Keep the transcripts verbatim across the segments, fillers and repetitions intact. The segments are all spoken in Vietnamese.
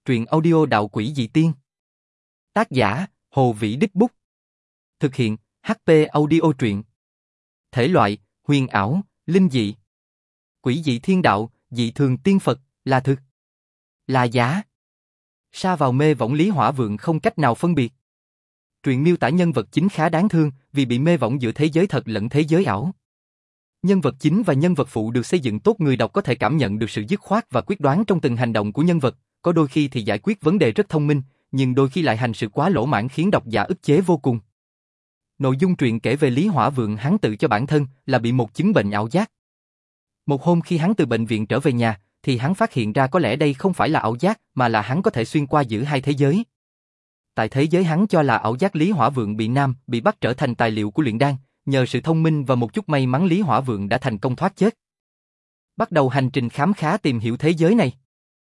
Truyện audio Đạo Quỷ Dị Tiên. Tác giả, Hồ Vĩ Đích Bút. Thực hiện, hát pê Audio truyện. Thể loại, huyền ảo, linh dị. Quỷ dị thiên đạo, dị thường tiên Phật, là thực, là giả. Sa vào mê võng Lý Hỏa Vượng không cách nào phân biệt. Truyện miêu tả nhân vật chính khá đáng thương vì bị mê võng giữa thế giới thật lẫn thế giới ảo. Nhân vật chính và nhân vật phụ được xây dựng tốt, người đọc có thể cảm nhận được sự dứt khoát và quyết đoán trong từng hành động của nhân vật, có đôi khi thì giải quyết vấn đề rất thông minh, nhưng đôi khi lại hành sự quá lỗ mãng khiến độc giả ức chế vô cùng. Nội dung truyện kể về Lý Hỏa Vượng, hắn tự cho bản thân là bị một chứng bệnh ảo giác. Một hôm khi hắn từ bệnh viện trở về nhà, thì hắn phát hiện ra có lẽ đây không phải là ảo giác mà là hắn có thể xuyên qua giữa hai thế giới. Tại thế giới hắn cho là ảo giác, Lý Hỏa Vượng bị nam, bị bắt trở thành tài liệu của luyện đan, nhờ sự thông minh và một chút may mắn Lý Hỏa Vượng đã thành công thoát chết. Bắt đầu hành trình khám phá tìm hiểu thế giới này.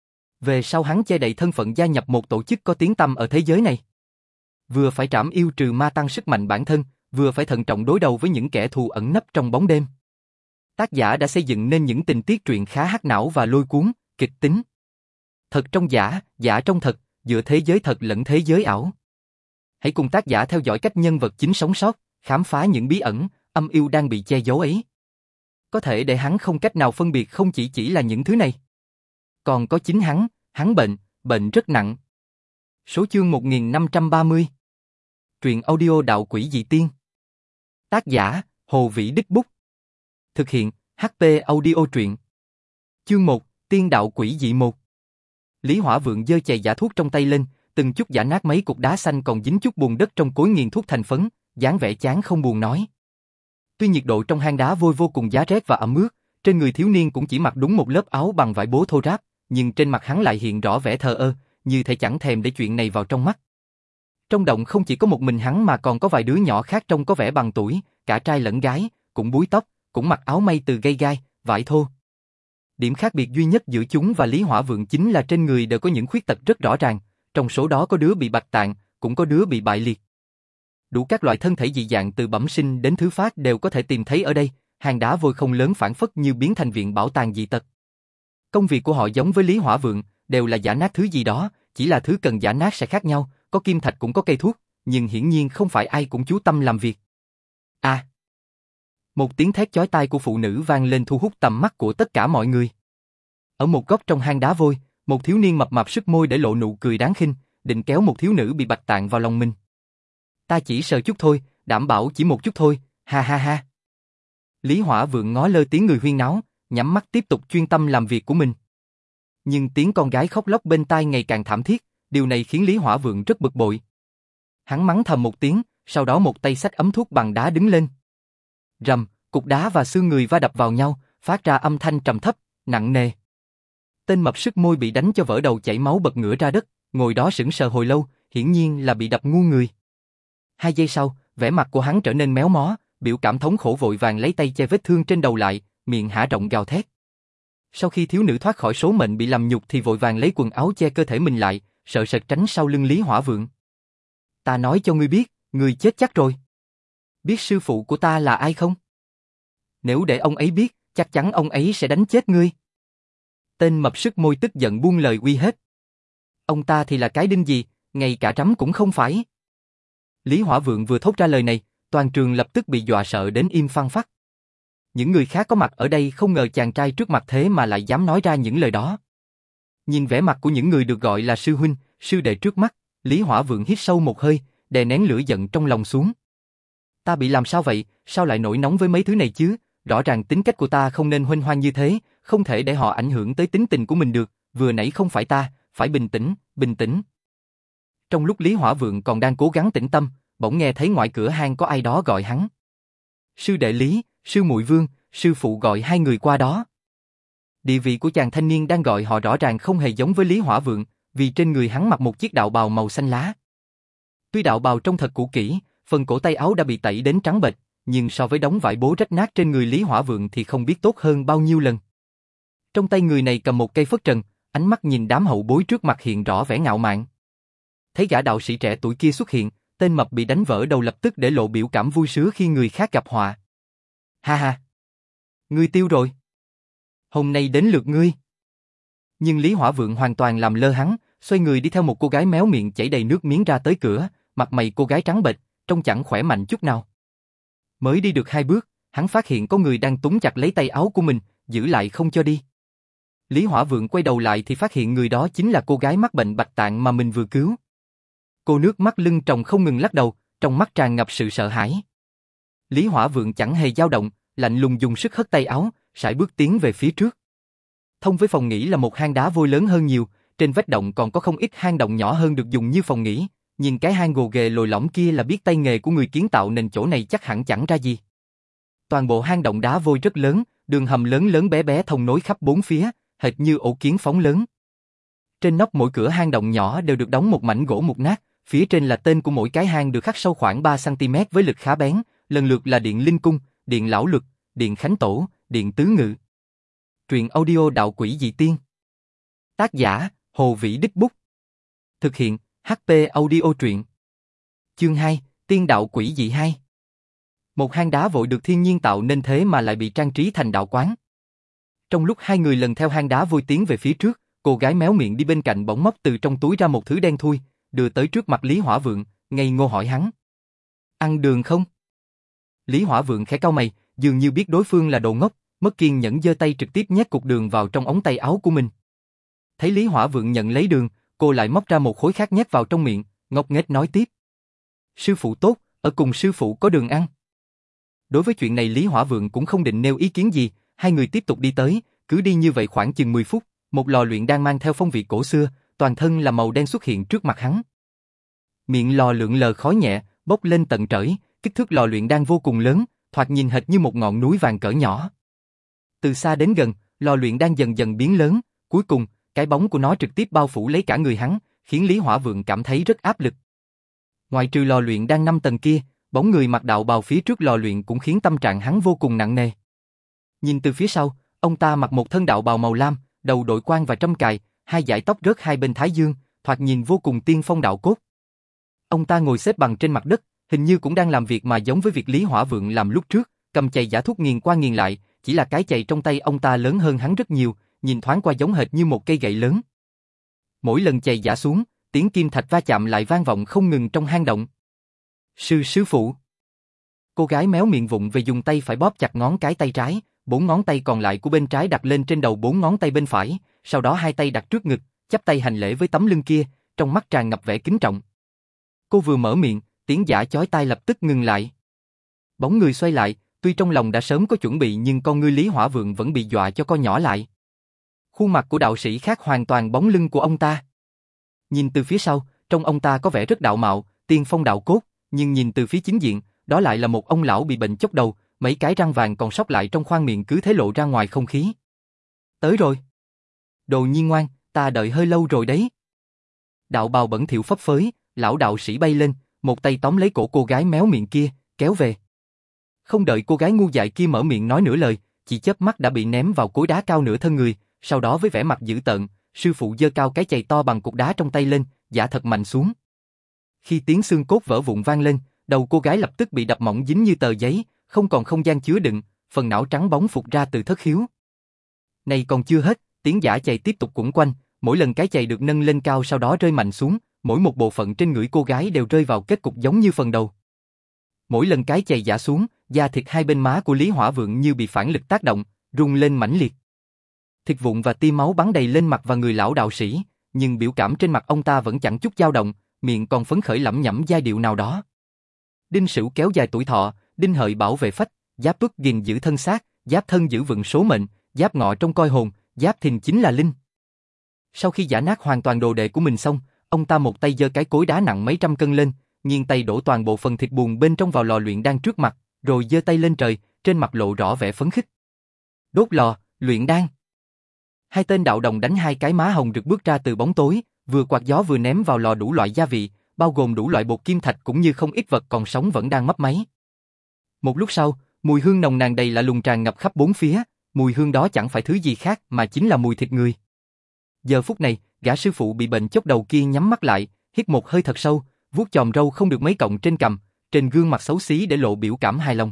Về sau hắn che đậy thân phận gia nhập một tổ chức có tiếng tăm ở thế giới này. Vừa phải trảm yêu trừ ma tăng sức mạnh bản thân, vừa phải thận trọng đối đầu với những kẻ thù ẩn nấp trong bóng đêm. Tác giả đã xây dựng nên những tình tiết truyện khá hack não và lôi cuốn, kịch tính. Thật trong giả, giả trong thật, giữa thế giới thật lẫn thế giới ảo. Hãy cùng tác giả theo dõi cách nhân vật chính sống sót, khám phá những bí ẩn, âm mưu đang bị che giấu ấy. Có thể để hắn không cách nào phân biệt không chỉ chỉ là những thứ này. Còn có chính hắn, hắn bệnh, bệnh rất nặng. Số chương một nghìn năm trăm ba mươi. Truyện audio Đạo Quỷ Dị Tiên. Tác giả, Hồ Vĩ Đích Bút. Thực hiện, hát pê Audio truyện. Chương một, Tiên Đạo Quỷ Dị một. Lý Hỏa Vượng giơ chày giả thuốc trong tay lên, từng chút giã nát mấy cục đá xanh còn dính chút bùn đất trong cối nghiền thuốc thành phấn, dáng vẻ chán không buồn nói. Tuy nhiệt độ trong hang đá vôi vô cùng giá rét và ẩm ướt, trên người thiếu niên cũng chỉ mặc đúng một lớp áo bằng vải bố thô ráp, nhưng trên mặt hắn lại hiện rõ vẻ thờ ơ, như thể chẳng thèm để chuyện này vào trong mắt. Trong động không chỉ có một mình hắn mà còn có vài đứa nhỏ khác trông có vẻ bằng tuổi, cả trai lẫn gái, cũng búi tóc, cũng mặc áo may từ gây gai, vải thô. Điểm khác biệt duy nhất giữa chúng và Lý Hỏa Vượng chính là trên người đều có những khuyết tật rất rõ ràng, trong số đó có đứa bị bạch tạng, cũng có đứa bị bại liệt. Đủ các loại thân thể dị dạng từ bẩm sinh đến thứ phát đều có thể tìm thấy ở đây, hang đá vôi không lớn phảng phất như biến thành viện bảo tàng dị tật. Công việc của họ giống với Lý Hỏa Vượng, đều là giã nát thứ gì đó, chỉ là thứ cần giã nát sẽ khác nhau, có kim thạch cũng có cây thuốc, nhưng hiển nhiên không phải ai cũng chú tâm làm việc. À! Một tiếng thét chói tai của phụ nữ vang lên thu hút tầm mắt của tất cả mọi người. Ở một góc trong hang đá vôi, một thiếu niên mập mạp sứt môi để lộ nụ cười đáng khinh, định kéo một thiếu nữ bị bạch tạng vào lòng mình. Ta chỉ sờ chút thôi, đảm bảo chỉ một chút thôi, ha ha ha. Lý Hỏa Vượng ngó lơ tiếng người huyên náo, nhắm mắt tiếp tục chuyên tâm làm việc của mình. Nhưng tiếng con gái khóc lóc bên tai ngày càng thảm thiết, điều này khiến Lý Hỏa Vượng rất bực bội. Hắn mắng thầm một tiếng, sau đó một tay xách ấm thuốc bằng đá đứng lên. Rầm, cục đá và xương người va đập vào nhau, phát ra âm thanh trầm thấp, nặng nề. Tên mập sứt môi bị đánh cho vỡ đầu chảy máu bật ngửa ra đất, ngồi đó sững sờ hồi lâu, hiển nhiên là bị đập ngu người. Hai giây sau, vẻ mặt của hắn trở nên méo mó, biểu cảm thống khổ vội vàng lấy tay che vết thương trên đầu lại, miệng há rộng gào thét. Sau khi thiếu nữ thoát khỏi số mệnh bị làm nhục thì vội vàng lấy quần áo che cơ thể mình lại, sợ sệt tránh sau lưng Lý Hỏa Vượng. Ta nói cho ngươi biết, ngươi chết chắc rồi. Biết sư phụ của ta là ai không? Nếu để ông ấy biết, chắc chắn ông ấy sẽ đánh chết ngươi. Tên mập sứt môi tức giận buông lời uy hết. Ông ta thì là cái đinh gì, ngay cả rắm cũng không phải. Lý Hỏa Vượng vừa thốt ra lời này, toàn trường lập tức bị dọa sợ đến im phăng phắc. Những người khác có mặt ở đây không ngờ chàng trai trước mặt thế mà lại dám nói ra những lời đó. Nhìn vẻ mặt của những người được gọi là sư huynh, sư đệ trước mắt, Lý Hỏa Vượng hít sâu một hơi, đè nén lửa giận trong lòng xuống. Ta bị làm sao vậy, sao lại nổi nóng với mấy thứ này chứ, rõ ràng tính cách của ta không nên huênh hoang như thế, không thể để họ ảnh hưởng tới tính tình của mình được, vừa nãy không phải ta, phải bình tĩnh, bình tĩnh. Trong lúc Lý Hỏa Vượng còn đang cố gắng tĩnh tâm, bỗng nghe thấy ngoài cửa hang có ai đó gọi hắn. Sư đệ Lý, sư muội Vương, sư phụ gọi hai người qua đó. Địa vị của chàng thanh niên đang gọi họ rõ ràng không hề giống với Lý Hỏa Vượng, vì trên người hắn mặc một chiếc đạo bào màu xanh lá. Tuy đạo bào trông thật cũ kỹ, phần cổ tay áo đã bị tẩy đến trắng bệch, nhưng so với đống vải bố rách nát trên người Lý Hỏa Vượng thì không biết tốt hơn bao nhiêu lần. Trong tay người này cầm một cây phất trần, ánh mắt nhìn đám hậu bối trước mặt hiện rõ vẻ ngạo mạn. Thấy gã đạo sĩ trẻ tuổi kia xuất hiện, tên mập bị đánh vỡ đầu lập tức để lộ biểu cảm vui sướng khi người khác gặp họa. Ha ha! Ngươi tiêu rồi. Hôm nay đến lượt ngươi. Nhưng Lý Hỏa Vượng hoàn toàn làm lơ hắn, xoay người đi theo một cô gái méo miệng chảy đầy nước miếng ra tới cửa, mặt mày cô gái trắng bệch, trông chẳng khỏe mạnh chút nào. Mới đi được hai bước, hắn phát hiện có người đang túm chặt lấy tay áo của mình, giữ lại không cho đi. Lý Hỏa Vượng quay đầu lại thì phát hiện người đó chính là cô gái mắc bệnh bạch tạng mà mình vừa cứu. Cô nước mắt lưng tròng không ngừng lắc đầu, trong mắt tràn ngập sự sợ hãi. Lý Hỏa Vượng chẳng hề dao động, lạnh lùng dùng sức hất tay áo, sải bước tiến về phía trước. Thông với phòng nghỉ là một hang đá vôi lớn hơn nhiều, trên vách động còn có không ít hang động nhỏ hơn được dùng như phòng nghỉ, nhìn cái hang gồ ghề lồi lõm kia là biết tay nghề của người kiến tạo nên chỗ này chắc hẳn chẳng ra gì. Toàn bộ hang động đá vôi rất lớn, đường hầm lớn lớn bé bé thông nối khắp bốn phía, hệt như ổ kiến phóng lớn. Trên nóc mỗi cửa hang động nhỏ đều được đóng một mảnh gỗ mục nát, phía trên là tên của mỗi cái hang được khắc sâu khoảng ba xăng ti mét với lực khá bén, lần lượt là Điện Linh Cung, Điện Lão Luật, Điện Khánh Tổ, Điện Tứ Ngự. Truyện audio Đạo Quỷ Dị Tiên. Tác giả, Hồ Vĩ Đích Bút. Thực hiện, hát pê Audio Truyện. Chương hai, Tiên Đạo Quỷ Dị hai. Một hang đá vội được thiên nhiên tạo nên thế mà lại bị trang trí thành đạo quán. Trong lúc hai người lần theo hang đá vôi tiến về phía trước, cô gái méo miệng đi bên cạnh bỗng móc từ trong túi ra một thứ đen thui, đưa tới trước mặt Lý Hỏa Vượng, ngây ngô hỏi hắn. Ăn đường không? Lý Hỏa Vượng khẽ cau mày, dường như biết đối phương là đồ ngốc, mất kiên nhẫn giơ tay trực tiếp nhét cục đường vào trong ống tay áo của mình. Thấy Lý Hỏa Vượng nhận lấy đường, cô lại móc ra một khối khác nhét vào trong miệng, ngốc nghếch nói tiếp. Sư phụ tốt, ở cùng sư phụ có đường ăn. Đối với chuyện này Lý Hỏa Vượng cũng không định nêu ý kiến gì, hai người tiếp tục đi tới, cứ đi như vậy khoảng chừng mười phút, một lò luyện đan mang theo phong vị cổ xưa, toàn thân là màu đen xuất hiện trước mặt hắn. Miệng lò lượn lờ khói nhẹ, bốc lên tận trời, kích thước lò luyện đan vô cùng lớn, thoạt nhìn hệt như một ngọn núi vàng cỡ nhỏ. Từ xa đến gần, lò luyện đan dần dần biến lớn, cuối cùng, cái bóng của nó trực tiếp bao phủ lấy cả người hắn, khiến Lý Hỏa Vượng cảm thấy rất áp lực. Ngoài trừ lò luyện đan năm tầng kia, bóng người mặc đạo bào phía trước lò luyện cũng khiến tâm trạng hắn vô cùng nặng nề. Nhìn từ phía sau, ông ta mặc một thân đạo bào màu lam, đầu đội quan và trâm cài, hai dải tóc rớt hai bên thái dương, thoạt nhìn vô cùng tiên phong đạo cốt. Ông ta ngồi xếp bằng trên mặt đất, hình như cũng đang làm việc mà giống với việc Lý Hỏa Vượng làm lúc trước, cầm chày giả thuốc nghiền qua nghiền lại, chỉ là cái chày trong tay ông ta lớn hơn hắn rất nhiều, nhìn thoáng qua giống hệt như một cây gậy lớn. Mỗi lần chày giả xuống, tiếng kim thạch va chạm lại vang vọng không ngừng trong hang động. Sư sư phụ. Cô gái méo miệng vụng về dùng tay phải bóp chặt ngón cái tay trái, bốn ngón tay còn lại của bên trái đặt lên trên đầu bốn ngón tay bên phải, sau đó hai tay đặt trước ngực, chắp tay hành lễ với tấm lưng kia, trong mắt tràn ngập vẻ kính trọng. Cô vừa mở miệng, tiếng giả chói tai lập tức ngừng lại. Bóng người xoay lại, tuy trong lòng đã sớm có chuẩn bị nhưng con ngươi Lý Hỏa Vượng vẫn bị dọa cho co nhỏ lại. Khuôn mặt của đạo sĩ khác hoàn toàn bóng lưng của ông ta. Nhìn từ phía sau, trông ông ta có vẻ rất đạo mạo, tiên phong đạo cốt, nhưng nhìn từ phía chính diện, đó lại là một ông lão bị bệnh chốc đầu, mấy cái răng vàng còn sót lại trong khoang miệng cứ thế lộ ra ngoài không khí. Tới rồi. Đồ nhi ngoan, ta đợi hơi lâu rồi đấy. Đạo bào bẩn thỉu phấp phới, lão đạo sĩ bay lên, một tay tóm lấy cổ cô gái méo miệng kia, kéo về. Không đợi cô gái ngu dại kia mở miệng nói nửa lời, chỉ chớp mắt đã bị ném vào cối đá cao nửa thân người, sau đó với vẻ mặt dữ tợn, sư phụ giơ cao cái chày to bằng cục đá trong tay lên, giã thật mạnh xuống. Khi tiếng xương cốt vỡ vụn vang lên, đầu cô gái lập tức bị đập mỏng dính như tờ giấy, không còn không gian chứa đựng, phần não trắng bóng phụt ra từ thất khiếu. Này còn chưa hết, tiếng giã chày tiếp tục quẩn quanh, mỗi lần cái chày được nâng lên cao sau đó rơi mạnh xuống, mỗi một bộ phận trên người cô gái đều rơi vào kết cục giống như phần đầu. Mỗi lần cái chày giã xuống, da thịt hai bên má của Lý Hỏa Vượng như bị phản lực tác động, rung lên mãnh liệt. Thịt vụn và tia máu bắn đầy lên mặt và người lão đạo sĩ, nhưng biểu cảm trên mặt ông ta vẫn chẳng chút dao động, miệng còn phấn khởi lẩm nhẩm giai điệu nào đó. Đinh Sửu kéo dài tuổi thọ, Đinh Hợi bảo vệ phách, Giáp Tuất gìn giữ thân xác, Giáp Thân giữ vững số mệnh, Giáp Ngọ trông coi hồn, Giáp Thìn chính là linh. Sau khi giã nát hoàn toàn đồ đệ của mình xong, ông ta một tay giơ cái cối đá nặng mấy trăm cân lên, nghiêng tay đổ toàn bộ phần thịt buồn bên trong vào lò luyện đan trước mặt, rồi giơ tay lên trời, trên mặt lộ rõ vẻ phấn khích. Đốt lò, luyện đan. Hai tên đạo đồng đánh hai cái má hồng rực bước ra từ bóng tối, vừa quạt gió vừa ném vào lò đủ loại gia vị, bao gồm đủ loại bột kim thạch cũng như không ít vật còn sống vẫn đang mấp máy. Một lúc sau, mùi hương nồng nàn đầy lạ lùng tràn ngập khắp bốn phía, mùi hương đó chẳng phải thứ gì khác mà chính là mùi thịt người. Giờ phút này, gã sư phụ bị bệnh chốc đầu kia nhắm mắt lại, hít một hơi thật sâu, vuốt chòm râu không được mấy cọng trên cằm, trên gương mặt xấu xí để lộ biểu cảm hài lòng.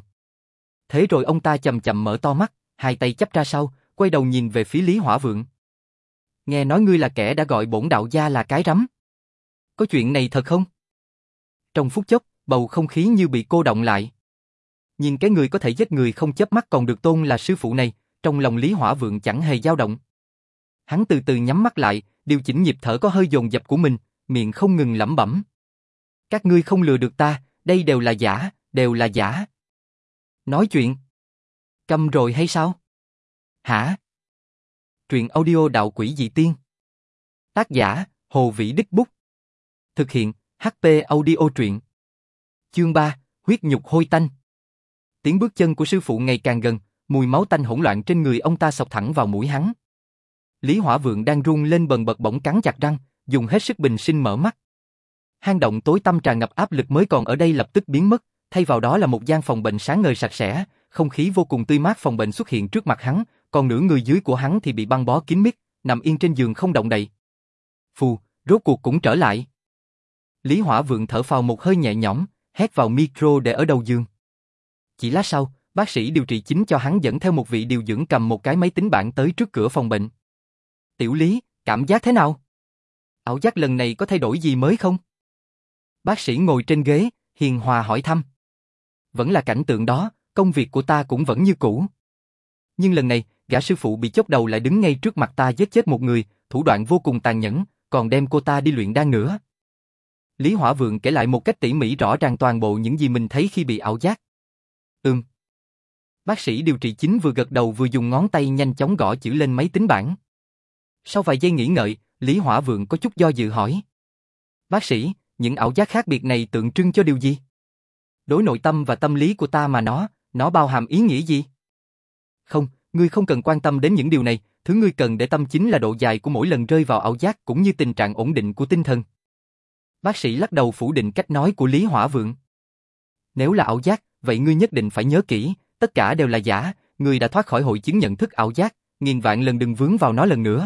Thế rồi ông ta chậm chậm mở to mắt, hai tay chắp ra sau, quay đầu nhìn về phía Lý Hỏa Vượng. Nghe nói ngươi là kẻ đã gọi bổn đạo gia là cái rắm. Có chuyện này thật không? Trong phút chốc, bầu không khí như bị cô đọng lại. Nhìn cái người có thể giết người không chớp mắt còn được tôn là sư phụ này, trong lòng Lý Hỏa Vượng chẳng hề dao động. Hắn từ từ nhắm mắt lại, điều chỉnh nhịp thở có hơi dồn dập của mình, miệng không ngừng lẩm bẩm. Các ngươi không lừa được ta, đây đều là giả, đều là giả. Nói chuyện. Câm rồi hay sao? Hả? Truyện audio Đạo Quỷ Dị Tiên. Tác giả, Hồ Vĩ Đích Bút. Thực hiện, hát pê Audio truyện. Chương ba, huyết nhục hôi tanh. Tiếng bước chân của sư phụ ngày càng gần, mùi máu tanh hỗn loạn trên người ông ta xộc thẳng vào mũi hắn. Lý Hỏa Vượng đang run lên bần bật bỗng cắn chặt răng, dùng hết sức bình sinh mở mắt. Hang động tối tăm tràn ngập áp lực mới còn ở đây lập tức biến mất, thay vào đó là một gian phòng bệnh sáng ngời sạch sẽ, không khí vô cùng tươi mát. Phòng bệnh xuất hiện trước mặt hắn, còn nửa người dưới của hắn thì bị băng bó kín mít, nằm yên trên giường không động đậy. Phù, rốt cuộc cũng trở lại. Lý Hỏa Vượng thở phào một hơi nhẹ nhõm, hét vào micro để ở đầu giường. Chỉ lát sau, bác sĩ điều trị chính cho hắn dẫn theo một vị điều dưỡng cầm một cái máy tính bảng tới trước cửa phòng bệnh. Tiểu Lý, cảm giác thế nào? Ảo giác lần này có thay đổi gì mới không? Bác sĩ ngồi trên ghế, hiền hòa hỏi thăm. Vẫn là cảnh tượng đó, công việc của ta cũng vẫn như cũ. Nhưng lần này, gã sư phụ bị chốc đầu lại đứng ngay trước mặt ta giết chết một người, thủ đoạn vô cùng tàn nhẫn, còn đem cô ta đi luyện đan nữa. Lý Hỏa Vượng kể lại một cách tỉ mỉ rõ ràng toàn bộ những gì mình thấy khi bị ảo giác. Ừm. Bác sĩ điều trị chính vừa gật đầu vừa dùng ngón tay nhanh chóng gõ chữ lên máy tính bảng. Sau vài giây nghĩ ngợi, Lý Hỏa Vượng có chút do dự hỏi. Bác sĩ, những ảo giác khác biệt này tượng trưng cho điều gì? Đối nội tâm và tâm lý của ta mà nó, nó bao hàm ý nghĩa gì? Không, ngươi không cần quan tâm đến những điều này, thứ ngươi cần để tâm chính là độ dài của mỗi lần rơi vào ảo giác cũng như tình trạng ổn định của tinh thần. Bác sĩ lắc đầu phủ định cách nói của Lý Hỏa Vượng. Nếu là ảo giác, vậy ngươi nhất định phải nhớ kỹ, tất cả đều là giả, ngươi đã thoát khỏi hội chứng nhận thức ảo giác, nghìn vạn lần đừng vướng vào nó lần nữa.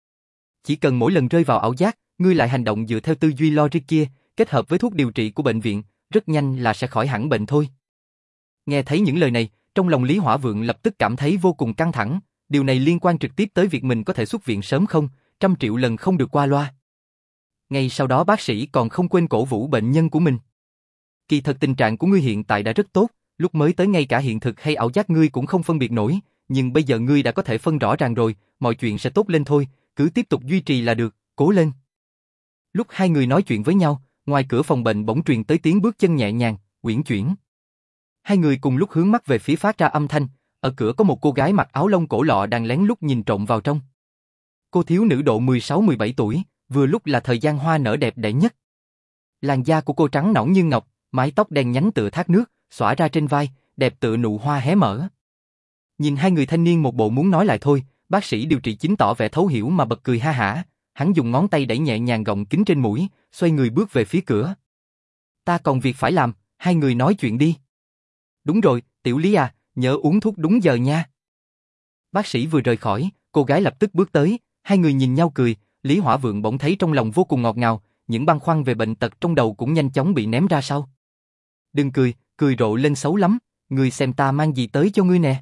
Chỉ cần mỗi lần rơi vào ảo giác, ngươi lại hành động dựa theo tư duy logic kia, kết hợp với thuốc điều trị của bệnh viện, rất nhanh là sẽ khỏi hẳn bệnh thôi. Nghe thấy những lời này, trong lòng Lý Hỏa Vượng lập tức cảm thấy vô cùng căng thẳng, điều này liên quan trực tiếp tới việc mình có thể xuất viện sớm không, trăm triệu lần không được qua loa. Ngay sau đó bác sĩ còn không quên cổ vũ bệnh nhân của mình. Kỳ thật tình trạng của ngươi hiện tại đã rất tốt, lúc mới tới ngay cả hiện thực hay ảo giác ngươi cũng không phân biệt nổi, nhưng bây giờ ngươi đã có thể phân rõ ràng rồi, mọi chuyện sẽ tốt lên thôi, cứ tiếp tục duy trì là được, cố lên. Lúc hai người nói chuyện với nhau, ngoài cửa phòng bệnh bỗng truyền tới tiếng bước chân nhẹ nhàng, uyển chuyển. Hai người cùng lúc hướng mắt về phía phát ra âm thanh, ở cửa có một cô gái mặc áo lông cổ lọ đang lén lút nhìn trộm vào trong. Cô thiếu nữ độ mười sáu mười bảy tuổi, vừa lúc là thời gian hoa nở đẹp đẽ nhất. Làn da của cô trắng nõn như ngọc, mái tóc đen nhánh tựa thác nước, xõa ra trên vai, đẹp tựa nụ hoa hé mở. Nhìn hai người thanh niên một bộ muốn nói lại thôi, bác sĩ điều trị chính tỏ vẻ thấu hiểu mà bật cười ha hả, hắn dùng ngón tay đẩy nhẹ nhàng gọng kính trên mũi, xoay người bước về phía cửa. Ta còn việc phải làm, hai người nói chuyện đi. Đúng rồi, Tiểu Lý à, nhớ uống thuốc đúng giờ nha. Bác sĩ vừa rời khỏi, cô gái lập tức bước tới, hai người nhìn nhau cười, Lý Hỏa Vượng bỗng thấy trong lòng vô cùng ngọt ngào, những băn khoăn về bệnh tật trong đầu cũng nhanh chóng bị ném ra sau. Đừng cười, cười rộ lên xấu lắm, ngươi xem ta mang gì tới cho ngươi nè.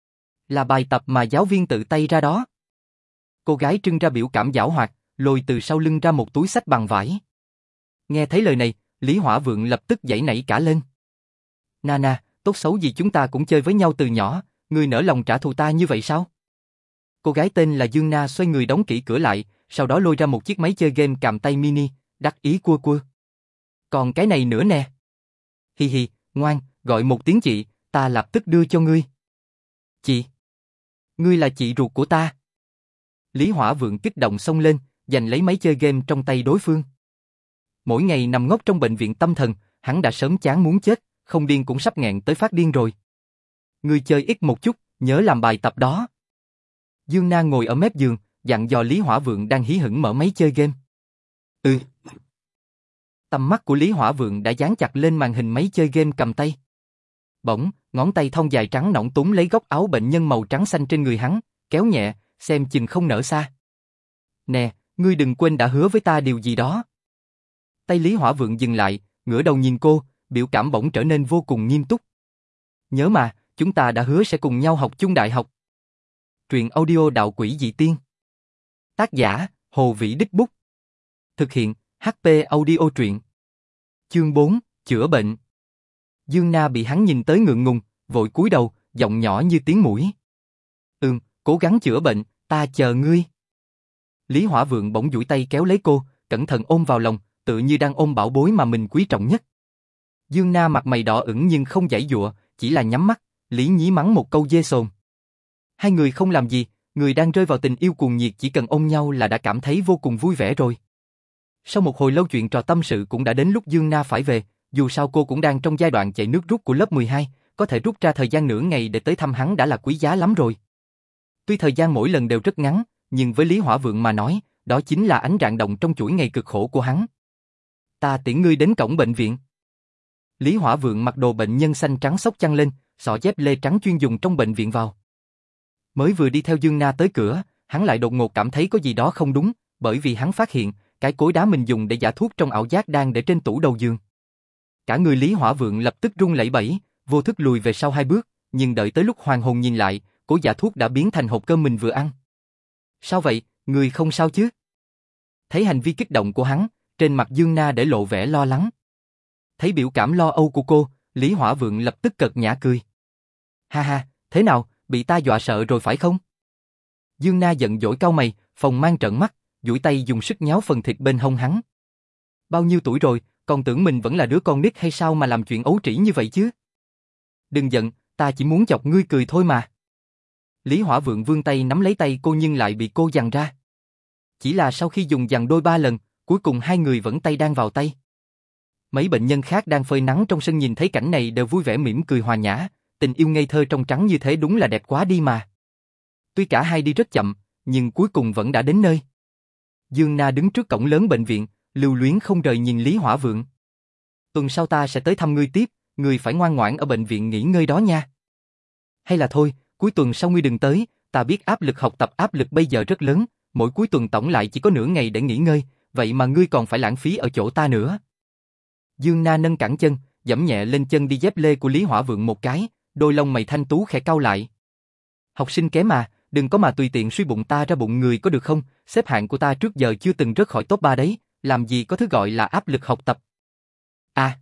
Là bài tập mà giáo viên tự tay ra đó. Cô gái trưng ra biểu cảm giảo hoạt, lôi từ sau lưng ra một túi xách bằng vải. Nghe thấy lời này, Lý Hỏa Vượng lập tức giãy nảy cả lên. Nana, tốt xấu gì chúng ta cũng chơi với nhau từ nhỏ, ngươi nỡ lòng trả thù ta như vậy sao? Cô gái tên là Dương Na xoay người đóng kỹ cửa lại, sau đó lôi ra một chiếc máy chơi game cầm tay mini, đắc ý cua cua. Còn cái này nữa nè. Hi hi, ngoan, gọi một tiếng chị, ta lập tức đưa cho ngươi. Chị? Ngươi là chị ruột của ta. Lý Hỏa Vượng kích động xông lên, giành lấy máy chơi game trong tay đối phương. Mỗi ngày nằm ngốc trong bệnh viện tâm thần, hắn đã sớm chán muốn chết, không điên cũng sắp nghẹn tới phát điên rồi. Ngươi chơi ít một chút, nhớ làm bài tập đó. Dương Na ngồi ở mép giường, dặn dò Lý Hỏa Vượng đang hí hửng mở máy chơi game. Ừ. Tầm mắt của Lý Hỏa Vượng đã dán chặt lên màn hình máy chơi game cầm tay. Bỗng, ngón tay thon dài trắng nõn túm lấy góc áo bệnh nhân màu trắng xanh trên người hắn, kéo nhẹ, xem chừng không nở xa. Nè, ngươi đừng quên đã hứa với ta điều gì đó. Tay Lý Hỏa Vượng dừng lại, ngửa đầu nhìn cô, biểu cảm bỗng trở nên vô cùng nghiêm túc. Nhớ mà, chúng ta đã hứa sẽ cùng nhau học chung đại học. Truyện audio Đạo Quỷ Dị Tiên. Tác giả, Hồ Vĩ Đích Bút. Thực hiện, hát pê Audio truyện. Chương bốn, chữa bệnh. Dương Na bị hắn nhìn tới ngượng ngùng, vội cúi đầu, giọng nhỏ như tiếng muỗi. Ừm, cố gắng chữa bệnh, ta chờ ngươi. Lý Hỏa Vượng bỗng duỗi tay kéo lấy cô, cẩn thận ôm vào lòng, tự như đang ôm bảo bối mà mình quý trọng nhất. Dương Na mặt mày đỏ ửng nhưng không giãy giụa, chỉ là nhắm mắt, lý nhí mắng một câu dê sồn. Hai người không làm gì, người đang rơi vào tình yêu cuồng nhiệt chỉ cần ôm nhau là đã cảm thấy vô cùng vui vẻ rồi. Sau một hồi lâu chuyện trò tâm sự cũng đã đến lúc Dương Na phải về, dù sao cô cũng đang trong giai đoạn chạy nước rút của lớp mười hai, có thể rút ra thời gian nửa ngày để tới thăm hắn đã là quý giá lắm rồi. Tuy thời gian mỗi lần đều rất ngắn, nhưng với Lý Hỏa Vượng mà nói, đó chính là ánh rạng động trong chuỗi ngày cực khổ của hắn. Ta tiễn ngươi đến cổng bệnh viện. Lý Hỏa Vượng mặc đồ bệnh nhân xanh trắng xốc chăn lên, xỏ dép lê trắng chuyên dùng trong bệnh viện vào. Mới vừa đi theo Dương Na tới cửa, hắn lại đột ngột cảm thấy có gì đó không đúng, bởi vì hắn phát hiện, cái cối đá mình dùng để giả thuốc trong ảo giác đang để trên tủ đầu giường. Cả người Lý Hỏa Vượng lập tức run lẩy bẩy, vô thức lùi về sau hai bước, nhưng đợi tới lúc hoàn hồn nhìn lại, cối giả thuốc đã biến thành hộp cơm mình vừa ăn. Sao vậy, người không sao chứ? Thấy hành vi kích động của hắn, trên mặt Dương Na để lộ vẻ lo lắng. Thấy biểu cảm lo âu của cô, Lý Hỏa Vượng lập tức cợt nhã cười. Ha ha, thế nào, bị ta dọa sợ rồi phải không? Dương Na giận dỗi cau mày, phòng mang trợn mắt, duỗi tay dùng sức nháo phần thịt bên hông hắn. Bao nhiêu tuổi rồi, còn tưởng mình vẫn là đứa con nít hay sao mà làm chuyện ấu trĩ như vậy chứ? Đừng giận, ta chỉ muốn chọc ngươi cười thôi mà. Lý Hỏa Vượng vươn tay nắm lấy tay cô nhưng lại bị cô giằng ra. Chỉ là sau khi dùng giằng đôi ba lần, cuối cùng hai người vẫn tay đang vào tay. Mấy bệnh nhân khác đang phơi nắng trong sân nhìn thấy cảnh này đều vui vẻ mỉm cười hòa nhã, tình yêu ngây thơ trong trắng như thế đúng là đẹp quá đi mà. Tuy cả hai đi rất chậm, nhưng cuối cùng vẫn đã đến nơi. Dương Na đứng trước cổng lớn bệnh viện, lưu luyến không rời nhìn Lý Hỏa Vượng. Tuần sau ta sẽ tới thăm ngươi tiếp, ngươi phải ngoan ngoãn ở bệnh viện nghỉ ngơi đó nha. Hay là thôi, cuối tuần sau ngươi đừng tới, ta biết áp lực học tập áp lực bây giờ rất lớn, mỗi cuối tuần tổng lại chỉ có nửa ngày để nghỉ ngơi, vậy mà ngươi còn phải lãng phí ở chỗ ta nữa. Dương Na nâng cẳng chân, giẫm nhẹ lên chân đi dép lê của Lý Hỏa Vượng một cái, đôi lông mày thanh tú khẽ cau lại. Học sinh kém mà, đừng có mà tùy tiện suy bụng ta ra bụng người có được không, xếp hạng của ta trước giờ chưa từng rớt khỏi top ba đấy, làm gì có thứ gọi là áp lực học tập. À!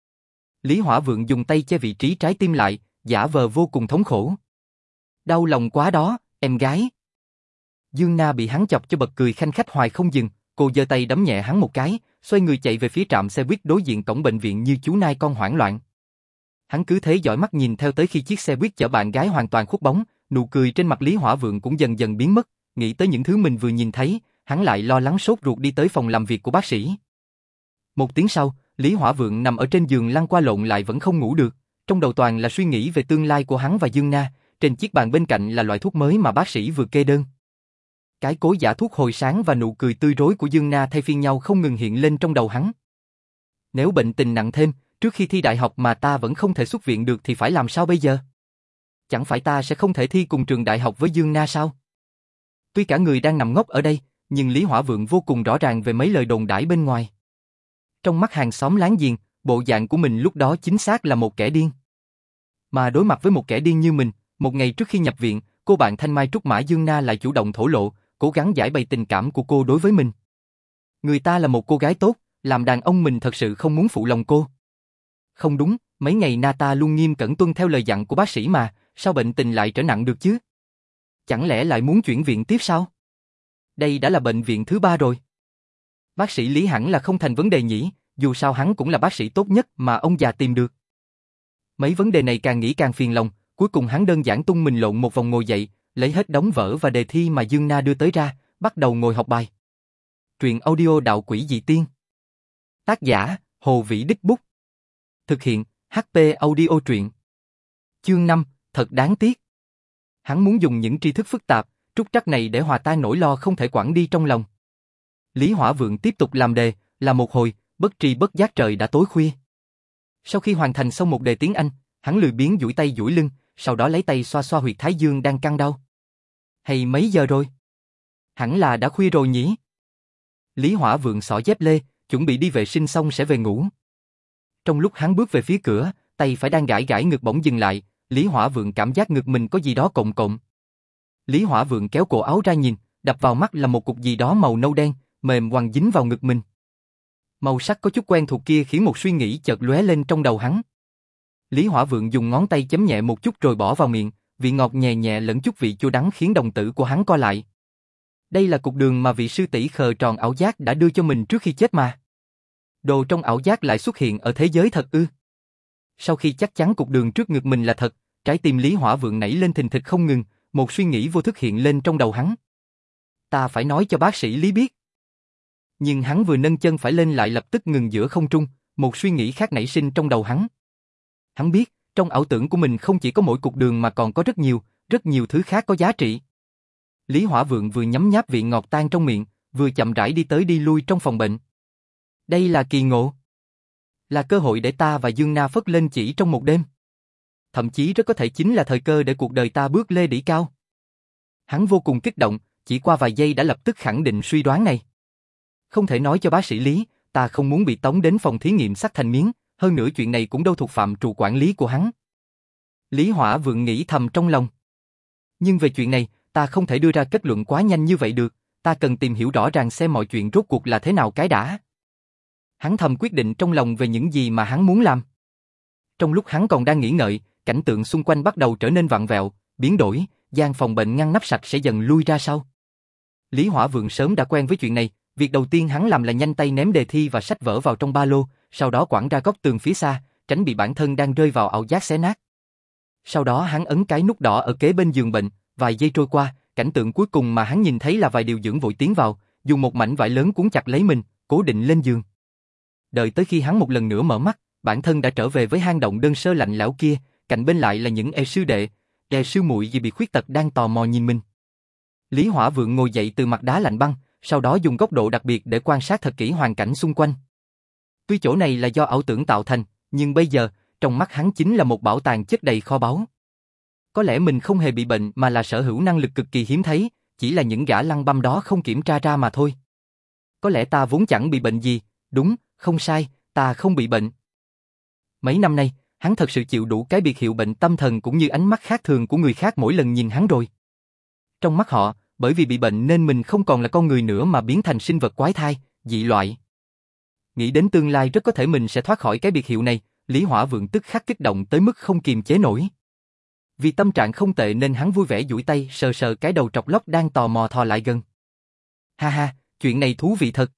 Lý Hỏa Vượng dùng tay che vị trí trái tim lại, giả vờ vô cùng thống khổ. Đau lòng quá đó, em gái. Dương Na bị hắn chọc cho bật cười khanh khách hoài không dừng, cô giơ tay đấm nhẹ hắn một cái, xoay người chạy về phía trạm xe buýt đối diện cổng bệnh viện như chú nai con hoảng loạn. Hắn cứ thế dõi mắt nhìn theo tới khi chiếc xe buýt chở bạn gái hoàn toàn khuất bóng, nụ cười trên mặt Lý Hỏa Vượng cũng dần dần biến mất, nghĩ tới những thứ mình vừa nhìn thấy, hắn lại lo lắng sốt ruột đi tới phòng làm việc của bác sĩ. Một tiếng sau, Lý Hỏa Vượng nằm ở trên giường lăn qua lộn lại vẫn không ngủ được, trong đầu toàn là suy nghĩ về tương lai của hắn và Dương Na, trên chiếc bàn bên cạnh là loại thuốc mới mà bác sĩ vừa kê đơn. Cái cối giả thuốc hồi sáng và nụ cười tươi rói của Dương Na thay phiên nhau không ngừng hiện lên trong đầu hắn. Nếu bệnh tình nặng thêm, trước khi thi đại học mà ta vẫn không thể xuất viện được thì phải làm sao bây giờ? Chẳng phải ta sẽ không thể thi cùng trường đại học với Dương Na sao? Tuy cả người đang nằm ngốc ở đây, nhưng Lý Hỏa Vượng vô cùng rõ ràng về mấy lời đồn đãi bên ngoài. Trong mắt hàng xóm láng giềng, bộ dạng của mình lúc đó chính xác là một kẻ điên. Mà đối mặt với một kẻ điên như mình, một ngày trước khi nhập viện, cô bạn thanh mai trúc mã Dương Na lại chủ động thổ lộ, cố gắng giải bày tình cảm của cô đối với mình. Người ta là một cô gái tốt, làm đàn ông mình thật sự không muốn phụ lòng cô. Không đúng, mấy ngày Na ta luôn nghiêm cẩn tuân theo lời dặn của bác sĩ mà, sao bệnh tình lại trở nặng được chứ? Chẳng lẽ lại muốn chuyển viện tiếp sao? Đây đã là bệnh viện thứ ba rồi. Bác sĩ Lý hẳn là không thành vấn đề nhỉ, dù sao hắn cũng là bác sĩ tốt nhất mà ông già tìm được. Mấy vấn đề này càng nghĩ càng phiền lòng, cuối cùng hắn đơn giản tung mình lộn một vòng ngồi dậy, lấy hết đống vở và đề thi mà Dương Na đưa tới ra, bắt đầu ngồi học bài. Truyện audio Đạo Quỷ Dị Tiên. Tác giả, Hồ Vĩ Đích Bút. Thực hiện, hát pê Audio truyện. Chương năm, thật đáng tiếc. Hắn muốn dùng những tri thức phức tạp, trúc trắc này để hòa tan nỗi lo không thể quản đi trong lòng. Lý Hỏa Vượng tiếp tục làm đề, làm một hồi, bất tri bất giác trời đã tối khuya. Sau khi hoàn thành xong một đề tiếng Anh, hắn lười biếng duỗi tay duỗi lưng, sau đó lấy tay xoa xoa huyệt thái dương đang căng đau. Hay mấy giờ rồi? Hẳn là đã khuya rồi nhỉ? Lý Hỏa Vượng xỏ dép lê, chuẩn bị đi vệ sinh xong sẽ về ngủ. Trong lúc hắn bước về phía cửa, tay phải đang gãi gãi ngực bỗng dừng lại, Lý Hỏa Vượng cảm giác ngực mình có gì đó cộn cộn. Lý Hỏa Vượng kéo cổ áo ra nhìn, đập vào mắt là một cục gì đó màu nâu đen, mềm quằn dính vào ngực mình. Màu sắc có chút quen thuộc kia khiến một suy nghĩ chợt lóe lên trong đầu hắn. Lý Hỏa Vượng dùng ngón tay chấm nhẹ một chút rồi bỏ vào miệng, vị ngọt nhẹ nhẹ lẫn chút vị chua đắng khiến đồng tử của hắn co lại. Đây là cục đường mà vị sư tỷ khờ tròn ảo giác đã đưa cho mình trước khi chết mà. Đồ trong ảo giác lại xuất hiện ở thế giới thật ư? Sau khi chắc chắn cục đường trước ngực mình là thật, trái tim Lý Hỏa Vượng nảy lên thình thịch không ngừng, một suy nghĩ vô thức hiện lên trong đầu hắn. Ta phải nói cho bác sĩ Lý biết. Nhưng hắn vừa nâng chân phải lên lại lập tức ngừng giữa không trung, một suy nghĩ khác nảy sinh trong đầu hắn. Hắn biết, trong ảo tưởng của mình không chỉ có mỗi cục đường mà còn có rất nhiều, rất nhiều thứ khác có giá trị. Lý Hỏa Vượng vừa nhấm nháp vị ngọt tan trong miệng, vừa chậm rãi đi tới đi lui trong phòng bệnh. Đây là kỳ ngộ. Là cơ hội để ta và Dương Na phất lên chỉ trong một đêm. Thậm chí rất có thể chính là thời cơ để cuộc đời ta bước lê đỉ cao. Hắn vô cùng kích động, chỉ qua vài giây đã lập tức khẳng định suy đoán này. Không thể nói cho bác sĩ Lý, ta không muốn bị tống đến phòng thí nghiệm sắt thành miếng, hơn nữa chuyện này cũng đâu thuộc phạm trù quản lý của hắn. Lý Hỏa Vượng nghĩ thầm trong lòng. Nhưng về chuyện này, ta không thể đưa ra kết luận quá nhanh như vậy được, ta cần tìm hiểu rõ ràng xem mọi chuyện rốt cuộc là thế nào cái đã. Hắn thầm quyết định trong lòng về những gì mà hắn muốn làm. Trong lúc hắn còn đang nghĩ ngợi, cảnh tượng xung quanh bắt đầu trở nên vặn vẹo, biến đổi, gian phòng bệnh ngăn nắp sạch sẽ dần lui ra sau. Lý Hỏa Vượng sớm đã quen với chuyện này, việc đầu tiên hắn làm là nhanh tay ném đề thi và sách vở vào trong ba lô, sau đó quẳng ra góc tường phía xa, tránh bị bản thân đang rơi vào ảo giác xé nát. Sau đó hắn ấn cái nút đỏ ở kế bên giường bệnh, vài giây trôi qua, cảnh tượng cuối cùng mà hắn nhìn thấy là vài điều dưỡng vội tiến vào, dùng một mảnh vải lớn cuốn chặt lấy mình, cố định lên giường. Đợi tới khi hắn một lần nữa mở mắt, bản thân đã trở về với hang động đơn sơ lạnh lẽo kia, cạnh bên lại là những e sư đệ, e sư muội vì bị khuyết tật đang tò mò nhìn mình. Lý Hỏa Vượng ngồi dậy từ mặt đá lạnh băng, sau đó dùng góc độ đặc biệt để quan sát thật kỹ hoàn cảnh xung quanh. Tuy chỗ này là do ảo tưởng tạo thành, nhưng bây giờ, trong mắt hắn chính là một bảo tàng chất đầy kho báu. Có lẽ mình không hề bị bệnh mà là sở hữu năng lực cực kỳ hiếm thấy, chỉ là những gã lăng băm đó không kiểm tra ra mà thôi. Có lẽ ta vốn chẳng bị bệnh gì, đúng, không sai, ta không bị bệnh. Mấy năm nay, hắn thật sự chịu đủ cái biệt hiệu bệnh tâm thần cũng như ánh mắt khác thường của người khác mỗi lần nhìn hắn rồi. Trong mắt họ, bởi vì bị bệnh nên mình không còn là con người nữa mà biến thành sinh vật quái thai, dị loại. Nghĩ đến tương lai rất có thể mình sẽ thoát khỏi cái biệt hiệu này, Lý Hỏa Vượng tức khắc kích động tới mức không kiềm chế nổi. Vì tâm trạng không tệ nên hắn vui vẻ duỗi tay sờ sờ cái đầu trọc lóc đang tò mò thò lại gần. Ha ha, chuyện này thú vị thật.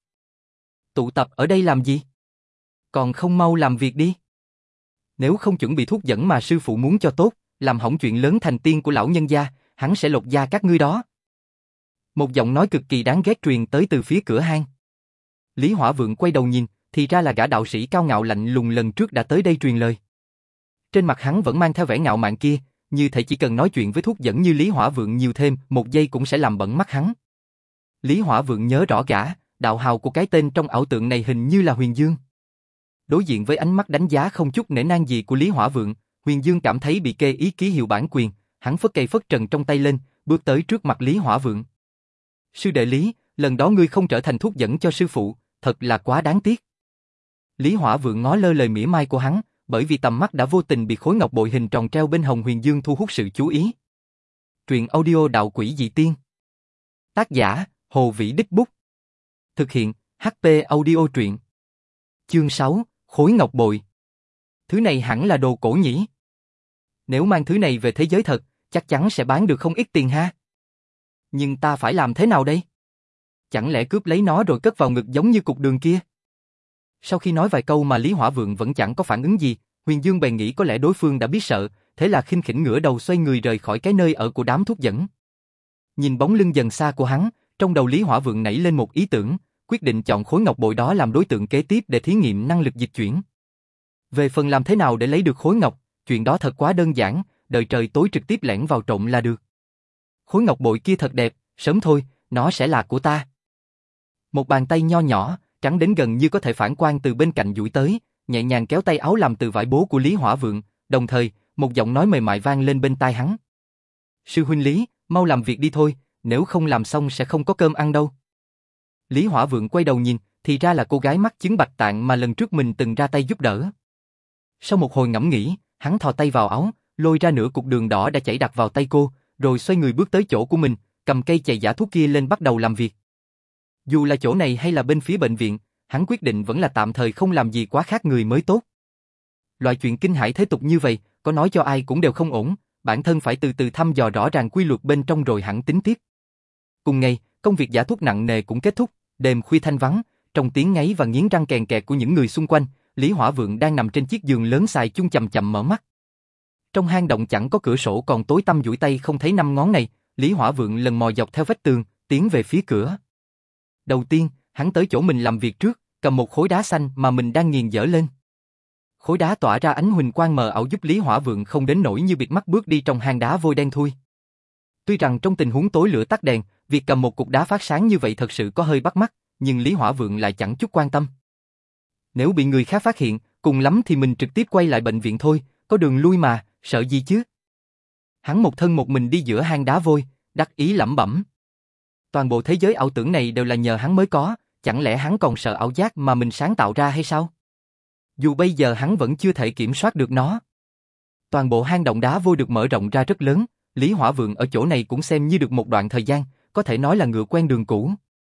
Tụ tập ở đây làm gì? Còn không mau làm việc đi. Nếu không chuẩn bị thuốc dẫn mà sư phụ muốn cho tốt, làm hỏng chuyện lớn thành tiên của lão nhân gia, hắn sẽ lột da các ngươi đó. Một giọng nói cực kỳ đáng ghét truyền tới từ phía cửa hang. Lý Hỏa Vượng quay đầu nhìn, thì ra là gã đạo sĩ cao ngạo lạnh lùng lần trước đã tới đây truyền lời. Trên mặt hắn vẫn mang theo vẻ ngạo mạn kia, như thể chỉ cần nói chuyện với thuốc dẫn như Lý Hỏa Vượng nhiều thêm một giây cũng sẽ làm bẩn mắt hắn. Lý Hỏa Vượng nhớ rõ gã, đạo hào của cái tên trong ảo tượng này hình như là Huyền Dương. Đối diện với ánh mắt đánh giá không chút nể nang gì của Lý Hỏa Vượng, Huyền Dương cảm thấy bị kê ý ký hiệu bản quyền, hắn phất cây phất trần trong tay lên, bước tới trước mặt Lý Hỏa Vượng. Sư đệ Lý, lần đó ngươi không trở thành thuốc dẫn cho sư phụ, thật là quá đáng tiếc. Lý Hỏa Vượng ngó lơ lời mỉa mai của hắn, bởi vì tầm mắt đã vô tình bị khối ngọc bội hình tròn treo bên hông Huyền Dương thu hút sự chú ý. Truyện audio đạo quỷ dị tiên. Tác giả, Hồ Vĩ Đích Bút. Thực hiện, hát pê Audio truyện. Chương sáu, khối ngọc bội. Thứ này hẳn là đồ cổ nhỉ? Nếu mang thứ này về thế giới thật, chắc chắn sẽ bán được không ít tiền ha. Nhưng ta phải làm thế nào đây? Chẳng lẽ cướp lấy nó rồi cất vào ngực giống như cục đường kia? Sau khi nói vài câu mà Lý Hỏa Vượng vẫn chẳng có phản ứng gì, Huyền Dương bèn nghĩ có lẽ đối phương đã biết sợ, thế là khinh khỉnh ngửa đầu xoay người rời khỏi cái nơi ở của đám thuốc dẫn. Nhìn bóng lưng dần xa của hắn, trong đầu Lý Hỏa Vượng nảy lên một ý tưởng, quyết định chọn khối ngọc bội đó làm đối tượng kế tiếp để thí nghiệm năng lực dịch chuyển. Về phần làm thế nào để lấy được khối ngọc, chuyện đó thật quá đơn giản, đợi trời tối trực tiếp lẻn vào trộm là được. Khối ngọc bội kia thật đẹp, sớm thôi, nó sẽ là của ta. Một bàn tay nho nhỏ, trắng đến gần như có thể phản quang từ bên cạnh duỗi tới, nhẹ nhàng kéo tay áo làm từ vải bố của Lý Hỏa Vượng, đồng thời, một giọng nói mềm mại vang lên bên tai hắn. Sư huynh Lý, mau làm việc đi thôi, nếu không làm xong sẽ không có cơm ăn đâu. Lý Hỏa Vượng quay đầu nhìn, thì ra là cô gái mắc chứng bạch tạng mà lần trước mình từng ra tay giúp đỡ. Sau một hồi ngẫm nghĩ, hắn thò tay vào áo, lôi ra nửa cục đường đỏ đã chảy đặc vào tay cô, rồi xoay người bước tới chỗ của mình, cầm cây chày giả thuốc kia lên bắt đầu làm việc. Dù là chỗ này hay là bên phía bệnh viện, hắn quyết định vẫn là tạm thời không làm gì quá khác người mới tốt. Loại chuyện kinh hãi thế tục như vậy, có nói cho ai cũng đều không ổn, bản thân phải từ từ thăm dò rõ ràng quy luật bên trong rồi hẳn tính tiếp. Cùng ngày, công việc giả thuốc nặng nề cũng kết thúc, đêm khuya thanh vắng, trong tiếng ngáy và nghiến răng kèn kẹt của những người xung quanh, Lý Hỏa Vượng đang nằm trên chiếc giường lớn xài chung chậm chậm mở mắt. Trong hang động chẳng có cửa sổ còn tối tăm duỗi tay không thấy năm ngón này, Lý Hỏa Vượng lần mò dọc theo vách tường, tiến về phía cửa. Đầu tiên, hắn tới chỗ mình làm việc trước, cầm một khối đá xanh mà mình đang nghiền dở lên. Khối đá tỏa ra ánh huỳnh quang mờ ảo giúp Lý Hỏa Vượng không đến nỗi như bịt mắt bước đi trong hang đá vôi đen thui. Tuy rằng trong tình huống tối lửa tắt đèn, việc cầm một cục đá phát sáng như vậy thật sự có hơi bắt mắt, nhưng Lý Hỏa Vượng lại chẳng chút quan tâm. Nếu bị người khác phát hiện, cùng lắm thì mình trực tiếp quay lại bệnh viện thôi, có đường lui mà, sợ gì chứ? Hắn một thân một mình đi giữa hang đá vôi, đắc ý lẩm bẩm. Toàn bộ thế giới ảo tưởng này đều là nhờ hắn mới có, chẳng lẽ hắn còn sợ ảo giác mà mình sáng tạo ra hay sao? Dù bây giờ hắn vẫn chưa thể kiểm soát được nó. Toàn bộ hang động đá vôi được mở rộng ra rất lớn, Lý Hỏa Vượng ở chỗ này cũng xem như được một đoạn thời gian, có thể nói là ngựa quen đường cũ.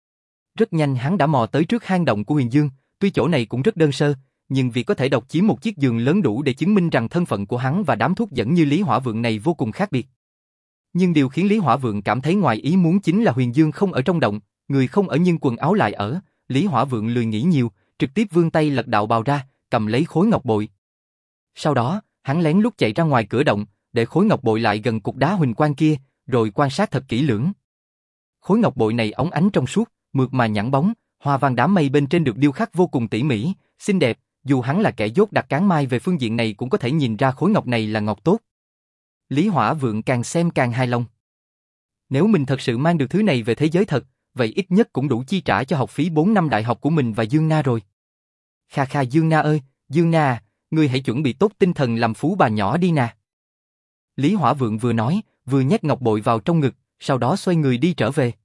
Rất nhanh hắn đã mò tới trước hang động của Huyền Dương, tuy chỗ này cũng rất đơn sơ, nhưng vì có thể độc chiếm một chiếc giường lớn đủ để chứng minh rằng thân phận của hắn và đám thuốc dẫn như Lý Hỏa Vượng này vô cùng khác biệt. Nhưng điều khiến Lý Hỏa Vượng cảm thấy ngoài ý muốn chính là Huyền Dương không ở trong động, người không ở nhưng quần áo lại ở. Lý Hỏa Vượng lười nghĩ nhiều, trực tiếp vươn tay lật đạo bào ra, cầm lấy khối ngọc bội. Sau đó, hắn lén lút chạy ra ngoài cửa động, để khối ngọc bội lại gần cục đá huỳnh quang kia, rồi quan sát thật kỹ lưỡng. Khối ngọc bội này óng ánh trong suốt, mượt mà nhẵn bóng, hoa văn đám mây bên trên được điêu khắc vô cùng tỉ mỉ, xinh đẹp. Dù hắn là kẻ dốt đặt cán mai về phương diện này cũng có thể nhìn ra khối ngọc này là ngọc tốt. Lý Hỏa Vượng càng xem càng hài lòng. Nếu mình thật sự mang được thứ này về thế giới thật, vậy ít nhất cũng đủ chi trả cho học phí bốn năm đại học của mình và Dương Na rồi. Kha kha Dương Na ơi, Dương Na à, ngươi hãy chuẩn bị tốt tinh thần làm phú bà nhỏ đi nè. Lý Hỏa Vượng vừa nói, vừa nhét ngọc bội vào trong ngực, sau đó xoay người đi trở về.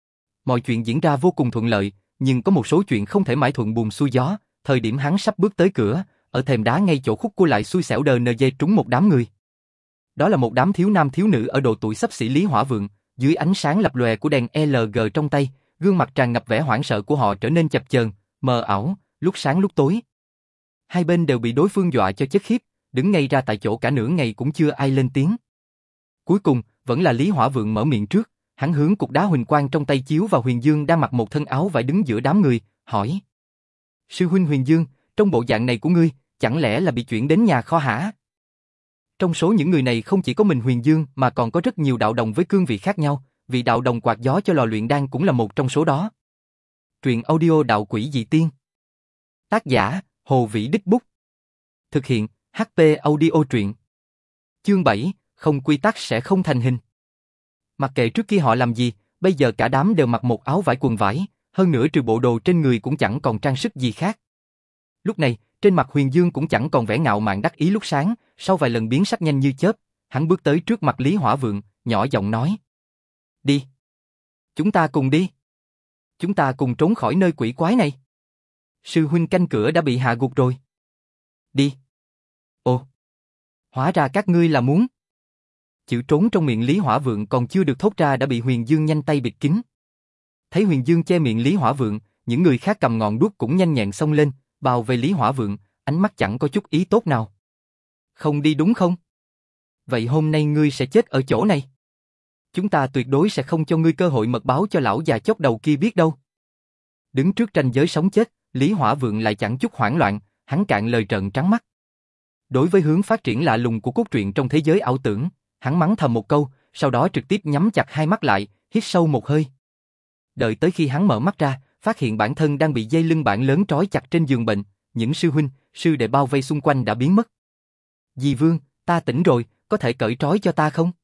Mọi chuyện diễn ra vô cùng thuận lợi, nhưng có một số chuyện không thể mãi thuận buồm xuôi gió. Thời điểm hắn sắp bước tới cửa, ở thềm đá ngay chỗ khúc cua lại xui xẻo đờ nờ dê trúng một đám người. Đó là một đám thiếu nam thiếu nữ ở độ tuổi xấp xỉ Lý Hỏa Vượng, dưới ánh sáng lập lòe của đèn lờ giê trong tay, gương mặt tràn ngập vẻ hoảng sợ của họ trở nên chập chờn, mờ ảo, lúc sáng lúc tối. Hai bên đều bị đối phương dọa cho chết khiếp, đứng ngay ra tại chỗ cả nửa ngày cũng chưa ai lên tiếng. Cuối cùng, vẫn là Lý Hỏa Vượng mở miệng trước, hắn hướng cục đá huỳnh quang trong tay chiếu vào Huyền Dương đang mặc một thân áo vải đứng giữa đám người, hỏi: Sư huynh Huyền Dương, trong bộ dạng này của ngươi, chẳng lẽ là bị chuyển đến nhà kho hả? Trong số những người này không chỉ có mình Huyền Dương mà còn có rất nhiều đạo đồng với cương vị khác nhau, vị đạo đồng quạt gió cho lò luyện đan cũng là một trong số đó. Truyện audio Đạo Quỷ Dị Tiên. Tác giả, Hồ Vĩ Đích Bút. Thực hiện, hát pê Audio Truyện. Chương bảy, không quy tắc sẽ không thành hình. Mặc kệ trước kia họ làm gì, bây giờ cả đám đều mặc một áo vải quần vải, hơn nữa trừ bộ đồ trên người cũng chẳng còn trang sức gì khác. Lúc này, trên mặt Huyền Dương cũng chẳng còn vẻ ngạo mạn đắc ý lúc sáng, sau vài lần biến sắc nhanh như chớp, hắn bước tới trước mặt Lý Hỏa Vượng, nhỏ giọng nói: Đi. Chúng ta cùng đi. Chúng ta cùng trốn khỏi nơi quỷ quái này. Sư huynh canh cửa đã bị hạ gục rồi. Đi. Ồ. Hóa ra các ngươi là muốn. Chữ trốn trong miệng Lý Hỏa Vượng còn chưa được thốt ra đã bị Huyền Dương nhanh tay bịt kín. Thấy Huyền Dương che miệng Lý Hỏa Vượng, những người khác cầm ngọn đuốc cũng nhanh nhẹn xông lên, bao vây Lý Hỏa Vượng, ánh mắt chẳng có chút ý tốt nào. Không đi đúng không? Vậy hôm nay ngươi sẽ chết ở chỗ này. Chúng ta tuyệt đối sẽ không cho ngươi cơ hội mật báo cho lão già chốc đầu kia biết đâu. Đứng trước ranh giới sống chết, Lý Hỏa Vượng lại chẳng chút hoảng loạn, hắn cạn lời trợn trắng mắt. Đối với hướng phát triển lạ lùng của cốt truyện trong thế giới ảo tưởng, hắn mắng thầm một câu, sau đó trực tiếp nhắm chặt hai mắt lại, hít sâu một hơi. Đợi tới khi hắn mở mắt ra, phát hiện bản thân đang bị dây lưng bản lớn trói chặt trên giường bệnh, những sư huynh, sư đệ bao vây xung quanh đã biến mất. Dì Vương, ta tỉnh rồi, có thể cởi trói cho ta không?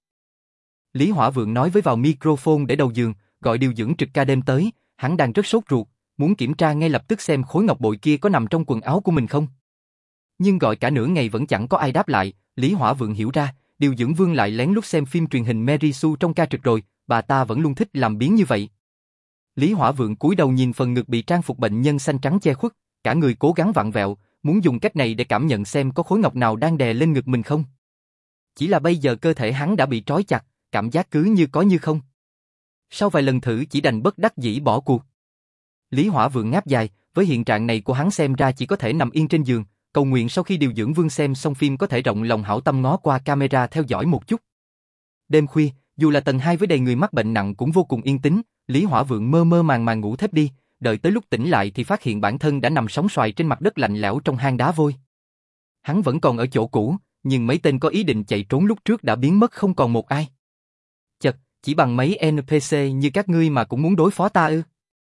Lý Hỏa Vượng nói với vào microphone để đầu giường, gọi điều dưỡng trực ca đêm tới, hắn đang rất sốt ruột, muốn kiểm tra ngay lập tức xem khối ngọc bội kia có nằm trong quần áo của mình không. Nhưng gọi cả nửa ngày vẫn chẳng có ai đáp lại, Lý Hỏa Vượng hiểu ra, điều dưỡng Vương lại lén lút xem phim truyền hình Mary Sue trong ca trực rồi, bà ta vẫn luôn thích làm biếng như vậy. Lý Hỏa Vượng cúi đầu nhìn phần ngực bị trang phục bệnh nhân xanh trắng che khuất, cả người cố gắng vặn vẹo, muốn dùng cách này để cảm nhận xem có khối ngọc nào đang đè lên ngực mình không. Chỉ là bây giờ cơ thể hắn đã bị trói chặt, cảm giác cứ như có như không. Sau vài lần thử chỉ đành bất đắc dĩ bỏ cuộc. Lý Hỏa Vượng ngáp dài, với hiện trạng này của hắn xem ra chỉ có thể nằm yên trên giường, cầu nguyện sau khi điều dưỡng vương xem xong phim có thể rộng lòng hảo tâm ngó qua camera theo dõi một chút. Đêm khuya, dù là tầng hai với đầy người mắc bệnh nặng cũng vô cùng yên tĩnh, Lý Hỏa Vượng mơ mơ màng màng ngủ thiếp đi, đợi tới lúc tỉnh lại thì phát hiện bản thân đã nằm sóng xoài trên mặt đất lạnh lẽo trong hang đá vôi. Hắn vẫn còn ở chỗ cũ, nhưng mấy tên có ý định chạy trốn lúc trước đã biến mất không còn một ai. Chật, chỉ bằng mấy en pê xê như các ngươi mà cũng muốn đối phó ta ư?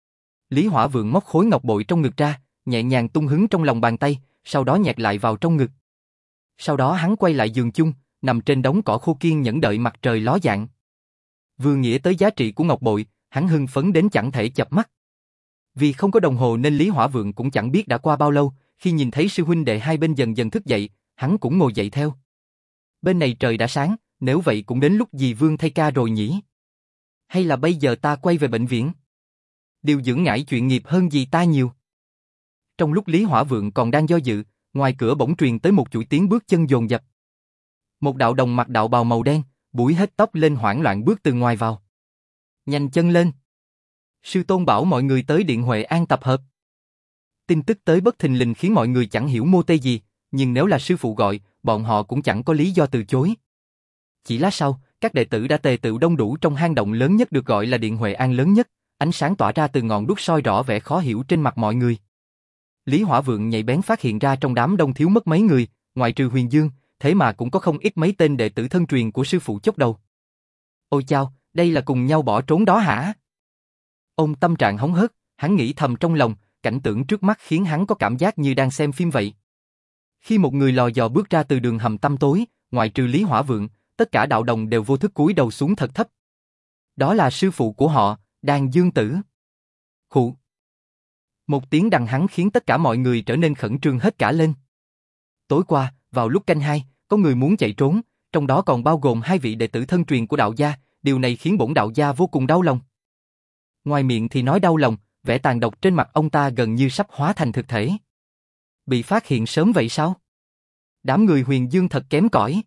Lý Hỏa Vượng móc khối ngọc bội trong ngực ra, nhẹ nhàng tung hứng trong lòng bàn tay, sau đó nhét lại vào trong ngực. Sau đó hắn quay lại giường chung, nằm trên đống cỏ khô kiên nhẫn đợi mặt trời ló dạng. Vừa nghĩ tới giá trị của ngọc bội, hắn hưng phấn đến chẳng thể chợp mắt. Vì không có đồng hồ nên Lý Hỏa Vượng cũng chẳng biết đã qua bao lâu, khi nhìn thấy sư huynh đệ hai bên dần dần thức dậy, hắn cũng ngồi dậy theo. Bên này trời đã sáng, nếu vậy cũng đến lúc dì Vương thay ca rồi nhỉ? Hay là bây giờ ta quay về bệnh viện? Điều dưỡng ngại chuyện nghiệp hơn gì ta nhiều. Trong lúc Lý Hỏa Vượng còn đang do dự, ngoài cửa bỗng truyền tới một chuỗi tiếng bước chân dồn dập. Một đạo đồng mặc đạo bào màu đen, búi hết tóc lên hoảng loạn bước từ ngoài vào. Nhanh chân lên. Sư tôn bảo mọi người tới Điện Huệ An tập hợp. Tin tức tới bất thình lình khiến mọi người chẳng hiểu mô tê gì, nhưng nếu là sư phụ gọi, bọn họ cũng chẳng có lý do từ chối. Chỉ lát sau, các đệ tử đã tề tựu đông đủ trong hang động lớn nhất được gọi là Điện Huệ An lớn nhất, ánh sáng tỏa ra từ ngọn đuốc soi rõ vẻ khó hiểu trên mặt mọi người. Lý Hỏa Vượng nhạy bén phát hiện ra trong đám đông thiếu mất mấy người, ngoài trừ Huyền Dương, thế mà cũng có không ít mấy tên đệ tử thân truyền của sư phụ chốc đầu. Ôi chao, đây là cùng nhau bỏ trốn đó hả? Ôm tâm trạng hóng hớt, hắn nghĩ thầm trong lòng, cảnh tượng trước mắt khiến hắn có cảm giác như đang xem phim vậy. Khi một người lò dò bước ra từ đường hầm tăm tối, ngoại trừ Lý Hỏa Vượng, tất cả đạo đồng đều vô thức cúi đầu xuống thật thấp. Đó là sư phụ của họ, Đan Dương Tử. Khụ. Một tiếng đằng hắn khiến tất cả mọi người trở nên khẩn trương hết cả lên. Tối qua, vào lúc canh hai, có người muốn chạy trốn, trong đó còn bao gồm hai vị đệ tử thân truyền của đạo gia, điều này khiến bổn đạo gia vô cùng đau lòng. Ngoài miệng thì nói đau lòng, vẻ tàn độc trên mặt ông ta gần như sắp hóa thành thực thể. Bị phát hiện sớm vậy sao? Đám người Huyền Dương thật kém cỏi.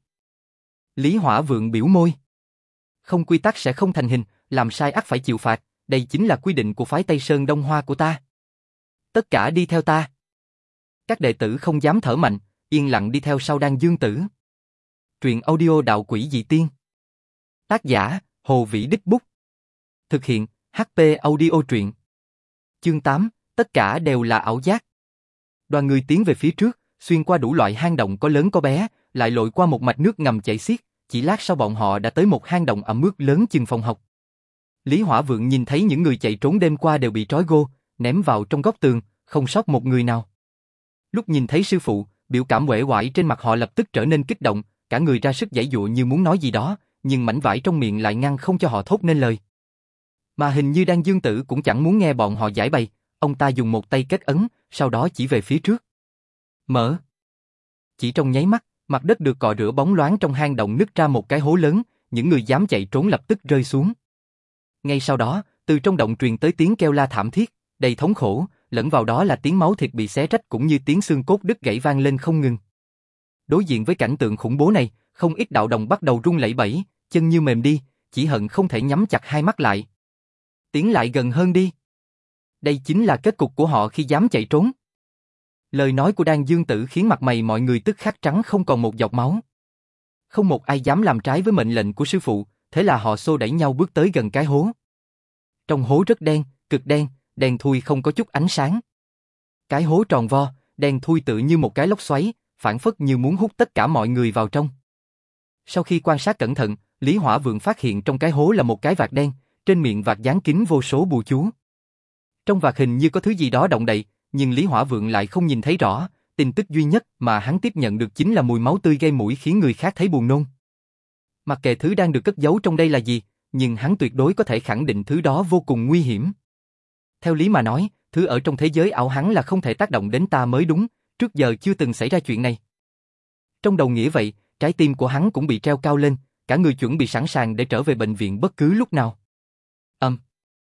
Lý Hỏa Vượng biểu môi. Không quy tắc sẽ không thành hình, làm sai ắt phải chịu phạt, đây chính là quy định của phái Tây Sơn Đông Hoa của ta. Tất cả đi theo ta. Các đệ tử không dám thở mạnh, yên lặng đi theo sau Đan Dương Tử. Truyện audio Đạo Quỷ Dị Tiên. Tác giả, Hồ Vĩ Đích Bút. Thực hiện, hát pê Audio Truyện. Chương tám, tất cả đều là ảo giác. Đoàn người tiến về phía trước, xuyên qua đủ loại hang động có lớn có bé, lại lội qua một mạch nước ngầm chảy xiết, chỉ lát sau bọn họ đã tới một hang động ẩm ướt lớn chừng phòng học. Lý Hỏa Vượng nhìn thấy những người chạy trốn đêm qua đều bị trói gô, ném vào trong góc tường, không sót một người nào. Lúc nhìn thấy sư phụ, biểu cảm uể oải trên mặt họ lập tức trở nên kích động, cả người ra sức giãy giụa như muốn nói gì đó, nhưng mảnh vải trong miệng lại ngăn không cho họ thốt nên lời. Mà hình như Đan Dương Tử cũng chẳng muốn nghe bọn họ giải bày, ông ta dùng một tay kết ấn, sau đó chỉ về phía trước. Mở. Chỉ trong nháy mắt, mặt đất được cọ rửa bóng loáng trong hang động nứt ra một cái hố lớn, những người dám chạy trốn lập tức rơi xuống. Ngay sau đó, từ trong động truyền tới tiếng kêu la thảm thiết, đầy thống khổ, lẫn vào đó là tiếng máu thịt bị xé rách cũng như tiếng xương cốt đứt gãy vang lên không ngừng. Đối diện với cảnh tượng khủng bố này, không ít đạo đồng bắt đầu run lẩy bẩy, chân như mềm đi, chỉ hận không thể nhắm chặt hai mắt lại. Tiến lại gần hơn đi. Đây chính là kết cục của họ khi dám chạy trốn. Lời nói của Đan Dương Tử khiến mặt mày mọi người tức khắc trắng không còn một giọt máu. Không một ai dám làm trái với mệnh lệnh của sư phụ, thế là họ xô đẩy nhau bước tới gần cái hố. Trong hố rất đen, cực đen, đen thui không có chút ánh sáng. Cái hố tròn vo, đen thui tự như một cái lốc xoáy, phảng phất như muốn hút tất cả mọi người vào trong. Sau khi quan sát cẩn thận, Lý Hỏa Vượng phát hiện trong cái hố là một cái vạt đen, trên miệng vạt dán kín vô số bùa chú. Trong vạt hình như có thứ gì đó động đậy, nhưng Lý Hỏa Vượng lại không nhìn thấy rõ, tin tức duy nhất mà hắn tiếp nhận được chính là mùi máu tươi gây mũi khiến người khác thấy buồn nôn. Mặc kệ thứ đang được cất giấu trong đây là gì, nhưng hắn tuyệt đối có thể khẳng định thứ đó vô cùng nguy hiểm. Theo lý mà nói, thứ ở trong thế giới ảo hắn là không thể tác động đến ta mới đúng, trước giờ chưa từng xảy ra chuyện này. Trong đầu nghĩa vậy, trái tim của hắn cũng bị treo cao lên, cả người chuẩn bị sẵn sàng để trở về bệnh viện bất cứ lúc nào. Âm. Um.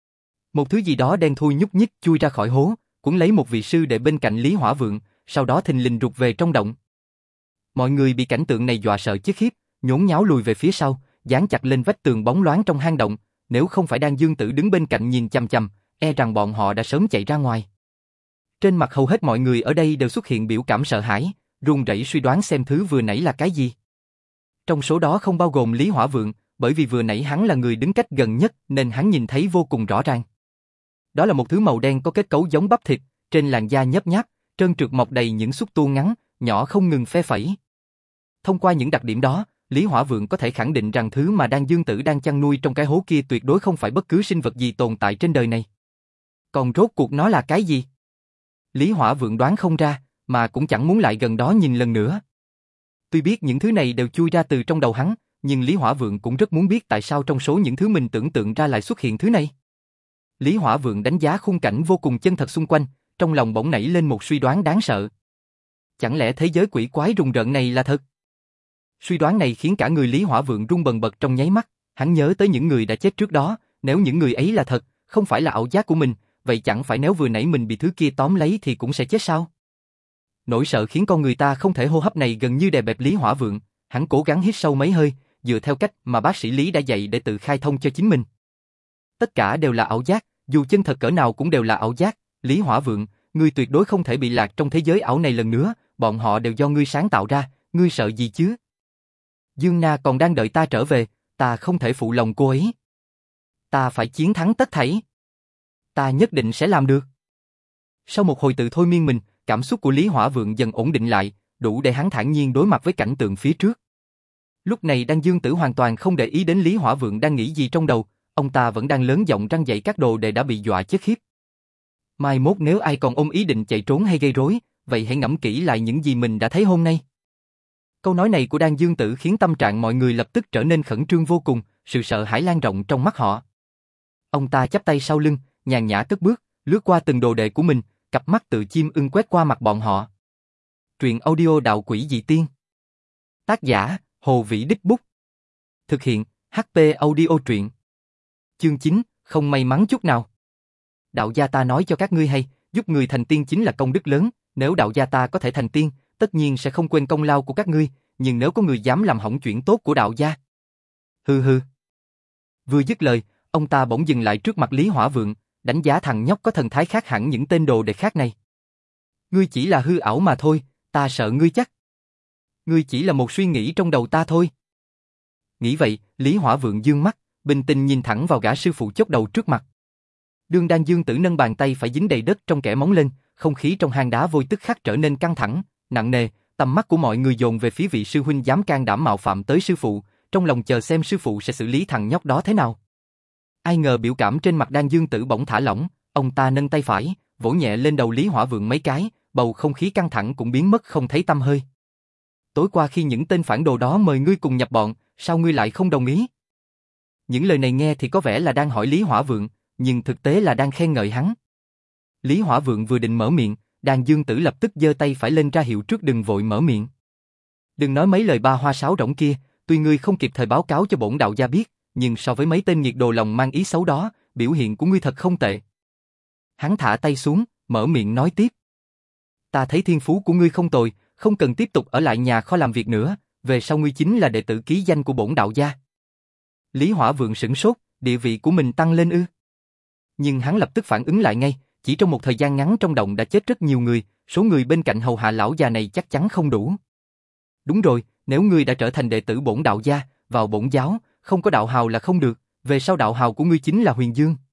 Một thứ gì đó đen thui nhúc nhích chui ra khỏi hố, cuốn lấy một vị sư đệ bên cạnh Lý Hỏa Vượng, sau đó thình lình rụt về trong động. Mọi người bị cảnh tượng này dọa sợ chết khiếp, nhốn nháo lùi về phía sau, dán chặt lên vách tường bóng loáng trong hang động, nếu không phải Đan Dương Tử đứng bên cạnh nhìn chằm chằm, e rằng bọn họ đã sớm chạy ra ngoài. Trên mặt hầu hết mọi người ở đây đều xuất hiện biểu cảm sợ hãi, run rẩy suy đoán xem thứ vừa nãy là cái gì. Trong số đó không bao gồm Lý Hỏa Vượng, bởi vì vừa nãy hắn là người đứng cách gần nhất nên hắn nhìn thấy vô cùng rõ ràng. Đó là một thứ màu đen có kết cấu giống bắp thịt, trên làn da nhấp nháp, trơn trượt mọc đầy những xúc tua ngắn, nhỏ không ngừng phe phẩy. Thông qua những đặc điểm đó, Lý Hỏa Vượng có thể khẳng định rằng thứ mà Đan Dương Tử đang chăn nuôi trong cái hố kia tuyệt đối không phải bất cứ sinh vật gì tồn tại trên đời này. Còn rốt cuộc nó là cái gì? Lý Hỏa Vượng đoán không ra, mà cũng chẳng muốn lại gần đó nhìn lần nữa. Tuy biết những thứ này đều chui ra từ trong đầu hắn, nhưng Lý Hỏa Vượng cũng rất muốn biết tại sao trong số những thứ mình tưởng tượng ra lại xuất hiện thứ này. Lý Hỏa Vượng đánh giá khung cảnh vô cùng chân thật xung quanh, trong lòng bỗng nảy lên một suy đoán đáng sợ. Chẳng lẽ thế giới quỷ quái rùng rợn này là thật? Suy đoán này khiến cả người Lý Hỏa Vượng run bần bật trong nháy mắt, hắn nhớ tới những người đã chết trước đó, nếu những người ấy là thật, không phải là ảo giác của mình, vậy chẳng phải nếu vừa nãy mình bị thứ kia tóm lấy thì cũng sẽ chết sao? Nỗi sợ khiến con người ta không thể hô hấp này gần như đè bẹp Lý Hỏa Vượng, hắn cố gắng hít sâu mấy hơi, dựa theo cách mà bác sĩ Lý đã dạy để tự khai thông cho chính mình. Tất cả đều là ảo giác, dù chân thật cỡ nào cũng đều là ảo giác, Lý Hỏa Vượng, ngươi tuyệt đối không thể bị lạc trong thế giới ảo này lần nữa, bọn họ đều do ngươi sáng tạo ra, ngươi sợ gì chứ? Dương Na còn đang đợi ta trở về, ta không thể phụ lòng cô ấy. Ta phải chiến thắng tất thảy. Ta nhất định sẽ làm được. Sau một hồi tự thôi miên mình, cảm xúc của Lý Hỏa Vượng dần ổn định lại, đủ để hắn thản nhiên đối mặt với cảnh tượng phía trước. Lúc này Đan Dương Tử hoàn toàn không để ý đến Lý Hỏa Vượng đang nghĩ gì trong đầu, ông ta vẫn đang lớn giọng răn dạy các đồ đệ đã bị dọa chết khiếp. Mai mốt nếu ai còn ôm ý định chạy trốn hay gây rối, vậy hãy ngẫm kỹ lại những gì mình đã thấy hôm nay. Câu nói này của Đan Dương Tử khiến tâm trạng mọi người lập tức trở nên khẩn trương vô cùng, sự sợ hãi lan rộng trong mắt họ. Ông ta chắp tay sau lưng, nhàn nhã cất bước, lướt qua từng đồ đệ của mình, cặp mắt tự chim ưng quét qua mặt bọn họ. Truyện audio Đạo Quỷ Dị Tiên. Tác giả, Hồ Vĩ Đích Bút. Thực hiện, hát pê Audio truyện. Chương chín, không may mắn chút nào. Đạo gia ta nói cho các ngươi hay, giúp người thành tiên chính là công đức lớn, nếu đạo gia ta có thể thành tiên, tất nhiên sẽ không quên công lao của các ngươi, nhưng nếu có người dám làm hỏng chuyện tốt của đạo gia. Hừ hừ. Vừa dứt lời, ông ta bỗng dừng lại trước mặt Lý Hỏa Vượng, đánh giá thằng nhóc có thần thái khác hẳn những tên đồ đệ khác này. Ngươi chỉ là hư ảo mà thôi, ta sợ ngươi chắc. Ngươi chỉ là một suy nghĩ trong đầu ta thôi. Nghĩ vậy, Lý Hỏa Vượng dương mắt, bình tĩnh nhìn thẳng vào gã sư phụ chốc đầu trước mặt. Đương Đan Dương Tử nâng bàn tay phải dính đầy đất trong kẻ móng lên, không khí trong hang đá vôi tức khắc trở nên căng thẳng, nặng nề, tầm mắt của mọi người dồn về phía vị sư huynh dám can đảm mạo phạm tới sư phụ, trong lòng chờ xem sư phụ sẽ xử lý thằng nhóc đó thế nào. Ai ngờ biểu cảm trên mặt Đan Dương Tử bỗng thả lỏng, ông ta nâng tay phải, vỗ nhẹ lên đầu Lý Hỏa Vượng mấy cái, bầu không khí căng thẳng cũng biến mất không thấy tăm hơi. Tối qua khi những tên phản đồ đó mời ngươi cùng nhập bọn, sao ngươi lại không đồng ý? Những lời này nghe thì có vẻ là đang hỏi Lý Hỏa Vượng, nhưng thực tế là đang khen ngợi hắn. Lý Hỏa Vượng vừa định mở miệng, Đan Dương Tử lập tức giơ tay phải lên ra hiệu trước đừng vội mở miệng. Đừng nói mấy lời ba hoa sáo rỗng kia, tuy ngươi không kịp thời báo cáo cho bổn đạo gia biết, nhưng so với mấy tên nghiệt đồ lòng mang ý xấu đó, biểu hiện của ngươi thật không tệ. Hắn thả tay xuống, mở miệng nói tiếp. Ta thấy thiên phú của ngươi không tồi, không cần tiếp tục ở lại nhà kho làm việc nữa, về sau ngươi chính là đệ tử ký danh của bổn đạo gia. Lý Hỏa Vượng sửng sốt, địa vị của mình tăng lên ư? Nhưng hắn lập tức phản ứng lại ngay, chỉ trong một thời gian ngắn trong động đã chết rất nhiều người, số người bên cạnh hầu hạ lão già này chắc chắn không đủ. Đúng rồi, nếu ngươi đã trở thành đệ tử bổn đạo gia, vào bổn giáo, không có đạo hào là không được, về sau đạo hào của ngươi chính là Huyền Dương.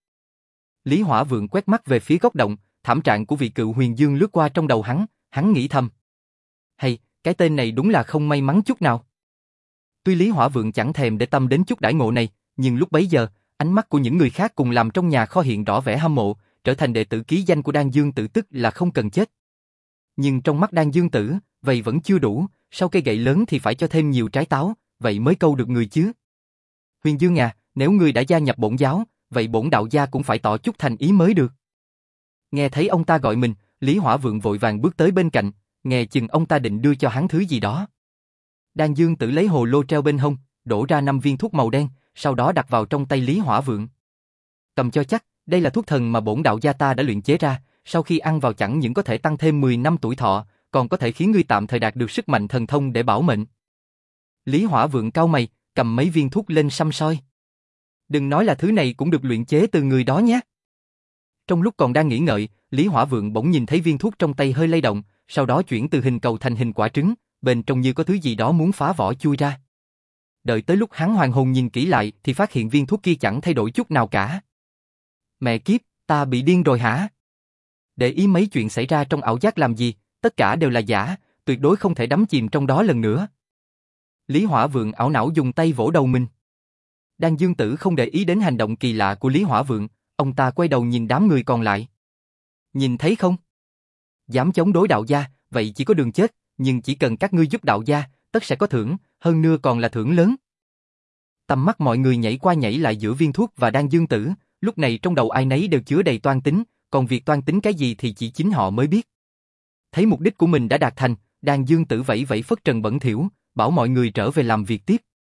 Lý Hỏa Vượng quét mắt về phía góc động, thảm trạng của vị cựu Huyền Dương lướt qua trong đầu hắn, hắn nghĩ thầm. Hay, cái tên này đúng là không may mắn chút nào. Tuy Lý Hỏa Vượng chẳng thèm để tâm đến chút đãi ngộ này, nhưng lúc bấy giờ, ánh mắt của những người khác cùng làm trong nhà kho hiện rõ vẻ hâm mộ, trở thành đệ tử ký danh của Đan Dương Tử tức là không cần chết. Nhưng trong mắt Đan Dương Tử, vậy vẫn chưa đủ, sau cây gậy lớn thì phải cho thêm nhiều trái táo, vậy mới câu được người chứ. Huyền Dương à, nếu ngươi đã gia nhập bổn giáo, vậy bổn đạo gia cũng phải tỏ chút thành ý mới được. Nghe thấy ông ta gọi mình, Lý Hỏa Vượng vội vàng bước tới bên cạnh, nghe chừng ông ta định đưa cho hắn thứ gì đó. Đan Dương Tử lấy hồ lô treo bên hông, đổ ra năm viên thuốc màu đen, sau đó đặt vào trong tay Lý Hỏa Vượng. Cầm cho chắc, đây là thuốc thần mà bổn đạo gia ta đã luyện chế ra, sau khi ăn vào chẳng những có thể tăng thêm mười năm tuổi thọ, còn có thể khiến ngươi tạm thời đạt được sức mạnh thần thông để bảo mệnh. Lý Hỏa Vượng cau mày, cầm mấy viên thuốc lên săm soi. Đừng nói là thứ này cũng được luyện chế từ người đó nhé. Trong lúc còn đang nghĩ ngợi, Lý Hỏa Vượng bỗng nhìn thấy viên thuốc trong tay hơi lay động, sau đó chuyển từ hình cầu thành hình quả trứng, bên trong như có thứ gì đó muốn phá vỏ chui ra. Đợi tới lúc hắn hoàn hồn nhìn kỹ lại thì phát hiện viên thuốc kia chẳng thay đổi chút nào cả. Mẹ kiếp, ta bị điên rồi hả? Để ý mấy chuyện xảy ra trong ảo giác làm gì, tất cả đều là giả, tuyệt đối không thể đắm chìm trong đó lần nữa. Lý Hỏa Vượng ảo não dùng tay vỗ đầu mình. Đan Dương Tử không để ý đến hành động kỳ lạ của Lý Hỏa Vượng, ông ta quay đầu nhìn đám người còn lại. Nhìn thấy không? Dám chống đối đạo gia, vậy chỉ có đường chết, nhưng chỉ cần các ngươi giúp đạo gia, tất sẽ có thưởng, hơn nữa còn là thưởng lớn. Tầm mắt mọi người nhảy qua nhảy lại giữa viên thuốc và Đan Dương Tử, lúc này trong đầu ai nấy đều chứa đầy toan tính, còn việc toan tính cái gì thì chỉ chính họ mới biết. Thấy mục đích của mình đã đạt thành, Đan Dương Tử vẫy vẫy phất trần bẩn thỉu, bảo mọi người trở về làm việc tiếp.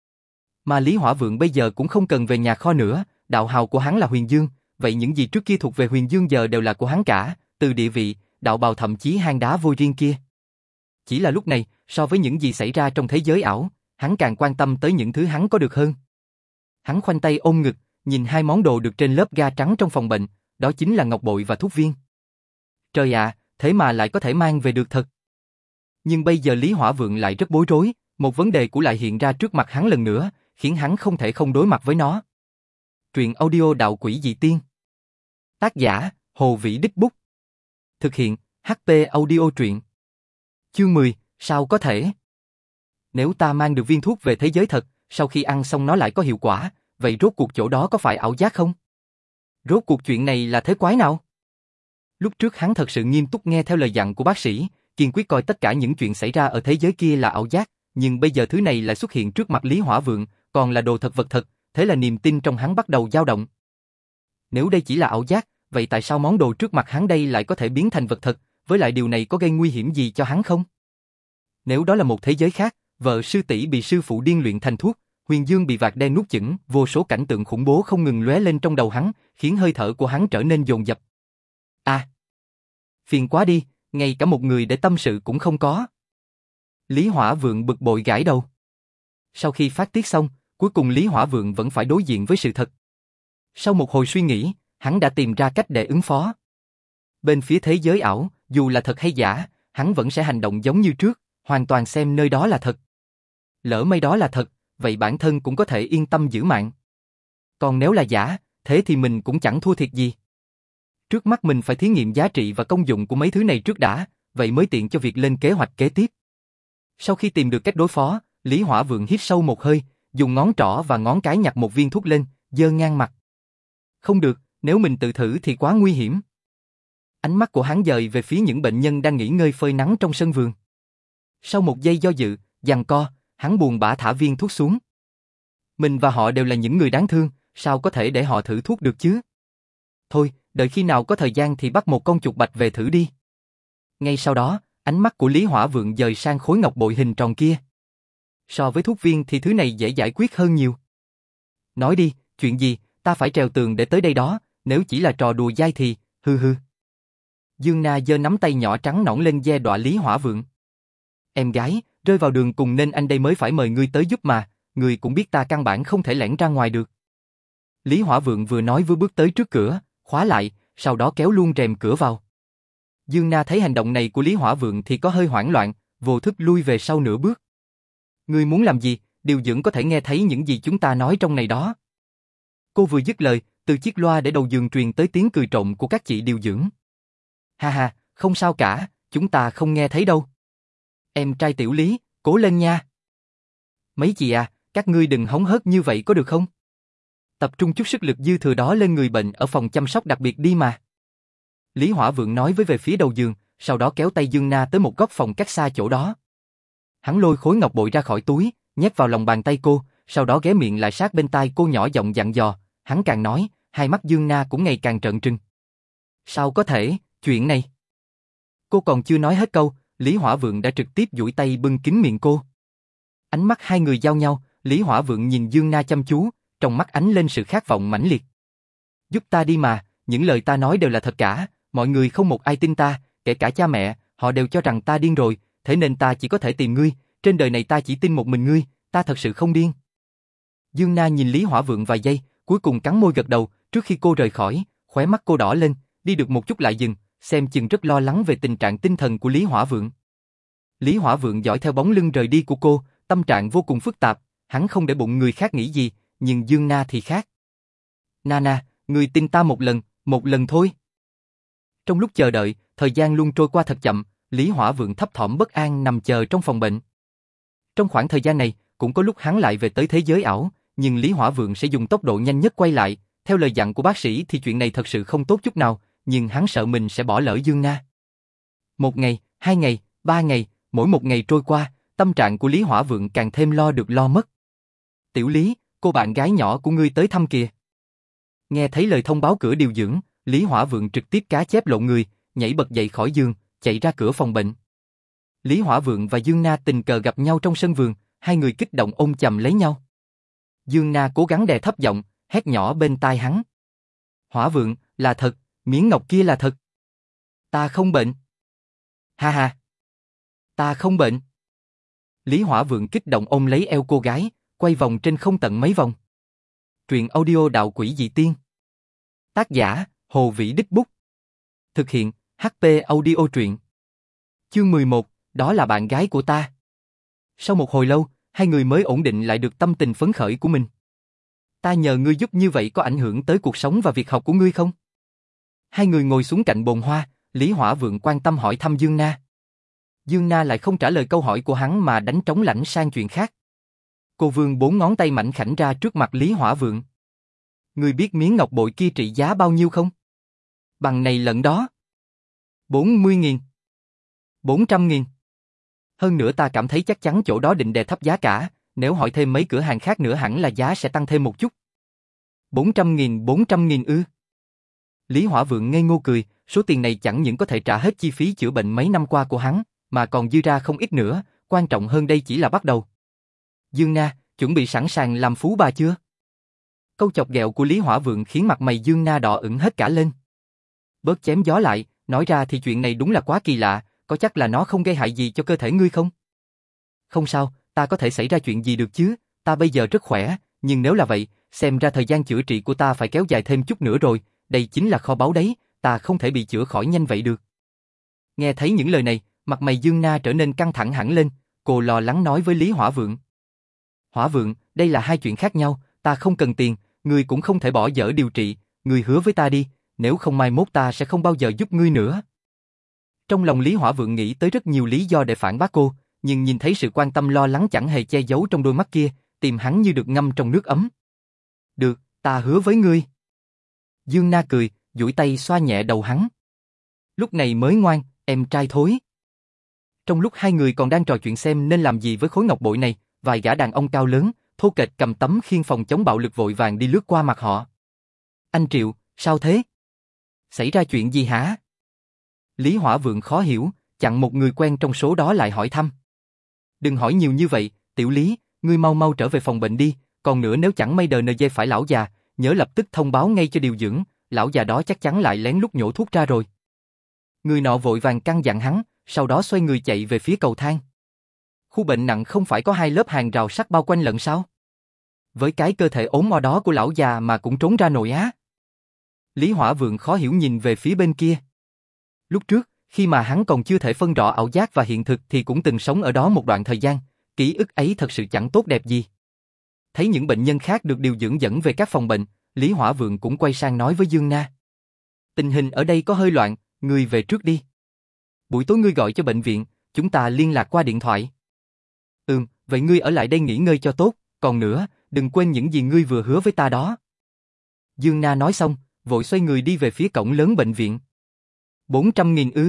Mà Lý Hỏa Vượng bây giờ cũng không cần về nhà kho nữa, đạo hào của hắn là Huyền Dương, vậy những gì trước kia thuộc về Huyền Dương giờ đều là của hắn cả, từ địa vị, đạo bào thậm chí hang đá vôi riêng kia. Chỉ là lúc này, so với những gì xảy ra trong thế giới ảo, hắn càng quan tâm tới những thứ hắn có được hơn. Hắn khoanh tay ôm ngực, nhìn hai món đồ được trên lớp ga trắng trong phòng bệnh, đó chính là ngọc bội và thuốc viên. Trời ạ, thế mà lại có thể mang về được thật. Nhưng bây giờ Lý Hỏa Vượng lại rất bối rối, một vấn đề cũ lại hiện ra trước mặt hắn lần nữa, khiến hắn không thể không đối mặt với nó. Truyện audio Đạo Quỷ Dị Tiên. Tác giả, Hồ Vĩ Đích Bút. Thực hiện, hát pê Audio Truyện. Chương mười, sao có thể? Nếu ta mang được viên thuốc về thế giới thật, sau khi ăn xong nó lại có hiệu quả, vậy rốt cuộc chỗ đó có phải ảo giác không? Rốt cuộc chuyện này là thế quái nào? Lúc trước hắn thật sự nghiêm túc nghe theo lời dặn của bác sĩ, kiên quyết coi tất cả những chuyện xảy ra ở thế giới kia là ảo giác, nhưng bây giờ thứ này lại xuất hiện trước mặt Lý Hỏa Vượng, còn là đồ thật vật thật, thế là niềm tin trong hắn bắt đầu dao động. Nếu đây chỉ là ảo giác, vậy tại sao món đồ trước mặt hắn đây lại có thể biến thành vật thật, với lại điều này có gây nguy hiểm gì cho hắn không? Nếu đó là một thế giới khác, vợ sư tỷ bị sư phụ điên luyện thành thuốc, Huyền Dương bị vạc đen nuốt chửng, vô số cảnh tượng khủng bố không ngừng lóe lên trong đầu hắn, khiến hơi thở của hắn trở nên dồn dập. À, phiền quá đi, ngay cả một người để tâm sự cũng không có. Lý Hỏa Vượng bực bội gãi đầu. Sau khi phát tiết xong, cuối cùng Lý Hỏa Vượng vẫn phải đối diện với sự thật. Sau một hồi suy nghĩ, hắn đã tìm ra cách để ứng phó. Bên phía thế giới ảo, dù là thật hay giả, hắn vẫn sẽ hành động giống như trước, hoàn toàn xem nơi đó là thật. Lỡ may đó là thật, vậy bản thân cũng có thể yên tâm giữ mạng. Còn nếu là giả, thế thì mình cũng chẳng thua thiệt gì. Trước mắt mình phải thí nghiệm giá trị và công dụng của mấy thứ này trước đã, vậy mới tiện cho việc lên kế hoạch kế tiếp. Sau khi tìm được cách đối phó, Lý Hỏa Vượng hít sâu một hơi, dùng ngón trỏ và ngón cái nhặt một viên thuốc lên, giơ ngang mặt. Không được, nếu mình tự thử thì quá nguy hiểm. Ánh mắt của hắn dời về phía những bệnh nhân đang nghỉ ngơi phơi nắng trong sân vườn. Sau một giây do dự, giằng co, hắn buồn bã thả viên thuốc xuống. Mình và họ đều là những người đáng thương, sao có thể để họ thử thuốc được chứ? Thôi, đợi khi nào có thời gian thì bắt một con chuột bạch về thử đi. Ngay sau đó, ánh mắt của Lý Hỏa Vượng dời sang khối ngọc bội hình tròn kia. So với thuốc viên thì thứ này dễ giải quyết hơn nhiều. Nói đi, chuyện gì, ta phải trèo tường để tới đây đó, nếu chỉ là trò đùa dai thì, hư hư. Dương Na giơ nắm tay nhỏ trắng nõn lên giê đọa Lý Hỏa Vượng. Em gái, rơi vào đường cùng nên anh đây mới phải mời ngươi tới giúp mà, ngươi cũng biết ta căn bản không thể lẻn ra ngoài được. Lý Hỏa Vượng vừa nói vừa bước tới trước cửa, khóa lại, sau đó kéo luôn rèm cửa vào. Dương Na thấy hành động này của Lý Hỏa Vượng thì có hơi hoảng loạn, vô thức lui về sau nửa bước. Ngươi muốn làm gì, điều dưỡng có thể nghe thấy những gì chúng ta nói trong này đó. Cô vừa dứt lời, từ chiếc loa để đầu giường truyền tới tiếng cười trộm của các chị điều dưỡng. Ha ha, không sao cả, chúng ta không nghe thấy đâu. Em trai Tiểu Lý, cố lên nha. Mấy chị à, các ngươi đừng hóng hớt như vậy có được không? Tập trung chút sức lực dư thừa đó lên người bệnh ở phòng chăm sóc đặc biệt đi mà. Lý Hỏa Vượng nói với về phía đầu giường, sau đó kéo tay Dương Na tới một góc phòng cách xa chỗ đó. Hắn lôi khối ngọc bội ra khỏi túi, nhét vào lòng bàn tay cô, sau đó ghé miệng lại sát bên tai cô nhỏ giọng dặn dò, hắn càng nói, hai mắt Dương Na cũng ngày càng trợn trừng. Sao có thể, chuyện này? Cô còn chưa nói hết câu, Lý Hỏa Vượng đã trực tiếp duỗi tay bưng kín miệng cô. Ánh mắt hai người giao nhau, Lý Hỏa Vượng nhìn Dương Na chăm chú, trong mắt ánh lên sự khát vọng mãnh liệt. Giúp ta đi mà, những lời ta nói đều là thật cả, mọi người không một ai tin ta, kể cả cha mẹ, họ đều cho rằng ta điên rồi, thế nên ta chỉ có thể tìm ngươi, trên đời này ta chỉ tin một mình ngươi, ta thật sự không điên. Dương Na nhìn Lý Hỏa Vượng vài giây, cuối cùng cắn môi gật đầu, trước khi cô rời khỏi, khóe mắt cô đỏ lên, đi được một chút lại dừng, xem chừng rất lo lắng về tình trạng tinh thần của Lý Hỏa Vượng. Lý Hỏa Vượng dõi theo bóng lưng rời đi của cô, tâm trạng vô cùng phức tạp, hắn không để bụng người khác nghĩ gì, nhưng Dương Na thì khác. Nana, người tin ta một lần, một lần thôi. Trong lúc chờ đợi, thời gian luôn trôi qua thật chậm, Lý Hỏa Vượng thấp thỏm bất an nằm chờ trong phòng bệnh. Trong khoảng thời gian này, cũng có lúc hắn lại về tới thế giới ảo, nhưng Lý Hỏa Vượng sẽ dùng tốc độ nhanh nhất quay lại, theo lời dặn của bác sĩ thì chuyện này thật sự không tốt chút nào, nhưng hắn sợ mình sẽ bỏ lỡ Dương Na. Một ngày, hai ngày, ba ngày, mỗi một ngày trôi qua, tâm trạng của Lý Hỏa Vượng càng thêm lo được lo mất. Tiểu Lý, cô bạn gái nhỏ của ngươi tới thăm kìa. Nghe thấy lời thông báo cửa điều dưỡng, Lý Hỏa Vượng trực tiếp cá chép lộn người, nhảy bật dậy khỏi giường, chạy ra cửa phòng bệnh. Lý Hỏa Vượng và Dương Na tình cờ gặp nhau trong sân vườn, hai người kích động ôm chầm lấy nhau. Dương Na cố gắng đè thấp giọng, hét nhỏ bên tai hắn. Hỏa Vượng, là thật, miếng ngọc kia là thật. Ta không bệnh. Ha ha. Ta không bệnh. Lý Hỏa Vượng kích động ôm lấy eo cô gái, quay vòng trên không tận mấy vòng. Truyện audio Đạo Quỷ Dị Tiên. Tác giả, Hồ Vĩ Đích Bút. Thực hiện, hát pê Audio Truyện. Chương mười một, đó là bạn gái của ta. Sau một hồi lâu, hai người mới ổn định lại được tâm tình phấn khởi của mình. Ta nhờ ngươi giúp như vậy có ảnh hưởng tới cuộc sống và việc học của ngươi không? Hai người ngồi xuống cạnh bồn hoa, Lý Hỏa Vượng quan tâm hỏi thăm Dương Na. Dương Na lại không trả lời câu hỏi của hắn mà đánh trống lãnh sang chuyện khác. Cô vươn bốn ngón tay mảnh khảnh ra trước mặt Lý Hỏa Vượng. Ngươi biết miếng ngọc bội kia trị giá bao nhiêu không? Bằng này lận đó. Bốn mươi nghìn. Bốn trăm nghìn. Hơn nữa ta cảm thấy chắc chắn chỗ đó định đè thấp giá cả, nếu hỏi thêm mấy cửa hàng khác nữa hẳn là giá sẽ tăng thêm một chút. Bốn trăm nghìn, bốn trăm nghìn ư? Lý Hỏa Vượng ngây ngô cười, số tiền này chẳng những có thể trả hết chi phí chữa bệnh mấy năm qua của hắn, mà còn dư ra không ít nữa, quan trọng hơn đây chỉ là bắt đầu. Dương Na, chuẩn bị sẵn sàng làm phú bà chưa? Câu chọc ghẹo của Lý Hỏa Vượng khiến mặt mày Dương Na đỏ ửng hết cả lên. Bớt chém gió lại, nói ra thì chuyện này đúng là quá kỳ lạ, có chắc là nó không gây hại gì cho cơ thể ngươi không? Không sao, ta có thể xảy ra chuyện gì được chứ, ta bây giờ rất khỏe, nhưng nếu là vậy, xem ra thời gian chữa trị của ta phải kéo dài thêm chút nữa rồi, đây chính là kho báu đấy, ta không thể bị chữa khỏi nhanh vậy được. Nghe thấy những lời này, mặt mày Dương Na trở nên căng thẳng hẳn lên, cô lo lắng nói với Lý Hỏa Vượng. Hỏa Vượng, đây là hai chuyện khác nhau, ta không cần tiền, ngươi cũng không thể bỏ dở điều trị, ngươi hứa với ta đi, nếu không mai mốt ta sẽ không bao giờ giúp ngươi nữa. Trong lòng Lý Hỏa Vượng nghĩ tới rất nhiều lý do để phản bác cô, nhưng nhìn thấy sự quan tâm lo lắng chẳng hề che giấu trong đôi mắt kia, tim hắn như được ngâm trong nước ấm. Được, ta hứa với ngươi. Dương Na cười, duỗi tay xoa nhẹ đầu hắn. Lúc này mới ngoan, em trai thối. Trong lúc hai người còn đang trò chuyện xem nên làm gì với khối ngọc bội này, vài gã đàn ông cao lớn, thô kệch cầm tấm khiên phòng chống bạo lực vội vàng đi lướt qua mặt họ. Anh Triệu, sao thế? Xảy ra chuyện gì hả? Lý Hỏa Vượng khó hiểu, chặn một người quen trong số đó lại hỏi thăm. Đừng hỏi nhiều như vậy, Tiểu Lý, ngươi mau mau trở về phòng bệnh đi, còn nữa nếu chẳng may đờ nờ dê phải lão già, nhớ lập tức thông báo ngay cho điều dưỡng, lão già đó chắc chắn lại lén lút nhổ thuốc ra rồi. Người nọ vội vàng căn dặn hắn, sau đó xoay người chạy về phía cầu thang. Khu bệnh nặng không phải có hai lớp hàng rào sắt bao quanh lận sao? Với cái cơ thể ốm o đó của lão già mà cũng trốn ra nổi á. Lý Hỏa Vượng khó hiểu nhìn về phía bên kia. Lúc trước, khi mà hắn còn chưa thể phân rõ ảo giác và hiện thực thì cũng từng sống ở đó một đoạn thời gian, ký ức ấy thật sự chẳng tốt đẹp gì. Thấy những bệnh nhân khác được điều dưỡng dẫn về các phòng bệnh, Lý Hỏa Vượng cũng quay sang nói với Dương Na. Tình hình ở đây có hơi loạn, ngươi về trước đi. Buổi tối ngươi gọi cho bệnh viện, chúng ta liên lạc qua điện thoại. Ừm, vậy ngươi ở lại đây nghỉ ngơi cho tốt, còn nữa, đừng quên những gì ngươi vừa hứa với ta đó. Dương Na nói xong, vội xoay người đi về phía cổng lớn bệnh viện. Bốn trăm nghìn ư?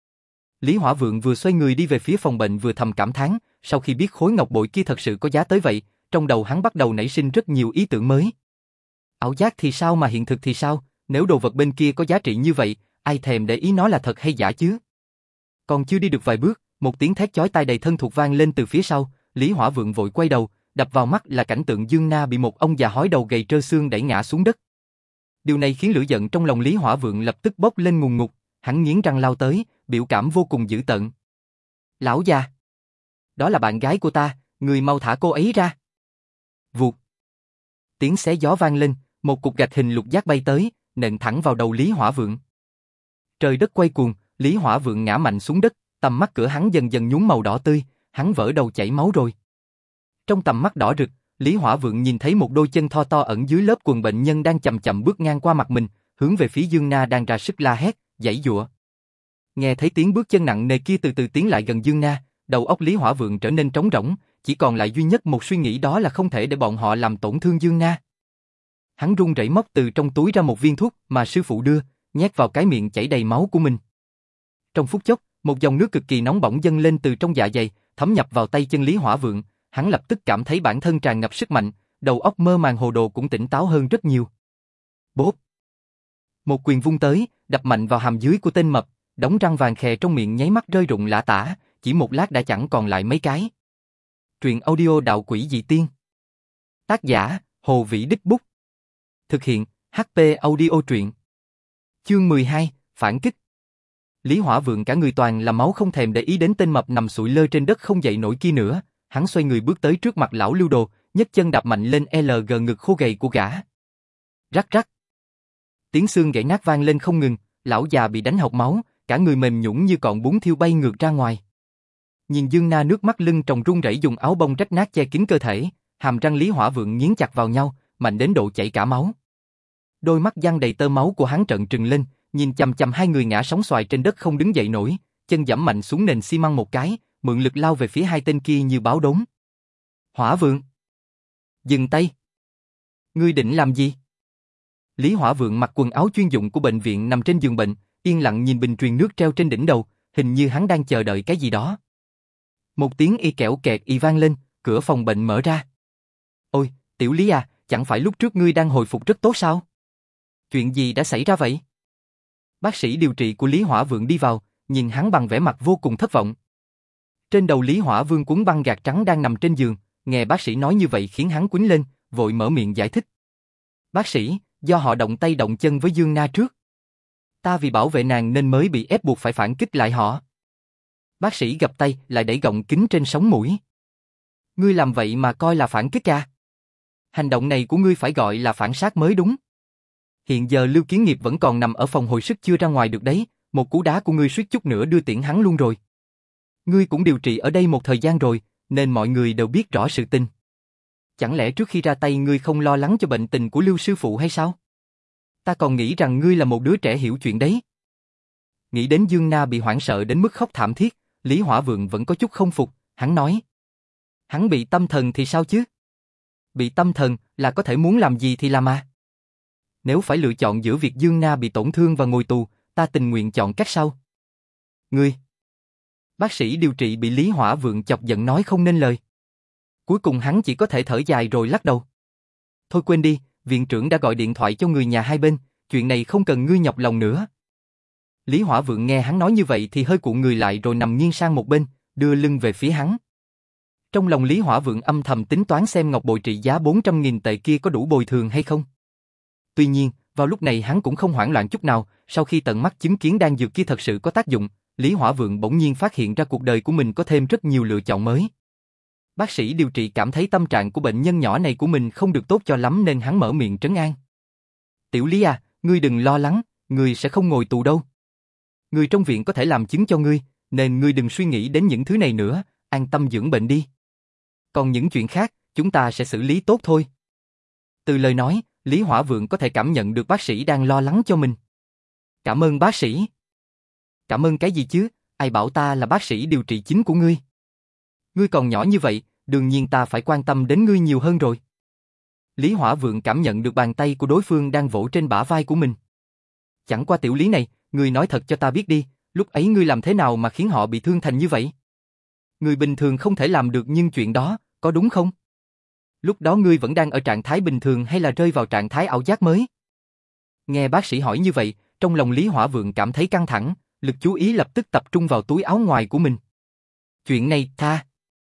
Lý Hỏa Vượng vừa xoay người đi về phía phòng bệnh vừa thầm cảm thán, sau khi biết khối ngọc bội kia thật sự có giá tới vậy, trong đầu hắn bắt đầu nảy sinh rất nhiều ý tưởng mới. Ảo giác thì sao mà hiện thực thì sao, nếu đồ vật bên kia có giá trị như vậy, ai thèm để ý nó là thật hay giả chứ? Còn chưa đi được vài bước, một tiếng thét chói tai đầy thân thuộc vang lên từ phía sau, Lý Hỏa Vượng vội quay đầu, đập vào mắt là cảnh tượng Dương Na bị một ông già hói đầu gầy trơ xương đẩy ngã xuống đất. Điều này khiến lửa giận trong lòng Lý Hỏa Vượng lập tức bốc lên ngùn ngụt, hắn nghiến răng lao tới, biểu cảm vô cùng dữ tợn. Lão già! Đó là bạn gái của ta, người mau thả cô ấy ra! Vụt! Tiếng xé gió vang lên, một cục gạch hình lục giác bay tới, nện thẳng vào đầu Lý Hỏa Vượng. Trời đất quay cuồng, Lý Hỏa Vượng ngã mạnh xuống đất, tầm mắt cửa hắn dần dần nhuốm màu đỏ tươi, hắn vỡ đầu chảy máu rồi. Trong tầm mắt đỏ rực, Lý Hỏa Vượng nhìn thấy một đôi chân thon to ẩn dưới lớp quần bệnh nhân đang chậm chậm bước ngang qua mặt mình, hướng về phía Dương Na đang ra sức la hét, giãy giụa. Nghe thấy tiếng bước chân nặng nề kia từ từ tiến lại gần Dương Na, đầu óc Lý Hỏa Vượng trở nên trống rỗng, chỉ còn lại duy nhất một suy nghĩ, đó là không thể để bọn họ làm tổn thương Dương Na. Hắn run rẩy móc từ trong túi ra một viên thuốc mà sư phụ đưa, nhét vào cái miệng chảy đầy máu của mình. Trong phút chốc, một dòng nước cực kỳ nóng bỏng dâng lên từ trong dạ dày, thấm nhập vào tay chân Lý Hỏa Vượng, hắn lập tức cảm thấy bản thân tràn ngập sức mạnh, đầu óc mơ màng hồ đồ cũng tỉnh táo hơn rất nhiều. Bốp! Một quyền vung tới, đập mạnh vào hàm dưới của tên mập, đống răng vàng khè trong miệng nháy mắt rơi rụng lả tả, chỉ một lát đã chẳng còn lại mấy cái. Truyện audio Đạo Quỷ Dị Tiên. Tác giả: Hồ Vĩ Đích Bút. Thực hiện: hát pê Audio Truyện. Chương mười hai, phản kích. Lý Hỏa Vượng cả người toàn là máu, không thèm để ý đến tên mập nằm sụi lơ trên đất không dậy nổi kia nữa, hắn xoay người bước tới trước mặt lão Lưu Đồ, nhấc chân đạp mạnh lên lờ giê ngực khô gầy của gã. Rắc rắc. Tiếng xương gãy nát vang lên không ngừng, lão già bị đánh hộc máu, cả người mềm nhũn như cọn bún thiêu bay ngược ra ngoài. Nhìn Dương Na nước mắt lưng tròng run rẩy dùng áo bông rách nát che kín cơ thể, hàm răng Lý Hỏa Vượng nghiến chặt vào nhau, mạnh đến độ chảy cả máu. Đôi mắt giăng đầy tơ máu của hắn trợn trừng lên, nhìn chằm chằm hai người ngã sóng xoài trên đất không đứng dậy nổi, chân giẫm mạnh xuống nền xi măng một cái, mượn lực lao về phía hai tên kia như báo đốm. Hỏa Vượng! Dừng tay! Ngươi định làm gì? Lý Hỏa Vượng mặc quần áo chuyên dụng của bệnh viện nằm trên giường bệnh, yên lặng nhìn bình truyền nước treo trên đỉnh đầu, hình như hắn đang chờ đợi cái gì đó. Một tiếng y kẽo kẹt y vang lên, cửa phòng bệnh mở ra. Ôi, Tiểu Lý à, chẳng phải lúc trước ngươi đang hồi phục rất tốt sao? Chuyện gì đã xảy ra vậy? Bác sĩ điều trị của Lý Hỏa Vượng đi vào, nhìn hắn bằng vẻ mặt vô cùng thất vọng. Trên đầu Lý Hỏa Vương cuốn băng gạc trắng đang nằm trên giường, nghe bác sĩ nói như vậy khiến hắn quýnh lên, vội mở miệng giải thích. Bác sĩ, do họ động tay động chân với Dương Na trước. Ta vì bảo vệ nàng nên mới bị ép buộc phải phản kích lại họ. Bác sĩ gập tay lại đẩy gọng kính trên sống mũi. Ngươi làm vậy mà coi là phản kích à? Hành động này của ngươi phải gọi là phản sát mới đúng. Hiện giờ Lưu Kiến Nghiệp vẫn còn nằm ở phòng hồi sức chưa ra ngoài được đấy, một cú đá của ngươi suýt chút nữa đưa tiễn hắn luôn rồi. Ngươi cũng điều trị ở đây một thời gian rồi, nên mọi người đều biết rõ sự tình. Chẳng lẽ trước khi ra tay ngươi không lo lắng cho bệnh tình của Lưu sư phụ hay sao? Ta còn nghĩ rằng ngươi là một đứa trẻ hiểu chuyện đấy. Nghĩ đến Dương Na bị hoảng sợ đến mức khóc thảm thiết, Lý Hỏa Vượng vẫn có chút không phục, hắn nói. Hắn bị tâm thần thì sao chứ? Bị tâm thần là có thể muốn làm gì thì làm à? Nếu phải lựa chọn giữa việc Dương Na bị tổn thương và ngồi tù, ta tình nguyện chọn cách sau. Ngươi! Bác sĩ điều trị bị Lý Hỏa Vượng chọc giận nói không nên lời. Cuối cùng hắn chỉ có thể thở dài rồi lắc đầu. Thôi quên đi, viện trưởng đã gọi điện thoại cho người nhà hai bên, chuyện này không cần ngươi nhọc lòng nữa. Lý Hỏa Vượng nghe hắn nói như vậy thì hơi cuộn người lại rồi nằm nghiêng sang một bên, đưa lưng về phía hắn. Trong lòng Lý Hỏa Vượng âm thầm tính toán xem ngọc bội trị giá bốn trăm nghìn tệ kia có đủ bồi thường hay không. Tuy nhiên, vào lúc này hắn cũng không hoảng loạn chút nào, sau khi tận mắt chứng kiến đan dược kia thật sự có tác dụng, Lý Hỏa Vượng bỗng nhiên phát hiện ra cuộc đời của mình có thêm rất nhiều lựa chọn mới. Bác sĩ điều trị cảm thấy tâm trạng của bệnh nhân nhỏ này của mình không được tốt cho lắm nên hắn mở miệng trấn an. Tiểu Lý à, ngươi đừng lo lắng, ngươi sẽ không ngồi tù đâu. Người trong viện có thể làm chứng cho ngươi, nên ngươi đừng suy nghĩ đến những thứ này nữa, an tâm dưỡng bệnh đi. Còn những chuyện khác, chúng ta sẽ xử lý tốt thôi. Từ lời nói, Lý Hỏa Vượng có thể cảm nhận được bác sĩ đang lo lắng cho mình. Cảm ơn bác sĩ. Cảm ơn cái gì chứ, ai bảo ta là bác sĩ điều trị chính của ngươi. Ngươi còn nhỏ như vậy, đương nhiên ta phải quan tâm đến ngươi nhiều hơn rồi. Lý Hỏa Vượng cảm nhận được bàn tay của đối phương đang vỗ trên bả vai của mình. Chẳng qua Tiểu Lý này, ngươi nói thật cho ta biết đi, lúc ấy ngươi làm thế nào mà khiến họ bị thương thành như vậy? Người bình thường không thể làm được nhưng chuyện đó, có đúng không? Lúc đó ngươi vẫn đang ở trạng thái bình thường hay là rơi vào trạng thái ảo giác mới? Nghe bác sĩ hỏi như vậy, trong lòng Lý Hỏa Vượng cảm thấy căng thẳng, lực chú ý lập tức tập trung vào túi áo ngoài của mình. Chuyện này, ta...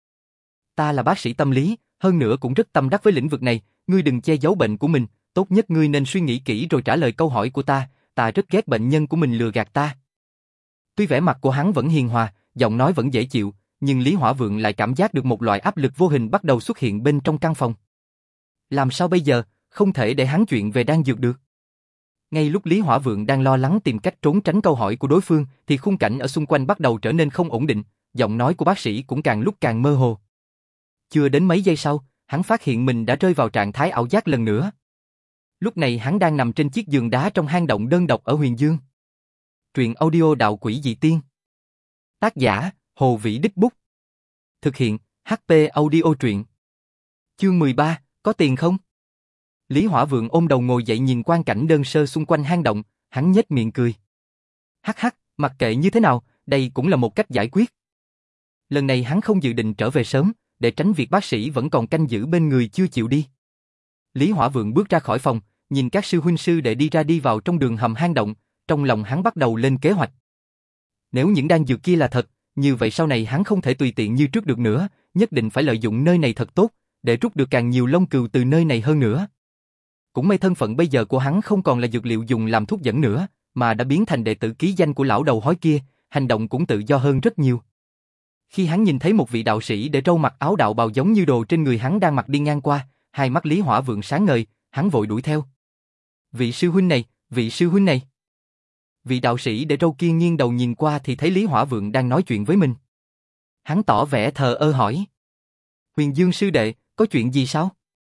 Ta là bác sĩ tâm lý, hơn nữa cũng rất tâm đắc với lĩnh vực này, ngươi đừng che giấu bệnh của mình, tốt nhất ngươi nên suy nghĩ kỹ rồi trả lời câu hỏi của ta, ta rất ghét bệnh nhân của mình lừa gạt ta. Tuy vẻ mặt của hắn vẫn hiền hòa, giọng nói vẫn dễ chịu, nhưng Lý Hỏa Vượng lại cảm giác được một loại áp lực vô hình bắt đầu xuất hiện bên trong căn phòng. Làm sao bây giờ, không thể để hắn chuyện về đan dược được. Ngay lúc Lý Hỏa Vượng đang lo lắng tìm cách trốn tránh câu hỏi của đối phương, thì khung cảnh ở xung quanh bắt đầu trở nên không ổn định, giọng nói của bác sĩ cũng càng lúc càng mơ hồ. Chưa đến mấy giây sau, hắn phát hiện mình đã rơi vào trạng thái ảo giác lần nữa. Lúc này hắn đang nằm trên chiếc giường đá trong hang động đơn độc ở Huyền Dương. Truyện audio Đạo Quỷ Dị Tiên. Tác giả, Hồ Vĩ Đích Bút. Thực hiện, hát pê Audio Truyện. Chương mười ba, có tiền không? Lý Hỏa Vượng ôm đầu ngồi dậy nhìn quang cảnh đơn sơ xung quanh hang động, hắn nhếch miệng cười. Hắc hắc, mặc kệ như thế nào, đây cũng là một cách giải quyết. Lần này hắn không dự định trở về sớm, để tránh việc bác sĩ vẫn còn canh giữ bên người chưa chịu đi. Lý Hỏa Vượng bước ra khỏi phòng, nhìn các sư huynh sư đệ đi ra đi vào trong đường hầm hang động, trong lòng hắn bắt đầu lên kế hoạch. Nếu những đan dược kia là thật, như vậy sau này hắn không thể tùy tiện như trước được nữa, nhất định phải lợi dụng nơi này thật tốt, để rút được càng nhiều lông cừu từ nơi này hơn nữa. Cũng may thân phận bây giờ của hắn không còn là dược liệu dùng làm thuốc dẫn nữa, mà đã biến thành đệ tử ký danh của lão đầu hói kia, hành động cũng tự do hơn rất nhiều. Khi hắn nhìn thấy một vị đạo sĩ để râu mặc áo đạo bào giống như đồ trên người hắn đang mặc đi ngang qua, hai mắt Lý Hỏa Vượng sáng ngời, hắn vội đuổi theo. Vị sư huynh này, vị sư huynh này. Vị đạo sĩ để râu kia nghiêng đầu nhìn qua thì thấy Lý Hỏa Vượng đang nói chuyện với mình. Hắn tỏ vẻ thờ ơ hỏi. Huyền Dương sư đệ, có chuyện gì sao?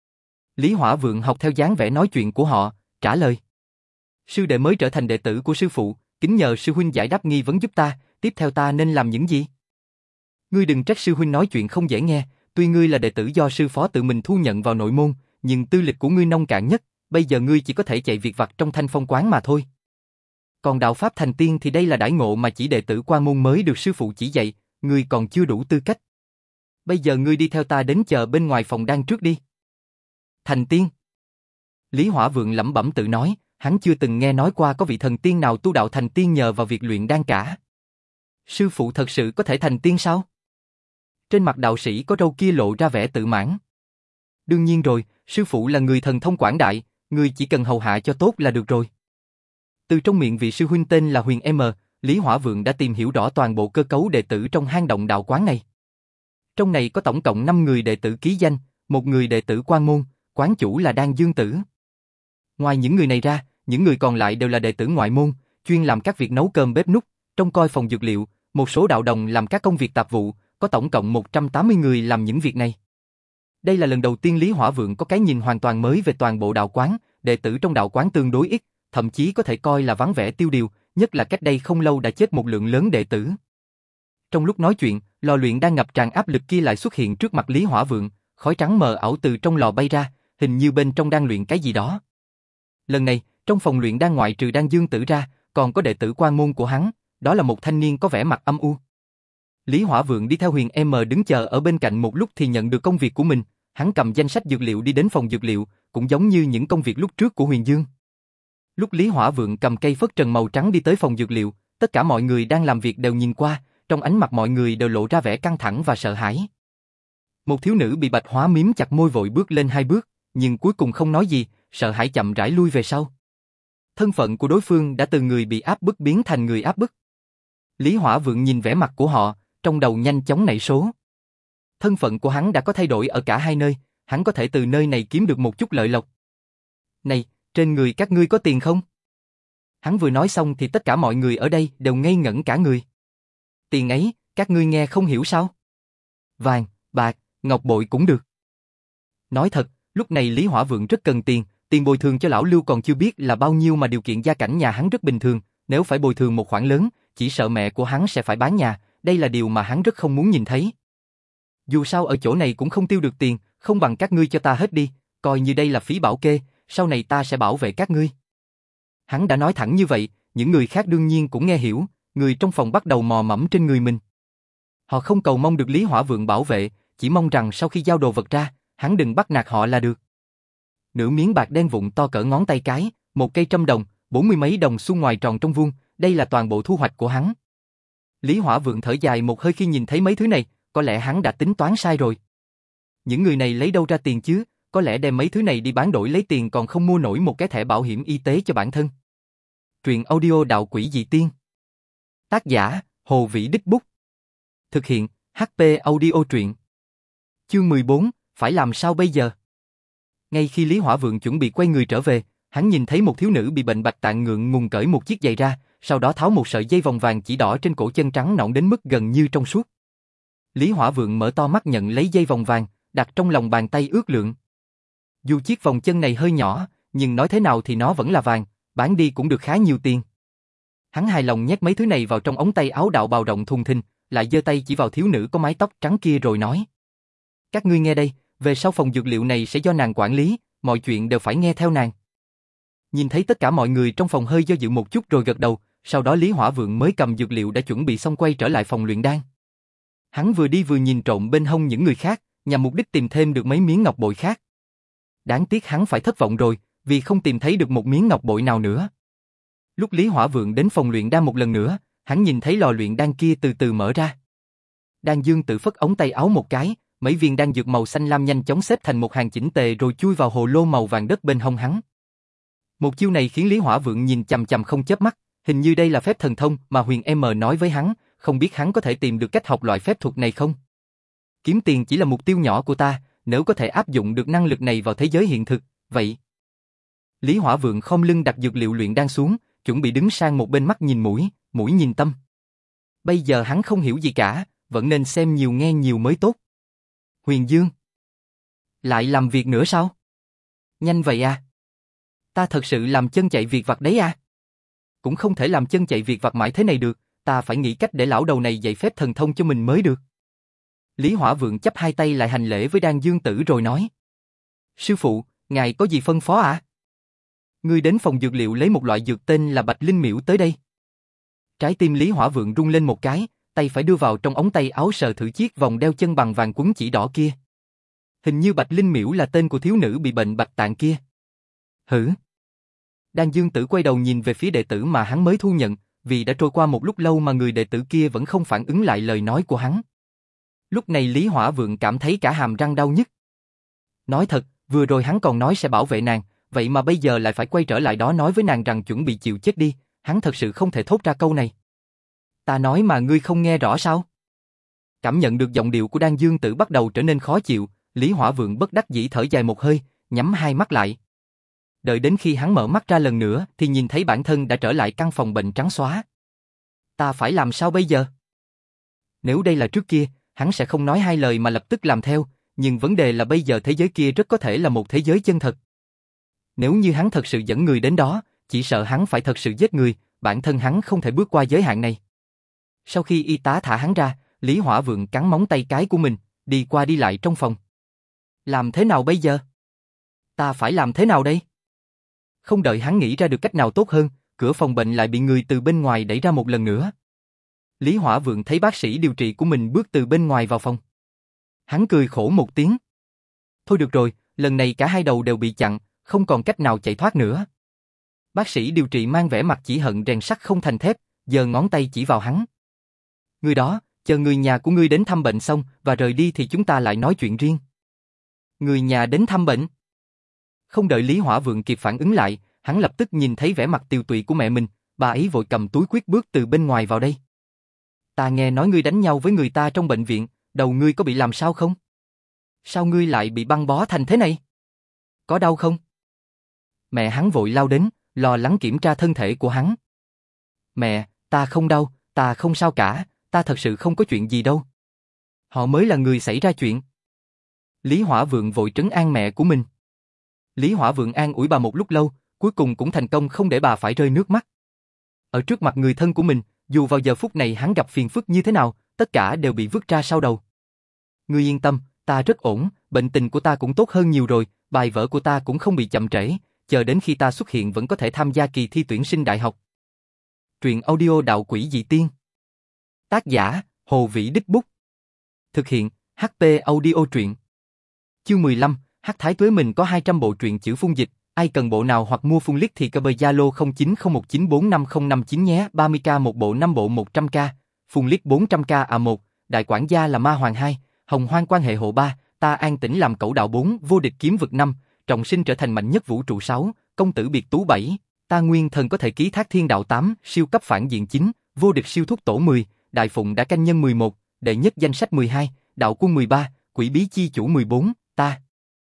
Lý Hỏa Vượng học theo dáng vẻ nói chuyện của họ, trả lời. Sư đệ mới trở thành đệ tử của sư phụ, kính nhờ sư huynh giải đáp nghi vấn giúp ta, tiếp theo ta nên làm những gì? Ngươi đừng trách sư huynh nói chuyện không dễ nghe, tuy ngươi là đệ tử do sư phó tự mình thu nhận vào nội môn, nhưng tư lịch của ngươi nông cạn nhất, bây giờ ngươi chỉ có thể chạy việc vặt trong Thanh Phong quán mà thôi. Còn đạo pháp thành tiên thì đây là đãi ngộ mà chỉ đệ tử quan môn mới được sư phụ chỉ dạy, ngươi còn chưa đủ tư cách. Bây giờ ngươi đi theo ta đến chờ bên ngoài phòng đan trước đi. Thành tiên. Lý Hỏa Vượng lẩm bẩm tự nói, hắn chưa từng nghe nói qua có vị thần tiên nào tu đạo thành tiên nhờ vào việc luyện đan cả. Sư phụ thật sự có thể thành tiên sao? Trên mặt đạo sĩ có râu kia lộ ra vẻ tự mãn. Đương nhiên rồi, sư phụ là người thần thông quảng đại, người chỉ cần hầu hạ cho tốt là được rồi. Từ trong miệng vị sư huynh tên là Huyền M, Lý Hỏa Vượng đã tìm hiểu rõ toàn bộ cơ cấu đệ tử trong hang động đạo quán này. Trong này có tổng cộng năm người đệ tử ký danh, một người đệ tử quan môn, quán chủ là Đan Dương Tử. Ngoài những người này ra, những người còn lại đều là đệ tử ngoại môn, chuyên làm các việc nấu cơm bếp núc, trông coi phòng dược liệu, một số đạo đồng làm các công việc tạp vụ, có tổng cộng một trăm tám mươi người làm những việc này. Đây là lần đầu tiên Lý Hỏa Vượng có cái nhìn hoàn toàn mới về toàn bộ đạo quán, đệ tử trong đạo quán tương đối ít, thậm chí có thể coi là vắng vẻ tiêu điều, nhất là cách đây không lâu đã chết một lượng lớn đệ tử. Trong lúc nói chuyện, lò luyện đang ngập tràn áp lực kia lại xuất hiện trước mặt Lý Hỏa Vượng, khói trắng mờ ảo từ trong lò bay ra, hình như bên trong đang luyện cái gì đó. Lần này, trong phòng luyện đan ngoại trừ Đan Dương Tử ra, còn có đệ tử quan môn của hắn, đó là một thanh niên có vẻ mặt âm u. Lý Hỏa Vượng đi theo Huyền M đứng chờ ở bên cạnh một lúc thì nhận được công việc của mình, hắn cầm danh sách dược liệu đi đến phòng dược liệu, cũng giống như những công việc lúc trước của Huyền Dương. Lúc Lý Hỏa Vượng cầm cây phất trần màu trắng đi tới phòng dược liệu, tất cả mọi người đang làm việc đều nhìn qua, trong ánh mặt mọi người đều lộ ra vẻ căng thẳng và sợ hãi. Một thiếu nữ bị bạch hóa mím chặt môi vội bước lên hai bước, nhưng cuối cùng không nói gì, sợ hãi chậm rãi lui về sau. Thân phận của đối phương đã từ người bị áp bức biến thành người áp bức. Lý Hỏa Vượng nhìn vẻ mặt của họ, trong đầu nhanh chóng nảy số. Thân phận của hắn đã có thay đổi ở cả hai nơi, hắn có thể từ nơi này kiếm được một chút lợi lộc. Này, trên người các ngươi có tiền không? Hắn vừa nói xong thì tất cả mọi người ở đây đều ngây ngẩn cả người. Tiền ấy, các ngươi nghe không hiểu sao? Vàng, bạc, ngọc bội cũng được. Nói thật, lúc này Lý Hỏa Vượng rất cần tiền, tiền bồi thường cho lão Lưu còn chưa biết là bao nhiêu mà điều kiện gia cảnh nhà hắn rất bình thường, nếu phải bồi thường một khoản lớn, chỉ sợ mẹ của hắn sẽ phải bán nhà, đây là điều mà hắn rất không muốn nhìn thấy. Dù sao ở chỗ này cũng không tiêu được tiền, không bằng các ngươi cho ta hết đi, coi như đây là phí bảo kê, sau này ta sẽ bảo vệ các ngươi. Hắn đã nói thẳng như vậy, những người khác đương nhiên cũng nghe hiểu, người trong phòng bắt đầu mò mẫm trên người mình. Họ không cầu mong được Lý Hỏa Vượng bảo vệ, chỉ mong rằng sau khi giao đồ vật ra, hắn đừng bắt nạt họ là được. Nửa miếng bạc đen vụn to cỡ ngón tay cái, một cây trăm đồng, bốn mươi mấy đồng xu ngoài tròn trong vuông, đây là toàn bộ thu hoạch của hắn. Lý Hỏa Vượng thở dài một hơi khi nhìn thấy mấy thứ này, có lẽ hắn đã tính toán sai rồi. Những người này lấy đâu ra tiền chứ, có lẽ đem mấy thứ này đi bán đổi lấy tiền còn không mua nổi một cái thẻ bảo hiểm y tế cho bản thân. Truyện audio Đạo Quỷ Dị Tiên. Tác giả, Hồ Vĩ Đích Bút. Thực hiện, hát pê Audio Truyện. Chương mười bốn, phải làm sao bây giờ? Ngay khi Lý Hỏa Vượng chuẩn bị quay người trở về, hắn nhìn thấy một thiếu nữ bị bệnh bạch tạng ngượng ngùng cởi một chiếc giày ra, sau đó tháo một sợi dây vòng vàng chỉ đỏ trên cổ chân trắng nõn đến mức gần như trong suốt. Lý Hỏa Vượng mở to mắt nhận lấy dây vòng vàng, đặt trong lòng bàn tay ước lượng. Dù chiếc vòng chân này hơi nhỏ, nhưng nói thế nào thì nó vẫn là vàng, bán đi cũng được khá nhiều tiền. Hắn hài lòng nhét mấy thứ này vào trong ống tay áo đạo bào rộng thùng thình, lại giơ tay chỉ vào thiếu nữ có mái tóc trắng kia rồi nói: "Các ngươi nghe đây, về sau phòng dược liệu này sẽ do nàng quản lý, mọi chuyện đều phải nghe theo nàng." Nhìn thấy tất cả mọi người trong phòng hơi do dự một chút rồi gật đầu, sau đó Lý Hỏa Vượng mới cầm dược liệu đã chuẩn bị xong quay trở lại phòng luyện đan. Hắn vừa đi vừa nhìn trộm bên hông những người khác, nhằm mục đích tìm thêm được mấy miếng ngọc bội khác. Đáng tiếc hắn phải thất vọng rồi, vì không tìm thấy được một miếng ngọc bội nào nữa. Lúc Lý Hỏa Vượng đến phòng luyện đan một lần nữa, hắn nhìn thấy lò luyện đan kia từ từ mở ra. Đan Dương tự phất ống tay áo một cái, mấy viên đan dược màu xanh lam nhanh chóng xếp thành một hàng chỉnh tề rồi chui vào hồ lô màu vàng đất bên hông hắn. Một chiêu này khiến Lý Hỏa Vượng nhìn chằm chằm không chớp mắt, hình như đây là phép thần thông mà Huyền M nói với hắn, không biết hắn có thể tìm được cách học loại phép thuật này không? Kiếm tiền chỉ là mục tiêu nhỏ của ta, nếu có thể áp dụng được năng lực này vào thế giới hiện thực, vậy. Lý Hỏa Vượng khom lưng đặt dược liệu luyện đan xuống, chuẩn bị đứng sang một bên mắt nhìn mũi, mũi nhìn tâm. Bây giờ hắn không hiểu gì cả, vẫn nên xem nhiều nghe nhiều mới tốt. Huyền Dương, lại làm việc nữa sao? Nhanh vậy à? Ta thật sự làm chân chạy việc vặt đấy à? Cũng không thể làm chân chạy việc vặt mãi thế này được, ta phải nghĩ cách để lão đầu này dạy phép thần thông cho mình mới được. Lý Hỏa Vượng chắp hai tay lại hành lễ với Đan Dương Tử rồi nói: "Sư phụ, ngài có gì phân phó ạ?" À? Ngươi đến phòng dược liệu lấy một loại dược tên là Bạch Linh Miễu tới đây. Trái tim Lý Hỏa Vượng rung lên một cái, tay phải đưa vào trong ống tay áo sờ thử chiếc vòng đeo chân bằng vàng quấn chỉ đỏ kia. Hình như Bạch Linh Miễu là tên của thiếu nữ bị bệnh bạch tạng kia. Hử? Đan Dương Tử quay đầu nhìn về phía đệ tử mà hắn mới thu nhận, vì đã trôi qua một lúc lâu mà người đệ tử kia vẫn không phản ứng lại lời nói của hắn. Lúc này Lý Hỏa Vượng cảm thấy cả hàm răng đau nhức. Nói thật, vừa rồi hắn còn nói sẽ bảo vệ nàng, vậy mà bây giờ lại phải quay trở lại đó nói với nàng rằng chuẩn bị chịu chết đi, hắn thật sự không thể thốt ra câu này. Ta nói mà ngươi không nghe rõ sao? Cảm nhận được giọng điệu của Đan Dương Tử bắt đầu trở nên khó chịu, Lý Hỏa Vượng bất đắc dĩ thở dài một hơi, nhắm hai mắt lại. Đợi đến khi hắn mở mắt ra lần nữa thì nhìn thấy bản thân đã trở lại căn phòng bệnh trắng xóa. Ta phải làm sao bây giờ? Nếu đây là trước kia, hắn sẽ không nói hai lời mà lập tức làm theo, nhưng vấn đề là bây giờ thế giới kia rất có thể là một thế giới chân thật. Nếu như hắn thật sự dẫn người đến đó, chỉ sợ hắn phải thật sự giết người, bản thân hắn không thể bước qua giới hạn này. Sau khi y tá thả hắn ra, Lý Hỏa Vượng cắn móng tay cái của mình, đi qua đi lại trong phòng. Làm thế nào bây giờ? Ta phải làm thế nào đây? Không đợi hắn nghĩ ra được cách nào tốt hơn, cửa phòng bệnh lại bị người từ bên ngoài đẩy ra một lần nữa. Lý Hỏa Vượng thấy bác sĩ điều trị của mình bước từ bên ngoài vào phòng. Hắn cười khổ một tiếng. Thôi được rồi, lần này cả hai đầu đều bị chặn, không còn cách nào chạy thoát nữa. Bác sĩ điều trị mang vẻ mặt chỉ hận rèn sắt không thành thép, giơ ngón tay chỉ vào hắn. Người đó, chờ người nhà của ngươi đến thăm bệnh xong và rời đi thì chúng ta lại nói chuyện riêng. Người nhà đến thăm bệnh? Không đợi Lý Hỏa Vượng kịp phản ứng lại, hắn lập tức nhìn thấy vẻ mặt tiều tụy của mẹ mình, bà ấy vội cầm túi quyết bước từ bên ngoài vào đây. Ta nghe nói ngươi đánh nhau với người ta trong bệnh viện, đầu ngươi có bị làm sao không? Sao ngươi lại bị băng bó thành thế này? Có đau không? Mẹ hắn vội lao đến, lo lắng kiểm tra thân thể của hắn. Mẹ, ta không đau, ta không sao cả, ta thật sự không có chuyện gì đâu. Họ mới là người xảy ra chuyện. Lý Hỏa Vượng vội trấn an mẹ của mình. Lý Hỏa Vượng an ủi bà một lúc lâu, cuối cùng cũng thành công không để bà phải rơi nước mắt. Ở trước mặt người thân của mình, dù vào giờ phút này hắn gặp phiền phức như thế nào, tất cả đều bị vứt ra sau đầu. Ngươi yên tâm, ta rất ổn, bệnh tình của ta cũng tốt hơn nhiều rồi, bài vở của ta cũng không bị chậm trễ, chờ đến khi ta xuất hiện vẫn có thể tham gia kỳ thi tuyển sinh đại học. Truyện audio Đạo Quỷ Dị Tiên. Tác giả, Hồ Vĩ Đích Bút. Thực hiện, hát pê Audio Truyện. Chương mười lăm, Hắc Thái Tuế mình có hai trăm bộ truyện chữ phun dịch, ai cần bộ nào hoặc mua phun liếc thì cơ bờ Zalo không chín không một chín bốn năm không năm chín nhé, ba mươi k một bộ năm bộ một trăm k, phun liếc bốn trăm k à một, đại quản gia là Ma Hoàng hai, Hồng Hoang quan hệ hộ ba, ta an tĩnh làm cẩu đạo bốn, vô địch kiếm vực năm, trọng sinh trở thành mạnh nhất vũ trụ sáu, công tử biệt tú bảy, ta nguyên thần có thể ký thác thiên đạo tám, siêu cấp phản diện chín, vô địch siêu thuốc tổ mười, đại phụng đã canh nhân mười một, đệ nhất danh sách mười hai, đạo quân mười ba, quỷ bí chi chủ mười bốn, ta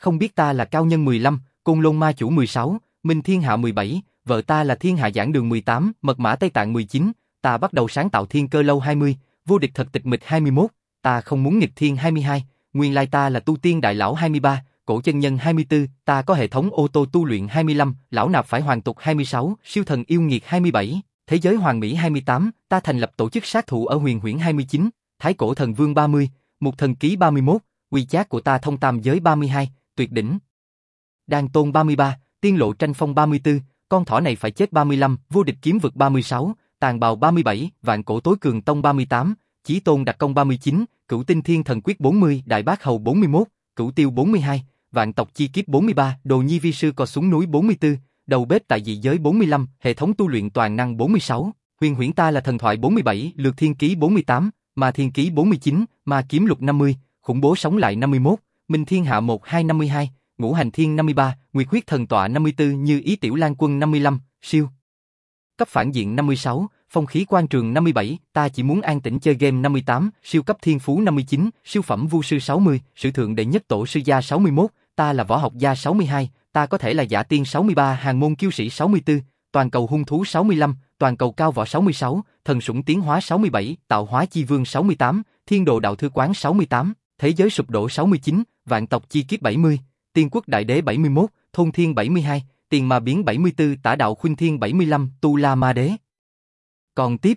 Không biết ta là Cao Nhân mười lăm, Côn Lôn Ma Chủ mười sáu, Minh Thiên Hạ mười bảy, vợ ta là Thiên Hạ Giảng Đường mười tám, Mật Mã Tây Tạng mười chín, ta bắt đầu sáng tạo Thiên Cơ Lâu hai mươi, Vô Địch Thật Tịch Mịch hai mươi mốt, ta không muốn nghịch thiên hai mươi hai, nguyên lai ta là Tu Tiên Đại Lão hai mươi ba, Cổ Chân Nhân hai mươi tư, ta có hệ thống ô tô tu luyện hai mươi lăm, Lão Nạp Phải Hoàn Tục hai mươi sáu, Siêu Thần Yêu Nghiệt hai mươi bảy, Thế Giới Hoàn Mỹ hai mươi tám, ta thành lập tổ chức sát thủ ở Huyền Huyễn hai mươi chín, Thái Cổ Thần Vương ba mươi, Mục Thần Ký ba mươi mốt, quy chát của ta thông tam giới ba mươi hai, Tuyệt Đỉnh Đan Tôn ba mươi ba, Tiên Lộ Tranh Phong ba mươi tư, Con Thỏ Này Phải Chết ba mươi lăm, Vô Địch Kiếm Vực ba mươi sáu, Tàn Bào ba mươi bảy, Vạn Cổ Tối Cường Tông ba mươi tám, Chí Tôn Đặc Công ba mươi chín, Cửu Tinh Thiên Thần Quyết bốn mươi, Đại Bác Hầu bốn mươi mốt, Cửu Tiêu bốn mươi hai, Vạn Tộc Chi Kiếp bốn mươi ba, Đồ Nhi Vi Sư Cò Súng Núi bốn mươi tư, Đầu Bếp Tại Dị Giới bốn mươi lăm, Hệ thống tu luyện toàn năng bốn mươi sáu, Huyền Huyễn Ta Là Thần Thoại bốn mươi bảy, Lược Thiên Ký bốn mươi tám, Ma Thiên Ký bốn mươi chín, Ma Kiếm Lục năm mươi, Khủng Bố Sống Lại năm mươi mốt, Minh Thiên Hạ một hai năm mươi hai, Ngũ Hành Thiên năm mươi ba, Nguyệt Huyết Thần Tọa năm mươi tư, Như Ý Tiểu Lan Quân năm mươi lăm, Siêu Cấp Phản Diện năm mươi sáu, Phong Khí Quan Trường năm mươi bảy, Ta Chỉ Muốn An Tĩnh Chơi Game năm mươi tám, Siêu Cấp Thiên Phú năm mươi chín, Siêu Phẩm Vu Sư sáu mươi, Sử Thượng Đệ Nhất Tổ Sư Gia sáu mươi mốt, Ta Là Võ Học Gia sáu mươi hai, Ta Có Thể Là Giả Tiên sáu mươi ba, Hàng Môn Kiêu Sĩ sáu mươi tư, Toàn Cầu Hung Thú sáu mươi lăm, Toàn Cầu Cao Võ sáu mươi sáu, Thần Sủng Tiến Hóa sáu mươi bảy, Tạo Hóa Chi Vương sáu mươi tám, Thiên Đồ Đạo Thư Quán sáu mươi tám, Thế Giới Sụp Đổ sáu mươi chín, Vạn Tộc Chi Kiếp bảy mươi, Tiên Quốc Đại Đế bảy mươi mốt, Thôn Thiên bảy mươi hai, Tiền Ma Biến bảy mươi tư, Tả Đạo Khuynh Thiên bảy mươi lăm, Tu La Ma Đế. Còn tiếp,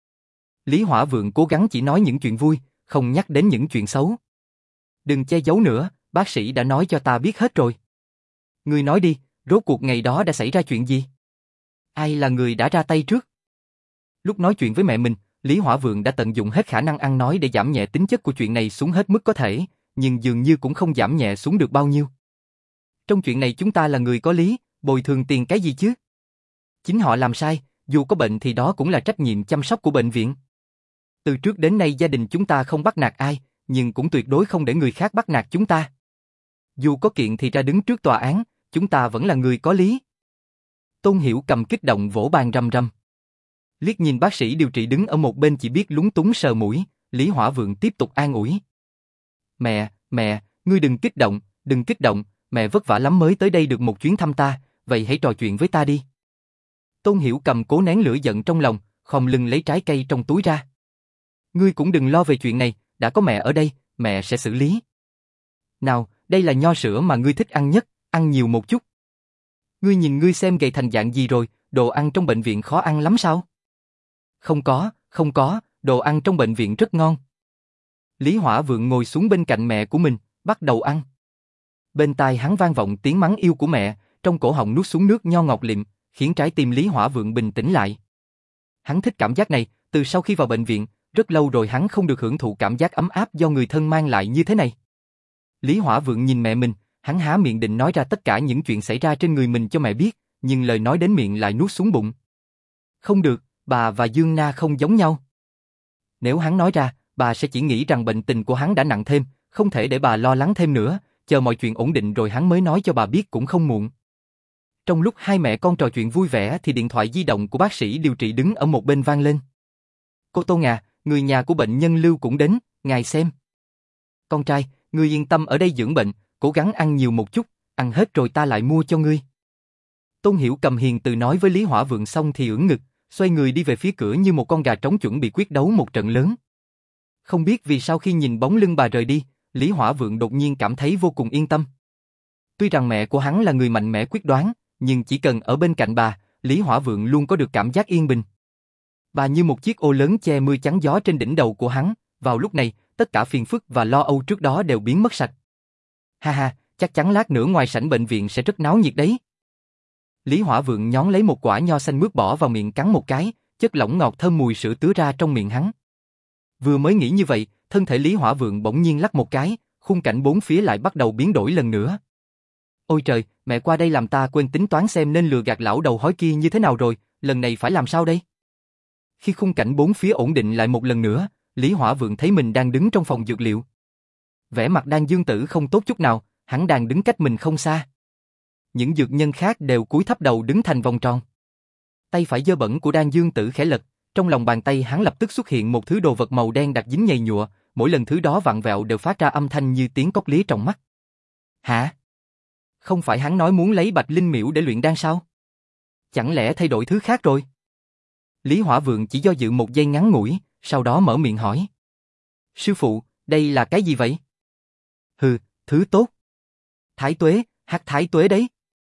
Lý Hỏa Vượng cố gắng chỉ nói những chuyện vui, không nhắc đến những chuyện xấu. Đừng che giấu nữa, bác sĩ đã nói cho ta biết hết rồi. Ngươi nói đi, rốt cuộc ngày đó đã xảy ra chuyện gì? Ai là người đã ra tay trước? Lúc nói chuyện với mẹ mình, Lý Hỏa Vượng đã tận dụng hết khả năng ăn nói để giảm nhẹ tính chất của chuyện này xuống hết mức có thể, nhưng dường như cũng không giảm nhẹ xuống được bao nhiêu. Trong chuyện này chúng ta là người có lý, bồi thường tiền cái gì chứ? Chính họ làm sai, dù có bệnh thì đó cũng là trách nhiệm chăm sóc của bệnh viện. Từ trước đến nay gia đình chúng ta không bắt nạt ai, nhưng cũng tuyệt đối không để người khác bắt nạt chúng ta. Dù có kiện thì ra đứng trước tòa án, chúng ta vẫn là người có lý. Tôn Hiểu cầm kích động vỗ bàn rầm rầm. Liếc nhìn bác sĩ điều trị đứng ở một bên chỉ biết lúng túng sờ mũi, Lý Hỏa Vượng tiếp tục an ủi. Mẹ, mẹ, ngươi đừng kích động, đừng kích động, mẹ vất vả lắm mới tới đây được một chuyến thăm ta, vậy hãy trò chuyện với ta đi. Tôn Hiểu cầm cố nén lửa giận trong lòng, khom lưng lấy trái cây trong túi ra. Ngươi cũng đừng lo về chuyện này, đã có mẹ ở đây, mẹ sẽ xử lý. Nào, đây là nho sữa mà ngươi thích ăn nhất, ăn nhiều một chút. Ngươi nhìn ngươi xem gầy thành dạng gì rồi, đồ ăn trong bệnh viện khó ăn lắm sao? Không có, không có, đồ ăn trong bệnh viện rất ngon. Lý Hỏa Vượng ngồi xuống bên cạnh mẹ của mình, bắt đầu ăn. Bên tai hắn vang vọng tiếng mắng yêu của mẹ, trong cổ họng nuốt xuống nước nho ngọt lịm, khiến trái tim Lý Hỏa Vượng bình tĩnh lại. Hắn thích cảm giác này, từ sau khi vào bệnh viện, rất lâu rồi hắn không được hưởng thụ cảm giác ấm áp do người thân mang lại như thế này. Lý Hỏa Vượng nhìn mẹ mình, hắn há miệng định nói ra tất cả những chuyện xảy ra trên người mình cho mẹ biết, nhưng lời nói đến miệng lại nuốt xuống bụng. Không được, bà và Dương Na không giống nhau. Nếu hắn nói ra, bà sẽ chỉ nghĩ rằng bệnh tình của hắn đã nặng thêm, không thể để bà lo lắng thêm nữa, chờ mọi chuyện ổn định rồi hắn mới nói cho bà biết cũng không muộn. Trong lúc hai mẹ con trò chuyện vui vẻ thì điện thoại di động của bác sĩ điều trị đứng ở một bên vang lên. Cô Tôn à, người nhà của bệnh nhân Lưu cũng đến, ngài xem. Con trai, ngươi yên tâm ở đây dưỡng bệnh, cố gắng ăn nhiều một chút, ăn hết rồi ta lại mua cho ngươi. Tôn Hiểu cầm hiền từ nói với Lý Hỏa Vượng xong thì ưỡn ngực, xoay người đi về phía cửa như một con gà trống chuẩn bị quyết đấu một trận lớn. Không biết vì sao khi nhìn bóng lưng bà rời đi, Lý Hỏa Vượng đột nhiên cảm thấy vô cùng yên tâm. Tuy rằng mẹ của hắn là người mạnh mẽ quyết đoán, nhưng chỉ cần ở bên cạnh bà, Lý Hỏa Vượng luôn có được cảm giác yên bình. Bà như một chiếc ô lớn che mưa chắn gió trên đỉnh đầu của hắn, vào lúc này, tất cả phiền phức và lo âu trước đó đều biến mất sạch. Ha ha, chắc chắn lát nữa ngoài sảnh bệnh viện sẽ rất náo nhiệt đấy. Lý Hỏa Vượng nhón lấy một quả nho xanh mướt bỏ vào miệng cắn một cái, chất lỏng ngọt thơm mùi sữa tứa ra trong miệng hắn. Vừa mới nghĩ như vậy, thân thể Lý Hỏa Vượng bỗng nhiên lắc một cái, khung cảnh bốn phía lại bắt đầu biến đổi lần nữa. Ôi trời, mẹ qua đây làm ta quên tính toán xem nên lừa gạt lão đầu hói kia như thế nào rồi, lần này phải làm sao đây? Khi khung cảnh bốn phía ổn định lại một lần nữa, Lý Hỏa Vượng thấy mình đang đứng trong phòng dược liệu. Vẻ mặt Đan Dương Tử không tốt chút nào, hắn đang đứng cách mình không xa. Những dược nhân khác đều cúi thấp đầu đứng thành vòng tròn. Tay phải dơ bẩn của Đan Dương Tử khẽ lật, trong lòng bàn tay hắn lập tức xuất hiện một thứ đồ vật màu đen đặc dính nhầy nhụa, mỗi lần thứ đó vặn vẹo đều phát ra âm thanh như tiếng cóc lía trong mắt. Hả? Không phải hắn nói muốn lấy Bạch Linh Miễu để luyện đan sao? Chẳng lẽ thay đổi thứ khác rồi? Lý Hỏa Vượng chỉ do dự một giây ngắn ngủi, sau đó mở miệng hỏi. Sư phụ, đây là cái gì vậy? Hừ, thứ tốt. Thái tuế, hắc thái tuế đấy.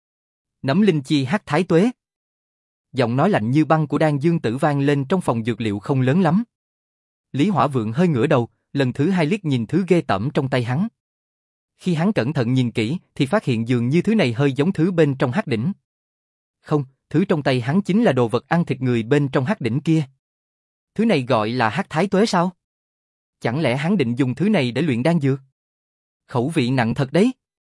Nấm linh chi hắc thái tuế. Giọng nói lạnh như băng của Đan Dương Tử vang lên trong phòng dược liệu không lớn lắm. Lý Hỏa Vượng hơi ngửa đầu, lần thứ hai liếc nhìn thứ ghê tởm trong tay hắn. Khi hắn cẩn thận nhìn kỹ, thì phát hiện dường như thứ này hơi giống thứ bên trong hắc đỉnh. Không, thứ trong tay hắn chính là đồ vật ăn thịt người bên trong hắc đỉnh kia. Thứ này gọi là hắc thái tuế sao? Chẳng lẽ hắn định dùng thứ này để luyện đan dược? Khẩu vị nặng thật đấy.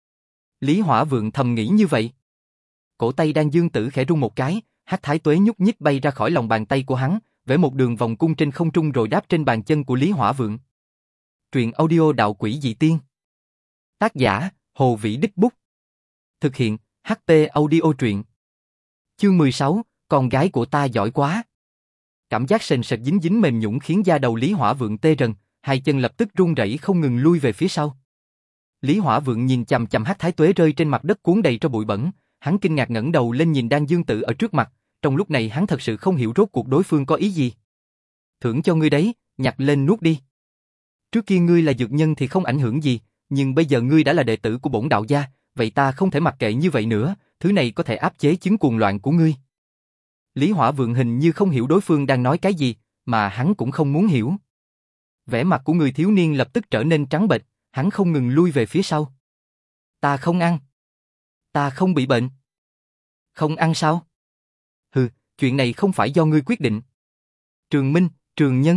Lý Hỏa Vượng thầm nghĩ như vậy. Cổ tay Đan Dương Tử khẽ rung một cái, hắc thái tuế nhúc nhích bay ra khỏi lòng bàn tay của hắn, vẽ một đường vòng cung trên không trung rồi đáp trên bàn chân của Lý Hỏa Vượng. Truyện audio Đạo Quỷ Dị Tiên. Tác giả, Hồ Vĩ Đích Bút. Thực hiện, hát pê Audio Truyện. Chương mười sáu, con gái của ta giỏi quá. Cảm giác sền sệt dính dính mềm nhũn khiến da đầu Lý Hỏa Vượng tê rần, hai chân lập tức run rẩy không ngừng lui về phía sau. Lý Hỏa Vượng nhìn chằm chằm hắc thái tuế rơi trên mặt đất cuốn đầy tro bụi bẩn, hắn kinh ngạc ngẩng đầu lên nhìn Đan Dương Tử ở trước mặt, trong lúc này hắn thật sự không hiểu rốt cuộc đối phương có ý gì. Thưởng cho ngươi đấy, nhặt lên nuốt đi. Trước kia ngươi là dược nhân thì không ảnh hưởng gì, nhưng bây giờ ngươi đã là đệ tử của bổn đạo gia, vậy ta không thể mặc kệ như vậy nữa, thứ này có thể áp chế chứng cuồng loạn của ngươi. Lý Hỏa Vượng hình như không hiểu đối phương đang nói cái gì, mà hắn cũng không muốn hiểu. Vẻ mặt của người thiếu niên lập tức trở nên trắng bệch, hắn không ngừng lui về phía sau. Ta không ăn. Ta không bị bệnh. Không ăn sao? Hừ, chuyện này không phải do ngươi quyết định. Trường Minh, Trường Nhân.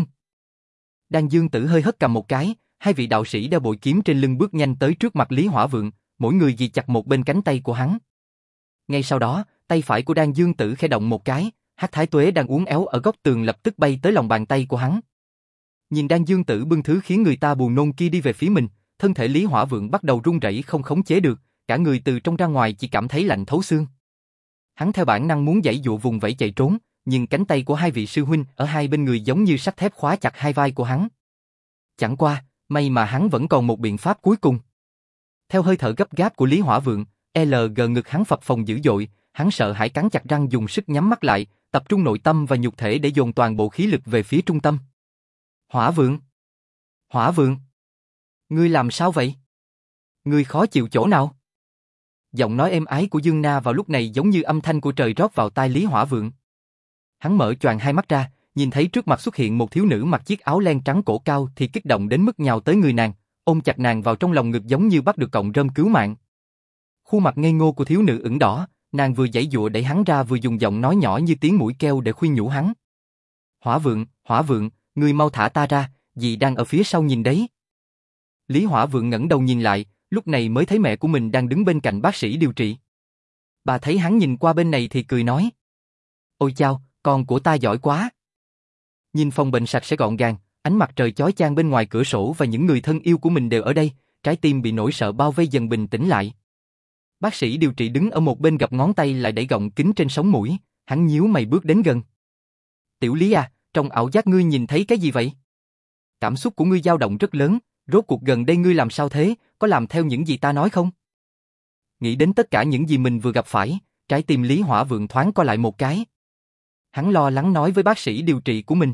Đan Dương Tử hơi hất cằm một cái, hai vị đạo sĩ đeo bội kiếm trên lưng bước nhanh tới trước mặt Lý Hỏa Vượng, mỗi người ghi chặt một bên cánh tay của hắn. Ngay sau đó, tay phải của Đan Dương Tử khẽ động một cái, hắc thái tuế đang uốn éo ở góc tường lập tức bay tới lòng bàn tay của hắn. Nhìn Đan Dương Tử bưng thứ khiến người ta buồn nôn kia đi về phía mình, thân thể Lý Hỏa Vượng bắt đầu run rẩy không khống chế được, cả người từ trong ra ngoài chỉ cảm thấy lạnh thấu xương. Hắn theo bản năng muốn giãy giụa vùng vẫy chạy trốn, nhưng cánh tay của hai vị sư huynh ở hai bên người giống như sắt thép khóa chặt hai vai của hắn. Chẳng qua, may mà hắn vẫn còn một biện pháp cuối cùng. Theo hơi thở gấp gáp của Lý Hỏa Vượng, lờ giê ngực hắn phập phồng dữ dội, hắn sợ hãi cắn chặt răng dùng sức nhắm mắt lại, tập trung nội tâm và nhục thể để dồn toàn bộ khí lực về phía trung tâm. Hỏa Vượng! Hỏa Vượng! Ngươi làm sao vậy? Ngươi khó chịu chỗ nào? Giọng nói êm ái của Dương Na vào lúc này giống như âm thanh của trời rót vào tai Lý Hỏa Vượng. Hắn mở choàng hai mắt ra, nhìn thấy trước mặt xuất hiện một thiếu nữ mặc chiếc áo len trắng cổ cao thì kích động đến mức nhào tới người nàng, ôm chặt nàng vào trong lòng ngực giống như bắt được cọng rơm cứu mạng. Khuôn mặt ngây ngô của thiếu nữ ửng đỏ, nàng vừa giãy giụa đẩy hắn ra vừa dùng giọng nói nhỏ như tiếng mũi keo để khuyên nhủ hắn. Hỏa Vượng, Hỏa Vượng, ngươi mau thả ta ra, dì đang ở phía sau nhìn đấy. Lý Hỏa Vượng ngẩng đầu nhìn lại, lúc này mới thấy mẹ của mình đang đứng bên cạnh bác sĩ điều trị. Bà thấy hắn nhìn qua bên này thì cười nói. Ôi chao, con của ta giỏi quá. Nhìn phòng bệnh sạch sẽ gọn gàng, ánh mặt trời chói chang bên ngoài cửa sổ và những người thân yêu của mình đều ở đây, trái tim bị nỗi sợ bao vây dần bình tĩnh lại. Bác sĩ điều trị đứng ở một bên gập ngón tay lại đẩy gọng kính trên sống mũi, hắn nhíu mày bước đến gần. Tiểu Lý à, trong ảo giác ngươi nhìn thấy cái gì vậy? Cảm xúc của ngươi dao động rất lớn, rốt cuộc gần đây ngươi làm sao thế, có làm theo những gì ta nói không? Nghĩ đến tất cả những gì mình vừa gặp phải, trái tim Lý Hỏa Vượng thoáng co lại một cái. Hắn lo lắng nói với bác sĩ điều trị của mình.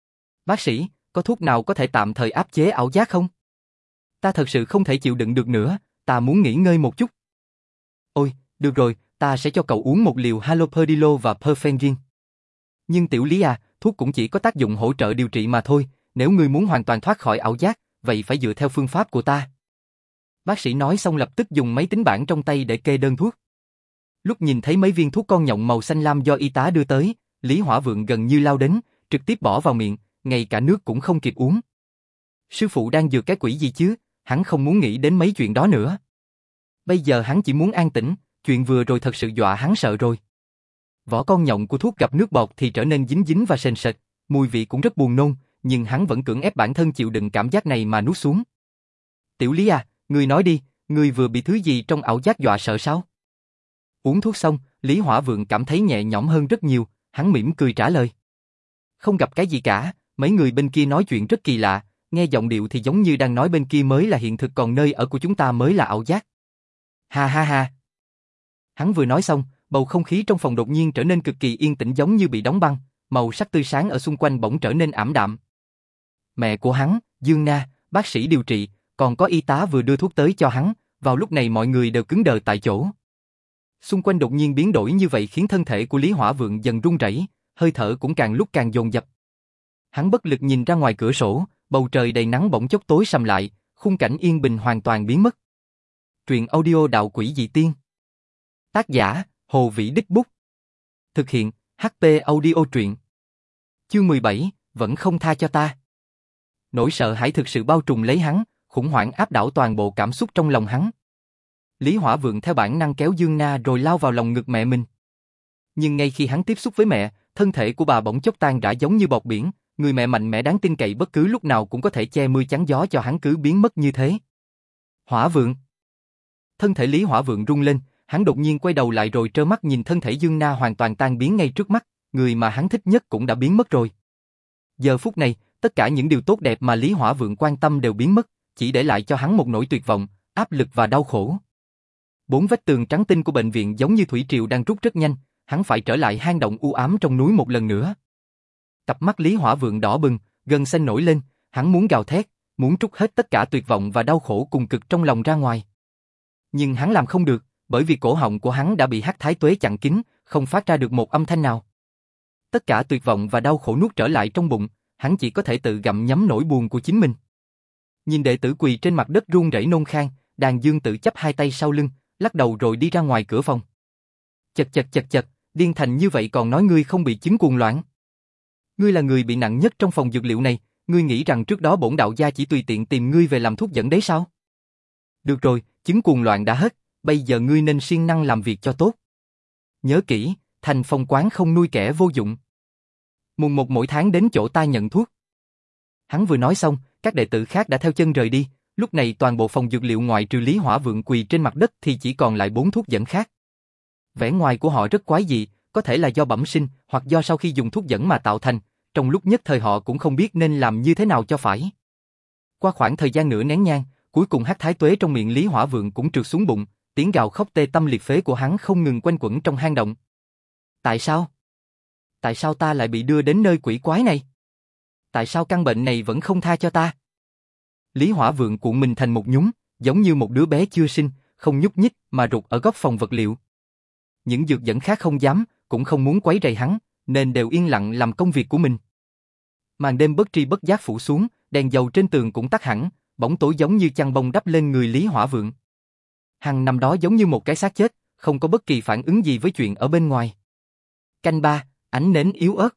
Bác sĩ, có thuốc nào có thể tạm thời áp chế ảo giác không? Ta thật sự không thể chịu đựng được nữa, ta muốn nghỉ ngơi một chút. Ôi, được rồi, ta sẽ cho cậu uống một liều haloperidol và perfenrin. Nhưng Tiểu Lý à, thuốc cũng chỉ có tác dụng hỗ trợ điều trị mà thôi, nếu ngươi muốn hoàn toàn thoát khỏi ảo giác, vậy phải dựa theo phương pháp của ta. Bác sĩ nói xong lập tức dùng máy tính bảng trong tay để kê đơn thuốc. Lúc nhìn thấy mấy viên thuốc con nhộng màu xanh lam do y tá đưa tới, Lý Hỏa Vượng gần như lao đến, trực tiếp bỏ vào miệng, ngay cả nước cũng không kịp uống. Sư phụ đang dược cái quỷ gì chứ, hắn không muốn nghĩ đến mấy chuyện đó nữa. Bây giờ hắn chỉ muốn an tĩnh, chuyện vừa rồi thật sự dọa hắn sợ rồi. Vỏ con nhộng của thuốc gặp nước bọt thì trở nên dính dính và sền sệt, mùi vị cũng rất buồn nôn, nhưng hắn vẫn cưỡng ép bản thân chịu đựng cảm giác này mà nuốt xuống. Tiểu Lý à, ngươi nói đi, ngươi vừa bị thứ gì trong ảo giác dọa sợ sao? Uống thuốc xong, Lý Hỏa Vượng cảm thấy nhẹ nhõm hơn rất nhiều, hắn mỉm cười trả lời. Không gặp cái gì cả, mấy người bên kia nói chuyện rất kỳ lạ, nghe giọng điệu thì giống như đang nói bên kia mới là hiện thực còn nơi ở của chúng ta mới là ảo giác. Ha ha ha, Hắn vừa nói xong, bầu không khí trong phòng đột nhiên trở nên cực kỳ yên tĩnh giống như bị đóng băng, màu sắc tươi sáng ở xung quanh bỗng trở nên ảm đạm. Mẹ của hắn, Dương Na, bác sĩ điều trị, còn có y tá vừa đưa thuốc tới cho hắn, vào lúc này mọi người đều cứng đờ tại chỗ. Xung quanh đột nhiên biến đổi như vậy khiến thân thể của Lý Hỏa Vượng dần run rẩy, hơi thở cũng càng lúc càng dồn dập. Hắn bất lực nhìn ra ngoài cửa sổ, bầu trời đầy nắng bỗng chốc tối sầm lại, khung cảnh yên bình hoàn toàn biến mất. Truyện audio Đạo Quỷ Dị Tiên. Tác giả, Hồ Vĩ Đích Bút. Thực hiện, hát pê Audio Truyện. Chương mười bảy, vẫn không tha cho ta. Nỗi sợ hãi thực sự bao trùm lấy hắn, khủng hoảng áp đảo toàn bộ cảm xúc trong lòng hắn. Lý Hỏa Vượng theo bản năng kéo Dương Na rồi lao vào lòng ngực mẹ mình. Nhưng ngay khi hắn tiếp xúc với mẹ, thân thể của bà bỗng chốc tan rã giống như bọt biển, người mẹ mạnh mẽ đáng tin cậy bất cứ lúc nào cũng có thể che mưa chắn gió cho hắn cứ biến mất như thế. Hỏa Vượng. Thân thể Lý Hỏa Vượng rung lên, hắn đột nhiên quay đầu lại rồi trơ mắt nhìn thân thể Dương Na hoàn toàn tan biến ngay trước mắt, người mà hắn thích nhất cũng đã biến mất rồi. Giờ phút này, tất cả những điều tốt đẹp mà Lý Hỏa Vượng quan tâm đều biến mất, chỉ để lại cho hắn một nỗi tuyệt vọng, áp lực và đau khổ. Bốn vách tường trắng tinh của bệnh viện giống như thủy triều đang rút rất nhanh, hắn phải trở lại hang động u ám trong núi một lần nữa. Cặp mắt Lý Hỏa Vượng đỏ bừng, gân xanh nổi lên, hắn muốn gào thét, muốn trút hết tất cả tuyệt vọng và đau khổ cùng cực trong lòng ra ngoài. Nhưng hắn làm không được, bởi vì cổ họng của hắn đã bị hắc thái tuế chặn kín, không phát ra được một âm thanh nào. Tất cả tuyệt vọng và đau khổ nuốt trở lại trong bụng, hắn chỉ có thể tự gặm nhấm nỗi buồn của chính mình. Nhìn đệ tử quỳ trên mặt đất run rẩy nôn khan, Đàn Dương tự chắp hai tay sau lưng, lắc đầu rồi đi ra ngoài cửa phòng. Chật chật chật chật, điên thành như vậy còn nói ngươi không bị chứng cuồng loạn. Ngươi là người bị nặng nhất trong phòng dược liệu này, ngươi nghĩ rằng trước đó bổn đạo gia chỉ tùy tiện tìm ngươi về làm thuốc dẫn đấy sao? Được rồi, chứng cuồng loạn đã hết, bây giờ ngươi nên siêng năng làm việc cho tốt. Nhớ kỹ, thành phong quán không nuôi kẻ vô dụng. Mùng một mỗi tháng đến chỗ ta nhận thuốc. Hắn vừa nói xong, các đệ tử khác đã theo chân rời đi, lúc này toàn bộ phòng dược liệu ngoại trừ Lý Hỏa Vượng quỳ trên mặt đất thì chỉ còn lại bốn thuốc dẫn khác. Vẻ ngoài của họ rất quái dị, có thể là do bẩm sinh hoặc do sau khi dùng thuốc dẫn mà tạo thành, trong lúc nhất thời họ cũng không biết nên làm như thế nào cho phải. Qua khoảng thời gian nửa nén nhang, cuối cùng hắc thái tuế trong miệng Lý Hỏa Vượng cũng trượt xuống bụng, tiếng gào khóc tê tâm liệt phế của hắn không ngừng quanh quẩn trong hang động. Tại sao? Tại sao ta lại bị đưa đến nơi quỷ quái này? Tại sao căn bệnh này vẫn không tha cho ta? Lý Hỏa Vượng cuộn mình thành một nhúm, giống như một đứa bé chưa sinh, không nhúc nhích mà rụt ở góc phòng vật liệu. Những dược dẫn khác không dám, cũng không muốn quấy rầy hắn, nên đều yên lặng làm công việc của mình. Màn đêm bất tri bất giác phủ xuống, đèn dầu trên tường cũng tắt hẳn, bóng tối giống như chăn bông đắp lên người Lý Hỏa Vượng. Hắn nằm đó giống như một cái xác chết, không có bất kỳ phản ứng gì với chuyện ở bên ngoài. Canh ba, ánh nến yếu ớt.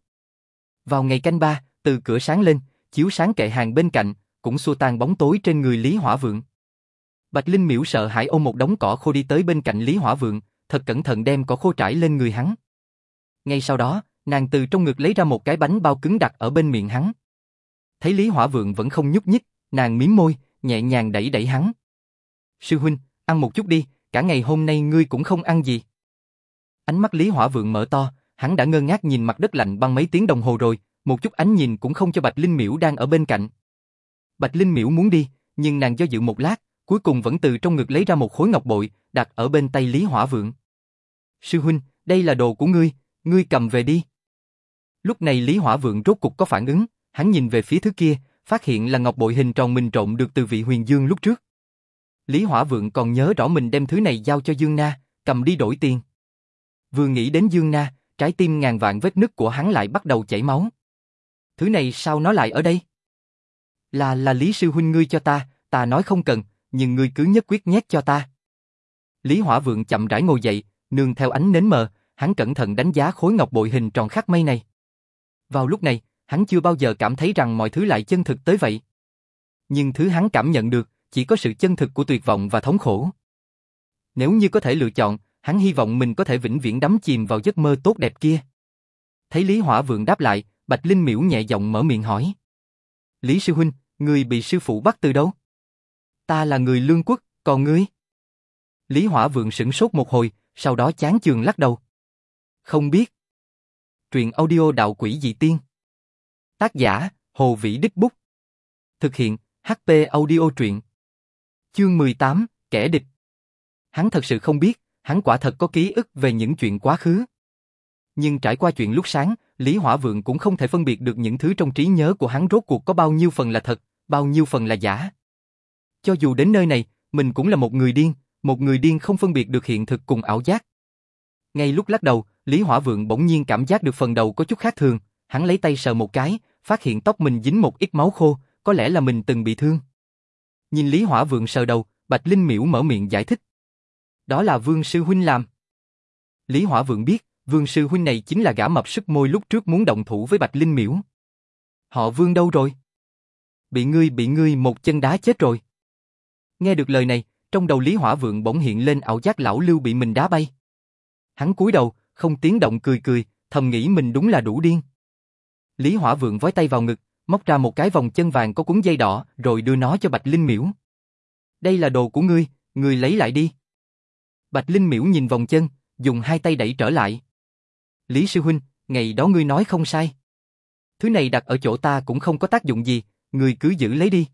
Vào ngày canh ba, từ cửa sáng lên, chiếu sáng kệ hàng bên cạnh, cũng xua tan bóng tối trên người Lý Hỏa Vượng. Bạch Linh Miễu sợ hãi ôm một đống cỏ khô đi tới bên cạnh Lý Hỏa Vượng, thật cẩn thận đem cỏ khô trải lên người hắn. Ngay sau đó, nàng từ trong ngực lấy ra một cái bánh bao cứng đặt ở bên miệng hắn. Thấy Lý Hỏa Vượng vẫn không nhúc nhích, nàng mím môi, nhẹ nhàng đẩy đẩy hắn. Sư huynh, ăn một chút đi, cả ngày hôm nay ngươi cũng không ăn gì. Ánh mắt Lý Hỏa Vượng mở to, hắn đã ngơ ngác nhìn mặt đất lạnh băng mấy tiếng đồng hồ rồi, một chút ánh nhìn cũng không cho Bạch Linh Miễu đang ở bên cạnh. Bạch Linh Miễu muốn đi, nhưng nàng do dự một lát, cuối cùng vẫn từ trong ngực lấy ra một khối ngọc bội, đặt ở bên tay Lý Hỏa Vượng. Sư huynh, đây là đồ của ngươi, ngươi cầm về đi. Lúc này Lý Hỏa Vượng rốt cục có phản ứng, hắn nhìn về phía thứ kia, phát hiện là ngọc bội hình tròn mình trộn được từ vị huyền dương lúc trước. Lý Hỏa Vượng còn nhớ rõ mình đem thứ này giao cho Dương Na, cầm đi đổi tiền. Vừa nghĩ đến Dương Na, trái tim ngàn vạn vết nứt của hắn lại bắt đầu chảy máu. Thứ này sao nó lại ở đây? Là là Lý sư huynh ngươi cho ta, ta nói không cần, nhưng ngươi cứ nhất quyết nhét cho ta. Lý Hỏa Vượng chậm rãi ngồi dậy, nương theo ánh nến mờ, hắn cẩn thận đánh giá khối ngọc bội hình tròn khắc mây này. Vào lúc này, hắn chưa bao giờ cảm thấy rằng mọi thứ lại chân thực tới vậy. Nhưng thứ hắn cảm nhận được, chỉ có sự chân thực của tuyệt vọng và thống khổ. Nếu như có thể lựa chọn, hắn hy vọng mình có thể vĩnh viễn đắm chìm vào giấc mơ tốt đẹp kia. Thấy Lý Hỏa Vượng đáp lại, Bạch Linh Miễu nhẹ giọng mở miệng hỏi. Lý sư huynh, ngươi bị sư phụ bắt từ đâu? Ta là người Lương Quốc, còn ngươi? Lý Hỏa Vượng sửng sốt một hồi, sau đó chán chường lắc đầu. Không biết. Truyện audio Đạo Quỷ Dị Tiên. Tác giả, Hồ Vĩ Đích Bút. Thực hiện, hát pê Audio Truyện. Chương mười tám, Kẻ địch. Hắn thật sự không biết, hắn quả thật có ký ức về những chuyện quá khứ. Nhưng trải qua chuyện lúc sáng, Lý Hỏa Vượng cũng không thể phân biệt được những thứ trong trí nhớ của hắn rốt cuộc có bao nhiêu phần là thật, bao nhiêu phần là giả. Cho dù đến nơi này, mình cũng là một người điên, một người điên không phân biệt được hiện thực cùng ảo giác. Ngay lúc lắc đầu, Lý Hỏa Vượng bỗng nhiên cảm giác được phần đầu có chút khác thường, hắn lấy tay sờ một cái, phát hiện tóc mình dính một ít máu khô, có lẽ là mình từng bị thương. Nhìn Lý Hỏa Vượng sờ đầu, Bạch Linh Miễu mở miệng giải thích. Đó là Vương sư huynh làm. Lý Hỏa Vượng biết, Vương sư huynh này chính là gã mập sức môi lúc trước muốn động thủ với Bạch Linh Miễu. Họ Vương đâu rồi? Bị ngươi bị ngươi một chân đá chết rồi. Nghe được lời này, trong đầu Lý Hỏa Vượng bỗng hiện lên ảo giác lão Lưu bị mình đá bay. Hắn cúi đầu, không tiếng động cười cười, thầm nghĩ mình đúng là đủ điên. Lý Hỏa Vượng vói tay vào ngực, móc ra một cái vòng chân vàng có cuốn dây đỏ, rồi đưa nó cho Bạch Linh Miễu. Đây là đồ của ngươi, ngươi lấy lại đi. Bạch Linh Miễu nhìn vòng chân, dùng hai tay đẩy trở lại. Lý sư huynh, ngày đó ngươi nói không sai. Thứ này đặt ở chỗ ta cũng không có tác dụng gì, ngươi cứ giữ lấy đi.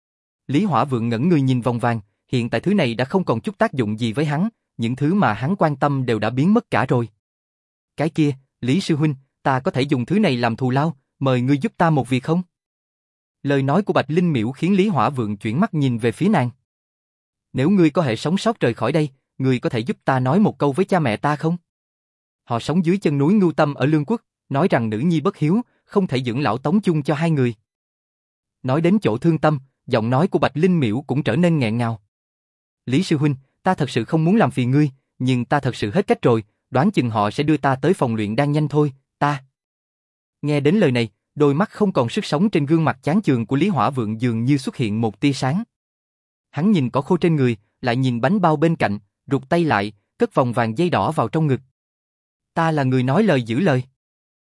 Lý Hỏa Vượng ngẩn người nhìn vòng vàng, hiện tại thứ này đã không còn chút tác dụng gì với hắn, những thứ mà hắn quan tâm đều đã biến mất cả rồi. Cái kia, Lý sư huynh, ta có thể dùng thứ này làm thù lao, mời ngươi giúp ta một việc không? Lời nói của Bạch Linh Miễu khiến Lý Hỏa Vượng chuyển mắt nhìn về phía nàng. Nếu ngươi có thể sống sót rời khỏi đây, ngươi có thể giúp ta nói một câu với cha mẹ ta không? Họ sống dưới chân núi Ngưu Tâm ở Lương Quốc, nói rằng nữ nhi bất hiếu, không thể dưỡng lão tống chung cho hai người. Nói đến chỗ thương tâm, giọng nói của Bạch Linh Miễu cũng trở nên nghẹn ngào. Lý sư huynh, ta thật sự không muốn làm phiền ngươi, nhưng ta thật sự hết cách rồi, đoán chừng họ sẽ đưa ta tới phòng luyện đan nhanh thôi, ta. Nghe đến lời này, đôi mắt không còn sức sống trên gương mặt chán chường của Lý Hỏa Vượng dường như xuất hiện một tia sáng. Hắn nhìn cỏ khô trên người, lại nhìn bánh bao bên cạnh, rụt tay lại, cất vòng vàng dây đỏ vào trong ngực. Ta là người nói lời giữ lời.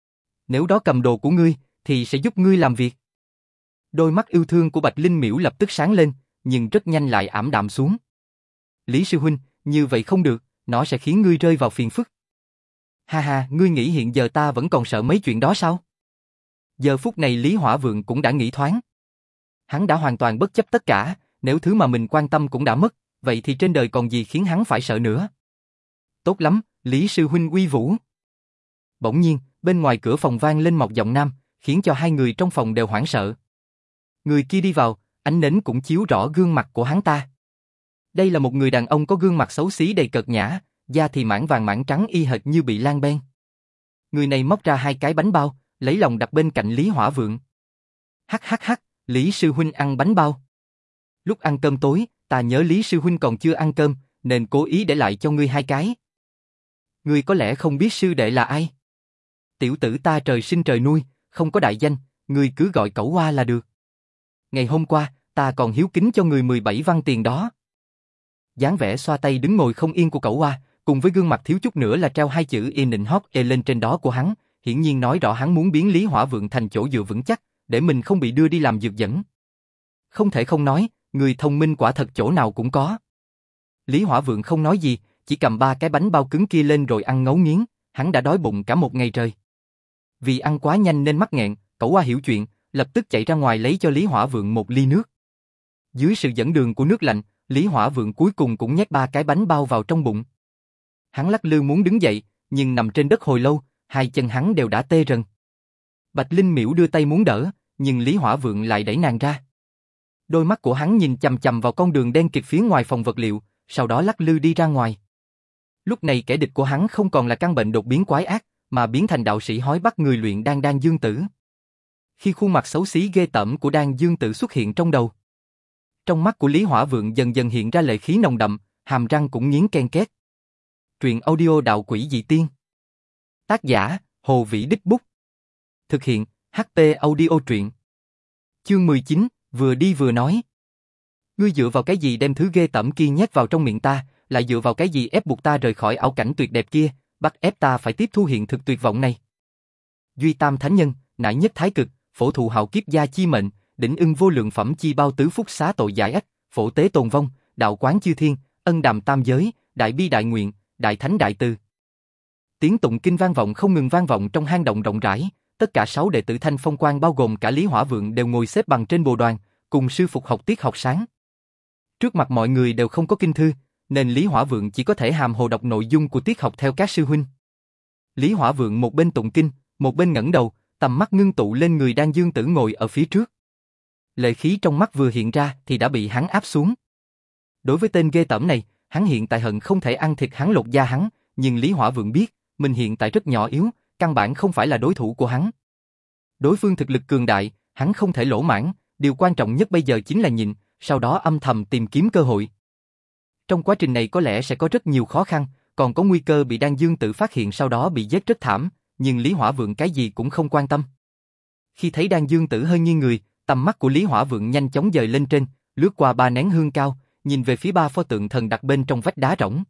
Nếu đó cầm đồ của ngươi, thì sẽ giúp ngươi làm việc. Đôi mắt yêu thương của Bạch Linh Miễu lập tức sáng lên, nhưng rất nhanh lại ảm đạm xuống. Lý sư huynh, như vậy không được, nó sẽ khiến ngươi rơi vào phiền phức. Ha ha, ngươi nghĩ hiện giờ ta vẫn còn sợ mấy chuyện đó sao? Giờ phút này Lý Hỏa Vượng cũng đã nghĩ thoáng. Hắn đã hoàn toàn bất chấp tất cả, nếu thứ mà mình quan tâm cũng đã mất, vậy thì trên đời còn gì khiến hắn phải sợ nữa. Tốt lắm, Lý sư huynh uy vũ. Bỗng nhiên, bên ngoài cửa phòng vang lên một giọng nam, khiến cho hai người trong phòng đều hoảng sợ. Người kia đi vào, ánh nến cũng chiếu rõ gương mặt của hắn ta. Đây là một người đàn ông có gương mặt xấu xí đầy cợt nhã, da thì mảng vàng mảng trắng y hệt như bị lan ben. Người này móc ra hai cái bánh bao, lấy lòng đặt bên cạnh Lý Hỏa Vượng. Hắc hắc hắc, Lý sư huynh ăn bánh bao. Lúc ăn cơm tối, ta nhớ Lý sư huynh còn chưa ăn cơm, nên cố ý để lại cho ngươi hai cái. Ngươi có lẽ không biết sư đệ là ai? Tiểu tử ta trời sinh trời nuôi, không có đại danh, ngươi cứ gọi cẩu Hoa là được. Ngày hôm qua, ta còn hiếu kính cho người mười bảy văn tiền đó. Dáng vẻ xoa tay đứng ngồi không yên của cẩu Hoa, cùng với gương mặt thiếu chút nữa là treo hai chữ in nịnh hót e lên trên đó của hắn, hiển nhiên nói rõ hắn muốn biến Lý Hỏa Vượng thành chỗ dựa vững chắc, để mình không bị đưa đi làm dược dẫn. Không thể không nói, người thông minh quả thật chỗ nào cũng có. Lý Hỏa Vượng không nói gì, chỉ cầm ba cái bánh bao cứng kia lên rồi ăn ngấu nghiến, hắn đã đói bụng cả một ngày trời. Vì ăn quá nhanh nên mắc nghẹn, cẩu Hoa hiểu chuyện, lập tức chạy ra ngoài lấy cho Lý Hỏa Vượng một ly nước. Dưới sự dẫn đường của nước lạnh, Lý Hỏa Vượng cuối cùng cũng nhét ba cái bánh bao vào trong bụng. Hắn lắc lư muốn đứng dậy, nhưng nằm trên đất hồi lâu, hai chân hắn đều đã tê rần. Bạch Linh Miễu đưa tay muốn đỡ, nhưng Lý Hỏa Vượng lại đẩy nàng ra. Đôi mắt của hắn nhìn chằm chằm vào con đường đen kịt phía ngoài phòng vật liệu, sau đó lắc lư đi ra ngoài. Lúc này kẻ địch của hắn không còn là căn bệnh đột biến quái ác, mà biến thành đạo sĩ hói bắt người luyện đan Đan Dương Tử. Khi khuôn mặt xấu xí ghê tởm của Đan Dương Tử xuất hiện trong đầu, trong mắt của Lý Hỏa Vượng dần dần hiện ra lệ khí nồng đậm, hàm răng cũng nghiến ken két. Truyện audio Đạo Quỷ Dị Tiên. Tác giả, Hồ Vĩ Đích Bút. Thực hiện, hát pê Audio Truyện. Chương mười chín, vừa đi vừa nói. Ngươi dựa vào cái gì đem thứ ghê tởm kia nhét vào trong miệng ta, lại dựa vào cái gì ép buộc ta rời khỏi ảo cảnh tuyệt đẹp kia, bắt ép ta phải tiếp thu hiện thực tuyệt vọng này. Duy Tam Thánh Nhân, Nại Nhất Thái Cực, Phổ Thụ Hạo Kiếp Gia Chi Mệnh, Đỉnh Ưng Vô Lượng Phẩm Chi Bao Tứ Phúc Xá Tội Giải Ách, Phổ Tế Tồn Vong, Đạo Quán Chư Thiên, Ân Đàm Tam Giới, Đại Bi Đại Nguyện, Đại Thánh Đại Từ. Tiếng tụng kinh vang vọng không ngừng vang vọng trong hang động rộng rãi, tất cả sáu đệ tử Thanh Phong Quan bao gồm cả Lý Hỏa Vượng đều ngồi xếp bằng trên bồ đoàn, cùng sư phục học tiết học sáng. Trước mặt mọi người đều không có kinh thư, nên Lý Hỏa Vượng chỉ có thể hàm hồ đọc nội dung của tiết học theo các sư huynh. Lý Hỏa Vượng một bên tụng kinh, một bên ngẩng đầu, tầm mắt ngưng tụ lên người Đan Dương Tử ngồi ở phía trước. Lệ khí trong mắt vừa hiện ra thì đã bị hắn áp xuống. Đối với tên ghê tởm này, hắn hiện tại hận không thể ăn thịt hắn lột da hắn, nhưng Lý Hỏa Vượng biết, mình hiện tại rất nhỏ yếu, căn bản không phải là đối thủ của hắn. Đối phương thực lực cường đại, hắn không thể lỗ mãn, điều quan trọng nhất bây giờ chính là nhịn, sau đó âm thầm tìm kiếm cơ hội. Trong quá trình này có lẽ sẽ có rất nhiều khó khăn, còn có nguy cơ bị Đan Dương Tử phát hiện sau đó bị giết rất thảm, nhưng Lý Hỏa Vượng cái gì cũng không quan tâm. Khi thấy Đan Dương Tử hơi nghiêng người, tầm mắt của Lý Hỏa Vượng nhanh chóng dời lên trên, lướt qua ba nén hương cao, nhìn về phía ba pho tượng thần đặt bên trong vách đá rỗng.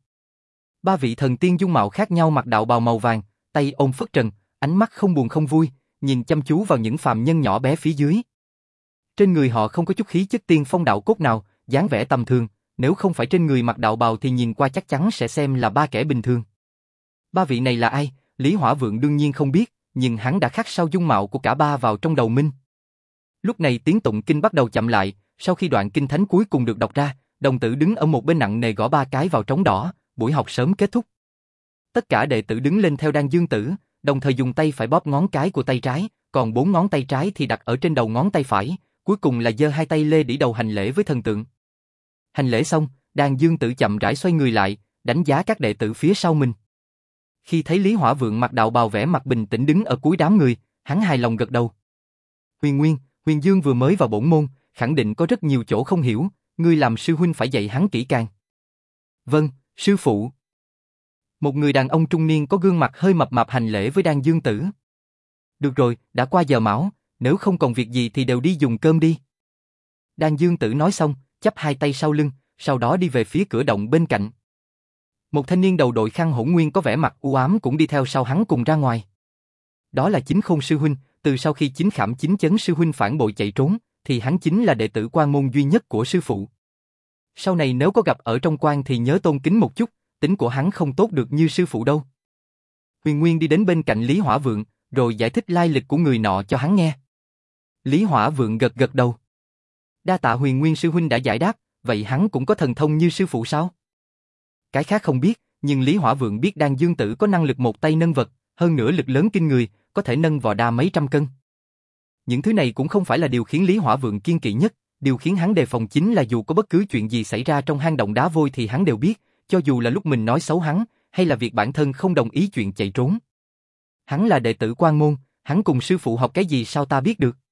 Ba vị thần tiên dung mạo khác nhau mặc đạo bào màu vàng, tay ôm phất trần, ánh mắt không buồn không vui, nhìn chăm chú vào những phàm nhân nhỏ bé phía dưới. Trên người họ không có chút khí chất tiên phong đạo cốt nào, dáng vẻ tầm thường, nếu không phải trên người mặc đạo bào thì nhìn qua chắc chắn sẽ xem là ba kẻ bình thường. Ba vị này là ai? Lý Hỏa Vượng đương nhiên không biết, nhưng hắn đã khắc sâu dung mạo của cả ba vào trong đầu mình. Lúc này tiếng tụng kinh bắt đầu chậm lại, sau khi đoạn kinh thánh cuối cùng được đọc ra, đồng tử đứng ở một bên nặng nề gõ ba cái vào trống đỏ, buổi học sớm kết thúc. Tất cả đệ tử đứng lên theo Đan Dương Tử, đồng thời dùng tay phải bóp ngón cái của tay trái, còn bốn ngón tay trái thì đặt ở trên đầu ngón tay phải, cuối cùng là giơ hai tay lê đỉ đầu hành lễ với thần tượng. Hành lễ xong, Đan Dương Tử chậm rãi xoay người lại, đánh giá các đệ tử phía sau mình. Khi thấy Lý Hỏa Vượng mặc đạo bào vẻ mặt bình tĩnh đứng ở cuối đám người, hắn hài lòng gật đầu. Huyền Nguyên, Huyền Dương vừa mới vào bổn môn, khẳng định có rất nhiều chỗ không hiểu, ngươi làm sư huynh phải dạy hắn kỹ càng. Vâng, sư phụ. Một người đàn ông trung niên có gương mặt hơi mập mạp hành lễ với Đan Dương Tử. Được rồi, đã qua giờ mão, nếu không còn việc gì thì đều đi dùng cơm đi. Đan Dương Tử nói xong, chắp hai tay sau lưng, sau đó đi về phía cửa động bên cạnh. Một thanh niên đầu đội khăn hỗn nguyên có vẻ mặt u ám cũng đi theo sau hắn cùng ra ngoài. Đó là Chính Khôn sư huynh, từ sau khi Chính Khảm Chính Chấn sư huynh phản bội chạy trốn, thì hắn chính là đệ tử quan môn duy nhất của sư phụ. Sau này nếu có gặp ở trong quan thì nhớ tôn kính một chút, tính của hắn không tốt được như sư phụ đâu. Huyền Nguyên đi đến bên cạnh Lý Hỏa Vượng, rồi giải thích lai lịch của người nọ cho hắn nghe. Lý Hỏa Vượng gật gật đầu. Đa tạ Huyền Nguyên sư huynh đã giải đáp, vậy hắn cũng có thần thông như sư phụ sao? Cái khác không biết, nhưng Lý Hỏa Vượng biết Đan Dương Tử có năng lực một tay nâng vật, hơn nữa lực lớn kinh người, có thể nâng vò đa mấy trăm cân. Những thứ này cũng không phải là điều khiến Lý Hỏa Vượng kiên kỵ nhất, điều khiến hắn đề phòng chính là dù có bất cứ chuyện gì xảy ra trong hang động đá vôi thì hắn đều biết, cho dù là lúc mình nói xấu hắn, hay là việc bản thân không đồng ý chuyện chạy trốn. Hắn là đệ tử quan môn, hắn cùng sư phụ học cái gì sao ta biết được?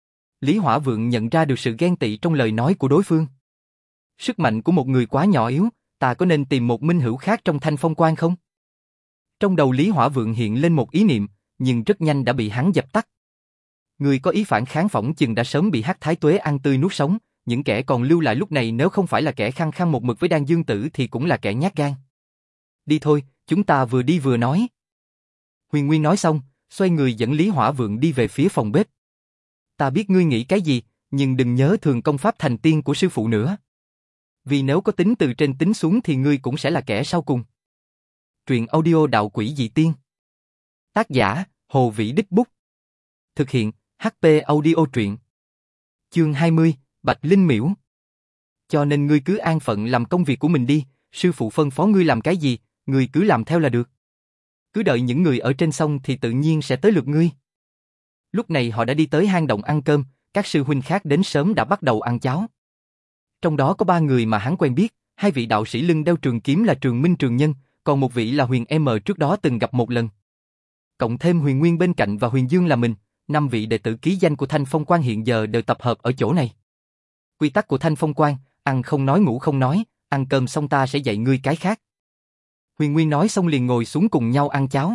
Lý Hỏa Vượng nhận ra được sự ghen tị trong lời nói của đối phương. Sức mạnh của một người quá nhỏ yếu, ta có nên tìm một minh hữu khác trong Thanh Phong Quan không? Trong đầu Lý Hỏa Vượng hiện lên một ý niệm, nhưng rất nhanh đã bị hắn dập tắt. Người có ý phản kháng phỏng chừng đã sớm bị Hắc Thái Tuế ăn tươi nuốt sống, những kẻ còn lưu lại lúc này nếu không phải là kẻ khăng khăng một mực với Đan Dương Tử thì cũng là kẻ nhát gan. Đi thôi, chúng ta vừa đi vừa nói. Huyền Nguyên nói xong, xoay người dẫn Lý Hỏa Vượng đi về phía phòng bếp. Ta biết ngươi nghĩ cái gì, nhưng đừng nhớ thường công pháp thành tiên của sư phụ nữa. Vì nếu có tính từ trên tính xuống thì ngươi cũng sẽ là kẻ sau cùng. Truyện audio Đạo Quỷ Dị Tiên. Tác giả, Hồ Vĩ Đích Bút. Thực hiện, hát pê Audio Truyện. Chương hai mươi, Bạch Linh Miễu. Cho nên ngươi cứ an phận làm công việc của mình đi, sư phụ phân phó ngươi làm cái gì, ngươi cứ làm theo là được. Cứ đợi những người ở trên sông thì tự nhiên sẽ tới lượt ngươi. Lúc này họ đã đi tới hang động ăn cơm, các sư huynh khác đến sớm đã bắt đầu ăn cháo. Trong đó có ba người mà hắn quen biết, hai vị đạo sĩ lưng đeo trường kiếm là Trường Minh Trường Nhân, còn một vị là Huyền M trước đó từng gặp một lần. Cộng thêm Huyền Nguyên bên cạnh và Huyền Dương là mình, năm vị đệ tử ký danh của Thanh Phong Quan hiện giờ đều tập hợp ở chỗ này. Quy tắc của Thanh Phong Quan, ăn không nói ngủ không nói, ăn cơm xong ta sẽ dạy ngươi cái khác. Huyền Nguyên nói xong liền ngồi xuống cùng nhau ăn cháo.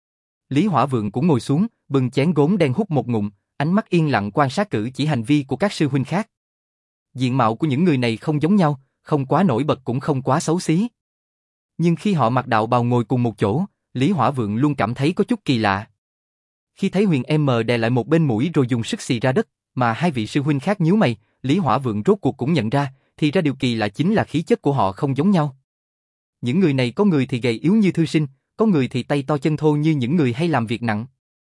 Lý Hỏa Vượng cũng ngồi xuống, bưng chén gốm đen hút một ngụm, ánh mắt yên lặng quan sát cử chỉ hành vi của các sư huynh khác. Diện mạo của những người này không giống nhau, không quá nổi bật cũng không quá xấu xí. Nhưng khi họ mặc đạo bào ngồi cùng một chỗ, Lý Hỏa Vượng luôn cảm thấy có chút kỳ lạ. Khi thấy Huyền M đè lại một bên mũi rồi dùng sức xì ra đất, mà hai vị sư huynh khác nhíu mày, Lý Hỏa Vượng rốt cuộc cũng nhận ra, thì ra điều kỳ lạ chính là khí chất của họ không giống nhau. Những người này có người thì gầy yếu như thư sinh, có người thì tay to chân thô như những người hay làm việc nặng.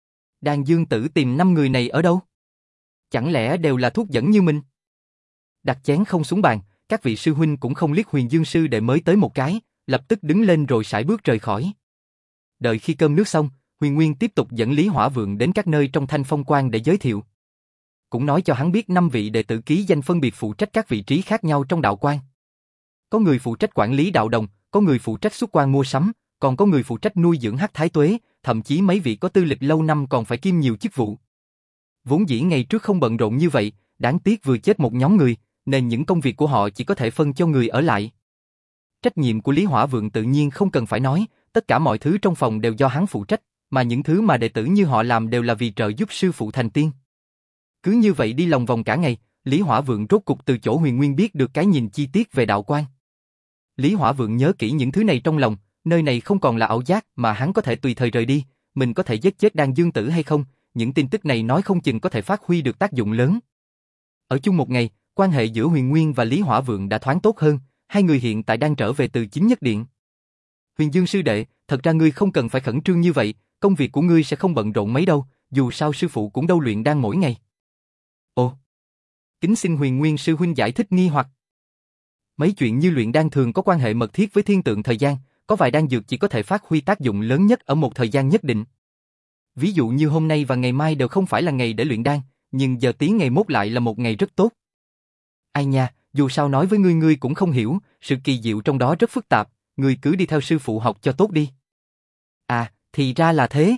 Đan Dương Tử tìm năm người này ở đâu? Chẳng lẽ đều là thuốc dẫn như mình? Đặt chén không xuống bàn, các vị sư huynh cũng không liếc Huyền Dương sư đệ mới tới một cái, lập tức đứng lên rồi sải bước rời khỏi. Đợi khi cơm nước xong, Huyền Nguyên tiếp tục dẫn Lý Hỏa Vượng đến các nơi trong Thanh Phong Quan để giới thiệu. Cũng nói cho hắn biết năm vị đệ tử ký danh phân biệt phụ trách các vị trí khác nhau trong đạo quan. Có người phụ trách quản lý đạo đồng, có người phụ trách xuất quan mua sắm, còn có người phụ trách nuôi dưỡng Hắc Thái Tuế, thậm chí mấy vị có tư lịch lâu năm còn phải kiêm nhiều chức vụ. Vốn dĩ ngày trước không bận rộn như vậy, đáng tiếc vừa chết một nhóm người, nên những công việc của họ chỉ có thể phân cho người ở lại. Trách nhiệm của Lý Hỏa Vượng tự nhiên không cần phải nói, tất cả mọi thứ trong phòng đều do hắn phụ trách, mà những thứ mà đệ tử như họ làm đều là vì trợ giúp sư phụ thành tiên. Cứ như vậy đi lòng vòng cả ngày, Lý Hỏa Vượng rốt cục từ chỗ Huyền Nguyên biết được cái nhìn chi tiết về đạo quan. Lý Hỏa Vượng nhớ kỹ những thứ này trong lòng, nơi này không còn là ảo giác mà hắn có thể tùy thời rời đi, mình có thể giết chết Đan Dương Tử hay không, những tin tức này nói không chừng có thể phát huy được tác dụng lớn. Ở chung một ngày, quan hệ giữa Huyền Nguyên và Lý Hỏa Vượng đã thoáng tốt hơn, hai người hiện tại đang trở về từ Chính Nhất Điện. Huyền Dương sư đệ, thật ra ngươi không cần phải khẩn trương như vậy, công việc của ngươi sẽ không bận rộn mấy đâu, dù sao sư phụ cũng đâu luyện đan mỗi ngày. Ồ, kính xin Huyền Nguyên sư huynh giải thích nghi hoặc. Mấy chuyện như luyện đan thường có quan hệ mật thiết với thiên tượng thời gian, có vài đan dược chỉ có thể phát huy tác dụng lớn nhất ở một thời gian nhất định. Ví dụ như hôm nay và ngày mai đều không phải là ngày để luyện đan, nhưng giờ tí ngày mốt lại là một ngày rất tốt. Ai nha, dù sao nói với ngươi ngươi cũng không hiểu, sự kỳ diệu trong đó rất phức tạp, ngươi cứ đi theo sư phụ học cho tốt đi. À, thì ra là thế.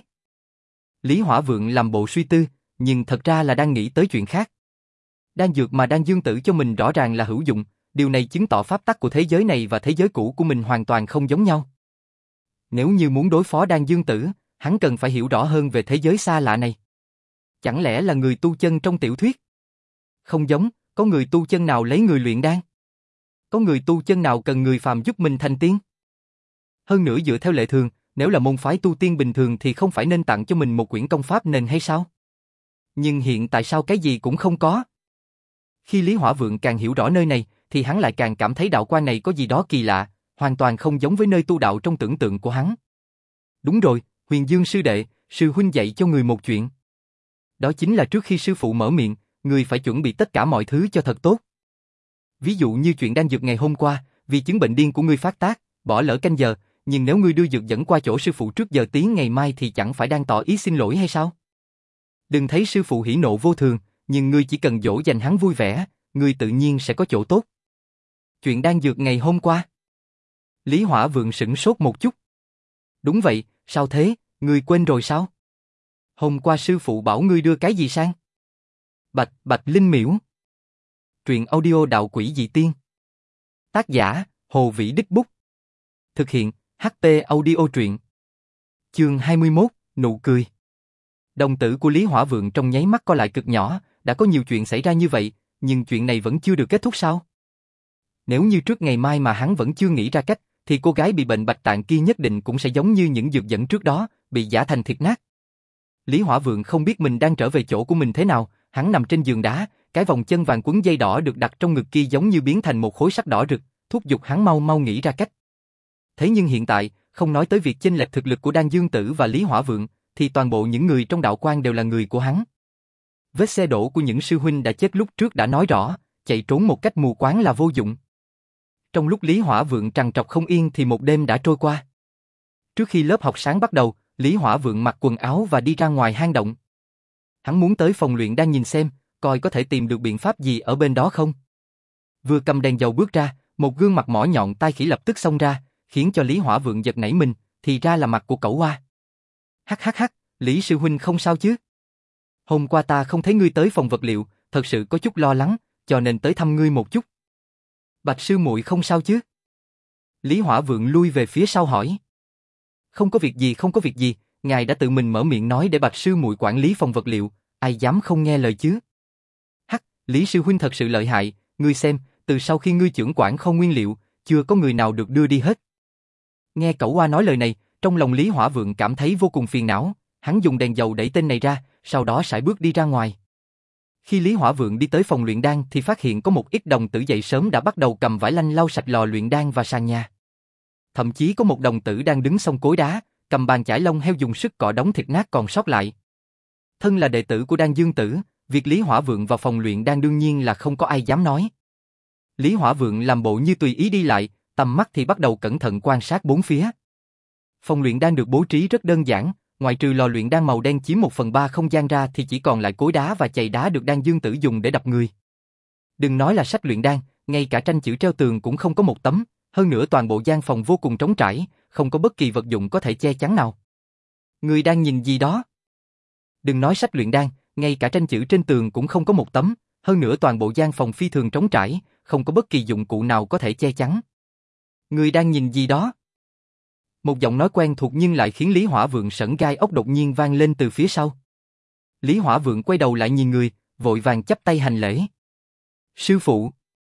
Lý Hỏa Vượng làm bộ suy tư, nhưng thật ra là đang nghĩ tới chuyện khác. Đan dược mà Đan Dương Tử cho mình rõ ràng là hữu dụng, điều này chứng tỏ pháp tắc của thế giới này và thế giới cũ của mình hoàn toàn không giống nhau. Nếu như muốn đối phó Đan Dương Tử, hắn cần phải hiểu rõ hơn về thế giới xa lạ này. Chẳng lẽ là người tu chân trong tiểu thuyết? Không giống, có người tu chân nào lấy người luyện đan? Có người tu chân nào cần người phàm giúp mình thành tiên? Hơn nữa dựa theo lệ thường, nếu là môn phái tu tiên bình thường thì không phải nên tặng cho mình một quyển công pháp nền hay sao? Nhưng hiện tại sao cái gì cũng không có? Khi Lý Hỏa Vượng càng hiểu rõ nơi này, thì hắn lại càng cảm thấy đạo quan này có gì đó kỳ lạ, hoàn toàn không giống với nơi tu đạo trong tưởng tượng của hắn. Đúng rồi, Huyền Dương sư đệ, sư huynh dạy cho người một chuyện. Đó chính là trước khi sư phụ mở miệng, người phải chuẩn bị tất cả mọi thứ cho thật tốt. Ví dụ như chuyện đan dược ngày hôm qua, vì chứng bệnh điên của ngươi phát tác, bỏ lỡ canh giờ, nhưng nếu ngươi đưa dược dẫn qua chỗ sư phụ trước giờ tí ngày mai thì chẳng phải đang tỏ ý xin lỗi hay sao? Đừng thấy sư phụ hỉ nộ vô thường, nhưng ngươi chỉ cần dỗ dành hắn vui vẻ, ngươi tự nhiên sẽ có chỗ tốt. Chuyện đan dược ngày hôm qua. Lý Hỏa Vượng sửng sốt một chút. Đúng vậy, sao thế, ngươi quên rồi sao? Hôm qua sư phụ bảo ngươi đưa cái gì sang? Bạch, Bạch Linh Miễu. Truyện audio đạo quỷ dị tiên. Tác giả, Hồ Vĩ Đích Bút. Thực hiện, hát pê Audio truyện. Chương hai mươi mốt, nụ cười. Đồng tử của Lý Hỏa Vượng trong nháy mắt co lại cực nhỏ, đã có nhiều chuyện xảy ra như vậy, nhưng chuyện này vẫn chưa được kết thúc sao? Nếu như trước ngày mai mà hắn vẫn chưa nghĩ ra cách, thì cô gái bị bệnh bạch tạng kia nhất định cũng sẽ giống như những dược dẫn trước đó, bị giã thành thịt nát. Lý Hỏa Vượng không biết mình đang trở về chỗ của mình thế nào, hắn nằm trên giường đá, cái vòng chân vàng quấn dây đỏ được đặt trong ngực kia giống như biến thành một khối sắt đỏ rực, thúc giục hắn mau mau nghĩ ra cách. Thế nhưng hiện tại, không nói tới việc chênh lệch thực lực của Đan Dương Tử và Lý Hỏa Vượng, thì toàn bộ những người trong đạo quan đều là người của hắn. Vết xe đổ của những sư huynh đã chết lúc trước đã nói rõ, chạy trốn một cách mù quáng là vô dụng. Trong lúc Lý Hỏa Vượng trằn trọc không yên thì một đêm đã trôi qua. Trước khi lớp học sáng bắt đầu, Lý Hỏa Vượng mặc quần áo và đi ra ngoài hang động. Hắn muốn tới phòng luyện đan nhìn xem, coi có thể tìm được biện pháp gì ở bên đó không. Vừa cầm đèn dầu bước ra, một gương mặt mỏ nhọn tai khỉ lập tức xông ra, khiến cho Lý Hỏa Vượng giật nảy mình, thì ra là mặt của Cẩu Oa. Hắc hắc hắc, Lý sư huynh không sao chứ? Hôm qua ta không thấy ngươi tới phòng vật liệu, thật sự có chút lo lắng, cho nên tới thăm ngươi một chút. Bạch sư muội không sao chứ? Lý Hỏa Vượng lui về phía sau hỏi. Không có việc gì, không có việc gì, ngài đã tự mình mở miệng nói để Bạch sư muội quản lý phòng vật liệu, ai dám không nghe lời chứ? Hắc, Lý sư huynh thật sự lợi hại, ngươi xem, từ sau khi ngươi trưởng quản kho nguyên liệu, chưa có người nào được đưa đi hết. Nghe Cẩu Oa nói lời này, trong lòng Lý Hỏa Vượng cảm thấy vô cùng phiền não, hắn dùng đèn dầu đẩy tên này ra, sau đó sải bước đi ra ngoài. Khi Lý Hỏa Vượng đi tới phòng luyện đan thì phát hiện có một ít đồng tử dậy sớm đã bắt đầu cầm vải lanh lau sạch lò luyện đan và sàn nhà. Thậm chí có một đồng tử đang đứng xông cối đá, cầm bàn chải lông heo dùng sức cọ đống thịt nát còn sót lại. Thân là đệ tử của Đan Dương Tử, việc Lý Hỏa Vượng vào phòng luyện đan đương nhiên là không có ai dám nói. Lý Hỏa Vượng làm bộ như tùy ý đi lại, tầm mắt thì bắt đầu cẩn thận quan sát bốn phía. Phòng luyện đan được bố trí rất đơn giản, ngoại trừ lò luyện đan màu đen chiếm một phần ba không gian ra thì chỉ còn lại cối đá và chày đá được Đan Dương Tử dùng để đập người. Đừng nói là sách luyện đan, ngay cả tranh chữ treo tường cũng không có một tấm, hơn nữa toàn bộ gian phòng vô cùng trống trải, không có bất kỳ vật dụng có thể che chắn nào. Người đang nhìn gì đó? Đừng nói sách luyện đan, ngay cả tranh chữ trên tường cũng không có một tấm, hơn nữa toàn bộ gian phòng phi thường trống trải, không có bất kỳ dụng cụ nào có thể che chắn. Người đang nhìn gì đó? Một giọng nói quen thuộc nhưng lại khiến Lý Hỏa Vượng sởn gai ốc đột nhiên vang lên từ phía sau. Lý Hỏa Vượng quay đầu lại nhìn người, vội vàng chắp tay hành lễ. Sư phụ.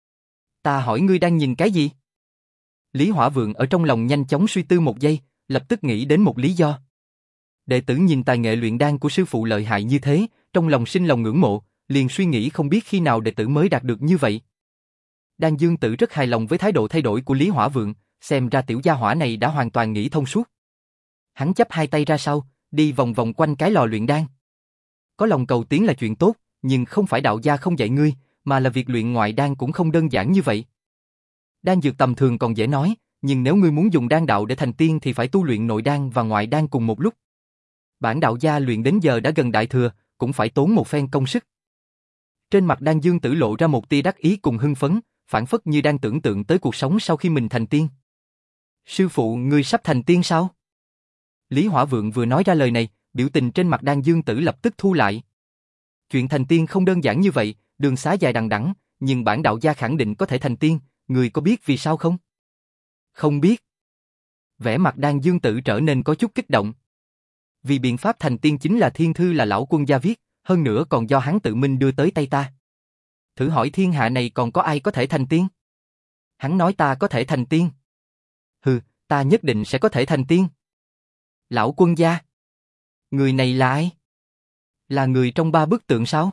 Ta hỏi ngươi đang nhìn cái gì? Lý Hỏa Vượng ở trong lòng nhanh chóng suy tư một giây, lập tức nghĩ đến một lý do. Đệ tử nhìn tài nghệ luyện đan của sư phụ lợi hại như thế, trong lòng sinh lòng ngưỡng mộ, liền suy nghĩ không biết khi nào đệ tử mới đạt được như vậy. Đan Dương Tử rất hài lòng với thái độ thay đổi của Lý Hỏa Vượng, xem ra tiểu gia hỏa này đã hoàn toàn nghĩ thông suốt. Hắn chắp hai tay ra sau, đi vòng vòng quanh cái lò luyện đan. Có lòng cầu tiến là chuyện tốt, nhưng không phải đạo gia không dạy ngươi, mà là việc luyện ngoại đan cũng không đơn giản như vậy. Đan dược tầm thường còn dễ nói, nhưng nếu ngươi muốn dùng đan đạo để thành tiên thì phải tu luyện nội đan và ngoại đan cùng một lúc. Bản đạo gia luyện đến giờ đã gần đại thừa, cũng phải tốn một phen công sức. Trên mặt Đan Dương Tử lộ ra một tia đắc ý cùng hưng phấn, phản phất như đang tưởng tượng tới cuộc sống sau khi mình thành tiên. Sư phụ, ngươi sắp thành tiên sao? Lý Hỏa Vượng vừa nói ra lời này, biểu tình trên mặt Đan Dương Tử lập tức thu lại. Chuyện thành tiên không đơn giản như vậy, đường xá dài đằng đẵng, nhưng bản đạo gia khẳng định có thể thành tiên, người có biết vì sao không? Không biết. Vẻ mặt Đan Dương Tử trở nên có chút kích động. Vì biện pháp thành tiên chính là thiên thư là lão quân gia viết, hơn nữa còn do hắn tự mình đưa tới tay ta. Thử hỏi thiên hạ này còn có ai có thể thành tiên? Hắn nói ta có thể thành tiên. Hừ, ta nhất định sẽ có thể thành tiên. Lão quân gia. Người này là ai? Là người trong ba bức tượng sao?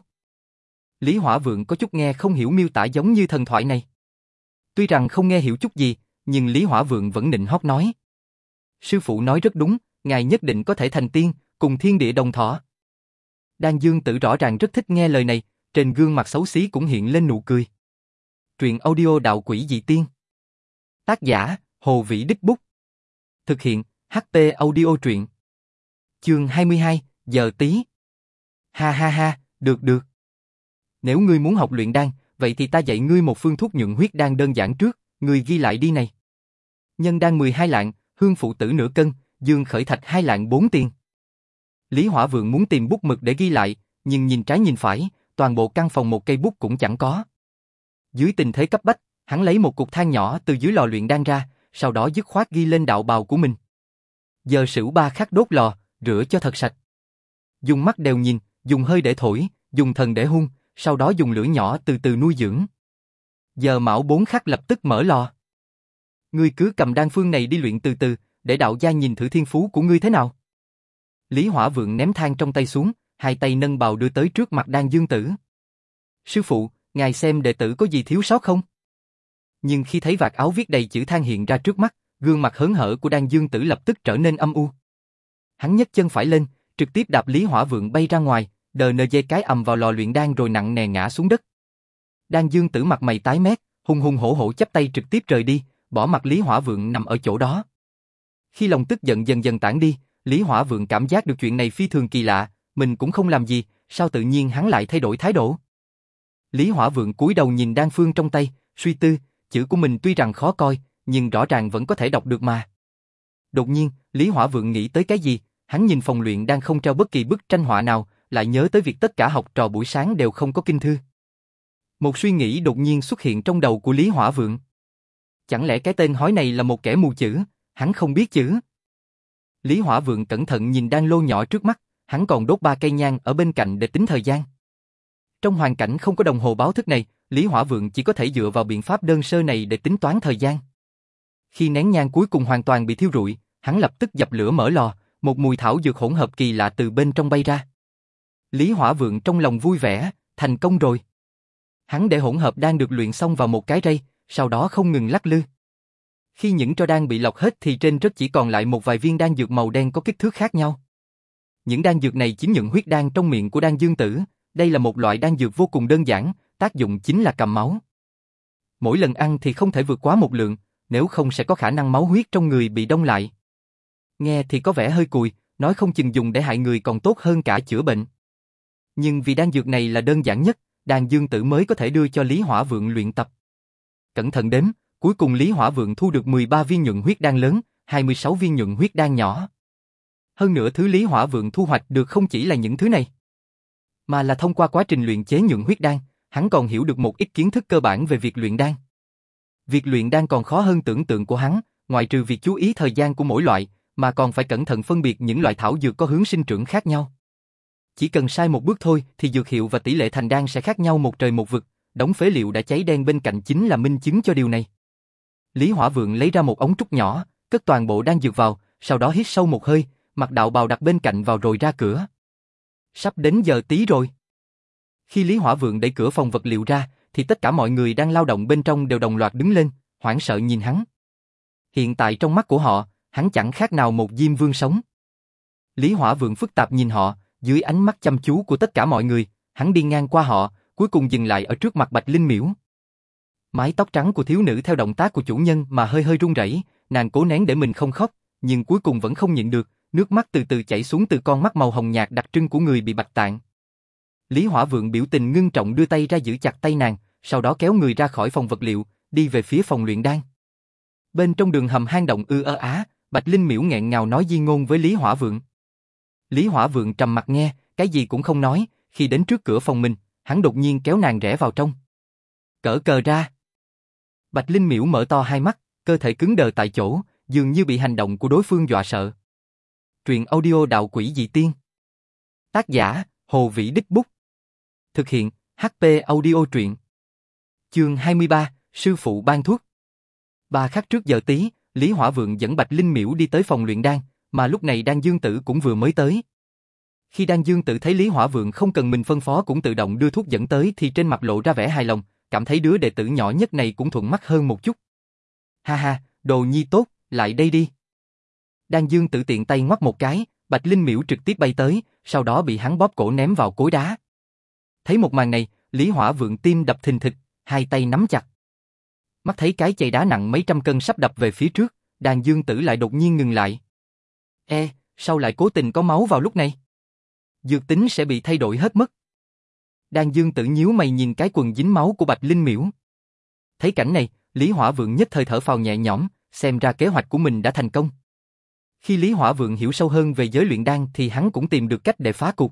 Lý Hỏa Vượng có chút nghe không hiểu miêu tả giống như thần thoại này. Tuy rằng không nghe hiểu chút gì, nhưng Lý Hỏa Vượng vẫn nịnh hót nói. Sư phụ nói rất đúng, ngài nhất định có thể thành tiên, cùng thiên địa đồng thọ. Đan Dương Tử rõ ràng rất thích nghe lời này, trên gương mặt xấu xí cũng hiện lên nụ cười. Truyện audio đạo quỷ dị tiên. Tác giả, Hồ Vĩ Đích Bút. Thực hiện, hát pê Audio truyện. Chương hai mươi hai, giờ tí. Ha ha ha, được được. Nếu ngươi muốn học luyện đan, vậy thì ta dạy ngươi một phương thuốc nhuận huyết đan đơn giản trước, ngươi ghi lại đi này. Nhân đan mười hai lạng, hương phụ tử nửa cân, dương khởi thạch hai lạng bốn tiền. Lý Hỏa Vượng muốn tìm bút mực để ghi lại, nhưng nhìn trái nhìn phải, toàn bộ căn phòng một cây bút cũng chẳng có. Dưới tình thế cấp bách, hắn lấy một cục than nhỏ từ dưới lò luyện đan ra, sau đó dứt khoát ghi lên đạo bào của mình. Giờ Sửu ba khắc đốt lò, rửa cho thật sạch. Dùng mắt đều nhìn, dùng hơi để thổi, dùng thần để hun, sau đó dùng lửa nhỏ từ từ nuôi dưỡng. Giờ Mão bốn khắc lập tức mở lò. Ngươi cứ cầm đan phương này đi luyện từ từ, để đạo gia nhìn thử thiên phú của ngươi thế nào. Lý Hỏa Vượng ném than trong tay xuống, hai tay nâng bào đưa tới trước mặt Đan Dương Tử. Sư phụ, ngài xem đệ tử có gì thiếu sót không? Nhưng khi thấy vạt áo viết đầy chữ than hiện ra trước mắt, gương mặt hớn hở của Đan Dương Tử lập tức trở nên âm u. Hắn nhấc chân phải lên, trực tiếp đạp Lý Hỏa Vượng bay ra ngoài, đờ nờ dê cái ầm vào lò luyện đan rồi nặng nề ngã xuống đất. Đan Dương Tử mặt mày tái mét, hùng hùng hổ hổ chắp tay trực tiếp rời đi, bỏ mặc Lý Hỏa Vượng nằm ở chỗ đó. Khi lòng tức giận dần dần tản đi, Lý Hỏa Vượng cảm giác được chuyện này phi thường kỳ lạ, mình cũng không làm gì, sao tự nhiên hắn lại thay đổi thái độ? Lý Hỏa Vượng cúi đầu nhìn đan phương trong tay, suy tư, chữ của mình tuy rằng khó coi, nhưng rõ ràng vẫn có thể đọc được mà. Đột nhiên, Lý Hỏa Vượng nghĩ tới cái gì, hắn nhìn phòng luyện đang không treo bất kỳ bức tranh họa nào, lại nhớ tới việc tất cả học trò buổi sáng đều không có kinh thư. Một suy nghĩ đột nhiên xuất hiện trong đầu của Lý Hỏa Vượng. Chẳng lẽ cái tên hói này là một kẻ mù chữ, hắn không biết chữ? Lý Hỏa Vượng cẩn thận nhìn đan lô nhỏ trước mắt, hắn còn đốt ba cây nhang ở bên cạnh để tính thời gian. Trong hoàn cảnh không có đồng hồ báo thức này, Lý Hỏa Vượng chỉ có thể dựa vào biện pháp đơn sơ này để tính toán thời gian. Khi nén nhang cuối cùng hoàn toàn bị thiêu rụi, hắn lập tức dập lửa mở lò, một mùi thảo dược hỗn hợp kỳ lạ từ bên trong bay ra. Lý Hỏa Vượng trong lòng vui vẻ, thành công rồi. Hắn để hỗn hợp đan được luyện xong vào một cái rây, sau đó không ngừng lắc lư. Khi những tro đan bị lọc hết thì trên rất chỉ còn lại một vài viên đan dược màu đen có kích thước khác nhau. Những đan dược này chính nhuận huyết đan trong miệng của Đan Dương Tử, đây là một loại đan dược vô cùng đơn giản, tác dụng chính là cầm máu. mỗi lần ăn thì không thể vượt quá một lượng, nếu không sẽ có khả năng máu huyết trong người bị đông lại. Nghe thì có vẻ hơi cùi, nói không chừng dùng để hại người còn tốt hơn cả chữa bệnh. Nhưng vì đan dược này là đơn giản nhất, Đan Dương Tử mới có thể đưa cho Lý Hỏa Vượng luyện tập. Cẩn thận đếm, cuối cùng Lý Hỏa Vượng thu được mười ba viên nhuận huyết đan lớn, hai mươi sáu viên nhuận huyết đan nhỏ. Hơn nữa thứ Lý Hỏa Vượng thu hoạch được không chỉ là những thứ này, mà là thông qua quá trình luyện chế nhuận huyết đan, hắn còn hiểu được một ít kiến thức cơ bản về việc luyện đan. Việc luyện đan còn khó hơn tưởng tượng của hắn, ngoại trừ việc chú ý thời gian của mỗi loại, mà còn phải cẩn thận phân biệt những loại thảo dược có hướng sinh trưởng khác nhau. Chỉ cần sai một bước thôi thì dược hiệu và tỷ lệ thành đan sẽ khác nhau một trời một vực, đống phế liệu đã cháy đen bên cạnh chính là minh chứng cho điều này. Lý Hỏa Vượng lấy ra một ống trúc nhỏ, cất toàn bộ đan dược vào, sau đó hít sâu một hơi, mặc đạo bào đặt bên cạnh vào rồi ra cửa. Sắp đến giờ tí rồi. Khi Lý Hỏa Vượng đẩy cửa phòng vật liệu ra, thì tất cả mọi người đang lao động bên trong đều đồng loạt đứng lên, hoảng sợ nhìn hắn. Hiện tại trong mắt của họ, hắn chẳng khác nào một diêm vương sống. Lý Hỏa Vượng phức tạp nhìn họ, dưới ánh mắt chăm chú của tất cả mọi người, hắn đi ngang qua họ, cuối cùng dừng lại ở trước mặt Bạch Linh Miễu. Mái tóc trắng của thiếu nữ theo động tác của chủ nhân mà hơi hơi run rẩy, nàng cố nén để mình không khóc, nhưng cuối cùng vẫn không nhịn được, nước mắt từ từ chảy xuống từ con mắt màu hồng nhạt đặc trưng của người bị bạch tạng. Lý Hỏa Vượng biểu tình ngưng trọng đưa tay ra giữ chặt tay nàng, sau đó kéo người ra khỏi phòng vật liệu, đi về phía phòng luyện đan. Bên trong đường hầm hang động ư ơ á, Bạch Linh Miễu nghẹn ngào nói di ngôn với Lý Hỏa Vượng. Lý Hỏa Vượng trầm mặt nghe, cái gì cũng không nói, khi đến trước cửa phòng mình, hắn đột nhiên kéo nàng rẽ vào trong. Cởi cờ ra. Bạch Linh Miễu mở to hai mắt, cơ thể cứng đờ tại chỗ, dường như bị hành động của đối phương dọa sợ. Truyện audio Đạo Quỷ Dị Tiên. Tác giả, Hồ Vĩ Đích Bút. Thực hiện, hát pê Audio Truyện. Chương hai mươi ba, Sư phụ ban thuốc. Ba khắc trước giờ tí, Lý Hỏa Vượng dẫn Bạch Linh Miễu đi tới phòng luyện đan, mà lúc này Đan Dương Tử cũng vừa mới tới. Khi Đan Dương Tử thấy Lý Hỏa Vượng không cần mình phân phó cũng tự động đưa thuốc dẫn tới thì trên mặt lộ ra vẻ hài lòng, cảm thấy đứa đệ tử nhỏ nhất này cũng thuận mắt hơn một chút. Ha ha, đồ nhi tốt, lại đây đi. Đan Dương Tử tiện tay ngoắc một cái, Bạch Linh Miễu trực tiếp bay tới, sau đó bị hắn bóp cổ ném vào cối đá. Thấy một màn này, Lý Hỏa Vượng tim đập thình thịch, hai tay nắm chặt. Mắt thấy cái chày đá nặng mấy trăm cân sắp đập về phía trước, Đan Dương Tử lại đột nhiên ngừng lại. Ê, sao lại cố tình có máu vào lúc này? Dược tính sẽ bị thay đổi hết mất. Đan Dương Tử nhíu mày nhìn cái quần dính máu của Bạch Linh Miễu. Thấy cảnh này, Lý Hỏa Vượng nhất thời thở phào nhẹ nhõm, xem ra kế hoạch của mình đã thành công. Khi Lý Hỏa Vượng hiểu sâu hơn về giới luyện đan thì hắn cũng tìm được cách để phá cục.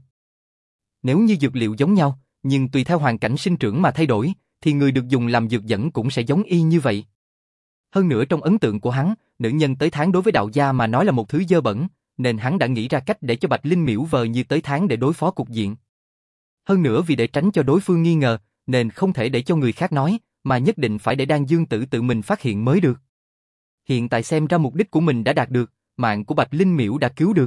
Nếu như dược liệu giống nhau, nhưng tùy theo hoàn cảnh sinh trưởng mà thay đổi, thì người được dùng làm dược dẫn cũng sẽ giống y như vậy. Hơn nữa trong ấn tượng của hắn, nữ nhân tới tháng đối với đạo gia mà nói là một thứ dơ bẩn, nên hắn đã nghĩ ra cách để cho Bạch Linh Miễu vờ như tới tháng để đối phó cục diện. Hơn nữa vì để tránh cho đối phương nghi ngờ, nên không thể để cho người khác nói, mà nhất định phải để Đan Dương Tử tự mình phát hiện mới được. Hiện tại xem ra mục đích của mình đã đạt được, mạng của Bạch Linh Miễu đã cứu được.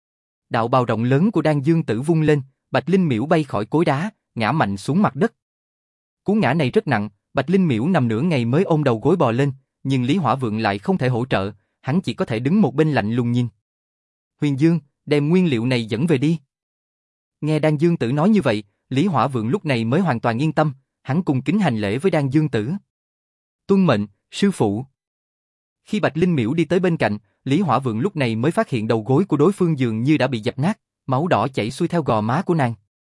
Đạo bào rộng lớn của Đan Dương Tử vung lên, Bạch Linh Miễu bay khỏi cối đá, ngã mạnh xuống mặt đất. Cú ngã này rất nặng, Bạch Linh Miễu nằm nửa ngày mới ôm đầu gối bò lên, nhưng Lý Hỏa Vượng lại không thể hỗ trợ, hắn chỉ có thể đứng một bên lạnh lùng nhìn. Huyền Dương, đem nguyên liệu này dẫn về đi. Nghe Đan Dương Tử nói như vậy, Lý Hỏa Vượng lúc này mới hoàn toàn yên tâm, hắn cung kính hành lễ với Đan Dương Tử. Tuân mệnh, sư phụ. Khi Bạch Linh Miễu đi tới bên cạnh, Lý Hỏa Vượng lúc này mới phát hiện đầu gối của đối phương dường như đã bị dập nát, máu đỏ chảy xuôi theo gò má của nàng.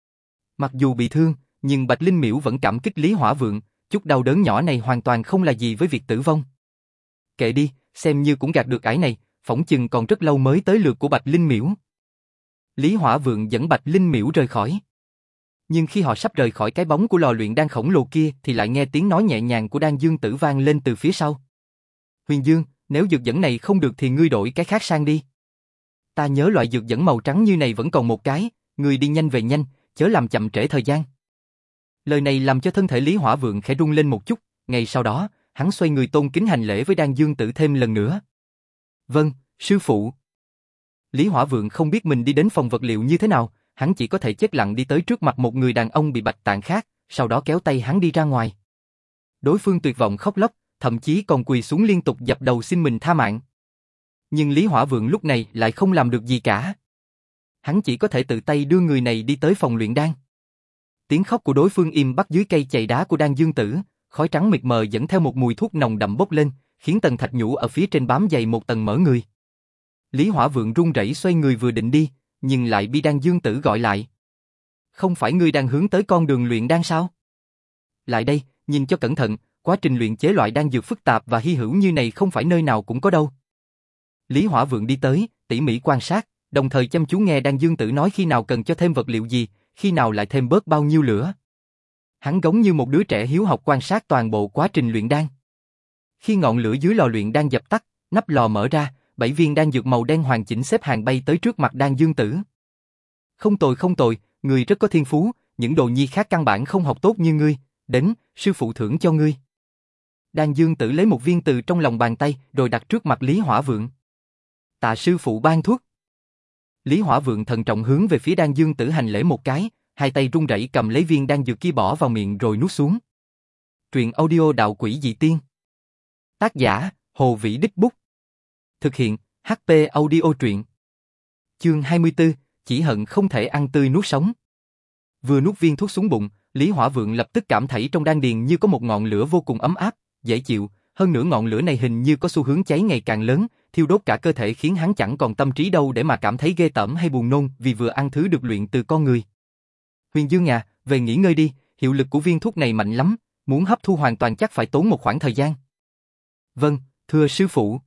Mặc dù bị thương, nhưng Bạch Linh Miễu vẫn cảm kích Lý Hỏa Vượng, chút đau đớn nhỏ này hoàn toàn không là gì với việc tử vong. Kệ đi, xem như cũng gạt được ải này, phỏng chừng còn rất lâu mới tới lượt của Bạch Linh Miễu. Lý Hỏa Vượng dẫn Bạch Linh Miễu rời khỏi. Nhưng khi họ sắp rời khỏi cái bóng của lò luyện đan khổng lồ kia thì lại nghe tiếng nói nhẹ nhàng của Đan Dương Tử vang lên từ phía sau. Huyền Dương, nếu dược dẫn này không được thì ngươi đổi cái khác sang đi. Ta nhớ loại dược dẫn màu trắng như này vẫn còn một cái, ngươi đi nhanh về nhanh, chớ làm chậm trễ thời gian. Lời này làm cho thân thể Lý Hỏa Vượng khẽ rung lên một chút, ngay sau đó, hắn xoay người tôn kính hành lễ với Đan Dương Tử thêm lần nữa. Vâng, sư phụ. Lý Hỏa Vượng không biết mình đi đến phòng vật liệu như thế nào, hắn chỉ có thể chết lặng đi tới trước mặt một người đàn ông bị bạch tạng khác, sau đó kéo tay hắn đi ra ngoài. Đối phương tuyệt vọng khóc lóc, thậm chí còn quỳ xuống liên tục dập đầu xin mình tha mạng. Nhưng Lý Hỏa Vượng lúc này lại không làm được gì cả. Hắn chỉ có thể tự tay đưa người này đi tới phòng luyện đan. Tiếng khóc của đối phương im bặt dưới cây chày đá của Đan Dương Tử, khói trắng mịt mờ dẫn theo một mùi thuốc nồng đậm bốc lên, khiến Tần Thạch Nhũ ở phía trên bám dày một tầng mỡ người. Lý Hỏa Vượng run rẩy xoay người vừa định đi, nhưng lại bị Đan Dương Tử gọi lại. Không phải ngươi đang hướng tới con đường luyện đan sao? Lại đây, nhìn cho cẩn thận, quá trình luyện chế loại đan dược phức tạp và hy hữu như này không phải nơi nào cũng có đâu. Lý Hỏa Vượng đi tới, tỉ mỉ quan sát, đồng thời chăm chú nghe Đan Dương Tử nói khi nào cần cho thêm vật liệu gì, khi nào lại thêm bớt bao nhiêu lửa. Hắn giống như một đứa trẻ hiếu học quan sát toàn bộ quá trình luyện đan. Khi ngọn lửa dưới lò luyện đan dập tắt, nắp lò mở ra, bảy viên đan dược màu đen hoàn chỉnh xếp hàng bay tới trước mặt Đan Dương Tử. Không tồi không tồi, ngươi rất có thiên phú, những đồ nhi khác căn bản không học tốt như ngươi, đến, sư phụ thưởng cho ngươi. Đan Dương Tử lấy một viên từ trong lòng bàn tay, rồi đặt trước mặt Lý Hỏa Vượng. Tạ sư phụ ban thuốc. Lý Hỏa Vượng thận trọng hướng về phía Đan Dương Tử hành lễ một cái, hai tay run rẩy cầm lấy viên đan dược kia bỏ vào miệng rồi nuốt xuống. Truyện audio Đạo Quỷ Dị Tiên. Tác giả, Hồ Vĩ Đích Bút. Thực hiện, hát pê Audio Truyện. Chương hai mươi tư, chỉ hận không thể ăn tươi nuốt sống. Vừa nuốt viên thuốc xuống bụng, Lý Hỏa Vượng lập tức cảm thấy trong đan điền như có một ngọn lửa vô cùng ấm áp, dễ chịu, hơn nữa ngọn lửa này hình như có xu hướng cháy ngày càng lớn, thiêu đốt cả cơ thể khiến hắn chẳng còn tâm trí đâu để mà cảm thấy ghê tởm hay buồn nôn vì vừa ăn thứ được luyện từ con người. Huyền Dương à, về nghỉ ngơi đi, hiệu lực của viên thuốc này mạnh lắm, muốn hấp thu hoàn toàn chắc phải tốn một khoảng thời gian. Vâng, thưa sư phụ.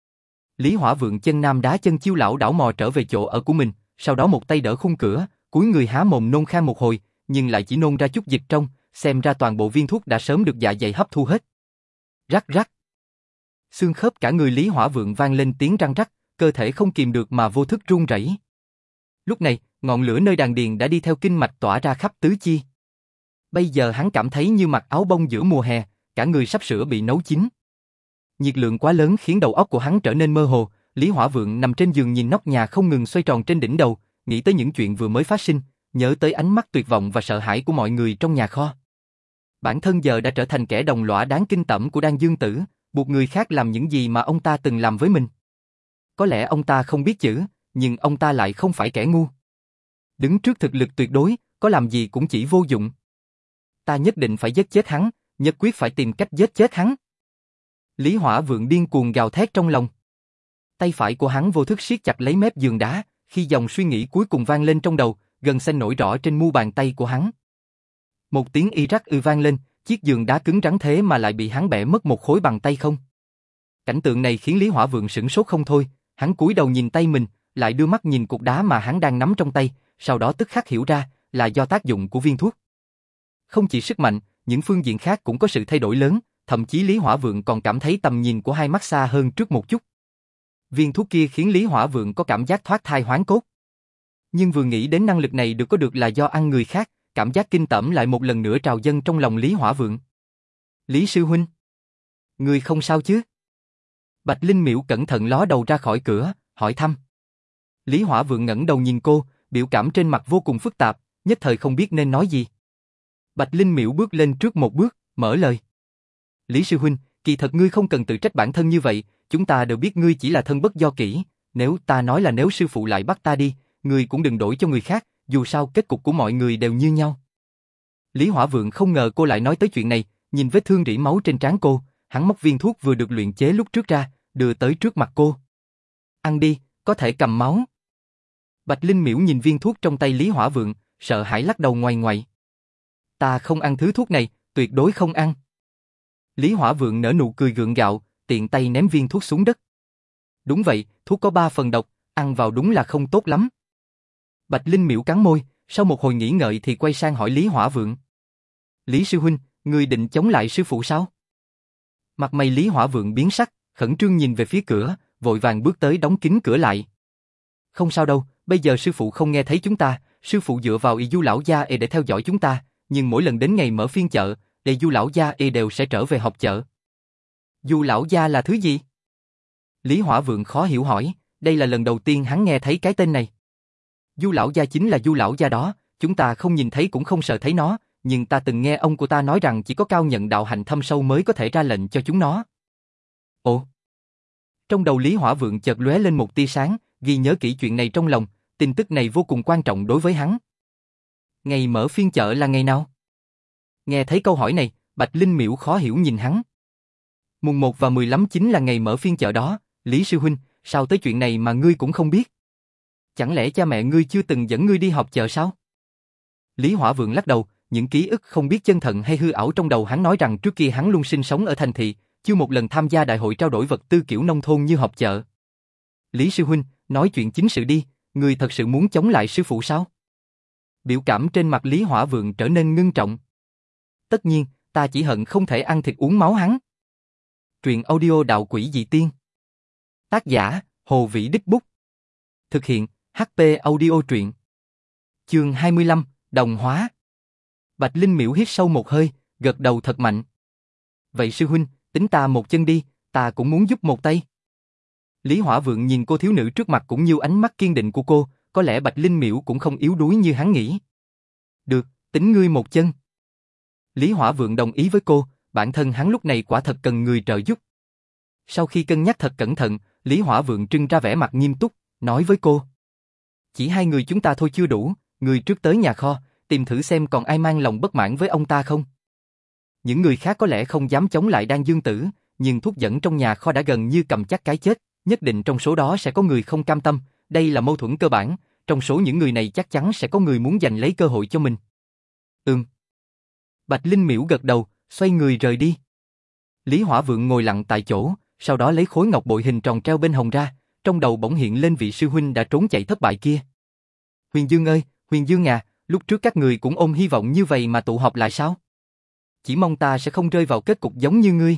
Lý Hỏa Vượng chân nam đá chân chiêu lão đảo mò trở về chỗ ở của mình, sau đó một tay đỡ khung cửa, cúi người há mồm nôn khan một hồi, nhưng lại chỉ nôn ra chút dịch trong, xem ra toàn bộ viên thuốc đã sớm được dạ dày hấp thu hết. Rắc rắc. Xương khớp cả người Lý Hỏa Vượng vang lên tiếng răng rắc, cơ thể không kìm được mà vô thức run rẩy. Lúc này, ngọn lửa nơi đan điền đã đi theo kinh mạch tỏa ra khắp tứ chi. Bây giờ hắn cảm thấy như mặc áo bông giữa mùa hè, cả người sắp sửa bị nấu chín. Nhiệt lượng quá lớn khiến đầu óc của hắn trở nên mơ hồ, Lý Hỏa Vượng nằm trên giường nhìn nóc nhà không ngừng xoay tròn trên đỉnh đầu, nghĩ tới những chuyện vừa mới phát sinh, nhớ tới ánh mắt tuyệt vọng và sợ hãi của mọi người trong nhà kho. Bản thân giờ đã trở thành kẻ đồng lõa đáng kinh tởm của Đan Dương Tử, buộc người khác làm những gì mà ông ta từng làm với mình. Có lẽ ông ta không biết chữ, nhưng ông ta lại không phải kẻ ngu. Đứng trước thực lực tuyệt đối, có làm gì cũng chỉ vô dụng. Ta nhất định phải giết chết hắn, nhất quyết phải tìm cách giết chết hắn. Lý Hỏa Vượng điên cuồng gào thét trong lòng. Tay phải của hắn vô thức siết chặt lấy mép giường đá, khi dòng suy nghĩ cuối cùng vang lên trong đầu, gần xanh nổi rõ trên mu bàn tay của hắn. Một tiếng y rắc ư vang lên, chiếc giường đá cứng rắn thế mà lại bị hắn bẻ mất một khối bằng tay không. Cảnh tượng này khiến Lý Hỏa Vượng sửng sốt không thôi, hắn cúi đầu nhìn tay mình, lại đưa mắt nhìn cục đá mà hắn đang nắm trong tay, sau đó tức khắc hiểu ra, là do tác dụng của viên thuốc. Không chỉ sức mạnh, những phương diện khác cũng có sự thay đổi lớn, thậm chí Lý Hỏa Vượng còn cảm thấy tầm nhìn của hai mắt xa hơn trước một chút. Viên thuốc kia khiến Lý Hỏa Vượng có cảm giác thoát thai hoán cốt. Nhưng vừa nghĩ đến năng lực này được có được là do ăn người khác, cảm giác kinh tởm lại một lần nữa trào dâng trong lòng Lý Hỏa Vượng. Lý sư huynh, ngươi không sao chứ? Bạch Linh Miễu cẩn thận ló đầu ra khỏi cửa, hỏi thăm. Lý Hỏa Vượng ngẩng đầu nhìn cô, biểu cảm trên mặt vô cùng phức tạp, nhất thời không biết nên nói gì. Bạch Linh Miễu bước lên trước một bước, mở lời. Lý sư huynh, kỳ thật ngươi không cần tự trách bản thân như vậy, chúng ta đều biết ngươi chỉ là thân bất do kỷ, nếu ta nói là nếu sư phụ lại bắt ta đi, ngươi cũng đừng đổi cho người khác, dù sao kết cục của mọi người đều như nhau. Lý Hỏa Vượng không ngờ cô lại nói tới chuyện này, nhìn vết thương rỉ máu trên trán cô, hắn móc viên thuốc vừa được luyện chế lúc trước ra, đưa tới trước mặt cô. Ăn đi, có thể cầm máu. Bạch Linh Miễu nhìn viên thuốc trong tay Lý Hỏa Vượng, sợ hãi lắc đầu ngoại ngoại. Ta không ăn thứ thuốc này, tuyệt đối không ăn. Lý Hỏa Vượng nở nụ cười gượng gạo, tiện tay ném viên thuốc xuống đất. Đúng vậy, thuốc có ba phần độc, ăn vào đúng là không tốt lắm. Bạch Linh Miễu cắn môi, sau một hồi nghĩ ngợi thì quay sang hỏi Lý Hỏa Vượng. Lý sư huynh, ngươi định chống lại sư phụ sao? Mặt mày Lý Hỏa Vượng biến sắc, khẩn trương nhìn về phía cửa, vội vàng bước tới đóng kín cửa lại. Không sao đâu, bây giờ sư phụ không nghe thấy chúng ta, sư phụ dựa vào y du lão gia e để theo dõi chúng ta, nhưng mỗi lần đến ngày mở phiên chợ, e du lão gia e đều sẽ trở về họp chợ. Du lão gia là thứ gì? Lý Hỏa Vượng khó hiểu hỏi, đây là lần đầu tiên hắn nghe thấy cái tên này. Du lão gia chính là du lão gia đó, chúng ta không nhìn thấy cũng không sợ thấy nó, nhưng ta từng nghe ông của ta nói rằng chỉ có cao nhận đạo hành thâm sâu mới có thể ra lệnh cho chúng nó. Ồ! Trong đầu Lý Hỏa Vượng chợt lóe lên một tia sáng, ghi nhớ kỹ chuyện này trong lòng, tin tức này vô cùng quan trọng đối với hắn. Ngày mở phiên chợ là ngày nào? Nghe thấy câu hỏi này, Bạch Linh Miễu khó hiểu nhìn hắn. Mùng một và mười lăm chính là ngày mở phiên chợ đó, Lý sư huynh, sao tới chuyện này mà ngươi cũng không biết? Chẳng lẽ cha mẹ ngươi chưa từng dẫn ngươi đi họp chợ sao? Lý Hỏa Vượng lắc đầu, những ký ức không biết chân thật hay hư ảo trong đầu hắn nói rằng trước kia hắn luôn sinh sống ở thành thị, chưa một lần tham gia đại hội trao đổi vật tư kiểu nông thôn như họp chợ. Lý sư huynh, nói chuyện chính sự đi, ngươi thật sự muốn chống lại sư phụ sao? Biểu cảm trên mặt Lý Hỏa Vượng trở nên ngưng trọng. Tất nhiên, ta chỉ hận không thể ăn thịt uống máu hắn. Truyện audio Đạo Quỷ Dị Tiên. Tác giả, Hồ Vĩ Đích Bút. Thực hiện, hát pê Audio Truyện. Chương hai mươi lăm, Đồng Hóa. Bạch Linh Miễu hít sâu một hơi, gật đầu thật mạnh. Vậy sư huynh, tính ta một chân đi, ta cũng muốn giúp một tay. Lý Hỏa Vượng nhìn cô thiếu nữ trước mặt cũng như ánh mắt kiên định của cô, có lẽ Bạch Linh Miễu cũng không yếu đuối như hắn nghĩ. Được, tính ngươi một chân. Lý Hỏa Vượng đồng ý với cô, bản thân hắn lúc này quả thật cần người trợ giúp. Sau khi cân nhắc thật cẩn thận, Lý Hỏa Vượng trưng ra vẻ mặt nghiêm túc, nói với cô. Chỉ hai người chúng ta thôi chưa đủ, người trước tới nhà kho, tìm thử xem còn ai mang lòng bất mãn với ông ta không. Những người khác có lẽ không dám chống lại Đan Dương Tử, nhưng thuốc dẫn trong nhà kho đã gần như cầm chắc cái chết, nhất định trong số đó sẽ có người không cam tâm, đây là mâu thuẫn cơ bản, trong số những người này chắc chắn sẽ có người muốn giành lấy cơ hội cho mình. Ừm. Bạch Linh Miễu gật đầu, xoay người rời đi. Lý Hỏa Vượng ngồi lặng tại chỗ, sau đó lấy khối ngọc bội hình tròn treo bên hông ra, trong đầu bỗng hiện lên vị sư huynh đã trốn chạy thất bại kia. Huyền Dương ơi, Huyền Dương à, lúc trước các người cũng ôm hy vọng như vậy mà tụ họp lại sao? Chỉ mong ta sẽ không rơi vào kết cục giống như ngươi.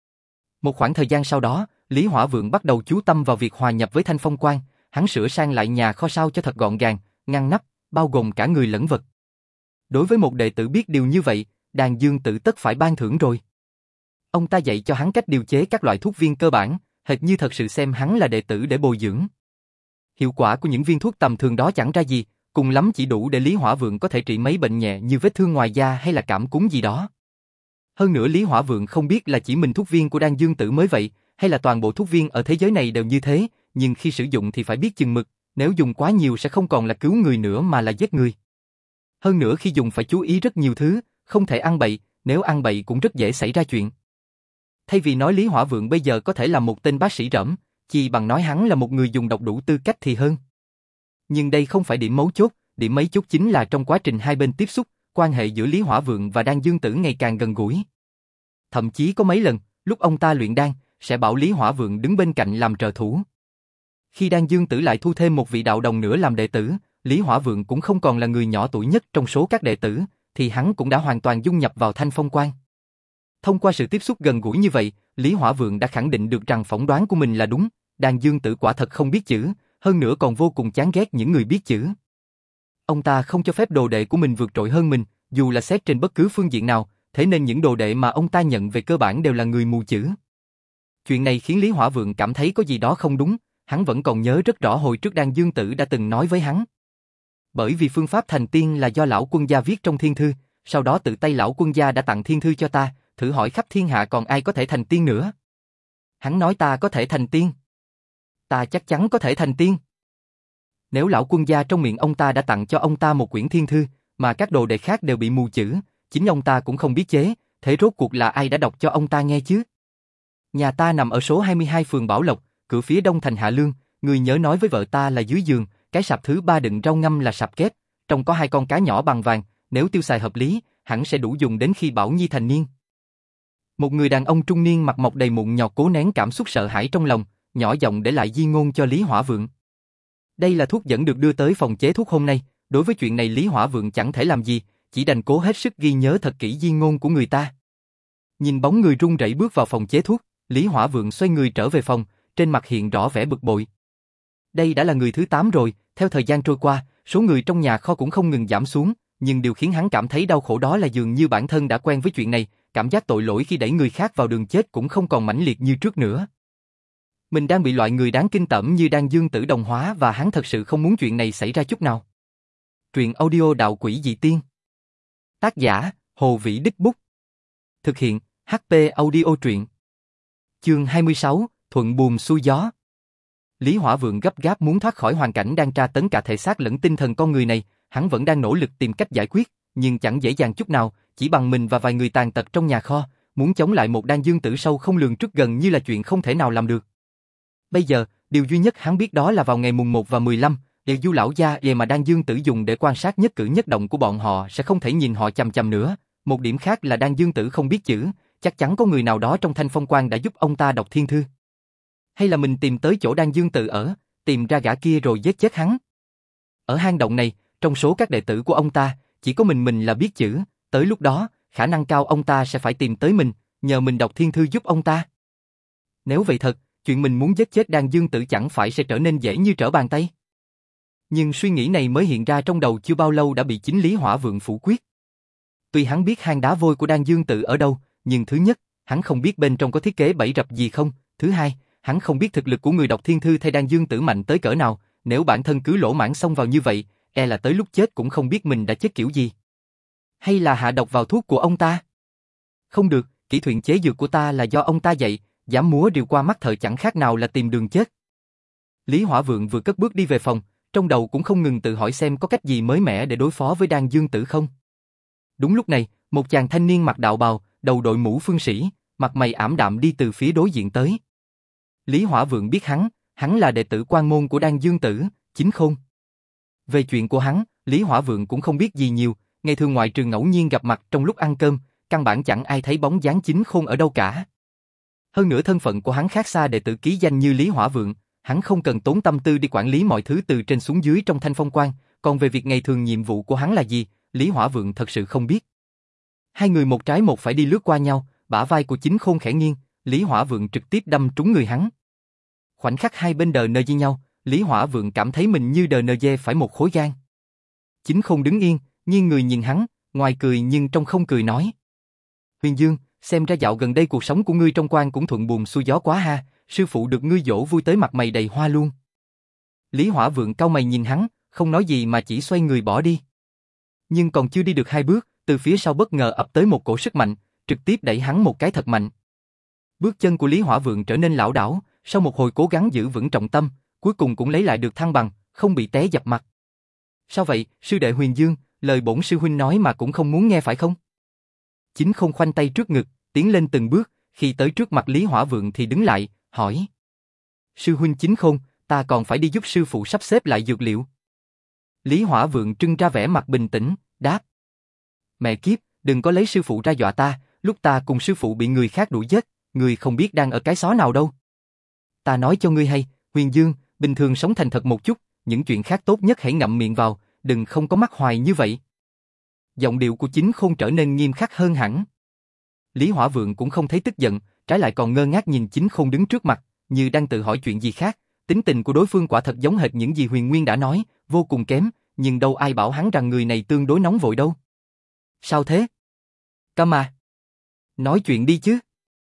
Một khoảng thời gian sau đó, Lý Hỏa Vượng bắt đầu chú tâm vào việc hòa nhập với Thanh Phong Quan, hắn sửa sang lại nhà kho sao cho thật gọn gàng, ngăn nắp, bao gồm cả người lẫn vật. Đối với một đệ tử biết điều như vậy, Đan Dương Tử tất phải ban thưởng rồi. Ông ta dạy cho hắn cách điều chế các loại thuốc viên cơ bản, hệt như thật sự xem hắn là đệ tử để bồi dưỡng. Hiệu quả của những viên thuốc tầm thường đó chẳng ra gì, cùng lắm chỉ đủ để Lý Hỏa Vượng có thể trị mấy bệnh nhẹ như vết thương ngoài da hay là cảm cúm gì đó. Hơn nữa Lý Hỏa Vượng không biết là chỉ mình thuốc viên của Đan Dương Tử mới vậy, hay là toàn bộ thuốc viên ở thế giới này đều như thế, nhưng khi sử dụng thì phải biết chừng mực, nếu dùng quá nhiều sẽ không còn là cứu người nữa mà là giết người. Hơn nữa khi dùng phải chú ý rất nhiều thứ, không thể ăn bậy, nếu ăn bậy cũng rất dễ xảy ra chuyện. Thay vì nói Lý Hỏa Vượng bây giờ có thể là một tên bác sĩ rỗng, chỉ bằng nói hắn là một người dùng độc đủ tư cách thì hơn. Nhưng đây không phải điểm mấu chốt, điểm mấy chốt chính là trong quá trình hai bên tiếp xúc, quan hệ giữa Lý Hỏa Vượng và Đan Dương Tử ngày càng gần gũi. Thậm chí có mấy lần, lúc ông ta luyện đan, sẽ bảo Lý Hỏa Vượng đứng bên cạnh làm trợ thủ. Khi Đan Dương Tử lại thu thêm một vị đạo đồng nữa làm đệ tử, Lý Hỏa Vượng cũng không còn là người nhỏ tuổi nhất trong số các đệ tử, thì hắn cũng đã hoàn toàn dung nhập vào Thanh Phong Quan. Thông qua sự tiếp xúc gần gũi như vậy, Lý Hỏa Vượng đã khẳng định được rằng phỏng đoán của mình là đúng, Đan Dương Tử quả thật không biết chữ, hơn nữa còn vô cùng chán ghét những người biết chữ. Ông ta không cho phép đồ đệ của mình vượt trội hơn mình, dù là xét trên bất cứ phương diện nào, thế nên những đồ đệ mà ông ta nhận về cơ bản đều là người mù chữ. Chuyện này khiến Lý Hỏa Vượng cảm thấy có gì đó không đúng, hắn vẫn còn nhớ rất rõ hồi trước Đan Dương Tử đã từng nói với hắn. Bởi vì phương pháp thành tiên là do lão quân gia viết trong thiên thư, sau đó tự tay lão quân gia đã tặng thiên thư cho ta, thử hỏi khắp thiên hạ còn ai có thể thành tiên nữa. Hắn nói ta có thể thành tiên. Ta chắc chắn có thể thành tiên. Nếu lão quân gia trong miệng ông ta đã tặng cho ông ta một quyển thiên thư, mà các đồ đệ khác đều bị mù chữ, chính ông ta cũng không biết chế, thế rốt cuộc là ai đã đọc cho ông ta nghe chứ? Nhà ta nằm ở số hai mươi hai phường Bảo Lộc, cửa phía đông thành Hạ Lương, người nhớ nói với vợ ta là dưới giường, cái sạp thứ ba đựng rau ngâm là sạp kép, trong có hai con cá nhỏ bằng vàng, nếu tiêu xài hợp lý, hẳn sẽ đủ dùng đến khi Bảo Nhi thành niên. Một người đàn ông trung niên mặt mộc đầy mụn nhọt cố nén cảm xúc sợ hãi trong lòng, nhỏ giọng để lại di ngôn cho Lý Hỏa Vượng. Đây là thuốc dẫn được đưa tới phòng chế thuốc hôm nay, đối với chuyện này Lý Hỏa Vượng chẳng thể làm gì, chỉ đành cố hết sức ghi nhớ thật kỹ di ngôn của người ta. Nhìn bóng người run rẩy bước vào phòng chế thuốc, Lý Hỏa Vượng xoay người trở về phòng, trên mặt hiện rõ vẻ bực bội. Đây đã là người thứ tám rồi, theo thời gian trôi qua, số người trong nhà kho cũng không ngừng giảm xuống, nhưng điều khiến hắn cảm thấy đau khổ đó là dường như bản thân đã quen với chuyện này, cảm giác tội lỗi khi đẩy người khác vào đường chết cũng không còn mãnh liệt như trước nữa. Mình đang bị loại người đáng kinh tởm như Đan Dương Tử đồng hóa và hắn thật sự không muốn chuyện này xảy ra chút nào. Truyện audio Đạo Quỷ Dị Tiên. Tác giả, Hồ Vĩ Đích Bút. Thực hiện, hát pê Audio Truyện. Chương hai mươi sáu, Thuận buồm xuôi gió. Lý Hỏa Vượng gấp gáp muốn thoát khỏi hoàn cảnh đang tra tấn cả thể xác lẫn tinh thần con người này, hắn vẫn đang nỗ lực tìm cách giải quyết, nhưng chẳng dễ dàng chút nào, chỉ bằng mình và vài người tàn tật trong nhà kho, muốn chống lại một đan dương tử sâu không lường trước gần như là chuyện không thể nào làm được. Bây giờ, điều duy nhất hắn biết đó là vào ngày mùng một và mười lăm, đều du lão gia về mà đan dương tử dùng để quan sát nhất cử nhất động của bọn họ sẽ không thể nhìn họ chằm chằm nữa. Một điểm khác là đan dương tử không biết chữ, chắc chắn có người nào đó trong Thanh Phong Quan đã giúp ông ta đọc thiên thư. Hay là mình tìm tới chỗ đan dương tử ở, tìm ra gã kia rồi giết chết hắn. Ở hang động này, trong số các đệ tử của ông ta, chỉ có mình mình là biết chữ, tới lúc đó, khả năng cao ông ta sẽ phải tìm tới mình, nhờ mình đọc thiên thư giúp ông ta. Nếu vậy thật, chuyện mình muốn giết chết đan dương tử chẳng phải sẽ trở nên dễ như trở bàn tay. Nhưng suy nghĩ này mới hiện ra trong đầu chưa bao lâu đã bị chính Lý Hỏa Vượng phủ quyết. Tuy hắn biết hang đá vôi của đan dương tử ở đâu, nhưng thứ nhất, hắn không biết bên trong có thiết kế bẫy rập gì không, thứ hai, hắn không biết thực lực của người đọc thiên thư thay đan dương tử mạnh tới cỡ nào, nếu bản thân cứ lỗ mãng xông vào như vậy, e là tới lúc chết cũng không biết mình đã chết kiểu gì. Hay là hạ độc vào thuốc của ông ta? Không được, kỹ thuật chế dược của ta là do ông ta dạy, dám múa rìu qua mắt thợ chẳng khác nào là tìm đường chết. Lý Hỏa Vượng vừa cất bước đi về phòng, trong đầu cũng không ngừng tự hỏi xem có cách gì mới mẻ để đối phó với đan dương tử không. Đúng lúc này, một chàng thanh niên mặc đạo bào, đầu đội mũ phương sĩ, mặt mày ảm đạm đi từ phía đối diện tới. Lý Hỏa Vượng biết hắn, hắn là đệ tử quan môn của đan dương tử, Chính Khôn. Về chuyện của hắn, Lý Hỏa Vượng cũng không biết gì nhiều, ngày thường ngoại trừ ngẫu nhiên gặp mặt trong lúc ăn cơm, căn bản chẳng ai thấy bóng dáng Chính Khôn ở đâu cả. Hơn nữa thân phận của hắn khác xa đệ tử ký danh như Lý Hỏa Vượng, hắn không cần tốn tâm tư đi quản lý mọi thứ từ trên xuống dưới trong Thanh Phong Quan, còn về việc ngày thường nhiệm vụ của hắn là gì, Lý Hỏa Vượng thật sự không biết. Hai người một trái một phải đi lướt qua nhau, bả vai của Chính Khôn khẽ nghiêng, Lý Hỏa Vượng trực tiếp đâm trúng người hắn. Khoảnh khắc hai bên đờ nơ với nhau, Lý Hỏa Vượng cảm thấy mình như đờ nơ dê phải một khối gan. Chính Khôn đứng yên, nghiêng người nhìn hắn, ngoài cười nhưng trong không cười nói: Huyền Dương, xem ra dạo gần đây cuộc sống của ngươi trong quan cũng thuận buồm xuôi gió quá ha, sư phụ được ngươi dỗ vui tới mặt mày đầy hoa luôn. Lý Hỏa Vượng cau mày nhìn hắn, không nói gì mà chỉ xoay người bỏ đi. Nhưng còn chưa đi được hai bước, từ phía sau bất ngờ ập tới một cổ sức mạnh, trực tiếp đẩy hắn một cái thật mạnh. Bước chân của Lý Hỏa Vượng trở nên lảo đảo, sau một hồi cố gắng giữ vững trọng tâm, cuối cùng cũng lấy lại được thăng bằng, không bị té dập mặt. Sao vậy, sư đệ Huyền Dương, lời bổn sư huynh nói mà cũng không muốn nghe phải không? Chính Khôn khoanh tay trước ngực, tiến lên từng bước, khi tới trước mặt Lý Hỏa Vượng thì đứng lại, hỏi: Sư huynh Chính Khôn, ta còn phải đi giúp sư phụ sắp xếp lại dược liệu. Lý Hỏa Vượng trưng ra vẻ mặt bình tĩnh, đáp: Mẹ kiếp, đừng có lấy sư phụ ra dọa ta, lúc ta cùng sư phụ bị người khác đuổi giết, người không biết đang ở cái xó nào đâu. Ta nói cho ngươi hay, Huyền Dương, bình thường sống thành thật một chút, những chuyện khác tốt nhất hãy ngậm miệng vào, đừng không có mắt hoài như vậy. Giọng điệu của Chính Khôn trở nên nghiêm khắc hơn hẳn. Lý Hỏa Vượng cũng không thấy tức giận, trái lại còn ngơ ngác nhìn Chính Khôn đứng trước mặt, như đang tự hỏi chuyện gì khác. Tính tình của đối phương quả thật giống hệt những gì Huyền Nguyên đã nói, vô cùng kém, nhưng đâu ai bảo hắn rằng người này tương đối nóng vội đâu. Sao thế? Câm à? Nói chuyện đi chứ.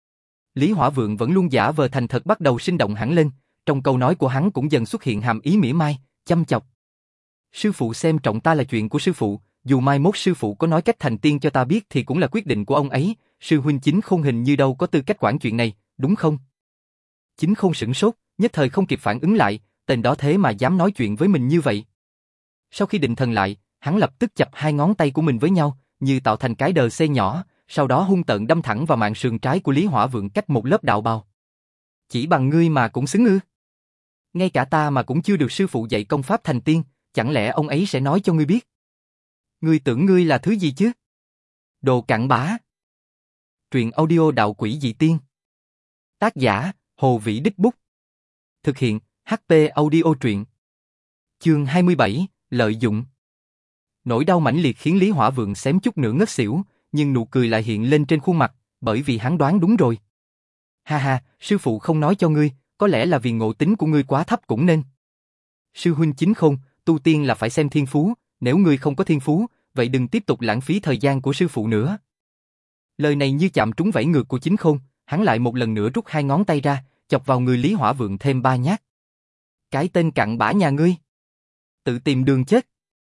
Lý Hỏa Vượng vẫn luôn giả vờ thành thật bắt đầu sinh động hẳn lên, trong câu nói của hắn cũng dần xuất hiện hàm ý mỉa mai, chăm chọc. Sư phụ xem trọng ta là chuyện của sư phụ, dù mai mốt sư phụ có nói cách thành tiên cho ta biết thì cũng là quyết định của ông ấy, sư huynh Chính Khôn hình như đâu có tư cách quản chuyện này, đúng không? Chính Khôn sửng sốt, nhất thời không kịp phản ứng lại, tên đó thế mà dám nói chuyện với mình như vậy. Sau khi định thần lại, hắn lập tức chập hai ngón tay của mình với nhau, như tạo thành cái đờ C nhỏ, sau đó hung tợn đâm thẳng vào mạn sườn trái của Lý Hỏa Vượng cách một lớp đạo bào. Chỉ bằng ngươi mà cũng xứng ư? Ngay cả ta mà cũng chưa được sư phụ dạy công pháp thành tiên, chẳng lẽ ông ấy sẽ nói cho ngươi biết? Ngươi tưởng ngươi là thứ gì chứ? Đồ cặn bã. Truyện audio đạo quỷ dị tiên. Tác giả, Hồ Vĩ Đích Bút. Thực hiện, hát pê Audio truyện. Chương hai mươi bảy, lợi dụng. Nỗi đau mãnh liệt khiến Lý Hỏa Vượng xém chút nữa ngất xỉu, nhưng nụ cười lại hiện lên trên khuôn mặt, bởi vì hắn đoán đúng rồi. Ha ha, sư phụ không nói cho ngươi, có lẽ là vì ngộ tính của ngươi quá thấp cũng nên. Sư huynh Chính Khôn, tu tiên là phải xem thiên phú, nếu ngươi không có thiên phú, vậy đừng tiếp tục lãng phí thời gian của sư phụ nữa. Lời này như chạm trúng vảy ngược của Chính Khôn, hắn lại một lần nữa rút hai ngón tay ra, chọc vào người Lý Hỏa Vượng thêm ba nhát. Cái tên cặn bã nhà ngươi, tự tìm đường chết.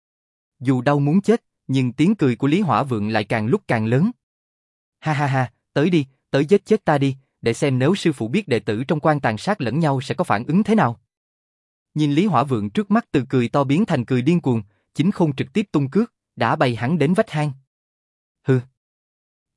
Dù đau muốn chết, nhưng tiếng cười của Lý Hỏa Vượng lại càng lúc càng lớn. Ha ha ha, tới đi, tới giết chết ta đi, để xem nếu sư phụ biết đệ tử trong quan tàn sát lẫn nhau sẽ có phản ứng thế nào. Nhìn Lý Hỏa Vượng trước mắt từ cười to biến thành cười điên cuồng, Chính Khôn trực tiếp tung cước, đã bay hắn đến vách hang. Hừ,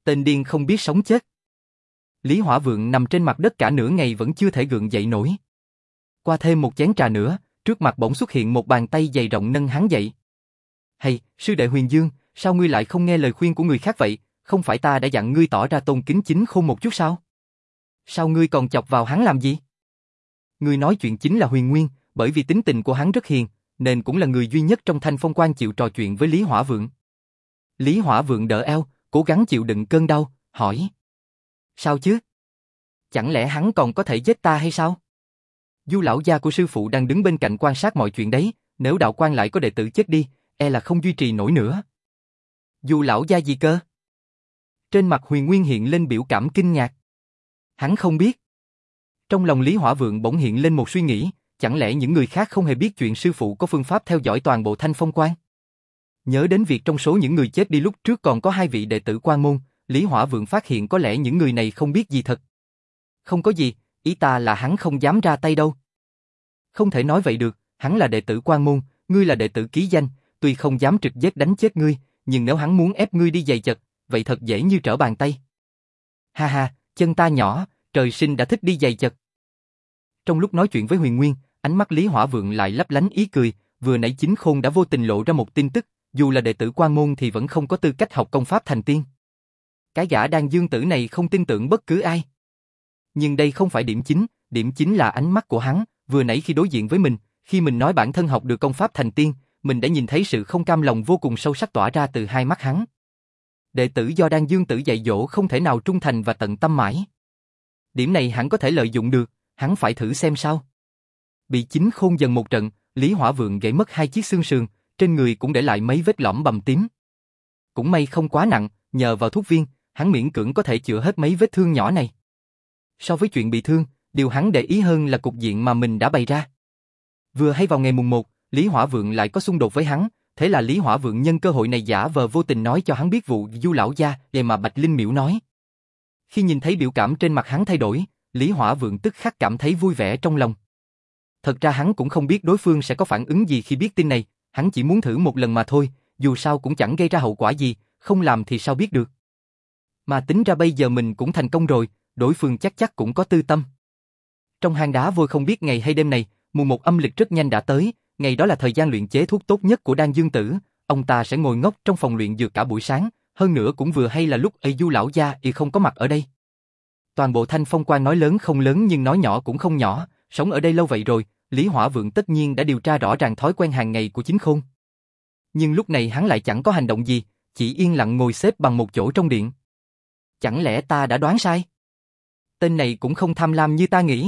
Tên điên không biết sống chết. Lý Hỏa Vượng nằm trên mặt đất cả nửa ngày vẫn chưa thể gượng dậy nổi. Qua thêm một chén trà nữa, trước mặt bỗng xuất hiện một bàn tay dày rộng nâng hắn dậy. Hay, sư đệ Huyền Dương, sao ngươi lại không nghe lời khuyên của người khác vậy? Không phải ta đã dặn ngươi tỏ ra tôn kính chính khôn một chút sao? Sao ngươi còn chọc vào hắn làm gì? Ngươi nói chuyện chính là Huyền Nguyên, bởi vì tính tình của hắn rất hiền, nên cũng là người duy nhất trong Thanh Phong Quan chịu trò chuyện với Lý Hỏa Vượng. Lý Hỏa Vượng đỡ eo, cố gắng chịu đựng cơn đau, hỏi. Sao chứ? Chẳng lẽ hắn còn có thể giết ta hay sao? Du lão gia của sư phụ đang đứng bên cạnh quan sát mọi chuyện đấy, nếu đạo quan lại có đệ tử chết đi, e là không duy trì nổi nữa. Du lão gia gì cơ? Trên mặt Huyền Nguyên hiện lên biểu cảm kinh ngạc. Hắn không biết. Trong lòng Lý Hỏa Vượng bỗng hiện lên một suy nghĩ, chẳng lẽ những người khác không hề biết chuyện sư phụ có phương pháp theo dõi toàn bộ Thanh Phong Quan? Nhớ đến việc trong số những người chết đi lúc trước còn có hai vị đệ tử Quan môn, Lý Hỏa Vượng phát hiện có lẽ những người này không biết gì thật. Không có gì, ý ta là hắn không dám ra tay đâu. Không thể nói vậy được, hắn là đệ tử Quan môn, ngươi là đệ tử ký danh, tuy không dám trực giết đánh chết ngươi, nhưng nếu hắn muốn ép ngươi đi giày chật, vậy thật dễ như trở bàn tay. Ha ha, chân ta nhỏ, trời sinh đã thích đi giày chật. Trong lúc nói chuyện với Huyền Nguyên, ánh mắt Lý Hỏa Vượng lại lấp lánh ý cười, vừa nãy Chính Khôn đã vô tình lộ ra một tin tức, dù là đệ tử Quan môn thì vẫn không có tư cách học công pháp thành tiên. Cái gã Đan Dương tử này không tin tưởng bất cứ ai. Nhưng đây không phải điểm chính, điểm chính là ánh mắt của hắn, vừa nãy khi đối diện với mình, khi mình nói bản thân học được công pháp thành tiên, mình đã nhìn thấy sự không cam lòng vô cùng sâu sắc tỏa ra từ hai mắt hắn. Đệ tử do Đan Dương tử dạy dỗ không thể nào trung thành và tận tâm mãi. Điểm này hắn có thể lợi dụng được, hắn phải thử xem sao. Bị Chính Khôn dần một trận, Lý Hỏa Vượng gãy mất hai chiếc xương sườn, trên người cũng để lại mấy vết lõm bầm tím. Cũng may không quá nặng, nhờ vào thuốc viên, hắn miễn cưỡng có thể chữa hết mấy vết thương nhỏ này. So với chuyện bị thương, điều hắn để ý hơn là cục diện mà mình đã bày ra. Vừa hay vào ngày mùng một, Lý Hỏa Vượng lại có xung đột với hắn, thế là Lý Hỏa Vượng nhân cơ hội này giả vờ vô tình nói cho hắn biết vụ Du lão gia, về mà Bạch Linh Miễu nói. Khi nhìn thấy biểu cảm trên mặt hắn thay đổi, Lý Hỏa Vượng tức khắc cảm thấy vui vẻ trong lòng. Thật ra hắn cũng không biết đối phương sẽ có phản ứng gì khi biết tin này, hắn chỉ muốn thử một lần mà thôi, dù sao cũng chẳng gây ra hậu quả gì, không làm thì sao biết được. Mà tính ra bây giờ mình cũng thành công rồi, đối phương chắc chắc cũng có tư tâm. Trong hang đá vôi không biết ngày hay đêm này, mùng một âm lịch rất nhanh đã tới, ngày đó là thời gian luyện chế thuốc tốt nhất của Đan Dương tử, ông ta sẽ ngồi ngốc trong phòng luyện dược cả buổi sáng, hơn nữa cũng vừa hay là lúc ấy Du lão gia y không có mặt ở đây. Toàn bộ Thanh Phong Quan nói lớn không lớn nhưng nói nhỏ cũng không nhỏ, sống ở đây lâu vậy rồi, Lý Hỏa Vượng tất nhiên đã điều tra rõ ràng thói quen hàng ngày của Chính Khôn. Nhưng lúc này hắn lại chẳng có hành động gì, chỉ yên lặng ngồi xếp bằng một chỗ trong điện. Chẳng lẽ ta đã đoán sai? Tên này cũng không tham lam như ta nghĩ.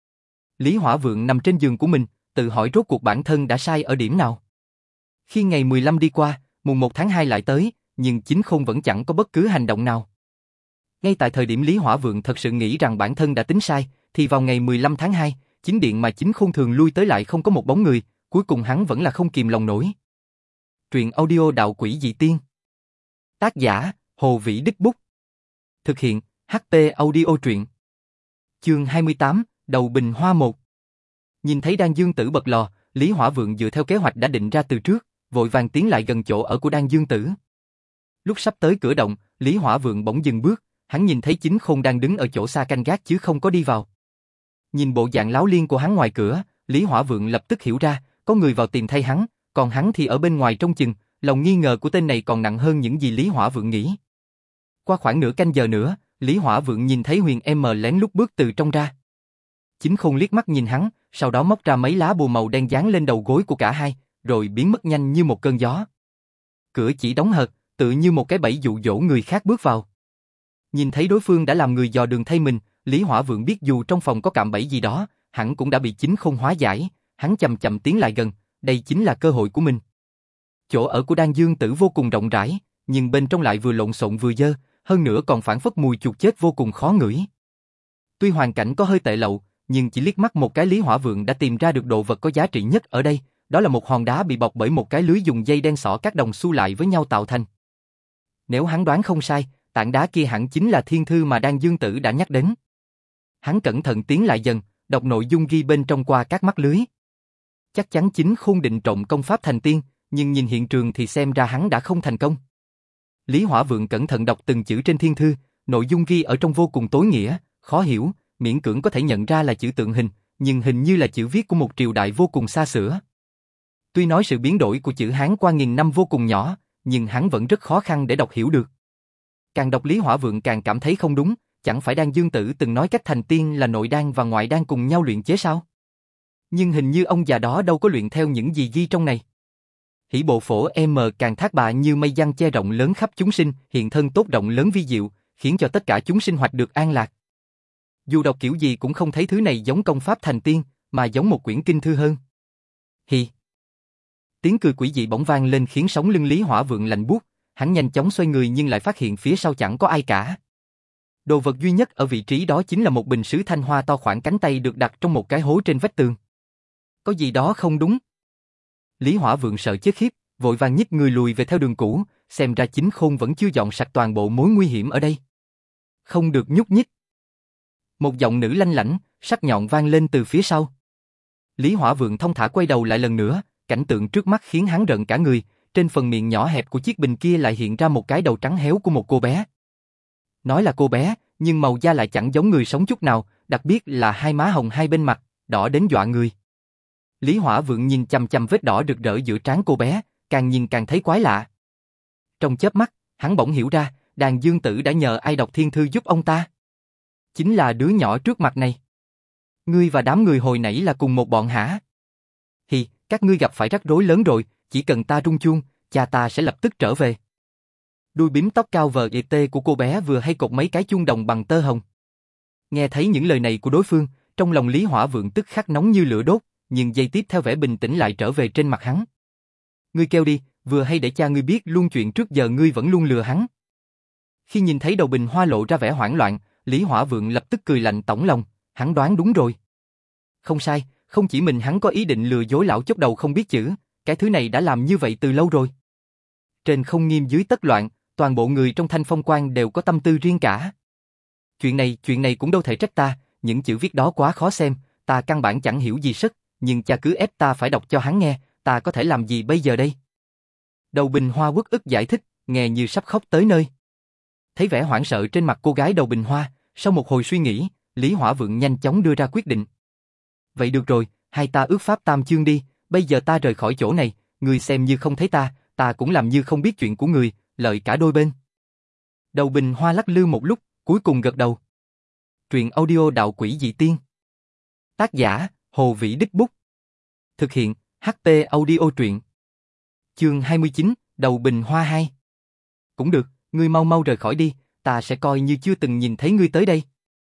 Lý Hỏa Vượng nằm trên giường của mình, tự hỏi rốt cuộc bản thân đã sai ở điểm nào. Khi ngày mười lăm đi qua, mùng một tháng hai lại tới, nhưng Chính Khôn vẫn chẳng có bất cứ hành động nào. Ngay tại thời điểm Lý Hỏa Vượng thật sự nghĩ rằng bản thân đã tính sai, thì vào ngày mười lăm tháng hai, chính điện mà Chính Khôn thường lui tới lại không có một bóng người, cuối cùng hắn vẫn là không kìm lòng nổi. Truyện audio Đạo Quỷ Dị Tiên. Tác giả, Hồ Vĩ Đích Bút. Thực hiện, hát pê Audio Truyện. Chương hai mươi tám, Đầu Bình Hoa một. Nhìn thấy Đan Dương tử bật lò, Lý Hỏa Vượng dựa theo kế hoạch đã định ra từ trước, vội vàng tiến lại gần chỗ ở của Đan Dương tử. Lúc sắp tới cửa động, Lý Hỏa Vượng bỗng dừng bước, hắn nhìn thấy Chính Khôn đang đứng ở chỗ xa canh gác chứ không có đi vào. Nhìn bộ dạng láo liên của hắn ngoài cửa, Lý Hỏa Vượng lập tức hiểu ra, có người vào tìm thay hắn, còn hắn thì ở bên ngoài trông chừng, lòng nghi ngờ của tên này còn nặng hơn những gì Lý Hỏa Vượng nghĩ. Qua khoảng nửa canh giờ nữa, Lý Hỏa Vượng nhìn thấy Huyền Em lén lút bước từ trong ra. Chính Khôn liếc mắt nhìn hắn, sau đó móc ra mấy lá bùa màu đen dán lên đầu gối của cả hai, rồi biến mất nhanh như một cơn gió. Cửa chỉ đóng hờ, tự như một cái bẫy dụ dỗ người khác bước vào. Nhìn thấy đối phương đã làm người dò đường thay mình, Lý Hỏa Vượng biết dù trong phòng có cạm bẫy gì đó, hẳn cũng đã bị Chính Khôn hóa giải, hắn chậm chậm tiến lại gần, đây chính là cơ hội của mình. Chỗ ở của Đan Dương tử vô cùng rộng rãi, nhưng bên trong lại vừa lộn xộn vừa dơ, hơn nữa còn phảng phất mùi chuột chết vô cùng khó ngửi. Tuy hoàn cảnh có hơi tệ lậu, nhưng chỉ liếc mắt một cái Lý Hỏa Vượng đã tìm ra được đồ vật có giá trị nhất ở đây, đó là một hòn đá bị bọc bởi một cái lưới dùng dây đen xỏ các đồng xu lại với nhau tạo thành. Nếu hắn đoán không sai, tảng đá kia hẳn chính là thiên thư mà Đan Dương tử đã nhắc đến. Hắn cẩn thận tiến lại dần, đọc nội dung ghi bên trong qua các mắt lưới. Chắc chắn Chính Khôn định trộm công pháp thành tiên, nhưng nhìn hiện trường thì xem ra hắn đã không thành công. Lý Hỏa Vượng cẩn thận đọc từng chữ trên thiên thư, nội dung ghi ở trong vô cùng tối nghĩa, khó hiểu, miễn cưỡng có thể nhận ra là chữ tượng hình, nhưng hình như là chữ viết của một triều đại vô cùng xa xưa. Tuy nói sự biến đổi của chữ Hán qua nghìn năm vô cùng nhỏ, nhưng hắn vẫn rất khó khăn để đọc hiểu được. Càng đọc Lý Hỏa Vượng càng cảm thấy không đúng, chẳng phải Đan Dương Tử từng nói cách thành tiên là nội đan và ngoại đan cùng nhau luyện chế sao? Nhưng hình như ông già đó đâu có luyện theo những gì ghi trong này. Hỷ bộ phổ em càng thác bạ như mây giăng che rộng lớn khắp chúng sinh, hiện thân tốt rộng lớn vi diệu, khiến cho tất cả chúng sinh hoạch được an lạc. Dù đọc kiểu gì cũng không thấy thứ này giống công pháp thành tiên, mà giống một quyển kinh thư hơn. Hi. Tiếng cười quỷ dị bỗng vang lên khiến sống lưng Lý Hỏa Vượng lạnh buốt, hắn nhanh chóng xoay người nhưng lại phát hiện phía sau chẳng có ai cả. Đồ vật duy nhất ở vị trí đó chính là một bình sứ thanh hoa to khoảng cánh tay được đặt trong một cái hố trên vách tường. Có gì đó không đúng. Lý Hỏa Vượng sợ chết khiếp, vội vàng nhích người lùi về theo đường cũ, xem ra chính khôn vẫn chưa dọn sạch toàn bộ mối nguy hiểm ở đây. Không được nhúc nhích. Một giọng nữ lanh lảnh, sắc nhọn vang lên từ phía sau. Lý Hỏa Vượng thông thả quay đầu lại lần nữa, cảnh tượng trước mắt khiến hắn rợn cả người, trên phần miệng nhỏ hẹp của chiếc bình kia lại hiện ra một cái đầu trắng héo của một cô bé. Nói là cô bé, nhưng màu da lại chẳng giống người sống chút nào, đặc biệt là hai má hồng hai bên mặt, đỏ đến dọa người. Lý Hỏa Vượng nhìn chằm chằm vết đỏ rực rỡ giữa trán cô bé, càng nhìn càng thấy quái lạ. Trong chớp mắt, hắn bỗng hiểu ra, Đàn Dương Tử đã nhờ ai đọc thiên thư giúp ông ta. Chính là đứa nhỏ trước mặt này. Ngươi và đám người hồi nãy là cùng một bọn hả? Hi, các ngươi gặp phải rắc rối lớn rồi, chỉ cần ta rung chuông, cha ta sẽ lập tức trở về. Đuôi bím tóc cao vờ ê tê của cô bé vừa hay cột mấy cái chuông đồng bằng tơ hồng. Nghe thấy những lời này của đối phương, trong lòng Lý Hỏa Vượng tức khắc nóng như lửa đốt, nhưng giây tiếp theo vẻ bình tĩnh lại trở về trên mặt hắn. Ngươi kêu đi, vừa hay để cha ngươi biết luôn chuyện trước giờ ngươi vẫn luôn lừa hắn. Khi nhìn thấy đầu bình hoa lộ ra vẻ hoảng loạn, Lý Hỏa Vượng lập tức cười lạnh tổng lòng, hắn đoán đúng rồi. Không sai, không chỉ mình hắn có ý định lừa dối lão chốc đầu không biết chữ, cái thứ này đã làm như vậy từ lâu rồi. Trên không nghiêm dưới tất loạn, toàn bộ người trong Thanh Phong Quan đều có tâm tư riêng cả. Chuyện này, chuyện này cũng đâu thể trách ta, những chữ viết đó quá khó xem, ta căn bản chẳng hiểu gì sức, nhưng cha cứ ép ta phải đọc cho hắn nghe, ta có thể làm gì bây giờ đây? Đầu bình hoa uất ức giải thích, nghe như sắp khóc tới nơi. Thấy vẻ hoảng sợ trên mặt cô gái đầu bình hoa, sau một hồi suy nghĩ, Lý Hỏa Vượng nhanh chóng đưa ra quyết định. Vậy được rồi, hai ta ước pháp tam chương đi, bây giờ ta rời khỏi chỗ này, người xem như không thấy ta, ta cũng làm như không biết chuyện của người, lợi cả đôi bên. Đầu bình hoa lắc lư một lúc, cuối cùng gật đầu. Truyện audio Đạo Quỷ Dị Tiên. Tác giả, Hồ Vĩ Đích Bút. Thực hiện, hát pê Audio Truyện. Chương hai mươi chín, Đầu bình hoa hai. Cũng được, ngươi mau mau rời khỏi đi, ta sẽ coi như chưa từng nhìn thấy ngươi tới đây.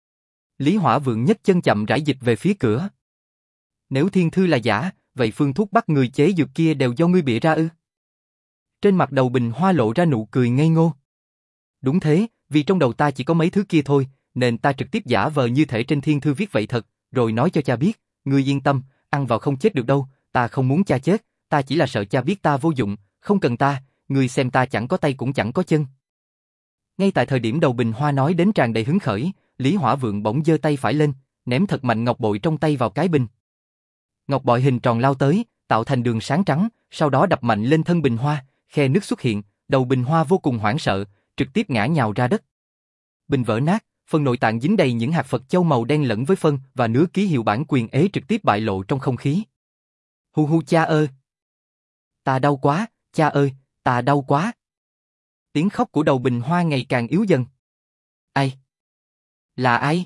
Lý Hỏa Vượng nhấc chân chậm rãi dịch về phía cửa. Nếu thiên thư là giả, vậy phương thuốc bắt người chế dược kia đều do ngươi bịa ra ư? Trên mặt đầu bình hoa lộ ra nụ cười ngây ngô. Đúng thế, vì trong đầu ta chỉ có mấy thứ kia thôi, nên ta trực tiếp giả vờ như thể trên thiên thư viết vậy thật, rồi nói cho cha biết, ngươi yên tâm, ăn vào không chết được đâu, ta không muốn cha chết, ta chỉ là sợ cha biết ta vô dụng, không cần ta, ngươi xem ta chẳng có tay cũng chẳng có chân. Ngay tại thời điểm đầu bình hoa nói đến tràn đầy hứng khởi, Lý Hỏa Vượng bỗng giơ tay phải lên, ném thật mạnh ngọc bội trong tay vào cái bình. Ngọc bội hình tròn lao tới, tạo thành đường sáng trắng, sau đó đập mạnh lên thân bình hoa, khe nứt xuất hiện, đầu bình hoa vô cùng hoảng sợ, trực tiếp ngã nhào ra đất. Bình vỡ nát, phần nội tạng dính đầy những hạt Phật châu màu đen lẫn với phân và nứa ký hiệu bản quyền ế trực tiếp bại lộ trong không khí. Hu hu cha ơi! Ta đau quá, cha ơi, ta đau quá! Tiếng khóc của đầu bình hoa ngày càng yếu dần. Ai? Là ai?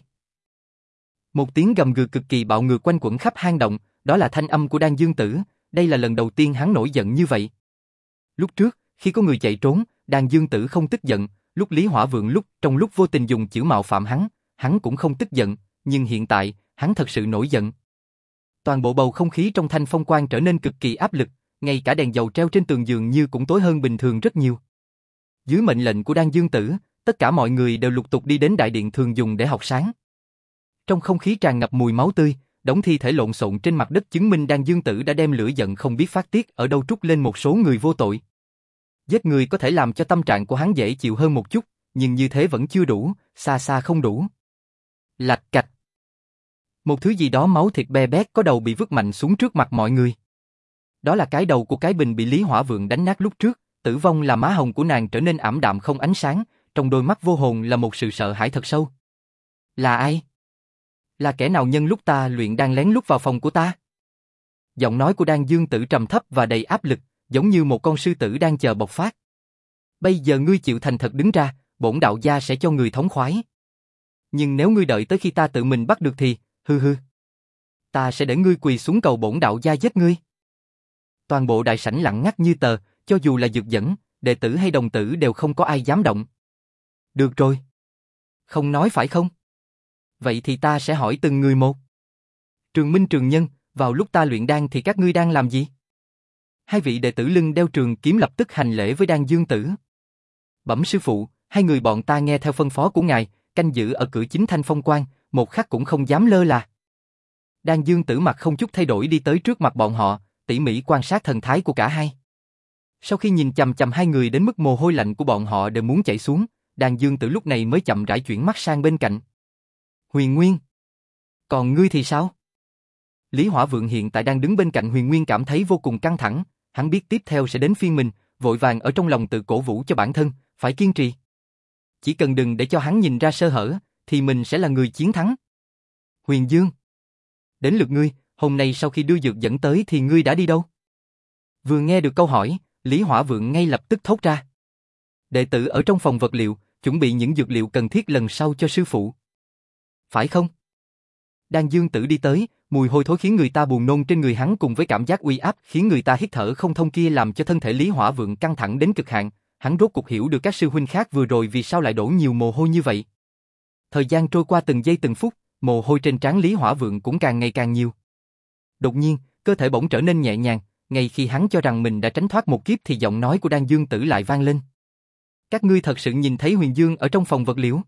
Một tiếng gầm gừ cực kỳ bạo ngược quanh quẩn khắp hang động, đó là thanh âm của Đan Dương Tử, đây là lần đầu tiên hắn nổi giận như vậy. Lúc trước, khi có người chạy trốn, Đan Dương Tử không tức giận, lúc Lý Hỏa Vượng lúc trong lúc vô tình dùng chữ mạo phạm hắn, hắn cũng không tức giận, nhưng hiện tại, hắn thật sự nổi giận. Toàn bộ bầu không khí trong Thanh Phong Quan trở nên cực kỳ áp lực, ngay cả đèn dầu treo trên tường giường như cũng tối hơn bình thường rất nhiều. Dưới mệnh lệnh của Đan Dương Tử, tất cả mọi người đều lục tục đi đến đại điện thường dùng để học sáng. Trong không khí tràn ngập mùi máu tươi, đống thi thể lộn xộn trên mặt đất chứng minh Đan Dương Tử đã đem lửa giận không biết phát tiết ở đâu trút lên một số người vô tội. Giết người có thể làm cho tâm trạng của hắn dễ chịu hơn một chút, nhưng như thế vẫn chưa đủ, xa xa không đủ. Lạch cạch. Một thứ gì đó máu thịt be bét có đầu bị vứt mạnh xuống trước mặt mọi người. Đó là cái đầu của cái bình bị Lý Hỏa Vượng đánh nát lúc trước, Tử vong là má hồng của nàng trở nên ảm đạm không ánh sáng, trong đôi mắt vô hồn là một sự sợ hãi thật sâu. Là ai? Là kẻ nào nhân lúc ta luyện đang lén lút vào phòng của ta? Giọng nói của Đan Dương Tử trầm thấp và đầy áp lực, giống như một con sư tử đang chờ bộc phát. Bây giờ ngươi chịu thành thật đứng ra, bổn đạo gia sẽ cho ngươi thống khoái. Nhưng nếu ngươi đợi tới khi ta tự mình bắt được thì, hư hư. Ta sẽ để ngươi quỳ xuống cầu bổn đạo gia giết ngươi. Toàn bộ đại sảnh lặng ngắt như tờ, cho dù là dược dẫn, đệ tử hay đồng tử đều không có ai dám động. Được rồi. Không nói phải không? Vậy thì ta sẽ hỏi từng người một. Trường Minh Trường Nhân, vào lúc ta luyện đan thì các ngươi đang làm gì? Hai vị đệ tử lưng đeo trường kiếm lập tức hành lễ với Đan Dương Tử. Bẩm sư phụ, hai người bọn ta nghe theo phân phó của ngài, canh giữ ở cửa chính Thanh Phong Quan, một khắc cũng không dám lơ là. Đan Dương Tử mặt không chút thay đổi đi tới trước mặt bọn họ, tỉ mỉ quan sát thần thái của cả hai. Sau khi nhìn chằm chằm hai người đến mức mồ hôi lạnh của bọn họ đều muốn chảy xuống, Đan Dương Tử lúc này mới chậm rãi chuyển mắt sang bên cạnh. Huyền Nguyên. Còn ngươi thì sao? Lý Hỏa Vượng hiện tại đang đứng bên cạnh Huyền Nguyên cảm thấy vô cùng căng thẳng, hắn biết tiếp theo sẽ đến phiên mình, vội vàng ở trong lòng tự cổ vũ cho bản thân, phải kiên trì. Chỉ cần đừng để cho hắn nhìn ra sơ hở, thì mình sẽ là người chiến thắng. Huyền Dương. Đến lượt ngươi, hôm nay sau khi đưa dược dẫn tới thì ngươi đã đi đâu? Vừa nghe được câu hỏi, Lý Hỏa Vượng ngay lập tức thốt ra. Đệ tử ở trong phòng vật liệu, chuẩn bị những dược liệu cần thiết lần sau cho sư phụ. Phải không? Đan Dương Tử đi tới, mùi hôi thối khiến người ta buồn nôn trên người hắn cùng với cảm giác uy áp khiến người ta hít thở không thông kia làm cho thân thể Lý Hỏa Vượng căng thẳng đến cực hạn, hắn rốt cuộc hiểu được các sư huynh khác vừa rồi vì sao lại đổ nhiều mồ hôi như vậy. Thời gian trôi qua từng giây từng phút, mồ hôi trên trán Lý Hỏa Vượng cũng càng ngày càng nhiều. Đột nhiên, cơ thể bỗng trở nên nhẹ nhàng, ngay khi hắn cho rằng mình đã tránh thoát một kiếp thì giọng nói của Đan Dương Tử lại vang lên. Các ngươi thật sự nhìn thấy Huyền Dương ở trong phòng vật liệu?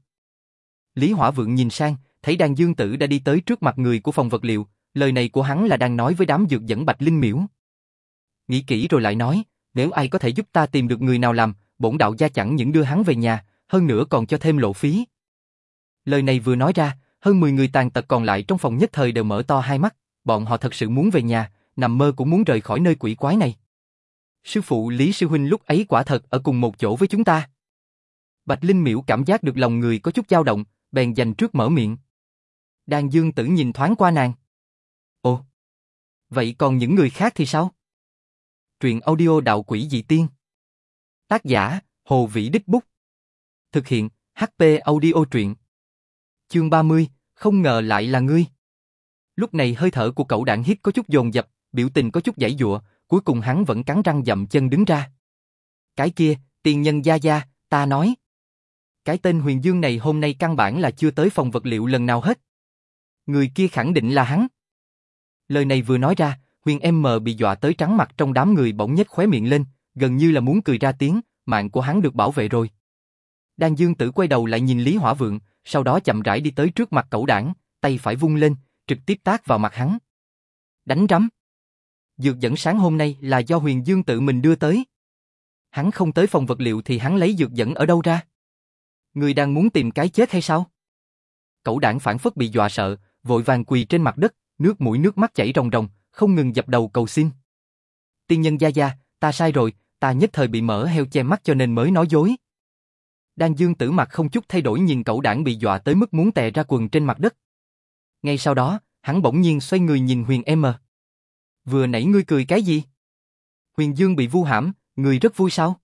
Lý Hỏa Vượng nhìn sang, thấy Đan Dương Tử đã đi tới trước mặt người của phòng vật liệu, lời này của hắn là đang nói với đám dược dẫn Bạch Linh Miễu. Nghĩ kỹ rồi lại nói, nếu ai có thể giúp ta tìm được người nào làm, bổn đạo gia chẳng những đưa hắn về nhà, hơn nữa còn cho thêm lộ phí. Lời này vừa nói ra, hơn mười người tàn tật còn lại trong phòng nhất thời đều mở to hai mắt, bọn họ thật sự muốn về nhà, nằm mơ cũng muốn rời khỏi nơi quỷ quái này. Sư phụ Lý sư huynh lúc ấy quả thật ở cùng một chỗ với chúng ta. Bạch Linh Miễu cảm giác được lòng người có chút dao động, bèn dành trước mở miệng. Đan Dương Tử nhìn thoáng qua nàng. Ồ, vậy còn những người khác thì sao? Truyện audio Đạo Quỷ Dị Tiên. Tác giả, Hồ Vĩ Đích Bút. Thực hiện, hát pê Audio Truyện. Chương ba mươi, không ngờ lại là ngươi. Lúc này hơi thở của cậu đảng hít có chút dồn dập, biểu tình có chút giãy giụa, cuối cùng hắn vẫn cắn răng dậm chân đứng ra. Cái kia, tiền nhân gia gia, ta nói. Cái tên Huyền Dương này hôm nay căn bản là chưa tới phòng vật liệu lần nào hết. Người kia khẳng định là hắn. Lời này vừa nói ra, Huyền M bị dọa tới trắng mặt trong đám người bỗng nhếch khóe miệng lên, gần như là muốn cười ra tiếng, mạng của hắn được bảo vệ rồi. Đan Dương Tử quay đầu lại nhìn Lý Hỏa Vượng, sau đó chậm rãi đi tới trước mặt cẩu đảng, tay phải vung lên, trực tiếp tát vào mặt hắn. Đánh rắm. Dược dẫn sáng hôm nay là do Huyền Dương tự mình đưa tới. Hắn không tới phòng vật liệu thì hắn lấy dược dẫn ở đâu ra? Người đang muốn tìm cái chết hay sao? Cẩu đảng phản phất bị dọa sợ, vội vàng quỳ trên mặt đất, nước mũi nước mắt chảy ròng ròng, không ngừng dập đầu cầu xin. Tiên nhân gia gia, ta sai rồi, ta nhất thời bị mở heo che mắt cho nên mới nói dối. Đan Dương Tử mặt không chút thay đổi nhìn cẩu đảng bị dọa tới mức muốn tè ra quần trên mặt đất. Ngay sau đó, hắn bỗng nhiên xoay người nhìn Huyền M. Vừa nãy ngươi cười cái gì? Huyền Dương bị vu hãm, ngươi rất vui sao?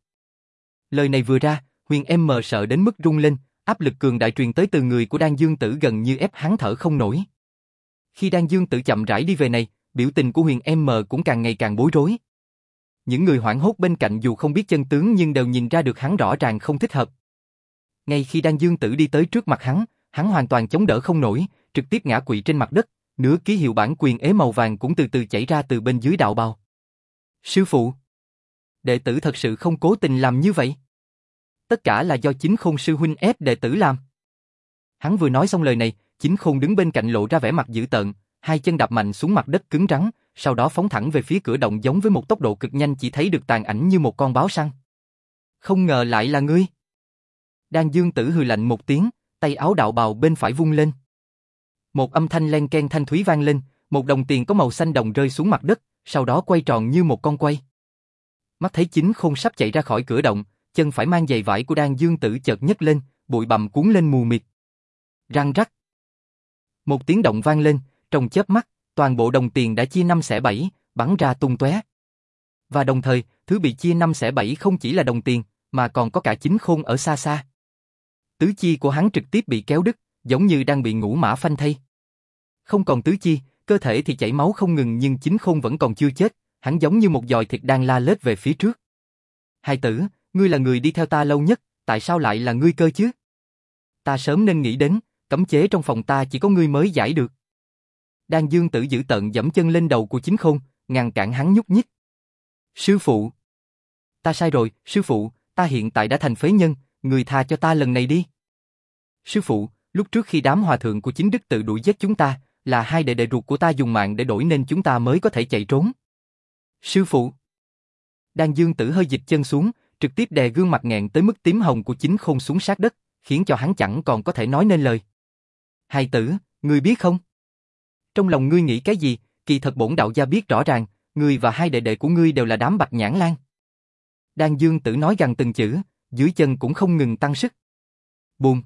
Lời này vừa ra, Huyền M sợ đến mức run lên, áp lực cường đại truyền tới từ người của Đan Dương Tử gần như ép hắn thở không nổi. Khi Đan Dương Tử chậm rãi đi về này, biểu tình của Huyền M cũng càng ngày càng bối rối. Những người hoảng hốt bên cạnh dù không biết chân tướng nhưng đều nhìn ra được hắn rõ ràng không thích hợp. Ngay khi Đan Dương Tử đi tới trước mặt hắn, hắn hoàn toàn chống đỡ không nổi, trực tiếp ngã quỵ trên mặt đất, nửa ký hiệu bản quyền ế màu vàng cũng từ từ chảy ra từ bên dưới đạo bào. Sư phụ, đệ tử thật sự không cố tình làm như vậy. Tất cả là do Chính Khôn sư huynh ép đệ tử làm. Hắn vừa nói xong lời này, Chính Khôn đứng bên cạnh lộ ra vẻ mặt dữ tợn, hai chân đạp mạnh xuống mặt đất cứng rắn, sau đó phóng thẳng về phía cửa động giống với một tốc độ cực nhanh chỉ thấy được tàn ảnh như một con báo săn. Không ngờ lại là ngươi. Đan Dương Tử hừ lạnh một tiếng, tay áo đạo bào bên phải vung lên. Một âm thanh len ken thanh thúy vang lên, một đồng tiền có màu xanh đồng rơi xuống mặt đất, sau đó quay tròn như một con quay. Mắt thấy Chính Khôn sắp chạy ra khỏi cửa động, chân phải mang giày vải của Đan Dương Tử chợt nhấc lên, bụi bặm cuốn lên mù mịt. Răng rắc. Một tiếng động vang lên, trong chớp mắt, toàn bộ đồng tiền đã chia năm xẻ bảy, bắn ra tung tóe. Và đồng thời, thứ bị chia năm xẻ bảy không chỉ là đồng tiền, mà còn có cả Chính Khôn ở xa xa. Tứ chi của hắn trực tiếp bị kéo đứt, giống như đang bị ngũ mã phanh thây. Không còn tứ chi, cơ thể thì chảy máu không ngừng, nhưng Chính Khôn vẫn còn chưa chết, hắn giống như một giòi thịt đang la lết về phía trước. Hai tử, ngươi là người đi theo ta lâu nhất, tại sao lại là ngươi cơ chứ? Ta sớm nên nghĩ đến, cấm chế trong phòng ta chỉ có ngươi mới giải được. Đan Dương Tử giữ tợn giẫm chân lên đầu của Chính Khôn, ngăn cản hắn nhúc nhích. Sư phụ! Ta sai rồi, sư phụ, ta hiện tại đã thành phế nhân, người tha cho ta lần này đi. Sư phụ, lúc trước khi đám hòa thượng của Chính Đức tự đuổi giết chúng ta, là hai đệ đệ ruột của ta dùng mạng để đổi nên chúng ta mới có thể chạy trốn. Sư phụ! Đan Dương Tử hơi dịch chân xuống, trực tiếp đè gương mặt nghẹn tới mức tím hồng của Chính Khôn xuống sát đất, khiến cho hắn chẳng còn có thể nói nên lời. Hai tử, ngươi biết không? Trong lòng ngươi nghĩ cái gì, kỳ thật bổn đạo gia biết rõ ràng, ngươi và hai đệ đệ của ngươi đều là đám bạch nhãn lan. Đan Dương Tử nói gần từng chữ, dưới chân cũng không ngừng tăng sức. Bùm!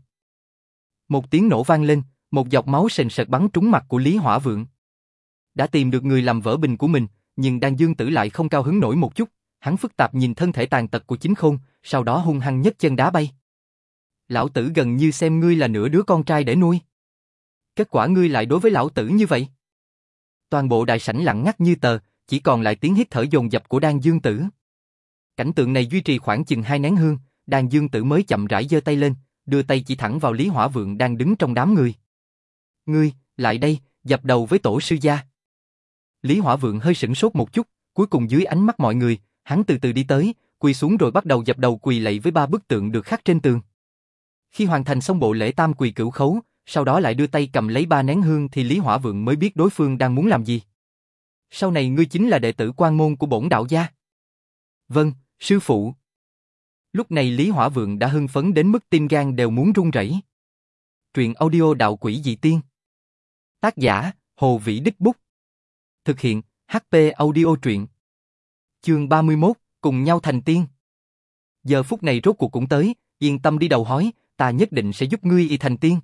Một tiếng nổ vang lên, một giọt máu sền sệt bắn trúng mặt của Lý Hỏa Vượng. Đã tìm được người làm vỡ bình của mình, nhưng Đan Dương Tử lại không cao hứng nổi một chút, hắn phức tạp nhìn thân thể tàn tật của Chính Khôn, sau đó hung hăng nhấc chân đá bay. Lão tử gần như xem ngươi là nửa đứa con trai để nuôi. Kết quả ngươi lại đối với lão tử như vậy. Toàn bộ đại sảnh lặng ngắt như tờ, chỉ còn lại tiếng hít thở dồn dập của Đan Dương Tử. Cảnh tượng này duy trì khoảng chừng hai nén hương, Đan Dương Tử mới chậm rãi giơ tay lên, đưa tay chỉ thẳng vào Lý Hỏa Vượng đang đứng trong đám người. Ngươi, lại đây, dập đầu với tổ sư gia. Lý Hỏa Vượng hơi sửng sốt một chút, cuối cùng dưới ánh mắt mọi người, hắn từ từ đi tới, quỳ xuống rồi bắt đầu dập đầu quỳ lạy với ba bức tượng được khắc trên tường. Khi hoàn thành xong bộ lễ tam quỳ cửu khấu, sau đó lại đưa tay cầm lấy ba nén hương thì Lý Hỏa Vượng mới biết đối phương đang muốn làm gì. Sau này ngươi chính là đệ tử quan môn của bổn đạo gia. Vâng, sư phụ. Lúc này Lý Hỏa Vượng đã hưng phấn đến mức tim gan đều muốn run rẩy. Truyện audio Đạo Quỷ Dị Tiên. Tác giả, Hồ Vĩ Đích Bút. Thực hiện, hát pê Audio Truyện. Chương ba mươi mốt, cùng nhau thành tiên. Giờ phút này rốt cuộc cũng tới, yên tâm đi đầu hói, ta nhất định sẽ giúp ngươi y thành tiên.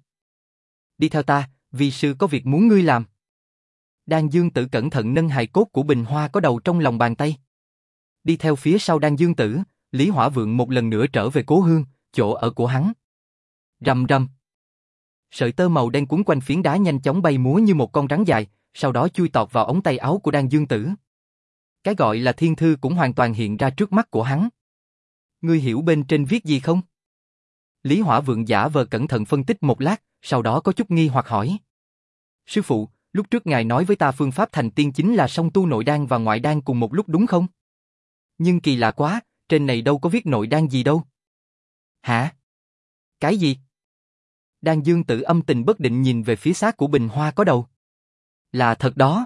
Đi theo ta, vì sư có việc muốn ngươi làm. Đan Dương Tử cẩn thận nâng hài cốt của bình hoa có đầu trong lòng bàn tay. Đi theo phía sau Đan Dương Tử, Lý Hỏa Vượng một lần nữa trở về cố hương, chỗ ở của hắn. Rầm rầm. Sợi tơ màu đen quấn quanh phiến đá nhanh chóng bay múa như một con rắn dài, sau đó chui tọt vào ống tay áo của Đan Dương Tử. Cái gọi là thiên thư cũng hoàn toàn hiện ra trước mắt của hắn. Ngươi hiểu bên trên viết gì không? Lý Hỏa Vượng giả vờ cẩn thận phân tích một lát, sau đó có chút nghi hoặc hỏi. Sư phụ, lúc trước ngài nói với ta phương pháp thành tiên chính là song tu nội đan và ngoại đan cùng một lúc đúng không? Nhưng kỳ lạ quá, trên này đâu có viết nội đan gì đâu. Hả? Cái gì? Đan Dương Tử âm tình bất định nhìn về phía xác của bình hoa có đầu. Là thật đó.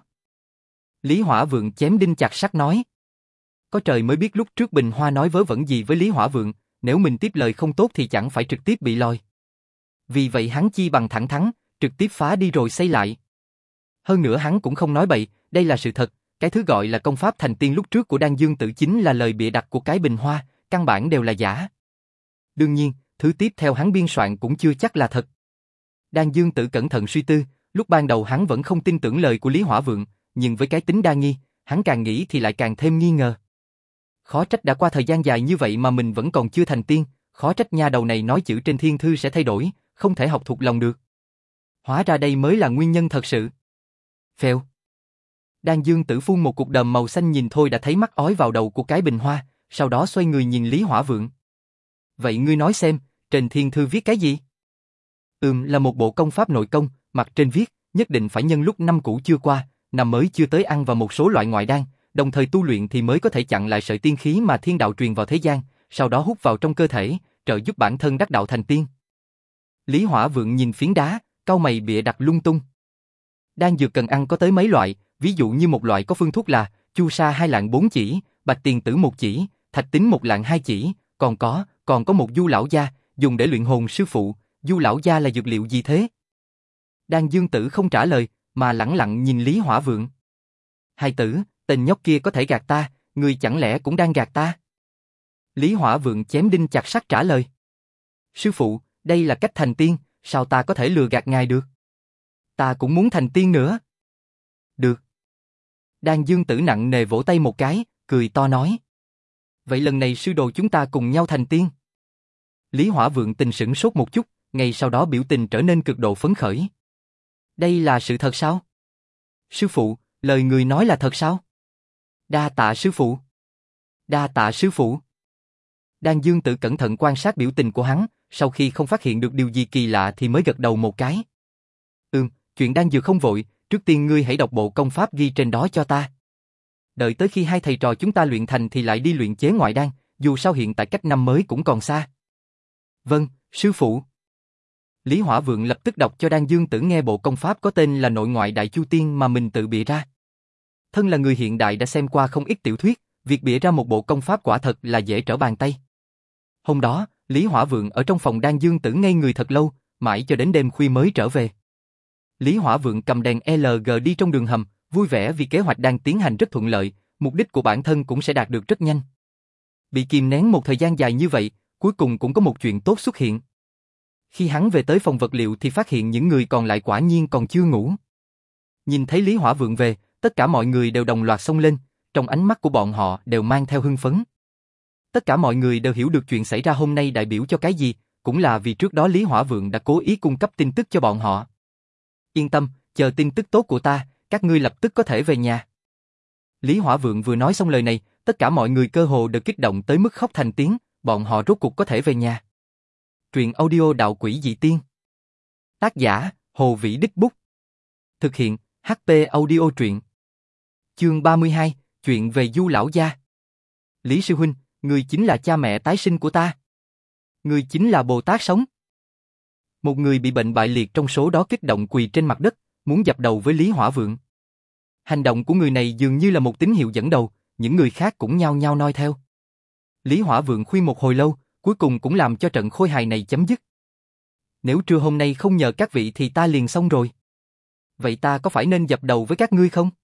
Lý Hỏa Vượng chém đinh chặt sắt nói. Có trời mới biết lúc trước bình hoa nói vớ vẩn gì với Lý Hỏa Vượng, nếu mình tiếp lời không tốt thì chẳng phải trực tiếp bị lòi. Vì vậy hắn chi bằng thẳng thắn, trực tiếp phá đi rồi xây lại. Hơn nữa hắn cũng không nói bậy, đây là sự thật, cái thứ gọi là công pháp thành tiên lúc trước của Đan Dương Tử chính là lời bịa đặt của cái bình hoa, căn bản đều là giả. Đương nhiên, thứ tiếp theo hắn biên soạn cũng chưa chắc là thật. Đan Dương Tử cẩn thận suy tư, lúc ban đầu hắn vẫn không tin tưởng lời của Lý Hỏa Vượng, nhưng với cái tính đa nghi, hắn càng nghĩ thì lại càng thêm nghi ngờ. Khó trách đã qua thời gian dài như vậy mà mình vẫn còn chưa thành tiên, khó trách nha đầu này nói chữ trên thiên thư sẽ thay đổi, không thể học thuộc lòng được. Hóa ra đây mới là nguyên nhân thật sự. Phèo. Đan Dương Tử phun một cục đờm màu xanh nhìn thôi đã thấy mắt ói vào đầu của cái bình hoa, sau đó xoay người nhìn Lý Hỏa Vượng. Vậy ngươi nói xem, trên thiên thư viết cái gì? Ừm, là một bộ công pháp nội công, mặt trên viết, nhất định phải nhân lúc năm cũ chưa qua, năm mới chưa tới ăn vào một số loại ngoại đan, đồng thời tu luyện thì mới có thể chặn lại sợi tiên khí mà thiên đạo truyền vào thế gian, sau đó hút vào trong cơ thể, trợ giúp bản thân đắc đạo thành tiên. Lý Hỏa Vượng nhìn phiến đá, cau mày bịa đặt lung tung. Đan dược cần ăn có tới mấy loại, ví dụ như một loại có phương thuốc là chu sa hai lạng bốn chỉ, bạch tiền tử một chỉ, thạch tín một lạng hai chỉ, còn có, còn có một du lão gia, dùng để luyện hồn. Sư phụ, du lão gia là dược liệu gì thế? Đan Dương Tử không trả lời, mà lẳng lặng nhìn Lý Hỏa Vượng. Hai tử, tên nhóc kia có thể gạt ta, ngươi chẳng lẽ cũng đang gạt ta? Lý Hỏa Vượng chém đinh chặt sắt trả lời. Sư phụ, đây là cách thành tiên, sao ta có thể lừa gạt ngài được? Ta cũng muốn thành tiên nữa. Được. Đan Dương Tử nặng nề vỗ tay một cái, cười to nói. Vậy lần này sư đồ chúng ta cùng nhau thành tiên. Lý Hỏa Vượng tình sửng sốt một chút, ngay sau đó biểu tình trở nên cực độ phấn khởi. Đây là sự thật sao? Sư phụ, lời người nói là thật sao? Đa tạ sư phụ. Đa tạ sư phụ. Đan Dương Tử cẩn thận quan sát biểu tình của hắn, sau khi không phát hiện được điều gì kỳ lạ thì mới gật đầu một cái. Ừm, chuyện đan dược không vội, trước tiên ngươi hãy đọc bộ công pháp ghi trên đó cho ta. Đợi tới khi hai thầy trò chúng ta luyện thành thì lại đi luyện chế ngoại đan, dù sao hiện tại cách năm mới cũng còn xa. Vâng, sư phụ. Lý Hỏa Vượng lập tức đọc cho Đan Dương Tử nghe bộ công pháp có tên là Nội Ngoại Đại Chu Tiên mà mình tự bịa ra. Thân là người hiện đại đã xem qua không ít tiểu thuyết, việc bịa ra một bộ công pháp quả thật là dễ trở bàn tay. Hôm đó, Lý Hỏa Vượng ở trong phòng Đan Dương Tử ngây người thật lâu, mãi cho đến đêm khuya mới trở về. Lý Hỏa Vượng cầm đèn lờ giê đi trong đường hầm, vui vẻ vì kế hoạch đang tiến hành rất thuận lợi, mục đích của bản thân cũng sẽ đạt được rất nhanh. Bị kìm nén một thời gian dài như vậy, cuối cùng cũng có một chuyện tốt xuất hiện. Khi hắn về tới phòng vật liệu thì phát hiện những người còn lại quả nhiên còn chưa ngủ. Nhìn thấy Lý Hỏa Vượng về, tất cả mọi người đều đồng loạt xông lên, trong ánh mắt của bọn họ đều mang theo hưng phấn. Tất cả mọi người đều hiểu được chuyện xảy ra hôm nay đại biểu cho cái gì, cũng là vì trước đó Lý Hỏa Vượng đã cố ý cung cấp tin tức cho bọn họ. Yên tâm, chờ tin tức tốt của ta, các ngươi lập tức có thể về nhà. Lý Hỏa Vượng vừa nói xong lời này, tất cả mọi người cơ hồ đều kích động tới mức khóc thành tiếng, bọn họ rốt cuộc có thể về nhà. Truyện audio Đạo Quỷ Dị Tiên. Tác giả, Hồ Vĩ Đích Bút. Thực hiện, hát pê Audio truyện. Chương ba mươi hai, chuyện về Du lão gia. Lý sư huynh, người chính là cha mẹ tái sinh của ta. Người chính là Bồ Tát sống. Một người bị bệnh bại liệt trong số đó kích động quỳ trên mặt đất, muốn dập đầu với Lý Hỏa Vượng. Hành động của người này dường như là một tín hiệu dẫn đầu, những người khác cũng nhao nhao noi theo. Lý Hỏa Vượng khuyên một hồi lâu, cuối cùng cũng làm cho trận khôi hài này chấm dứt. Nếu trưa hôm nay không nhờ các vị thì ta liền xong rồi. Vậy ta có phải nên dập đầu với các ngươi không?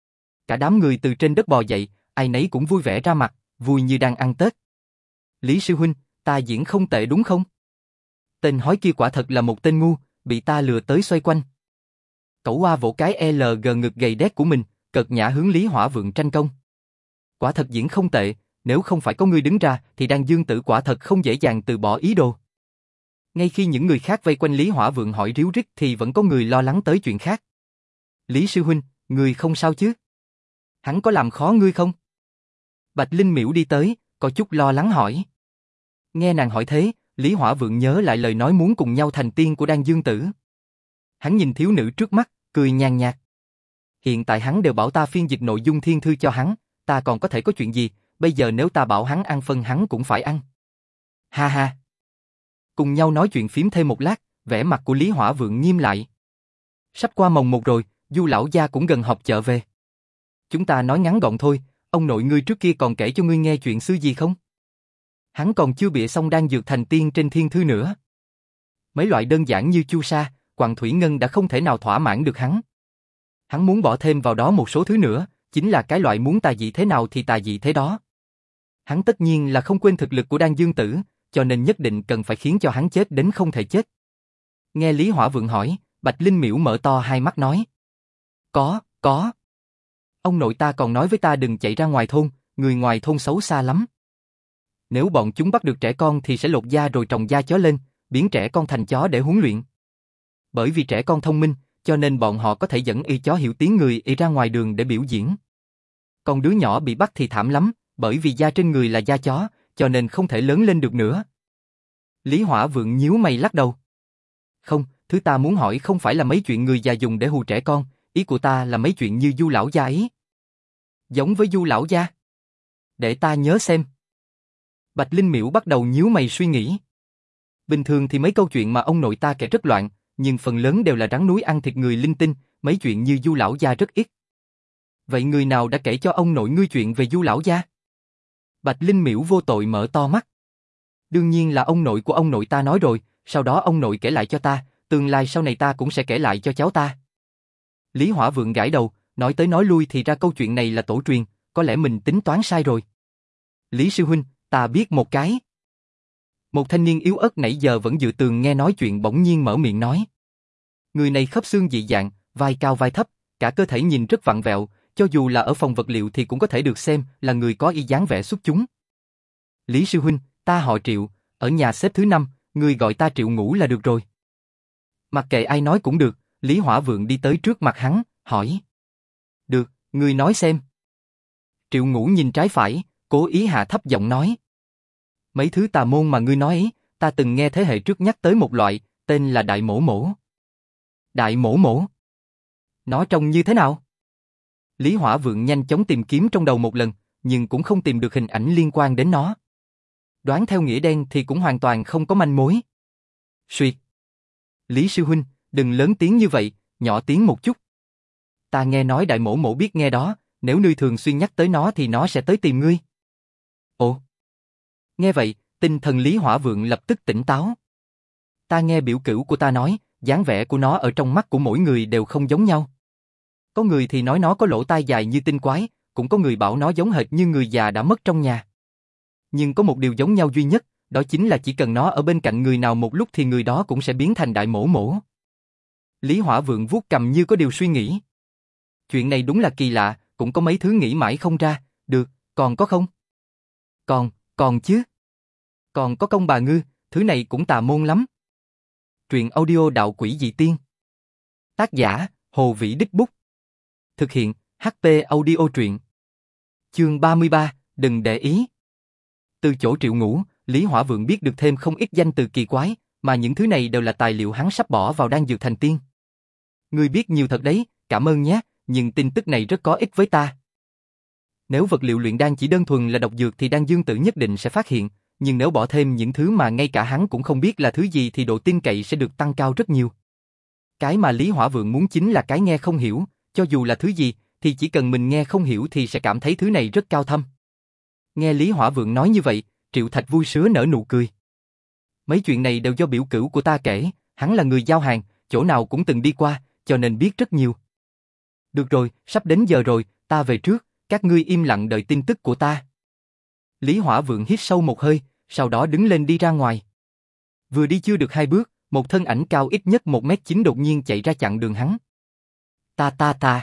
Cả đám người từ trên đất bò dậy, ai nấy cũng vui vẻ ra mặt, vui như đang ăn Tết. Lý sư huynh, ta diễn không tệ đúng không? Tên hói kia quả thật là một tên ngu, bị ta lừa tới xoay quanh. Cẩu Hoa vỗ cái lờ giê ngực gầy đét của mình, cợt nhã hướng Lý Hỏa Vượng tranh công. Quả thật diễn không tệ, nếu không phải có ngươi đứng ra thì Đan Dương Tử quả thật không dễ dàng từ bỏ ý đồ. Ngay khi những người khác vây quanh Lý Hỏa Vượng hỏi ríu rít thì vẫn có người lo lắng tới chuyện khác. Lý sư huynh, ngươi không sao chứ? Hắn có làm khó ngươi không? Bạch Linh Miễu đi tới, có chút lo lắng hỏi. Nghe nàng hỏi thế, Lý Hỏa Vượng nhớ lại lời nói muốn cùng nhau thành tiên của Đan Dương Tử. Hắn nhìn thiếu nữ trước mắt, cười nhàn nhạt. Hiện tại hắn đều bảo ta phiên dịch nội dung thiên thư cho hắn, ta còn có thể có chuyện gì, bây giờ nếu ta bảo hắn ăn phân hắn cũng phải ăn. Ha ha. Cùng nhau nói chuyện phím thêm một lát, vẻ mặt của Lý Hỏa Vượng nghiêm lại. Sắp qua mồng một rồi, Du lão gia cũng gần họp chợ về. Chúng ta nói ngắn gọn thôi, ông nội ngươi trước kia còn kể cho ngươi nghe chuyện xưa gì không? Hắn còn chưa bịa xong đan dược thành tiên trên thiên thư nữa. Mấy loại đơn giản như chu sa, quặng thủy ngân đã không thể nào thỏa mãn được hắn. Hắn muốn bỏ thêm vào đó một số thứ nữa, chính là cái loại muốn tà dị thế nào thì tà dị thế đó. Hắn tất nhiên là không quên thực lực của Đan Dương Tử, cho nên nhất định cần phải khiến cho hắn chết đến không thể chết. Nghe Lý Hỏa Vượng hỏi, Bạch Linh Miễu mở to hai mắt nói. Có, có. Ông nội ta còn nói với ta đừng chạy ra ngoài thôn, người ngoài thôn xấu xa lắm. Nếu bọn chúng bắt được trẻ con thì sẽ lột da rồi trồng da chó lên, biến trẻ con thành chó để huấn luyện. Bởi vì trẻ con thông minh, cho nên bọn họ có thể dẫn y chó hiểu tiếng người y ra ngoài đường để biểu diễn. Còn đứa nhỏ bị bắt thì thảm lắm, bởi vì da trên người là da chó, cho nên không thể lớn lên được nữa. Lý Hỏa Vượng nhíu mày lắc đầu. Không, thứ ta muốn hỏi không phải là mấy chuyện người già dùng để hù trẻ con, ý của ta là mấy chuyện như Du lão gia ấy. Giống với Du lão gia? Để ta nhớ xem. Bạch Linh Miễu bắt đầu nhíu mày suy nghĩ. Bình thường thì mấy câu chuyện mà ông nội ta kể rất loạn, nhưng phần lớn đều là rắn núi ăn thịt người linh tinh, mấy chuyện như Du lão gia rất ít. Vậy người nào đã kể cho ông nội ngươi chuyện về Du lão gia? Bạch Linh Miễu vô tội mở to mắt. Đương nhiên là ông nội của ông nội ta nói rồi, sau đó ông nội kể lại cho ta, tương lai sau này ta cũng sẽ kể lại cho cháu ta. Lý Hỏa Vượng gãi đầu, nói tới nói lui thì ra câu chuyện này là tổ truyền, có lẽ mình tính toán sai rồi. Lý sư huynh, ta biết một cái. Một thanh niên yếu ớt nãy giờ vẫn dựa tường nghe nói chuyện bỗng nhiên mở miệng nói. Người này khớp xương dị dạng, vai cao vai thấp, cả cơ thể nhìn rất vặn vẹo, cho dù là ở phòng vật liệu thì cũng có thể được xem là người có y dáng vẻ xuất chúng. Lý sư huynh, ta họ Triệu, ở nhà xếp thứ năm, người gọi ta Triệu Ngũ là được rồi. Mặc kệ ai nói cũng được, Lý Hỏa Vượng đi tới trước mặt hắn, hỏi. Được, người nói xem. Triệu Ngũ nhìn trái phải, cố ý hạ thấp giọng nói. Mấy thứ tà môn mà ngươi nói ấy, ta từng nghe thế hệ trước nhắc tới một loại, tên là Đại Mổ Mổ. Đại Mổ Mổ? Nó trông như thế nào? Lý Hỏa Vượng nhanh chóng tìm kiếm trong đầu một lần, nhưng cũng không tìm được hình ảnh liên quan đến nó. Đoán theo nghĩa đen thì cũng hoàn toàn không có manh mối. Xuyệt. Lý sư huynh, đừng lớn tiếng như vậy, nhỏ tiếng một chút. Ta nghe nói Đại Mổ Mổ biết nghe đó, nếu ngươi thường xuyên nhắc tới nó thì nó sẽ tới tìm ngươi. Ồ. Nghe vậy, tinh thần Lý Hỏa Vượng lập tức tỉnh táo. Ta nghe biểu cữu của ta nói, dáng vẻ của nó ở trong mắt của mỗi người đều không giống nhau. Có người thì nói nó có lỗ tai dài như tinh quái, cũng có người bảo nó giống hệt như người già đã mất trong nhà. Nhưng có một điều giống nhau duy nhất, đó chính là chỉ cần nó ở bên cạnh người nào một lúc thì người đó cũng sẽ biến thành Đại Mổ Mổ. Lý Hỏa Vượng vuốt cằm như có điều suy nghĩ. Chuyện này đúng là kỳ lạ, cũng có mấy thứ nghĩ mãi không ra, được, còn có không? Còn, còn chứ. Còn có Công Bà Ngư, thứ này cũng tà môn lắm. Truyện audio Đạo Quỷ Dị Tiên. Tác giả, Hồ Vĩ Đích Bút. Thực hiện, hát pê Audio Truyện. Chương ba mươi ba, đừng để ý. Từ chỗ Triệu Ngũ, Lý Hỏa Vượng biết được thêm không ít danh từ kỳ quái, mà những thứ này đều là tài liệu hắn sắp bỏ vào đan dược thành tiên. Ngươi biết nhiều thật đấy, cảm ơn nhé, nhưng tin tức này rất có ích với ta. Nếu vật liệu luyện đan chỉ đơn thuần là độc dược thì Đan Dương Tử nhất định sẽ phát hiện, nhưng nếu bỏ thêm những thứ mà ngay cả hắn cũng không biết là thứ gì thì độ tin cậy sẽ được tăng cao rất nhiều. Cái mà Lý Hỏa Vượng muốn chính là cái nghe không hiểu, cho dù là thứ gì, thì chỉ cần mình nghe không hiểu thì sẽ cảm thấy thứ này rất cao thâm. Nghe Lý Hỏa Vượng nói như vậy, Triệu Thạch vui sướng nở nụ cười. Mấy chuyện này đều do biểu cữu của ta kể, hắn là người giao hàng, chỗ nào cũng từng đi qua, cho nên biết rất nhiều. Được rồi, sắp đến giờ rồi, ta về trước, các ngươi im lặng đợi tin tức của ta. Lý Hỏa Vượng hít sâu một hơi, sau đó đứng lên đi ra ngoài. Vừa đi chưa được hai bước, một thân ảnh cao ít nhất một mét chín đột nhiên chạy ra chặn đường hắn. Ta ta ta.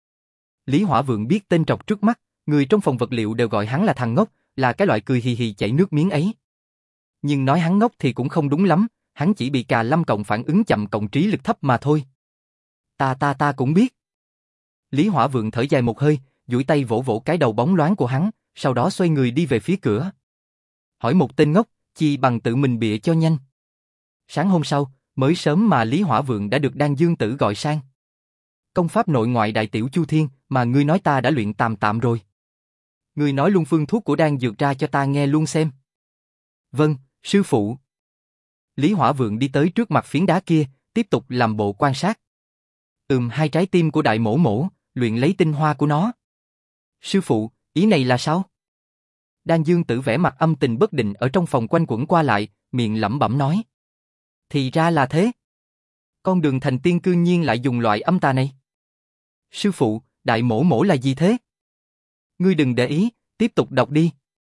Lý Hỏa Vượng biết tên trọc trước mắt, người trong phòng vật liệu đều gọi hắn là thằng ngốc, là cái loại cười hì hì chảy nước miếng ấy. Nhưng nói hắn ngốc thì cũng không đúng lắm, hắn chỉ bị cà lâm cộng phản ứng chậm cộng trí lực thấp mà thôi. Ta ta ta cũng biết. Lý Hỏa Vượng thở dài một hơi, duỗi tay vỗ vỗ cái đầu bóng loáng của hắn, sau đó xoay người đi về phía cửa. Hỏi một tên ngốc, chi bằng tự mình bịa cho nhanh. Sáng hôm sau, mới sớm mà Lý Hỏa Vượng đã được Đan Dương Tử gọi sang. Công pháp nội ngoại đại tiểu chu thiên mà ngươi nói ta đã luyện tạm tạm rồi. Ngươi nói luôn phương thuốc của đan dược ra cho ta nghe luôn xem. Vâng, sư phụ. Lý Hỏa Vượng đi tới trước mặt phiến đá kia, tiếp tục làm bộ quan sát. Ừm, hai trái tim của Đại Mổ Mổ, luyện lấy tinh hoa của nó. Sư phụ, ý này là sao? Đan Dương Tử vẻ mặt âm tình bất định ở trong phòng quanh quẩn qua lại, miệng lẩm bẩm nói. Thì ra là thế. Con đường thành tiên cư nhiên lại dùng loại âm tà này. Sư phụ, Đại Mổ Mổ là gì thế? Ngươi đừng để ý, tiếp tục đọc đi.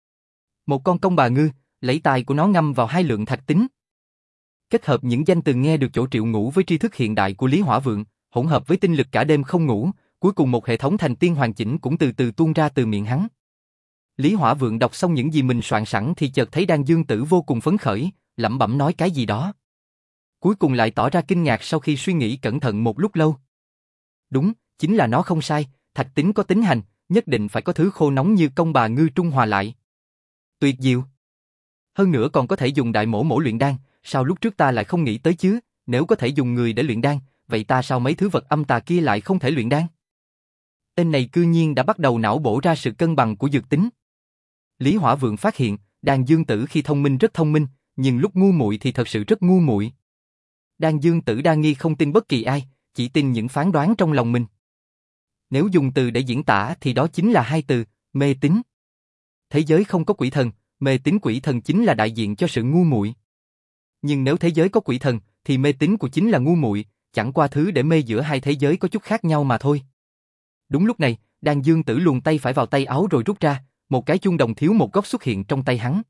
Một con công bà ngư, lấy tài của nó ngâm vào hai lượng thạch tín. Kết hợp những danh từ nghe được chỗ Triệu Ngũ với tri thức hiện đại của Lý Hỏa Vượng, hỗn hợp với tinh lực cả đêm không ngủ, cuối cùng một hệ thống thành tiên hoàn chỉnh cũng từ từ tuôn ra từ miệng hắn. Lý Hỏa Vượng đọc xong những gì mình soạn sẵn thì chợt thấy Đan Dương Tử vô cùng phấn khởi, lẩm bẩm nói cái gì đó. Cuối cùng lại tỏ ra kinh ngạc sau khi suy nghĩ cẩn thận một lúc lâu. Đúng, chính là nó không sai, thạch tín có tính hành, nhất định phải có thứ khô nóng như công bà ngư trung hòa lại. Tuyệt diệu. Hơn nữa còn có thể dùng Đại Mổ Mổ luyện đan, sao lúc trước ta lại không nghĩ tới chứ, nếu có thể dùng người để luyện đan, vậy ta sao mấy thứ vật âm tà kia lại không thể luyện đan? Tên này cư nhiên đã bắt đầu não bổ ra sự cân bằng của dược tính. Lý Hỏa Vượng phát hiện, Đan Dương Tử khi thông minh rất thông minh, nhưng lúc ngu muội thì thật sự rất ngu muội. Đan Dương Tử đa nghi không tin bất kỳ ai, chỉ tin những phán đoán trong lòng mình. Nếu dùng từ để diễn tả thì đó chính là hai từ, mê tín. Thế giới không có quỷ thần, mê tín quỷ thần chính là đại diện cho sự ngu muội. Nhưng nếu thế giới có quỷ thần, thì mê tín của chính là ngu muội, chẳng qua thứ để mê giữa hai thế giới có chút khác nhau mà thôi. Đúng lúc này, Đan Dương Tử luồn tay phải vào tay áo rồi rút ra, một cái chuông đồng thiếu một góc xuất hiện trong tay hắn.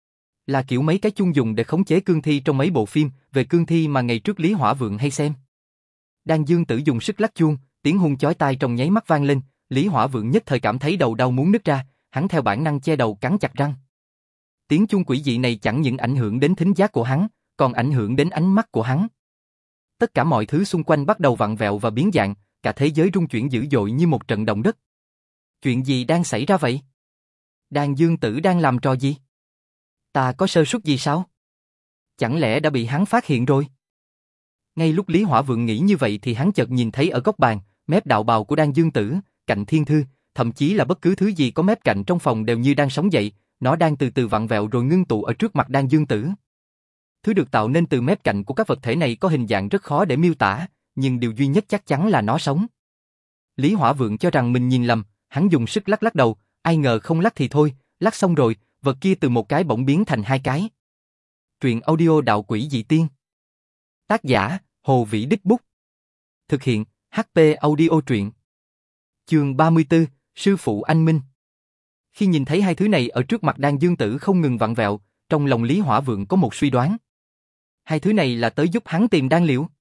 Là kiểu mấy cái chuông dùng để khống chế cương thi trong mấy bộ phim về cương thi mà ngày trước Lý Hỏa Vượng hay xem. Đan Dương Tử dùng sức lắc chuông, tiếng hung chói tai trong nháy mắt vang lên, Lý Hỏa Vượng nhất thời cảm thấy đầu đau muốn nứt ra, hắn theo bản năng che đầu cắn chặt răng. Tiếng chuông quỷ dị này chẳng những ảnh hưởng đến thính giác của hắn, còn ảnh hưởng đến ánh mắt của hắn. Tất cả mọi thứ xung quanh bắt đầu vặn vẹo và biến dạng, cả thế giới rung chuyển dữ dội như một trận động đất. Chuyện gì đang xảy ra vậy? Đan Dương Tử đang làm trò gì? Ta có sơ suất gì sao? Chẳng lẽ đã bị hắn phát hiện rồi? Ngay lúc Lý Hỏa Vượng nghĩ như vậy thì hắn chợt nhìn thấy ở góc bàn, mép đạo bào của Đan Dương Tử, cạnh thiên thư, thậm chí là bất cứ thứ gì có mép cạnh trong phòng đều như đang sống dậy, nó đang từ từ vặn vẹo rồi ngưng tụ ở trước mặt Đan Dương Tử. Thứ được tạo nên từ mép cạnh của các vật thể này có hình dạng rất khó để miêu tả, nhưng điều duy nhất chắc chắn là nó sống. Lý Hỏa Vượng cho rằng mình nhìn lầm, hắn dùng sức lắc lắc đầu, ai ngờ không lắc thì thôi, lắc xong rồi, vật kia từ một cái bỗng biến thành hai cái. Truyện audio Đạo Quỷ Dị Tiên. Tác giả, Hồ Vĩ Đích Bút. Thực hiện, hát pê Audio Truyện. Chương ba mươi tư, Sư Phụ Anh Minh. Khi nhìn thấy hai thứ này ở trước mặt Đan Dương Tử không ngừng vặn vẹo, trong lòng Lý Hỏa Vượng có một suy đoán. Hai thứ này là tới giúp hắn tìm đan liễu.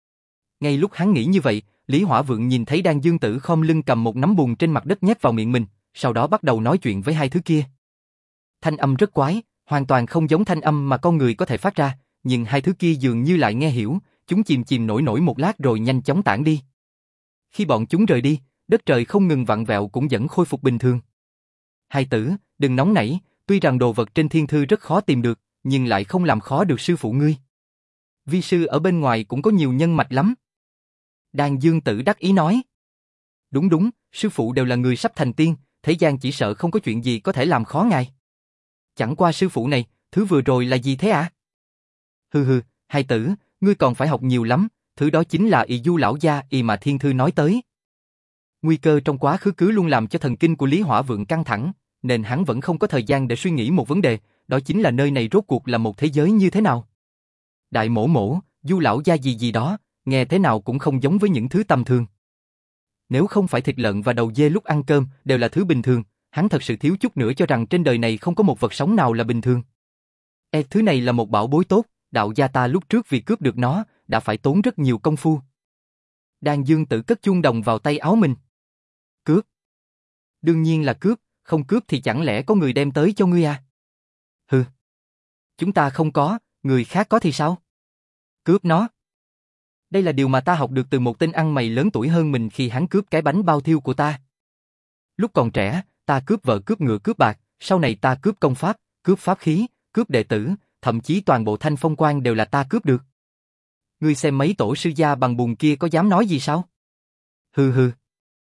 Ngay lúc hắn nghĩ như vậy, Lý Hỏa Vượng nhìn thấy Đan Dương Tử khom lưng cầm một nắm bùn trên mặt đất nhét vào miệng mình, sau đó bắt đầu nói chuyện với hai thứ kia. Thanh âm rất quái, hoàn toàn không giống thanh âm mà con người có thể phát ra, nhưng hai thứ kia dường như lại nghe hiểu, chúng chìm chìm nổi nổi một lát rồi nhanh chóng tản đi. Khi bọn chúng rời đi, đất trời không ngừng vặn vẹo cũng vẫn khôi phục bình thường. Hai tử, đừng nóng nảy, tuy rằng đồ vật trên thiên thư rất khó tìm được, nhưng lại không làm khó được sư phụ ngươi. Vi sư ở bên ngoài cũng có nhiều nhân mạch lắm. Đan Dương Tử đắc ý nói. Đúng đúng, sư phụ đều là người sắp thành tiên, thế gian chỉ sợ không có chuyện gì có thể làm khó ngài. Chẳng qua sư phụ này, thứ vừa rồi là gì thế ạ? À? Hừ hừ, hai tử, ngươi còn phải học nhiều lắm, thứ đó chính là y du lão gia y mà thiên thư nói tới. Nguy cơ trong quá khứ cứ luôn làm cho thần kinh của Lý Hỏa Vượng căng thẳng, nên hắn vẫn không có thời gian để suy nghĩ một vấn đề, đó chính là nơi này rốt cuộc là một thế giới như thế nào. Đại mổ mổ, du lão gia gì gì đó, nghe thế nào cũng không giống với những thứ tầm thường. Nếu không phải thịt lợn và đầu dê lúc ăn cơm đều là thứ bình thường, hắn thật sự thiếu chút nữa cho rằng trên đời này không có một vật sống nào là bình thường. E, thứ này là một bảo bối tốt, đạo gia ta lúc trước vì cướp được nó, đã phải tốn rất nhiều công phu. Đan Dương Tử cất chuông đồng vào tay áo mình. Cướp? Đương nhiên là cướp, không cướp thì chẳng lẽ có người đem tới cho ngươi à? Hừ. Chúng ta không có, người khác có thì sao? Cướp nó. Đây là điều mà ta học được từ một tên ăn mày lớn tuổi hơn mình khi hắn cướp cái bánh bao thiêu của ta. Lúc còn trẻ, ta cướp vợ cướp ngựa cướp bạc, sau này ta cướp công pháp, cướp pháp khí, cướp đệ tử, thậm chí toàn bộ Thanh Phong Quan đều là ta cướp được. Ngươi xem mấy tổ sư gia bằng bùn kia có dám nói gì sao? Hừ hừ.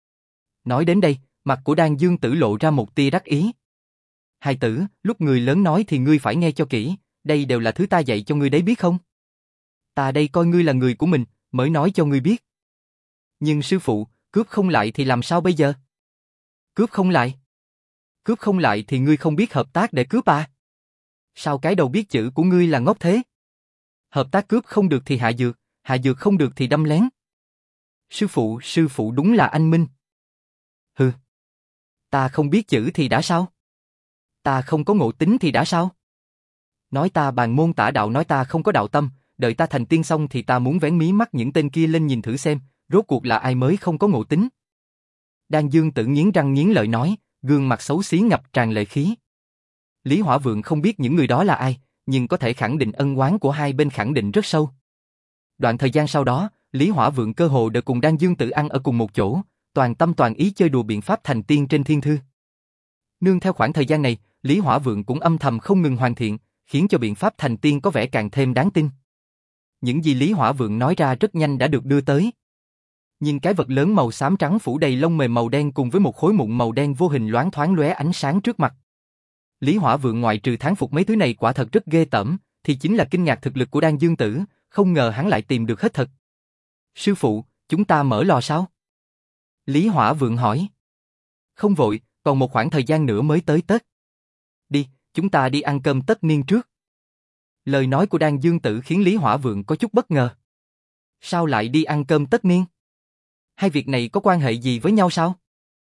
Nói đến đây, mặt của Đan Dương Tử lộ ra một tia đắc ý. Hai tử, lúc người lớn nói thì ngươi phải nghe cho kỹ, đây đều là thứ ta dạy cho ngươi đấy biết không? Ta đây coi ngươi là người của mình, mới nói cho ngươi biết. Nhưng sư phụ, cướp không lại thì làm sao bây giờ? Cướp không lại? Cướp không lại thì ngươi không biết hợp tác để cướp à? Sao cái đầu biết chữ của ngươi là ngốc thế? Hợp tác cướp không được thì hạ dược, hạ dược không được thì đâm lén. Sư phụ, sư phụ đúng là anh Minh. Hừ. Ta không biết chữ thì đã sao? Ta không có ngộ tính thì đã sao? Nói ta bàn môn tả đạo, nói ta không có đạo tâm, đợi ta thành tiên xong thì ta muốn vén mí mắt những tên kia lên nhìn thử xem, rốt cuộc là ai mới không có ngộ tính. Đan Dương Tử nghiến răng nghiến lợi nói, gương mặt xấu xí ngập tràn lệ khí. Lý Hỏa Vượng không biết những người đó là ai, nhưng có thể khẳng định ân oán của hai bên khẳng định rất sâu. Đoạn thời gian sau đó, Lý Hỏa Vượng cơ hồ đều cùng Đan Dương Tử ăn ở cùng một chỗ, toàn tâm toàn ý chơi đùa biện pháp thành tiên trên thiên thư. Nương theo khoảng thời gian này, Lý Hỏa Vượng cũng âm thầm không ngừng hoàn thiện, khiến cho biện pháp thành tiên có vẻ càng thêm đáng tin. Những gì Lý Hỏa Vượng nói ra rất nhanh đã được đưa tới. Nhìn cái vật lớn màu xám trắng phủ đầy lông mềm màu đen cùng với một khối mụn màu đen vô hình loáng thoáng lóe ánh sáng trước mặt. Lý Hỏa Vượng ngoại trừ thán phục mấy thứ này quả thật rất ghê tởm, thì chính là kinh ngạc thực lực của Đan Dương Tử, không ngờ hắn lại tìm được hết thật. Sư phụ, chúng ta mở lò sao? Lý Hỏa Vượng hỏi. Không vội, còn một khoảng thời gian nữa mới tới Tết. Đi, chúng ta đi ăn cơm tất niên trước. Lời nói của Đan Dương Tử khiến Lý Hỏa Vượng có chút bất ngờ. Sao lại đi ăn cơm tất niên? Hai việc này có quan hệ gì với nhau sao?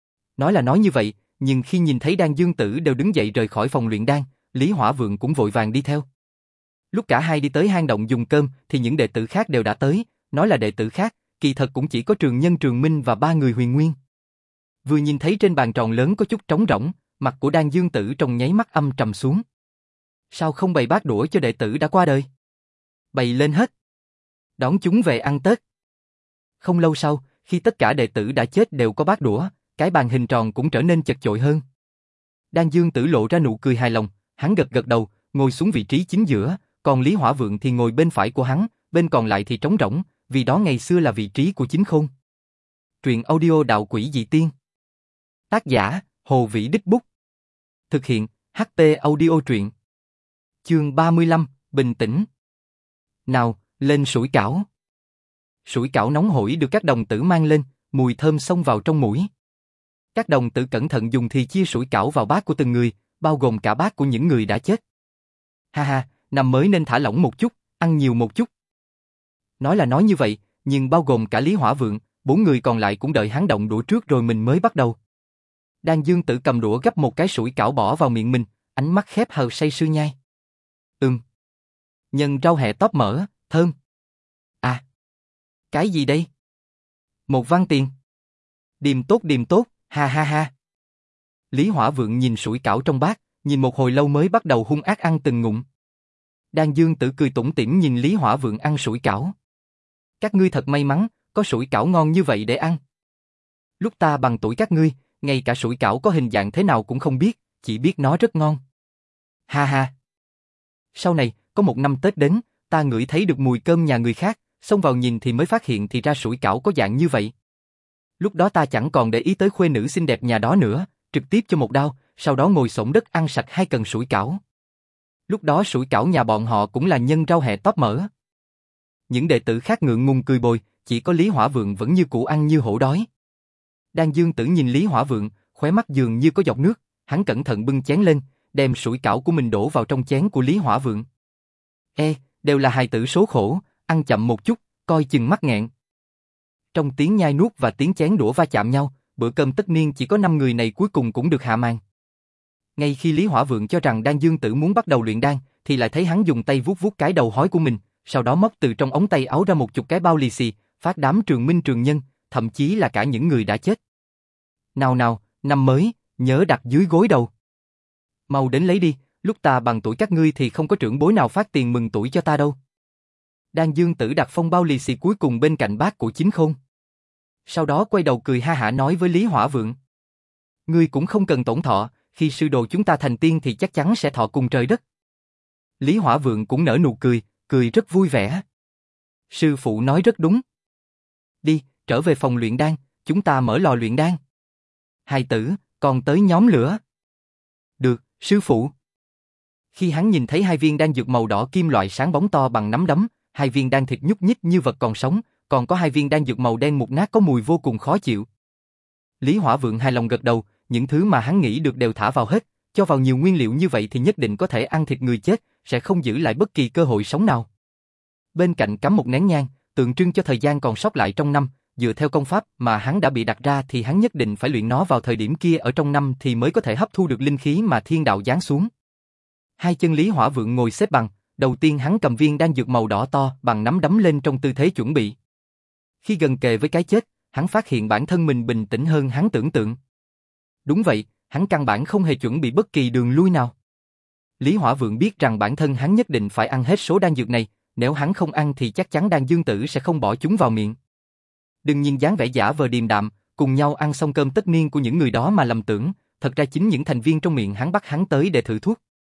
Nói là nói như vậy, nhưng khi nhìn thấy Đan Dương Tử đều đứng dậy rời khỏi phòng luyện đan, Lý Hỏa Vượng cũng vội vàng đi theo. Lúc cả hai đi tới hang động dùng cơm thì những đệ tử khác đều đã tới, nói là đệ tử khác, kỳ thật cũng chỉ có Trường Nhân Trường Minh và ba người Huyền Nguyên. Vừa nhìn thấy trên bàn tròn lớn có chút trống rỗng, mặt của Đan Dương Tử trong nháy mắt âm trầm xuống. Sao không bày bát đũa cho đệ tử đã qua đời? Bày lên hết. Đón chúng về ăn Tết. Không lâu sau, khi tất cả đệ tử đã chết đều có bát đũa, cái bàn hình tròn cũng trở nên chật chội hơn. Đan Dương Tử lộ ra nụ cười hài lòng, hắn gật gật đầu, ngồi xuống vị trí chính giữa, còn Lý Hỏa Vượng thì ngồi bên phải của hắn, bên còn lại thì trống rỗng, vì đó ngày xưa là vị trí của Chính Khôn. Truyện audio Đạo Quỷ Dị Tiên. Tác giả, Hồ Vĩ Đích Bút. Thực hiện, hát pê Audio Truyện. Chương ba mươi lăm, bình tĩnh. Nào, lên sủi cảo. Sủi cảo nóng hổi được các đồng tử mang lên, mùi thơm xông vào trong mũi. Các đồng tử cẩn thận dùng thì chia sủi cảo vào bát của từng người, bao gồm cả bát của những người đã chết. Ha ha, năm mới nên thả lỏng một chút, ăn nhiều một chút. Nói là nói như vậy, nhưng bao gồm cả Lý Hỏa Vượng, bốn người còn lại cũng đợi hắn động đũa trước rồi mình mới bắt đầu. Đan Dương Tử cầm đũa gấp một cái sủi cảo bỏ vào miệng mình, ánh mắt khép hờ say sưa nhai. Ừm. Nhân rau hẹ tóp mỡ, thơm. À. Cái gì đây? Một văn tiền. Điềm tốt điềm tốt, ha ha ha. Lý Hỏa Vượng nhìn sủi cảo trong bát, nhìn một hồi lâu mới bắt đầu hung ác ăn từng ngụm. Đan Dương Tử cười tủm tỉm nhìn Lý Hỏa Vượng ăn sủi cảo. Các ngươi thật may mắn, có sủi cảo ngon như vậy để ăn. Lúc ta bằng tuổi các ngươi, ngay cả sủi cảo có hình dạng thế nào cũng không biết, chỉ biết nó rất ngon. Ha ha. Sau này, có một năm Tết đến, ta ngửi thấy được mùi cơm nhà người khác, xông vào nhìn thì mới phát hiện thì ra sủi cảo có dạng như vậy. Lúc đó ta chẳng còn để ý tới khuê nữ xinh đẹp nhà đó nữa, trực tiếp cho một đao, sau đó ngồi xổm đất ăn sạch hai cần sủi cảo. Lúc đó sủi cảo nhà bọn họ cũng là nhân rau hẹ tóp mỡ. Những đệ tử khác ngượng ngùng cười bồi, chỉ có Lý Hỏa Vượng vẫn như cũ ăn như hổ đói. Đan Dương Tử nhìn Lý Hỏa Vượng, khóe mắt dường như có giọt nước, hắn cẩn thận bưng chén lên, đem sủi cảo của mình đổ vào trong chén của Lý Hỏa Vượng. Ê, đều là hài tử số khổ, ăn chậm một chút, coi chừng mắc nghẹn. Trong tiếng nhai nuốt và tiếng chén đũa va chạm nhau, bữa cơm tất niên chỉ có năm người này cuối cùng cũng được hạ màn. Ngay khi Lý Hỏa Vượng cho rằng Đan Dương Tử muốn bắt đầu luyện đan, thì lại thấy hắn dùng tay vuốt vuốt cái đầu hói của mình, sau đó móc từ trong ống tay áo ra một chục cái bao lì xì, phát đám Trường Minh Trường Nhân, thậm chí là cả những người đã chết. Nào nào, năm mới, nhớ đặt dưới gối đầu. Mau đến lấy đi, lúc ta bằng tuổi các ngươi thì không có trưởng bối nào phát tiền mừng tuổi cho ta đâu. Đan Dương Tử đặt phong bao lì xì cuối cùng bên cạnh bát của Chính Khôn. Sau đó quay đầu cười ha hả nói với Lý Hỏa Vượng. Ngươi cũng không cần tổn thọ, khi sư đồ chúng ta thành tiên thì chắc chắn sẽ thọ cùng trời đất. Lý Hỏa Vượng cũng nở nụ cười, cười rất vui vẻ. Sư phụ nói rất đúng. Đi, trở về phòng luyện đan, chúng ta mở lò luyện đan. Hài tử, còn tới nhóm lửa. Được, sư phụ. Khi hắn nhìn thấy hai viên đan dược màu đỏ kim loại sáng bóng to bằng nắm đấm, hai viên đan thịt nhúc nhích như vật còn sống, còn có hai viên đan dược màu đen mục nát có mùi vô cùng khó chịu. Lý Hỏa Vượng hài lòng gật đầu, những thứ mà hắn nghĩ được đều thả vào hết, cho vào nhiều nguyên liệu như vậy thì nhất định có thể ăn thịt người chết, sẽ không giữ lại bất kỳ cơ hội sống nào. Bên cạnh cắm một nén nhang, tượng trưng cho thời gian còn sót lại trong năm, dựa theo công pháp mà hắn đã bị đặt ra thì hắn nhất định phải luyện nó vào thời điểm kia ở trong năm thì mới có thể hấp thu được linh khí mà thiên đạo giáng xuống. Hai chân Lý Hỏa Vượng ngồi xếp bằng, đầu tiên hắn cầm viên đan dược màu đỏ to bằng nắm đấm lên trong tư thế chuẩn bị. Khi gần kề với cái chết, hắn phát hiện bản thân mình bình tĩnh hơn hắn tưởng tượng. Đúng vậy, hắn căn bản không hề chuẩn bị bất kỳ đường lui nào. Lý Hỏa Vượng biết rằng bản thân hắn nhất định phải ăn hết số đan dược này, nếu hắn không ăn thì chắc chắn Đan Dương Tử sẽ không bỏ chúng vào miệng. Đừng nhìn dáng vẻ giả vờ điềm đạm, cùng nhau ăn xong cơm tất niên của những người đó mà lầm tưởng, thật ra chính những thành viên trong miệng hắn bắt hắn tới để thử thuốc.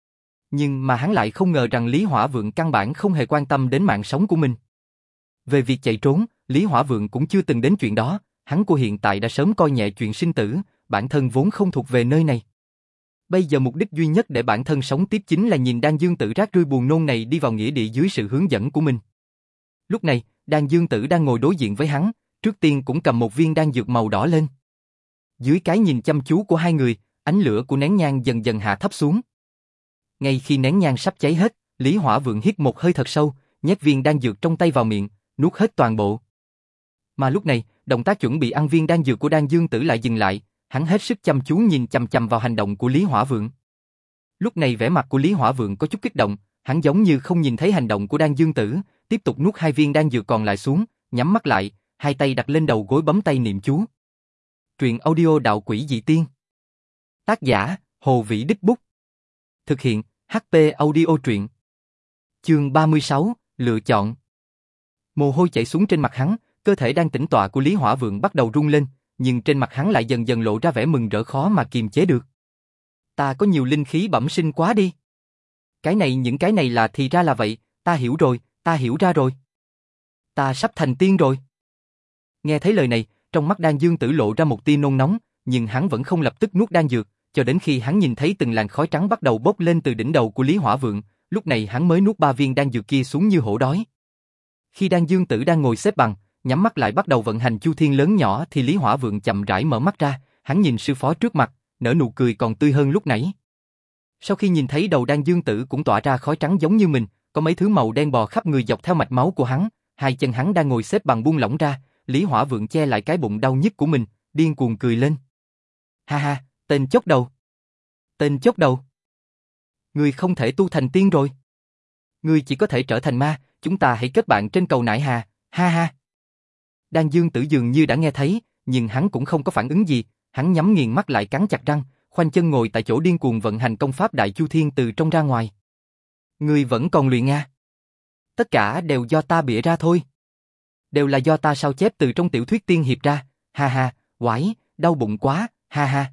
Nhưng mà hắn lại không ngờ rằng Lý Hỏa Vượng căn bản không hề quan tâm đến mạng sống của mình. Về việc chạy trốn, Lý Hỏa Vượng cũng chưa từng đến chuyện đó, hắn của hiện tại đã sớm coi nhẹ chuyện sinh tử, bản thân vốn không thuộc về nơi này. Bây giờ mục đích duy nhất để bản thân sống tiếp chính là nhìn Đan Dương Tử rác rưởi buồn nôn này đi vào nghĩa địa dưới sự hướng dẫn của mình. Lúc này, Đan Dương Tử đang ngồi đối diện với hắn, trước tiên cũng cầm một viên đan dược màu đỏ lên. Dưới cái nhìn chăm chú của hai người, ánh lửa của nén nhang dần dần hạ thấp xuống. Ngay khi nén nhang sắp cháy hết, Lý Hỏa Vượng hít một hơi thật sâu, nhét viên đan dược trong tay vào miệng, nuốt hết toàn bộ. Mà lúc này, động tác chuẩn bị ăn viên đan dược của Đan Dương Tử lại dừng lại, hắn hết sức chăm chú nhìn chằm chằm vào hành động của Lý Hỏa Vượng. Lúc này vẻ mặt của Lý Hỏa Vượng có chút kích động, hắn giống như không nhìn thấy hành động của Đan Dương Tử, tiếp tục nuốt hai viên đan dược còn lại xuống, nhắm mắt lại, hai tay đặt lên đầu gối bấm tay niệm chú. Truyện audio Đạo Quỷ Dị Tiên. Tác giả: Hồ Vĩ Đích Bút. Thực hiện: hát pê Audio Truyện. Chương ba mươi sáu, lựa chọn. Mồ hôi chảy xuống trên mặt hắn, cơ thể đang tĩnh tọa của Lý Hỏa Vượng bắt đầu rung lên, nhưng trên mặt hắn lại dần dần lộ ra vẻ mừng rỡ khó mà kiềm chế được. Ta có nhiều linh khí bẩm sinh quá đi. Cái này những cái này là thì ra là vậy, ta hiểu rồi, ta hiểu ra rồi. Ta sắp thành tiên rồi. Nghe thấy lời này, trong mắt Đan Dương Tử lộ ra một tia nôn nóng, nhưng hắn vẫn không lập tức nuốt đan dược, cho đến khi hắn nhìn thấy từng làn khói trắng bắt đầu bốc lên từ đỉnh đầu của Lý Hỏa Vượng, lúc này hắn mới nuốt ba viên đan dược kia xuống như hổ đói. Khi Đan Dương Tử đang ngồi xếp bằng, nhắm mắt lại bắt đầu vận hành chu thiên lớn nhỏ thì Lý Hỏa Vượng chậm rãi mở mắt ra, hắn nhìn sư phó trước mặt, nở nụ cười còn tươi hơn lúc nãy. Sau khi nhìn thấy đầu Đan Dương Tử cũng tỏa ra khói trắng giống như mình, có mấy thứ màu đen bò khắp người dọc theo mạch máu của hắn, hai chân hắn đang ngồi xếp bằng buông lỏng ra, Lý Hỏa Vượng che lại cái bụng đau nhức của mình, điên cuồng cười lên. Ha ha, tên chốc đầu. Tên chốc đầu. Ngươi không thể tu thành tiên rồi. Ngươi chỉ có thể trở thành ma, chúng ta hãy kết bạn trên cầu nại hà, ha ha. Đan Dương Tử dường như đã nghe thấy, nhưng hắn cũng không có phản ứng gì, hắn nhắm nghiền mắt lại cắn chặt răng, khoanh chân ngồi tại chỗ điên cuồng vận hành công pháp Đại Chu Thiên từ trong ra ngoài. Ngươi vẫn còn luyện a? Tất cả đều do ta bịa ra thôi. Đều là do ta sao chép từ trong tiểu thuyết tiên hiệp ra, ha ha, quái, đau bụng quá, ha ha.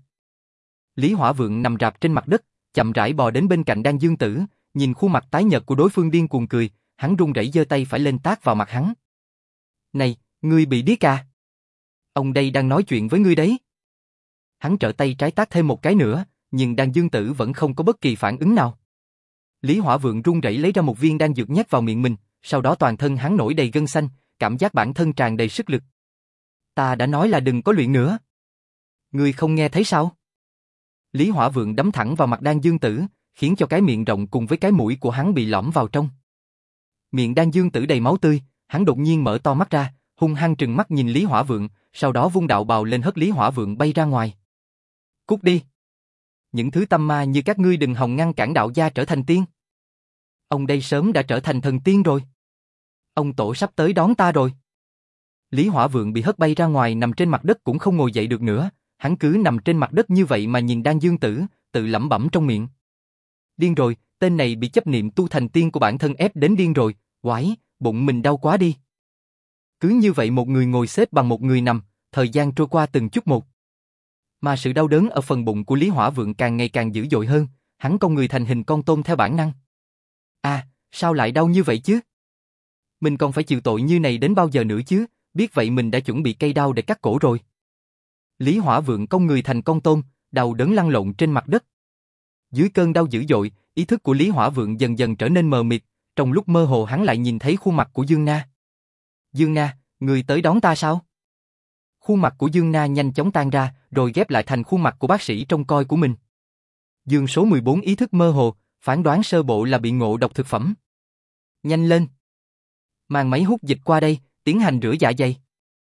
Lý Hỏa Vượng nằm rạp trên mặt đất, chậm rãi bò đến bên cạnh Đan Dương Tử, nhìn khuôn mặt tái nhợt của đối phương điên cuồng cười, hắn run rẩy giơ tay phải lên tát vào mặt hắn. Này, ngươi bị điếc à? Ông đây đang nói chuyện với ngươi đấy. Hắn trở tay trái tát thêm một cái nữa, nhưng Đan Dương Tử vẫn không có bất kỳ phản ứng nào. Lý Hỏa Vượng run rẩy lấy ra một viên đan dược nhét vào miệng mình, sau đó toàn thân hắn nổi đầy gân xanh, cảm giác bản thân tràn đầy sức lực. Ta đã nói là đừng có luyện nữa. Ngươi không nghe thấy sao? Lý Hỏa Vượng đấm thẳng vào mặt Đan Dương Tử, khiến cho cái miệng rộng cùng với cái mũi của hắn bị lõm vào trong. Miệng Đan Dương Tử đầy máu tươi, hắn đột nhiên mở to mắt ra, hung hăng trừng mắt nhìn Lý Hỏa Vượng, sau đó vung đạo bào lên hất Lý Hỏa Vượng bay ra ngoài. Cút đi! Những thứ tâm ma như các ngươi đừng hòng ngăn cản đạo gia trở thành tiên. Ông đây sớm đã trở thành thần tiên rồi. Ông tổ sắp tới đón ta rồi. Lý Hỏa Vượng bị hất bay ra ngoài nằm trên mặt đất cũng không ngồi dậy được nữa, hắn cứ nằm trên mặt đất như vậy mà nhìn Đan Dương Tử, tự lẩm bẩm trong miệng. Điên rồi, tên này bị chấp niệm tu thành tiên của bản thân ép đến điên rồi, quái, bụng mình đau quá đi. Cứ như vậy một người ngồi xếp bằng một người nằm, thời gian trôi qua từng chút một. Mà sự đau đớn ở phần bụng của Lý Hỏa Vượng càng ngày càng dữ dội hơn, hắn cong người thành hình con tôm theo bản năng. À, sao lại đau như vậy chứ? Mình còn phải chịu tội như này đến bao giờ nữa chứ, biết vậy mình đã chuẩn bị cây đao để cắt cổ rồi. Lý Hỏa Vượng cong người thành con tôm, đầu đớn lăn lộn trên mặt đất. Dưới cơn đau dữ dội, ý thức của Lý Hỏa Vượng dần dần trở nên mờ mịt, trong lúc mơ hồ hắn lại nhìn thấy khuôn mặt của Dương Na. Dương Na, người tới đón ta sao? Khuôn mặt của Dương Na nhanh chóng tan ra, rồi ghép lại thành khuôn mặt của bác sĩ trông coi của mình. Dương số mười bốn ý thức mơ hồ, phán đoán sơ bộ là bị ngộ độc thực phẩm. Nhanh lên! Mang máy hút dịch qua đây, tiến hành rửa dạ dày.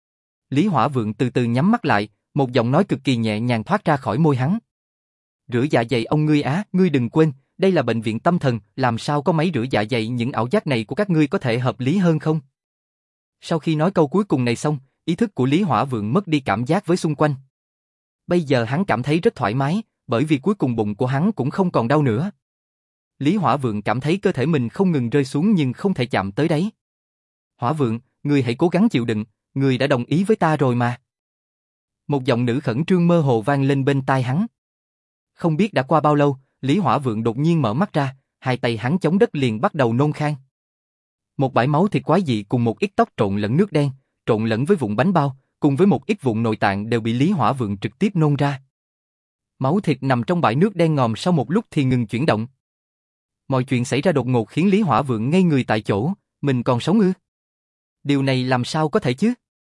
Lý Hỏa Vượng từ từ nhắm mắt lại, một giọng nói cực kỳ nhẹ nhàng thoát ra khỏi môi hắn. Rửa dạ dày ông ngươi á, ngươi đừng quên, đây là bệnh viện tâm thần, làm sao có máy rửa dạ dày, những ảo giác này của các ngươi có thể hợp lý hơn không? Sau khi nói câu cuối cùng này xong, ý thức của Lý Hỏa Vượng mất đi cảm giác với xung quanh. Bây giờ hắn cảm thấy rất thoải mái, bởi vì cuối cùng bụng của hắn cũng không còn đau nữa. Lý Hỏa Vượng cảm thấy cơ thể mình không ngừng rơi xuống nhưng không thể chạm tới đấy. Hỏa Vượng, ngươi hãy cố gắng chịu đựng, ngươi đã đồng ý với ta rồi mà. Một giọng nữ khẩn trương mơ hồ vang lên bên tai hắn. Không biết đã qua bao lâu, Lý Hỏa Vượng đột nhiên mở mắt ra, hai tay hắn chống đất liền bắt đầu nôn khan. Một bãi máu thịt quái dị cùng một ít tóc trộn lẫn nước đen, trộn lẫn với vụn bánh bao, cùng với một ít vụn nội tạng đều bị Lý Hỏa Vượng trực tiếp nôn ra. Máu thịt nằm trong bãi nước đen ngòm sau một lúc thì ngừng chuyển động. Mọi chuyện xảy ra đột ngột khiến Lý Hỏa Vượng ngây người tại chỗ, mình còn sống ư? Điều này làm sao có thể chứ?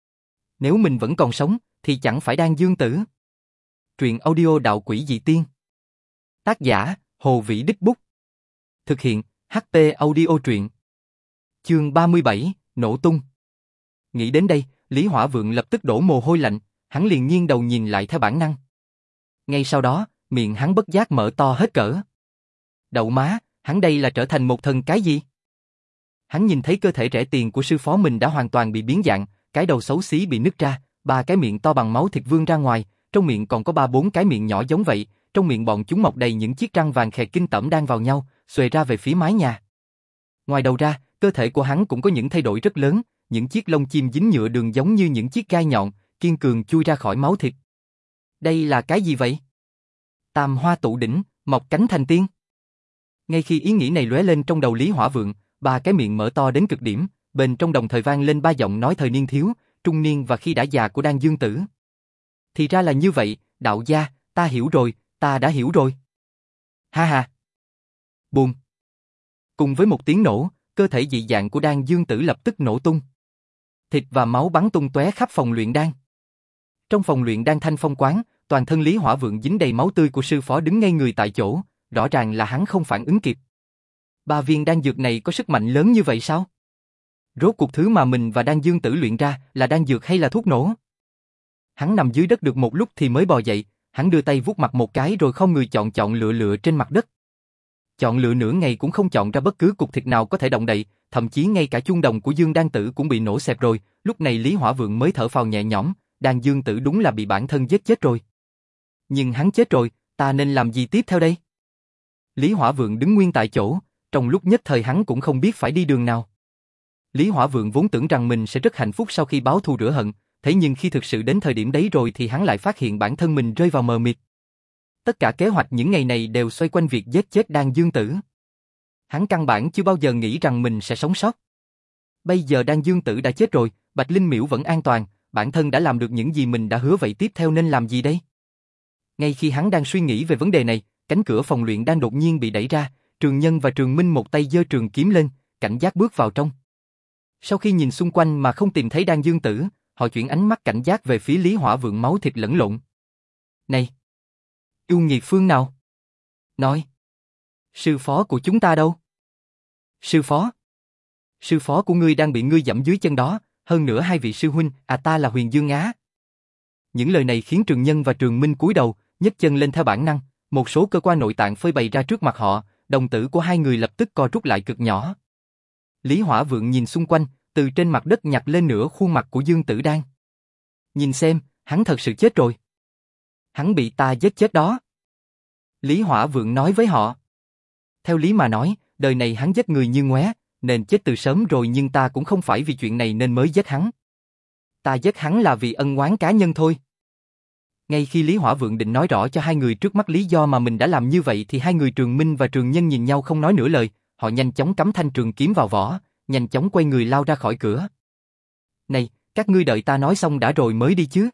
Nếu mình vẫn còn sống, thì chẳng phải Đan Dương Tử. Truyện audio Đạo Quỷ Dị Tiên. Tác giả, Hồ Vĩ Đích Bút. Thực hiện, hát pê Audio Truyện. Chương ba mươi bảy, nổ tung. Nghĩ đến đây, Lý Hỏa Vượng lập tức đổ mồ hôi lạnh, hắn liền nghiêng đầu nhìn lại theo bản năng. Ngay sau đó, miệng hắn bất giác mở to hết cỡ. Đậu má, hắn đây là trở thành một thần cái gì? Hắn nhìn thấy cơ thể rẻ tiền của sư phó mình đã hoàn toàn bị biến dạng, cái đầu xấu xí bị nứt ra, ba cái miệng to bằng máu thịt vươn ra ngoài, trong miệng còn có ba bốn cái miệng nhỏ giống vậy, trong miệng bọn chúng mọc đầy những chiếc răng vàng khè kinh tởm đan vào nhau, xuề ra về phía mái nhà. Ngoài đầu ra, cơ thể của hắn cũng có những thay đổi rất lớn, những chiếc lông chim dính nhựa đường giống như những chiếc gai nhọn, kiên cường chui ra khỏi máu thịt. Đây là cái gì vậy? Tam hoa tụ đỉnh, mọc cánh thành tiên. Ngay khi ý nghĩ này lóe lên trong đầu Lý Hỏa Vượng, ba cái miệng mở to đến cực điểm, bên trong đồng thời vang lên ba giọng nói thời niên thiếu, trung niên và khi đã già của Đan Dương Tử. Thì ra là như vậy, đạo gia, ta hiểu rồi, ta đã hiểu rồi. Ha ha. Bùm. Cùng với một tiếng nổ, cơ thể dị dạng của Đan Dương Tử lập tức nổ tung. Thịt và máu bắn tung tóe khắp phòng luyện đan. Trong phòng luyện đan Thanh Phong quán, toàn thân Lý Hỏa Vượng dính đầy máu tươi của sư phó đứng ngay người tại chỗ, rõ ràng là hắn không phản ứng kịp. Ba viên đan dược này có sức mạnh lớn như vậy sao? Rốt cuộc thứ mà mình và Đan Dương Tử luyện ra là đan dược hay là thuốc nổ? Hắn nằm dưới đất được một lúc thì mới bò dậy, hắn đưa tay vuốt mặt một cái rồi không người chọn chọn lựa lựa trên mặt đất. Chọn lựa nửa ngày cũng không chọn ra bất cứ cục thịt nào có thể động đậy, thậm chí ngay cả chuông đồng của Dương Đan Tử cũng bị nổ xẹp rồi, lúc này Lý Hỏa Vượng mới thở phào nhẹ nhõm, Đan Dương Tử đúng là bị bản thân giết chết rồi. Nhưng hắn chết rồi, ta nên làm gì tiếp theo đây? Lý Hỏa Vượng đứng nguyên tại chỗ, trong lúc nhất thời hắn cũng không biết phải đi đường nào. Lý Hỏa Vượng vốn tưởng rằng mình sẽ rất hạnh phúc sau khi báo thù rửa hận, thế nhưng khi thực sự đến thời điểm đấy rồi thì hắn lại phát hiện bản thân mình rơi vào mờ mịt. Tất cả kế hoạch những ngày này đều xoay quanh việc giết chết Đan Dương Tử. Hắn căn bản chưa bao giờ nghĩ rằng mình sẽ sống sót. Bây giờ Đan Dương Tử đã chết rồi, Bạch Linh Miễu vẫn an toàn, bản thân đã làm được những gì mình đã hứa, vậy tiếp theo nên làm gì đây? Ngay khi hắn đang suy nghĩ về vấn đề này, cánh cửa phòng luyện đang đột nhiên bị đẩy ra, Trường Nhân và Trường Minh một tay giơ trường kiếm lên, cảnh giác bước vào trong. Sau khi nhìn xung quanh mà không tìm thấy Đan Dương Tử, họ chuyển ánh mắt cảnh giác về phía Lý Hỏa Vượng máu thịt lẫn lộn. Này! Yêu nghiệt phương nào? Nói! Sư phó của chúng ta đâu? Sư phó? Sư phó của ngươi đang bị ngươi giẫm dưới chân đó, hơn nữa hai vị sư huynh, à ta là Huyền Dương Á. Những lời này khiến Trường Nhân và Trường Minh cúi đầu, nhấc chân lên theo bản năng, một số cơ quan nội tạng phơi bày ra trước mặt họ, đồng tử của hai người lập tức co rút lại cực nhỏ. Lý Hỏa Vượng nhìn xung quanh, từ trên mặt đất nhặt lên nửa khuôn mặt của Dương Tử Đan. Nhìn xem, hắn thật sự chết rồi. Hắn bị ta giết chết đó. Lý Hỏa Vượng nói với họ. Theo lý mà nói, đời này hắn giết người như ngoé, nên chết từ sớm rồi, nhưng ta cũng không phải vì chuyện này nên mới giết hắn. Ta giết hắn là vì ân oán cá nhân thôi. Ngay khi Lý Hỏa Vượng định nói rõ cho hai người trước mắt lý do mà mình đã làm như vậy thì hai người Trường Minh và Trường Nhân nhìn nhau không nói nửa lời, họ nhanh chóng cắm thanh trường kiếm vào vỏ, nhanh chóng quay người lao ra khỏi cửa. Này, các ngươi đợi ta nói xong đã rồi mới đi chứ.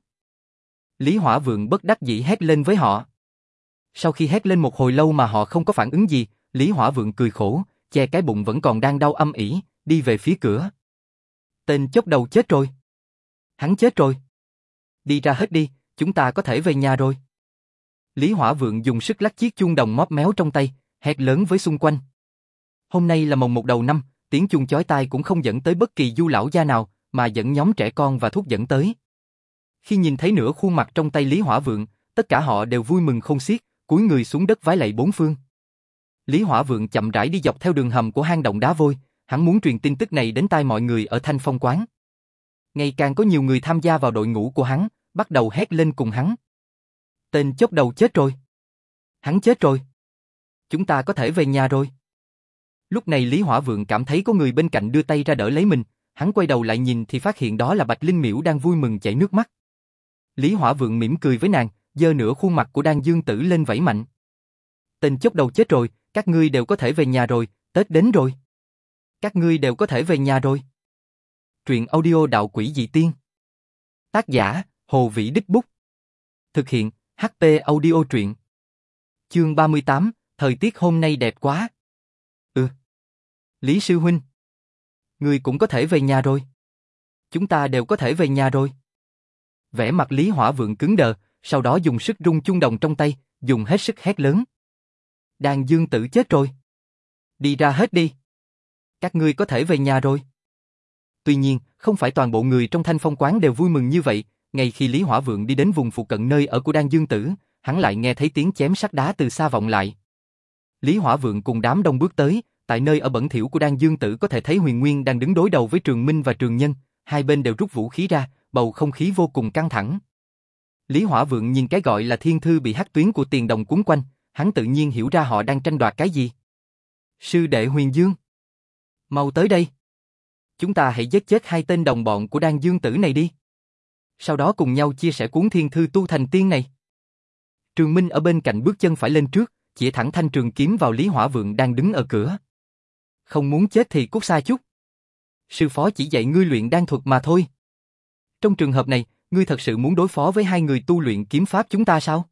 Lý Hỏa Vượng bất đắc dĩ hét lên với họ. Sau khi hét lên một hồi lâu mà họ không có phản ứng gì, Lý Hỏa Vượng cười khổ, che cái bụng vẫn còn đang đau âm ỉ, đi về phía cửa. Tên chốc đầu chết rồi. Hắn chết rồi. Đi ra hết đi, chúng ta có thể về nhà rồi. Lý Hỏa Vượng dùng sức lắc chiếc chuông đồng móp méo trong tay, hét lớn với xung quanh. Hôm nay là mồng một đầu năm, tiếng chuông chói tai cũng không dẫn tới bất kỳ du lão gia nào, mà dẫn nhóm trẻ con và thuốc dẫn tới. Khi nhìn thấy nửa khuôn mặt trong tay Lý Hỏa Vượng, tất cả họ đều vui mừng khôn xiết, cúi người xuống đất vái lạy bốn phương. Lý Hỏa Vượng chậm rãi đi dọc theo đường hầm của hang động đá vôi, hắn muốn truyền tin tức này đến tai mọi người ở Thanh Phong quán. Ngày càng có nhiều người tham gia vào đội ngũ của hắn, bắt đầu hét lên cùng hắn. Tên chốc đầu chết rồi. Hắn chết rồi. Chúng ta có thể về nhà rồi. Lúc này Lý Hỏa Vượng cảm thấy có người bên cạnh đưa tay ra đỡ lấy mình, hắn quay đầu lại nhìn thì phát hiện đó là Bạch Linh Miễu đang vui mừng chảy nước mắt. Lý Hỏa Vượng mỉm cười với nàng, giơ nửa khuôn mặt của Đan Dương Tử lên vẫy mạnh. Tên chốc đầu chết rồi, các ngươi đều có thể về nhà rồi, Tết đến rồi. Các ngươi đều có thể về nhà rồi. Truyện audio Đạo Quỷ Dị Tiên. Tác giả, Hồ Vĩ Đích Bút. Thực hiện, hát pê Audio Truyện. Chương ba mươi tám, thời tiết hôm nay đẹp quá. Ừ. Lý Sư Huynh. Ngươi cũng có thể về nhà rồi. Chúng ta đều có thể về nhà rồi. Vẻ mặt Lý Hỏa Vượng cứng đờ, sau đó dùng sức rung chuông đồng trong tay, dùng hết sức hét lớn. Đan Dương Tử chết rồi. Đi ra hết đi. Các ngươi có thể về nhà rồi. Tuy nhiên, không phải toàn bộ người trong Thanh Phong quán đều vui mừng như vậy, ngay khi Lý Hỏa Vượng đi đến vùng phụ cận nơi ở của Đan Dương Tử, hắn lại nghe thấy tiếng chém sắt đá từ xa vọng lại. Lý Hỏa Vượng cùng đám đông bước tới, tại nơi ở bẩn thỉu của Đan Dương Tử có thể thấy Huyền Nguyên đang đứng đối đầu với Trường Minh và Trường Nhân, hai bên đều rút vũ khí ra, bầu không khí vô cùng căng thẳng. Lý Hỏa Vượng nhìn cái gọi là thiên thư bị hắc tuyến của Tiền Đồng cuốn quanh, hắn tự nhiên hiểu ra họ đang tranh đoạt cái gì. Sư đệ Huyền Dương, mau tới đây. Chúng ta hãy giết chết hai tên đồng bọn của Đan Dương Tử này đi. Sau đó cùng nhau chia sẻ cuốn thiên thư tu thành tiên này. Trường Minh ở bên cạnh bước chân phải lên trước, chĩa thẳng thanh trường kiếm vào Lý Hỏa Vượng đang đứng ở cửa. Không muốn chết thì cút xa chút. Sư phó chỉ dạy ngươi luyện đan thuật mà thôi. Trong trường hợp này, ngươi thật sự muốn đối phó với hai người tu luyện kiếm pháp chúng ta sao?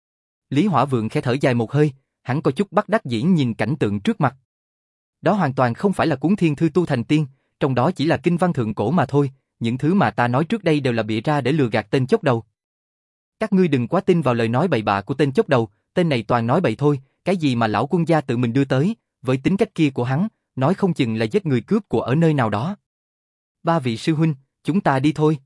Lý Hỏa Vượng khẽ thở dài một hơi, hắn có chút bất đắc dĩ nhìn cảnh tượng trước mặt. Đó hoàn toàn không phải là cuốn thiên thư tu thành tiên, trong đó chỉ là kinh văn thượng cổ mà thôi, những thứ mà ta nói trước đây đều là bịa ra để lừa gạt tên chốc đầu. Các ngươi đừng quá tin vào lời nói bậy bạ của tên chốc đầu, tên này toàn nói bậy thôi, cái gì mà lão quân gia tự mình đưa tới, với tính cách kia của hắn, nói không chừng là giết người cướp của ở nơi nào đó. Ba vị sư huynh, chúng ta đi thôi.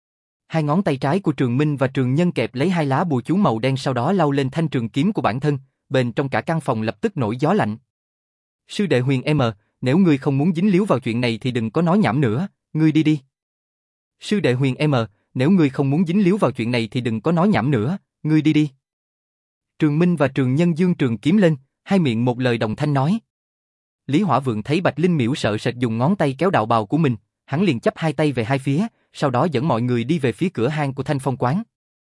Hai ngón tay trái của Trường Minh và Trường Nhân kẹp lấy hai lá bùa chú màu đen sau đó lau lên thanh trường kiếm của bản thân, bên trong cả căn phòng lập tức nổi gió lạnh. Sư đệ Huyền em, nếu ngươi không muốn dính líu vào chuyện này thì đừng có nói nhảm nữa, ngươi đi đi. Sư đệ Huyền em, nếu ngươi không muốn dính líu vào chuyện này thì đừng có nói nhảm nữa, ngươi đi đi. Trường Minh và Trường Nhân dương trường kiếm lên, hai miệng một lời đồng thanh nói. Lý Hỏa Vượng thấy Bạch Linh Miễu sợ sệt dùng ngón tay kéo đạo bào của mình, hắn liền chắp hai tay về hai phía, sau đó dẫn mọi người đi về phía cửa hang của Thanh Phong quán.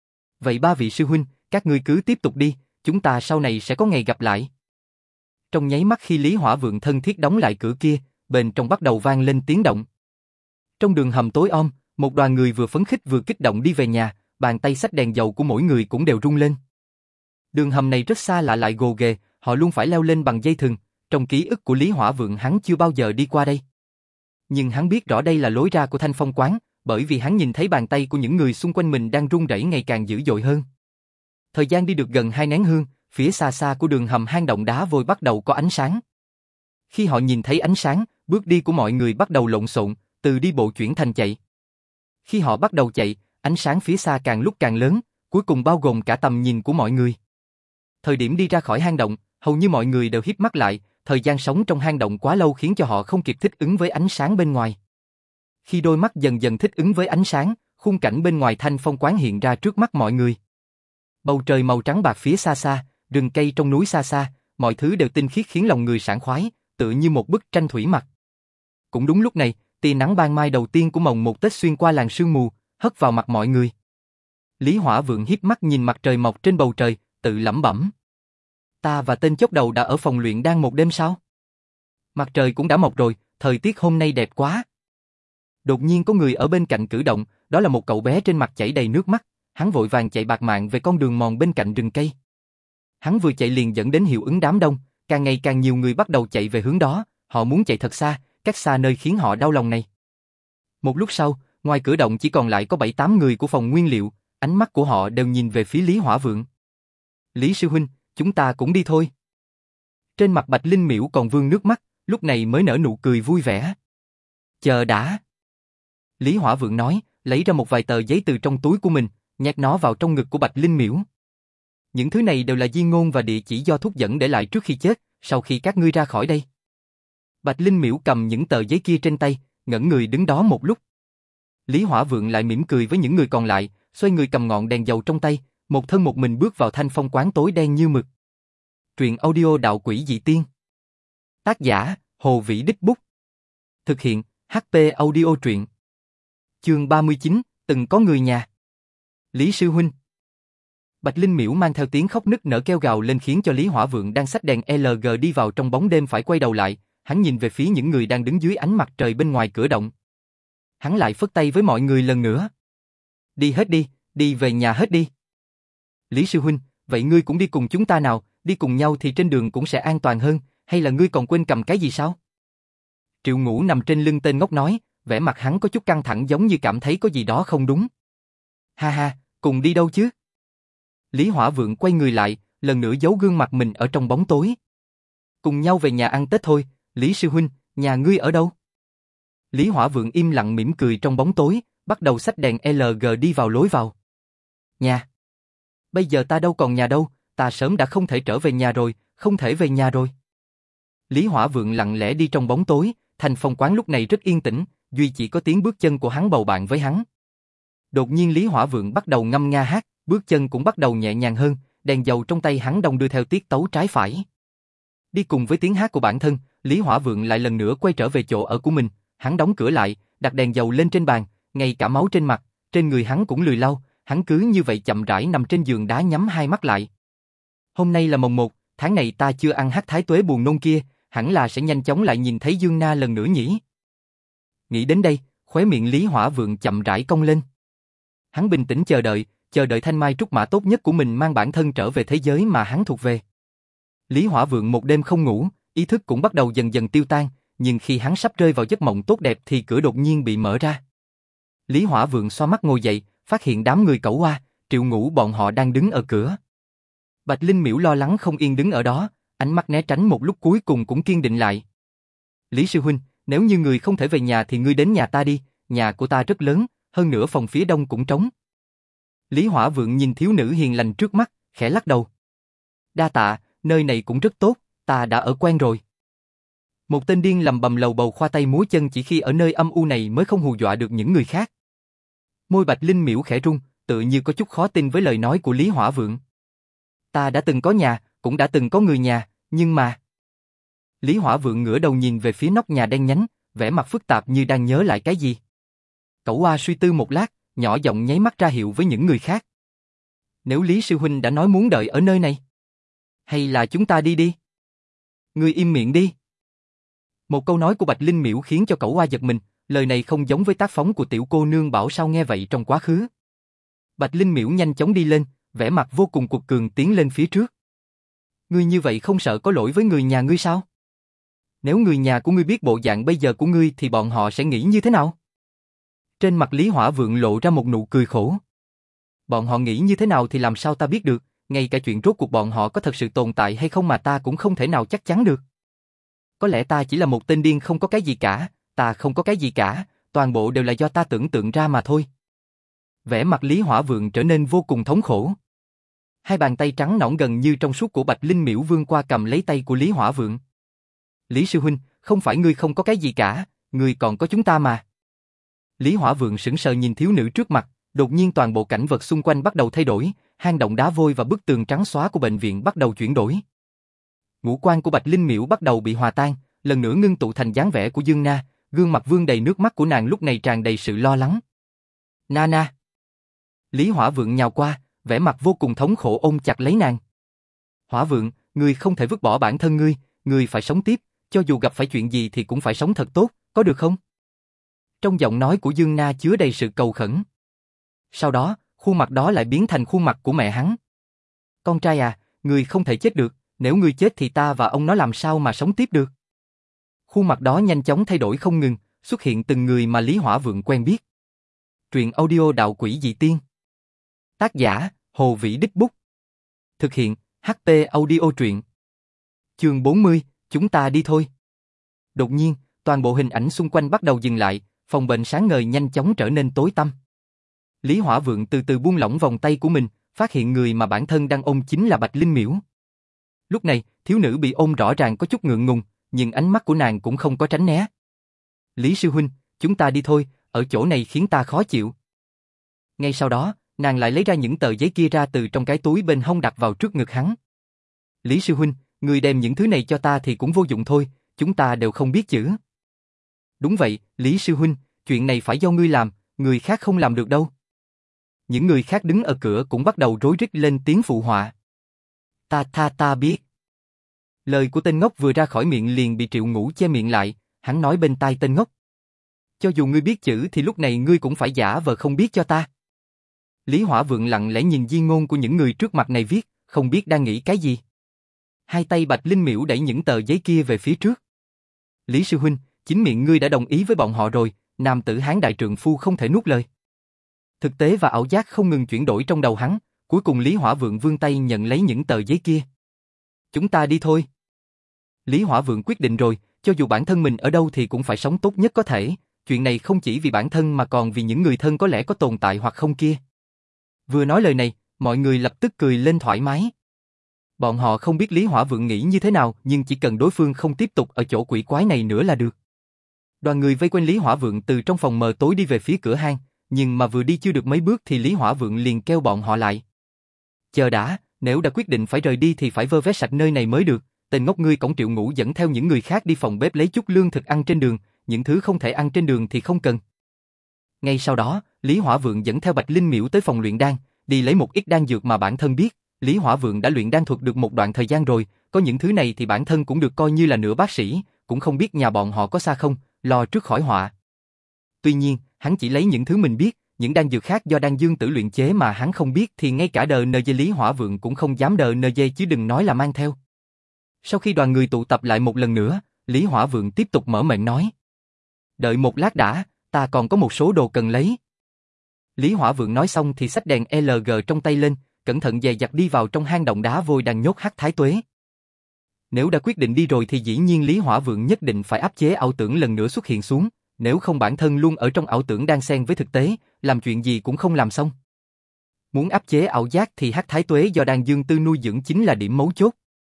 Vậy ba vị sư huynh, các ngươi cứ tiếp tục đi, chúng ta sau này sẽ có ngày gặp lại. Trong nháy mắt khi Lý Hỏa Vượng thân thiết đóng lại cửa kia, bên trong bắt đầu vang lên tiếng động. Trong đường hầm tối om, một đoàn người vừa phấn khích vừa kích động đi về nhà, bàn tay xách đèn dầu của mỗi người cũng đều rung lên. Đường hầm này rất xa lạ lại gồ ghề, họ luôn phải leo lên bằng dây thừng, trong ký ức của Lý Hỏa Vượng hắn chưa bao giờ đi qua đây. Nhưng hắn biết rõ đây là lối ra của Thanh Phong quán, bởi vì hắn nhìn thấy bàn tay của những người xung quanh mình đang run rẩy ngày càng dữ dội hơn. Thời gian đi được gần hai nén hương, phía xa xa của đường hầm hang động đá vôi bắt đầu có ánh sáng. Khi họ nhìn thấy ánh sáng, bước đi của mọi người bắt đầu lộn xộn, từ đi bộ chuyển thành chạy. Khi họ bắt đầu chạy, ánh sáng phía xa càng lúc càng lớn, cuối cùng bao gồm cả tầm nhìn của mọi người. Thời điểm đi ra khỏi hang động, hầu như mọi người đều híp mắt lại, thời gian sống trong hang động quá lâu khiến cho họ không kịp thích ứng với ánh sáng bên ngoài. Khi đôi mắt dần dần thích ứng với ánh sáng, khung cảnh bên ngoài Thanh Phong quán hiện ra trước mắt mọi người. Bầu trời màu trắng bạc phía xa xa, rừng cây trong núi xa xa, mọi thứ đều tinh khiết khiến lòng người sảng khoái, tựa như một bức tranh thủy mặc. Cũng đúng lúc này, tia nắng ban mai đầu tiên của mồng một Tết xuyên qua làn sương mù, hất vào mặt mọi người. Lý Hỏa Vượng híp mắt nhìn mặt trời mọc trên bầu trời, tự lẩm bẩm. Ta và tên chốc đầu đã ở phòng luyện đan một đêm sao? Mặt trời cũng đã mọc rồi, thời tiết hôm nay đẹp quá. Đột nhiên có người ở bên cạnh cử động, đó là một cậu bé trên mặt chảy đầy nước mắt, hắn vội vàng chạy bạt mạng về con đường mòn bên cạnh rừng cây. Hắn vừa chạy liền dẫn đến hiệu ứng đám đông, càng ngày càng nhiều người bắt đầu chạy về hướng đó, họ muốn chạy thật xa, cách xa nơi khiến họ đau lòng này. Một lúc sau, ngoài cửa động chỉ còn lại có bảy tám người của phòng nguyên liệu, ánh mắt của họ đều nhìn về phía Lý Hỏa Vượng. Lý sư huynh, chúng ta cũng đi thôi. Trên mặt Bạch Linh Miễu còn vương nước mắt, lúc này mới nở nụ cười vui vẻ. Chờ đã. Lý Hỏa Vượng nói, lấy ra một vài tờ giấy từ trong túi của mình, nhét nó vào trong ngực của Bạch Linh Miễu. Những thứ này đều là di ngôn và địa chỉ do thuốc dẫn để lại trước khi chết, sau khi các ngươi ra khỏi đây. Bạch Linh Miễu cầm những tờ giấy kia trên tay, ngẩn người đứng đó một lúc. Lý Hỏa Vượng lại mỉm cười với những người còn lại, xoay người cầm ngọn đèn dầu trong tay, một thân một mình bước vào Thanh Phong quán tối đen như mực. Truyện audio Đạo Quỷ Dị Tiên. Tác giả, Hồ Vĩ Đích Bút. Thực hiện, hát pê Audio truyện. Chương ba mươi chín, từng có người nhà. Lý sư huynh. Bạch Linh Miễu mang theo tiếng khóc nức nở kêu gào lên khiến cho Lý Hỏa Vượng đang xách đèn lờ giê đi vào trong bóng đêm phải quay đầu lại, hắn nhìn về phía những người đang đứng dưới ánh mặt trời bên ngoài cửa động. Hắn lại phất tay với mọi người lần nữa. Đi hết đi, đi về nhà hết đi. Lý sư huynh, vậy ngươi cũng đi cùng chúng ta nào, đi cùng nhau thì trên đường cũng sẽ an toàn hơn, hay là ngươi còn quên cầm cái gì sao? Triệu Ngũ nằm trên lưng tên ngốc nói, vẻ mặt hắn có chút căng thẳng giống như cảm thấy có gì đó không đúng. Ha ha, cùng đi đâu chứ? Lý Hỏa Vượng quay người lại, lần nữa giấu gương mặt mình ở trong bóng tối. Cùng nhau về nhà ăn Tết thôi, Lý sư huynh, nhà ngươi ở đâu? Lý Hỏa Vượng im lặng mỉm cười trong bóng tối, bắt đầu xách đèn lờ giê đi vào lối vào. Nhà. Bây giờ ta đâu còn nhà đâu, ta sớm đã không thể trở về nhà rồi, không thể về nhà rồi. Lý Hỏa Vượng lặng lẽ đi trong bóng tối, thành phong quán lúc này rất yên tĩnh, duy chỉ có tiếng bước chân của hắn bầu bạn với hắn. Đột nhiên Lý Hỏa Vượng bắt đầu ngâm nga hát, bước chân cũng bắt đầu nhẹ nhàng hơn, đèn dầu trong tay hắn đong đưa theo tiết tấu trái phải. Đi cùng với tiếng hát của bản thân, Lý Hỏa Vượng lại lần nữa quay trở về chỗ ở của mình, hắn đóng cửa lại, đặt đèn dầu lên trên bàn, ngay cả máu trên mặt, trên người hắn cũng lười lau, hắn cứ như vậy chậm rãi nằm trên giường đá nhắm hai mắt lại. Hôm nay là mồng một, tháng này ta chưa ăn hắc thái tuế buồn nôn kia, hẳn là sẽ nhanh chóng lại nhìn thấy Dương Na lần nữa nhỉ. Nghĩ đến đây, khóe miệng Lý Hỏa Vượng chậm rãi cong lên. Hắn bình tĩnh chờ đợi, chờ đợi thanh mai trúc mã tốt nhất của mình mang bản thân trở về thế giới mà hắn thuộc về. Lý Hỏa Vượng một đêm không ngủ, ý thức cũng bắt đầu dần dần tiêu tan, nhưng khi hắn sắp rơi vào giấc mộng tốt đẹp thì cửa đột nhiên bị mở ra. Lý Hỏa Vượng xoa mắt ngồi dậy, phát hiện đám người Cẩu Oa, Triệu Ngũ bọn họ đang đứng ở cửa. Bạch Linh Miễu lo lắng không yên đứng ở đó, ánh mắt né tránh một lúc cuối cùng cũng kiên định lại. Lý sư huynh, nếu như người không thể về nhà thì ngươi đến nhà ta đi, nhà của ta rất lớn, hơn nữa phòng phía đông cũng trống. Lý Hỏa Vượng nhìn thiếu nữ hiền lành trước mắt, khẽ lắc đầu. Đa tạ, nơi này cũng rất tốt, ta đã ở quen rồi. Một tên điên lầm bầm lầu bầu khoa tay múa chân chỉ khi ở nơi âm u này mới không hù dọa được những người khác. Môi Bạch Linh Miễu khẽ rung, tự như có chút khó tin với lời nói của Lý Hỏa Vượng. Ta đã từng có nhà, cũng đã từng có người nhà, nhưng mà... Lý Hỏa Vượng ngửa đầu nhìn về phía nóc nhà đen nhánh, vẻ mặt phức tạp như đang nhớ lại cái gì. Cẩu Oa suy tư một lát, nhỏ giọng nháy mắt ra hiệu với những người khác. Nếu Lý sư huynh đã nói muốn đợi ở nơi này, hay là chúng ta đi đi? Ngươi im miệng đi. Một câu nói của Bạch Linh Miễu khiến cho Cẩu Oa giật mình, lời này không giống với tác phong của tiểu cô nương bảo sao nghe vậy trong quá khứ. Bạch Linh Miễu nhanh chóng đi lên, vẻ mặt vô cùng cuột cường tiến lên phía trước. Ngươi như vậy không sợ có lỗi với người nhà ngươi sao? Nếu người nhà của ngươi biết bộ dạng bây giờ của ngươi thì bọn họ sẽ nghĩ như thế nào? Trên mặt Lý Hỏa Vượng lộ ra một nụ cười khổ. Bọn họ nghĩ như thế nào thì làm sao ta biết được, ngay cả chuyện rốt cuộc bọn họ có thật sự tồn tại hay không mà ta cũng không thể nào chắc chắn được. Có lẽ ta chỉ là một tên điên không có cái gì cả, ta không có cái gì cả, toàn bộ đều là do ta tưởng tượng ra mà thôi. Vẻ mặt Lý Hỏa Vượng trở nên vô cùng thống khổ. Hai bàn tay trắng nõn gần như trong suốt của Bạch Linh Miễu vươn qua cầm lấy tay của Lý Hỏa Vượng. Lý sư huynh, không phải ngươi không có cái gì cả, ngươi còn có chúng ta mà. Lý Hỏa Vượng sững sờ nhìn thiếu nữ trước mặt, đột nhiên toàn bộ cảnh vật xung quanh bắt đầu thay đổi, hang động đá vôi và bức tường trắng xóa của bệnh viện bắt đầu chuyển đổi. Ngũ quan của Bạch Linh Miễu bắt đầu bị hòa tan, lần nữa ngưng tụ thành dáng vẻ của Dương Na, gương mặt vương đầy nước mắt của nàng lúc này tràn đầy sự lo lắng. Nana. Lý Hỏa Vượng nhào qua, vẻ mặt vô cùng thống khổ ôm chặt lấy nàng. Hỏa Vượng, ngươi không thể vứt bỏ bản thân ngươi, ngươi phải sống tiếp, cho dù gặp phải chuyện gì thì cũng phải sống thật tốt, có được không? Trong giọng nói của Dương Na chứa đầy sự cầu khẩn. Sau đó, khuôn mặt đó lại biến thành khuôn mặt của mẹ hắn. Con trai à, ngươi không thể chết được, nếu ngươi chết thì ta và ông nó làm sao mà sống tiếp được? Khuôn mặt đó nhanh chóng thay đổi không ngừng, xuất hiện từng người mà Lý Hỏa Vượng quen biết. Truyện audio Đạo Quỷ Dị Tiên. Tác giả, Hồ Vĩ Đích Bút. Thực hiện, hát pê Audio Truyện. Chương bốn mươi, chúng ta đi thôi. Đột nhiên, toàn bộ hình ảnh xung quanh bắt đầu dừng lại, phòng bệnh sáng ngời nhanh chóng trở nên tối tăm. Lý Hỏa Vượng từ từ buông lỏng vòng tay của mình, phát hiện người mà bản thân đang ôm chính là Bạch Linh Miễu. Lúc này, thiếu nữ bị ôm rõ ràng có chút ngượng ngùng, nhưng ánh mắt của nàng cũng không có tránh né. Lý sư huynh, chúng ta đi thôi, ở chỗ này khiến ta khó chịu. Ngay sau đó, nàng lại lấy ra những tờ giấy kia ra từ trong cái túi bên hông đặt vào trước ngực hắn. Lý sư huynh, ngươi đem những thứ này cho ta thì cũng vô dụng thôi, chúng ta đều không biết chữ. Đúng vậy, Lý sư huynh, chuyện này phải do ngươi làm, người khác không làm được đâu. Những người khác đứng ở cửa cũng bắt đầu rối rít lên tiếng phụ họa. Ta ta ta biết. Lời của tên ngốc vừa ra khỏi miệng liền bị Triệu Ngũ che miệng lại, hắn nói bên tai tên ngốc. Cho dù ngươi biết chữ thì lúc này ngươi cũng phải giả vờ không biết cho ta. Lý Hỏa Vượng lặng lẽ nhìn di ngôn của những người trước mặt này viết, không biết đang nghĩ cái gì. Hai tay Bạch Linh Miễu đẩy những tờ giấy kia về phía trước. Lý sư huynh, chính miệng ngươi đã đồng ý với bọn họ rồi, nam tử hán đại trượng phu không thể nuốt lời. Thực tế và ảo giác không ngừng chuyển đổi trong đầu hắn, cuối cùng Lý Hỏa Vượng vươn tay nhận lấy những tờ giấy kia. Chúng ta đi thôi. Lý Hỏa Vượng quyết định rồi, cho dù bản thân mình ở đâu thì cũng phải sống tốt nhất có thể, chuyện này không chỉ vì bản thân mà còn vì những người thân có lẽ có tồn tại hoặc không kia. Vừa nói lời này, Mọi người lập tức cười lên thoải mái. Bọn họ không biết Lý Hỏa Vượng nghĩ như thế nào, nhưng chỉ cần đối phương không tiếp tục ở chỗ quỷ quái này nữa là được. Đoàn người vây quanh Lý Hỏa Vượng từ trong phòng mờ tối đi về phía cửa hang, nhưng mà vừa đi chưa được mấy bước thì Lý Hỏa Vượng liền kêu bọn họ lại. Chờ đã, nếu đã quyết định phải rời đi thì phải vơ vét sạch nơi này mới được. Tên ngốc ngươi cổng Triệu Ngũ dẫn theo những người khác đi phòng bếp lấy chút lương thực ăn trên đường, những thứ không thể ăn trên đường thì không cần. Ngay sau đó, Lý Hỏa Vượng dẫn theo Bạch Linh Miễu tới phòng luyện đan, đi lấy một ít đan dược mà bản thân biết. Lý Hỏa Vượng đã luyện đan thuật được một đoạn thời gian rồi, có những thứ này thì bản thân cũng được coi như là nửa bác sĩ, cũng không biết nhà bọn họ có xa không, lo trước khỏi họa. Tuy nhiên, hắn chỉ lấy những thứ mình biết, những đan dược khác do Đan Dương Tử luyện chế mà hắn không biết thì ngay cả đờ nờ dê Lý Hỏa Vượng cũng không dám đờ nờ dê chứ đừng nói là mang theo. Sau khi đoàn người tụ tập lại một lần nữa, Lý Hỏa Vượng tiếp tục mở miệng nói. Đợi một lát đã, ta còn có một số đồ cần lấy. Lý Hỏa Vượng nói xong thì xách đèn lờ giê trong tay lên, cẩn thận dè dặt đi vào trong hang động đá vôi đang nhốt Hắc Thái Tuế. Nếu đã quyết định đi rồi thì dĩ nhiên Lý Hỏa Vượng nhất định phải áp chế ảo tưởng lần nữa xuất hiện xuống, nếu không bản thân luôn ở trong ảo tưởng đang xen với thực tế, làm chuyện gì cũng không làm xong. Muốn áp chế ảo giác thì Hắc Thái Tuế do Đan Dương Tư nuôi dưỡng chính là điểm mấu chốt.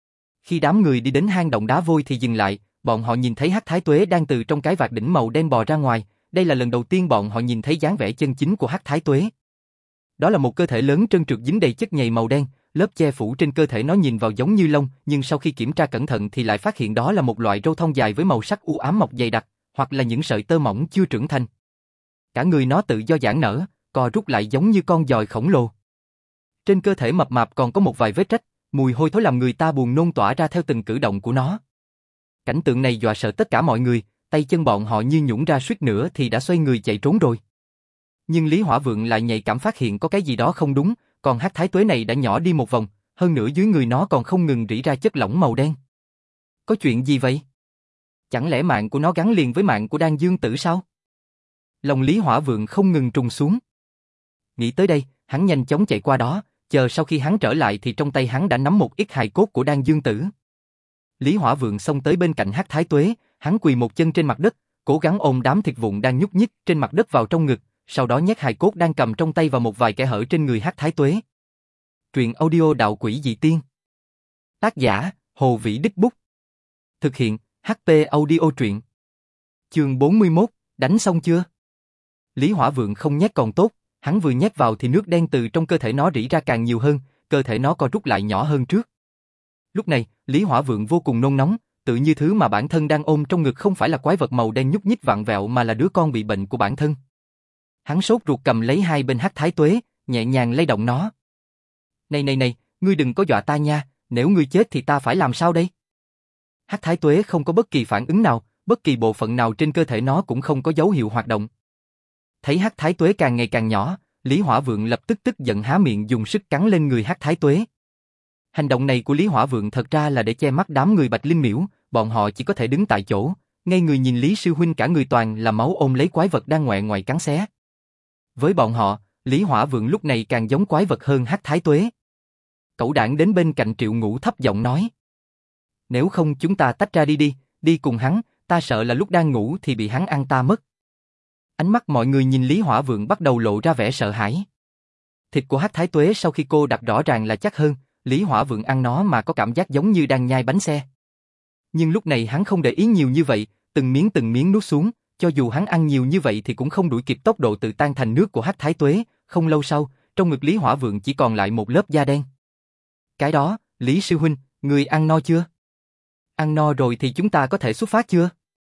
Khi đám người đi đến hang động đá vôi thì dừng lại, bọn họ nhìn thấy Hắc Thái Tuế đang từ trong cái vạt đỉnh màu đen bò ra ngoài, đây là lần đầu tiên bọn họ nhìn thấy dáng vẻ chân chính của Hắc Thái Tuế. Đó là một cơ thể lớn trơn trượt dính đầy chất nhầy màu đen, lớp che phủ trên cơ thể nó nhìn vào giống như lông, nhưng sau khi kiểm tra cẩn thận thì lại phát hiện đó là một loại râu thon dài với màu sắc u ám mọc dày đặc, hoặc là những sợi tơ mỏng chưa trưởng thành. Cả người nó tự do giãn nở, co rút lại giống như con giòi khổng lồ. Trên cơ thể mập mạp còn có một vài vết rách, mùi hôi thối làm người ta buồn nôn tỏa ra theo từng cử động của nó. Cảnh tượng này dọa sợ tất cả mọi người, tay chân bọn họ như nhũn ra suýt nữa thì đã xoay người chạy trốn rồi. Nhưng Lý Hỏa Vượng lại nhạy cảm phát hiện có cái gì đó không đúng, còn Hắc Thái Tuế này đã nhỏ đi một vòng, hơn nữa dưới người nó còn không ngừng rỉ ra chất lỏng màu đen. Có chuyện gì vậy? Chẳng lẽ mạng của nó gắn liền với mạng của Đan Dương Tử sao? Lòng Lý Hỏa Vượng không ngừng trùng xuống. Nghĩ tới đây, hắn nhanh chóng chạy qua đó, chờ sau khi hắn trở lại thì trong tay hắn đã nắm một ít hài cốt của Đan Dương Tử. Lý Hỏa Vượng xông tới bên cạnh Hắc Thái Tuế, hắn quỳ một chân trên mặt đất, cố gắng ôm đám thịt vụn đang nhúc nhích trên mặt đất vào trong ngực, sau đó nhét hài cốt đang cầm trong tay vào một vài kẽ hở trên người Hắc Thái Tuế. Truyện audio Đạo Quỷ Dị Tiên. Tác giả: Hồ Vĩ Đích Bút. Thực hiện: hát pê Audio Truyện. Chương bốn mươi mốt, đánh xong chưa? Lý Hỏa Vượng không nhét còn tốt, hắn vừa nhét vào thì nước đen từ trong cơ thể nó rỉ ra càng nhiều hơn, cơ thể nó co rút lại nhỏ hơn trước. Lúc này, Lý Hỏa Vượng vô cùng nôn nóng, tự như thứ mà bản thân đang ôm trong ngực không phải là quái vật màu đen nhúc nhích vặn vẹo mà là đứa con bị bệnh của bản thân. Hắn sốt ruột cầm lấy hai bên Hắc Thái Tuế, nhẹ nhàng lay động nó. Này này này, ngươi đừng có dọa ta nha, nếu ngươi chết thì ta phải làm sao đây? Hắc Thái Tuế không có bất kỳ phản ứng nào, bất kỳ bộ phận nào trên cơ thể nó cũng không có dấu hiệu hoạt động. Thấy Hắc Thái Tuế càng ngày càng nhỏ, Lý Hỏa Vượng lập tức tức giận há miệng dùng sức cắn lên người Hắc Thái Tuế. Hành động này của Lý Hỏa Vượng thật ra là để che mắt đám người Bạch Linh Miễu, bọn họ chỉ có thể đứng tại chỗ, ngay người nhìn Lý sư huynh cả người toàn là máu ôm lấy quái vật đang ngoẹ ngoại cắn xé. Với bọn họ, Lý Hỏa Vượng lúc này càng giống quái vật hơn Hắc Thái Tuế. Cẩu đảng đến bên cạnh Triệu Ngũ thấp giọng nói: Nếu không chúng ta tách ra đi đi, đi cùng hắn, ta sợ là lúc đang ngủ thì bị hắn ăn ta mất. Ánh mắt mọi người nhìn Lý Hỏa Vượng bắt đầu lộ ra vẻ sợ hãi. Thịt của Hắc Thái Tuế sau khi cô đặt rõ ràng là chắc hơn, Lý Hỏa Vượng ăn nó mà có cảm giác giống như đang nhai bánh xe. Nhưng lúc này hắn không để ý nhiều như vậy, từng miếng từng miếng nuốt xuống, cho dù hắn ăn nhiều như vậy thì cũng không đuổi kịp tốc độ tự tan thành nước của Hắc Thái Tuế, không lâu sau, trong ngực Lý Hỏa Vượng chỉ còn lại một lớp da đen. Cái đó, Lý sư huynh, người ăn no chưa? Ăn no rồi thì chúng ta có thể xuất phát chưa?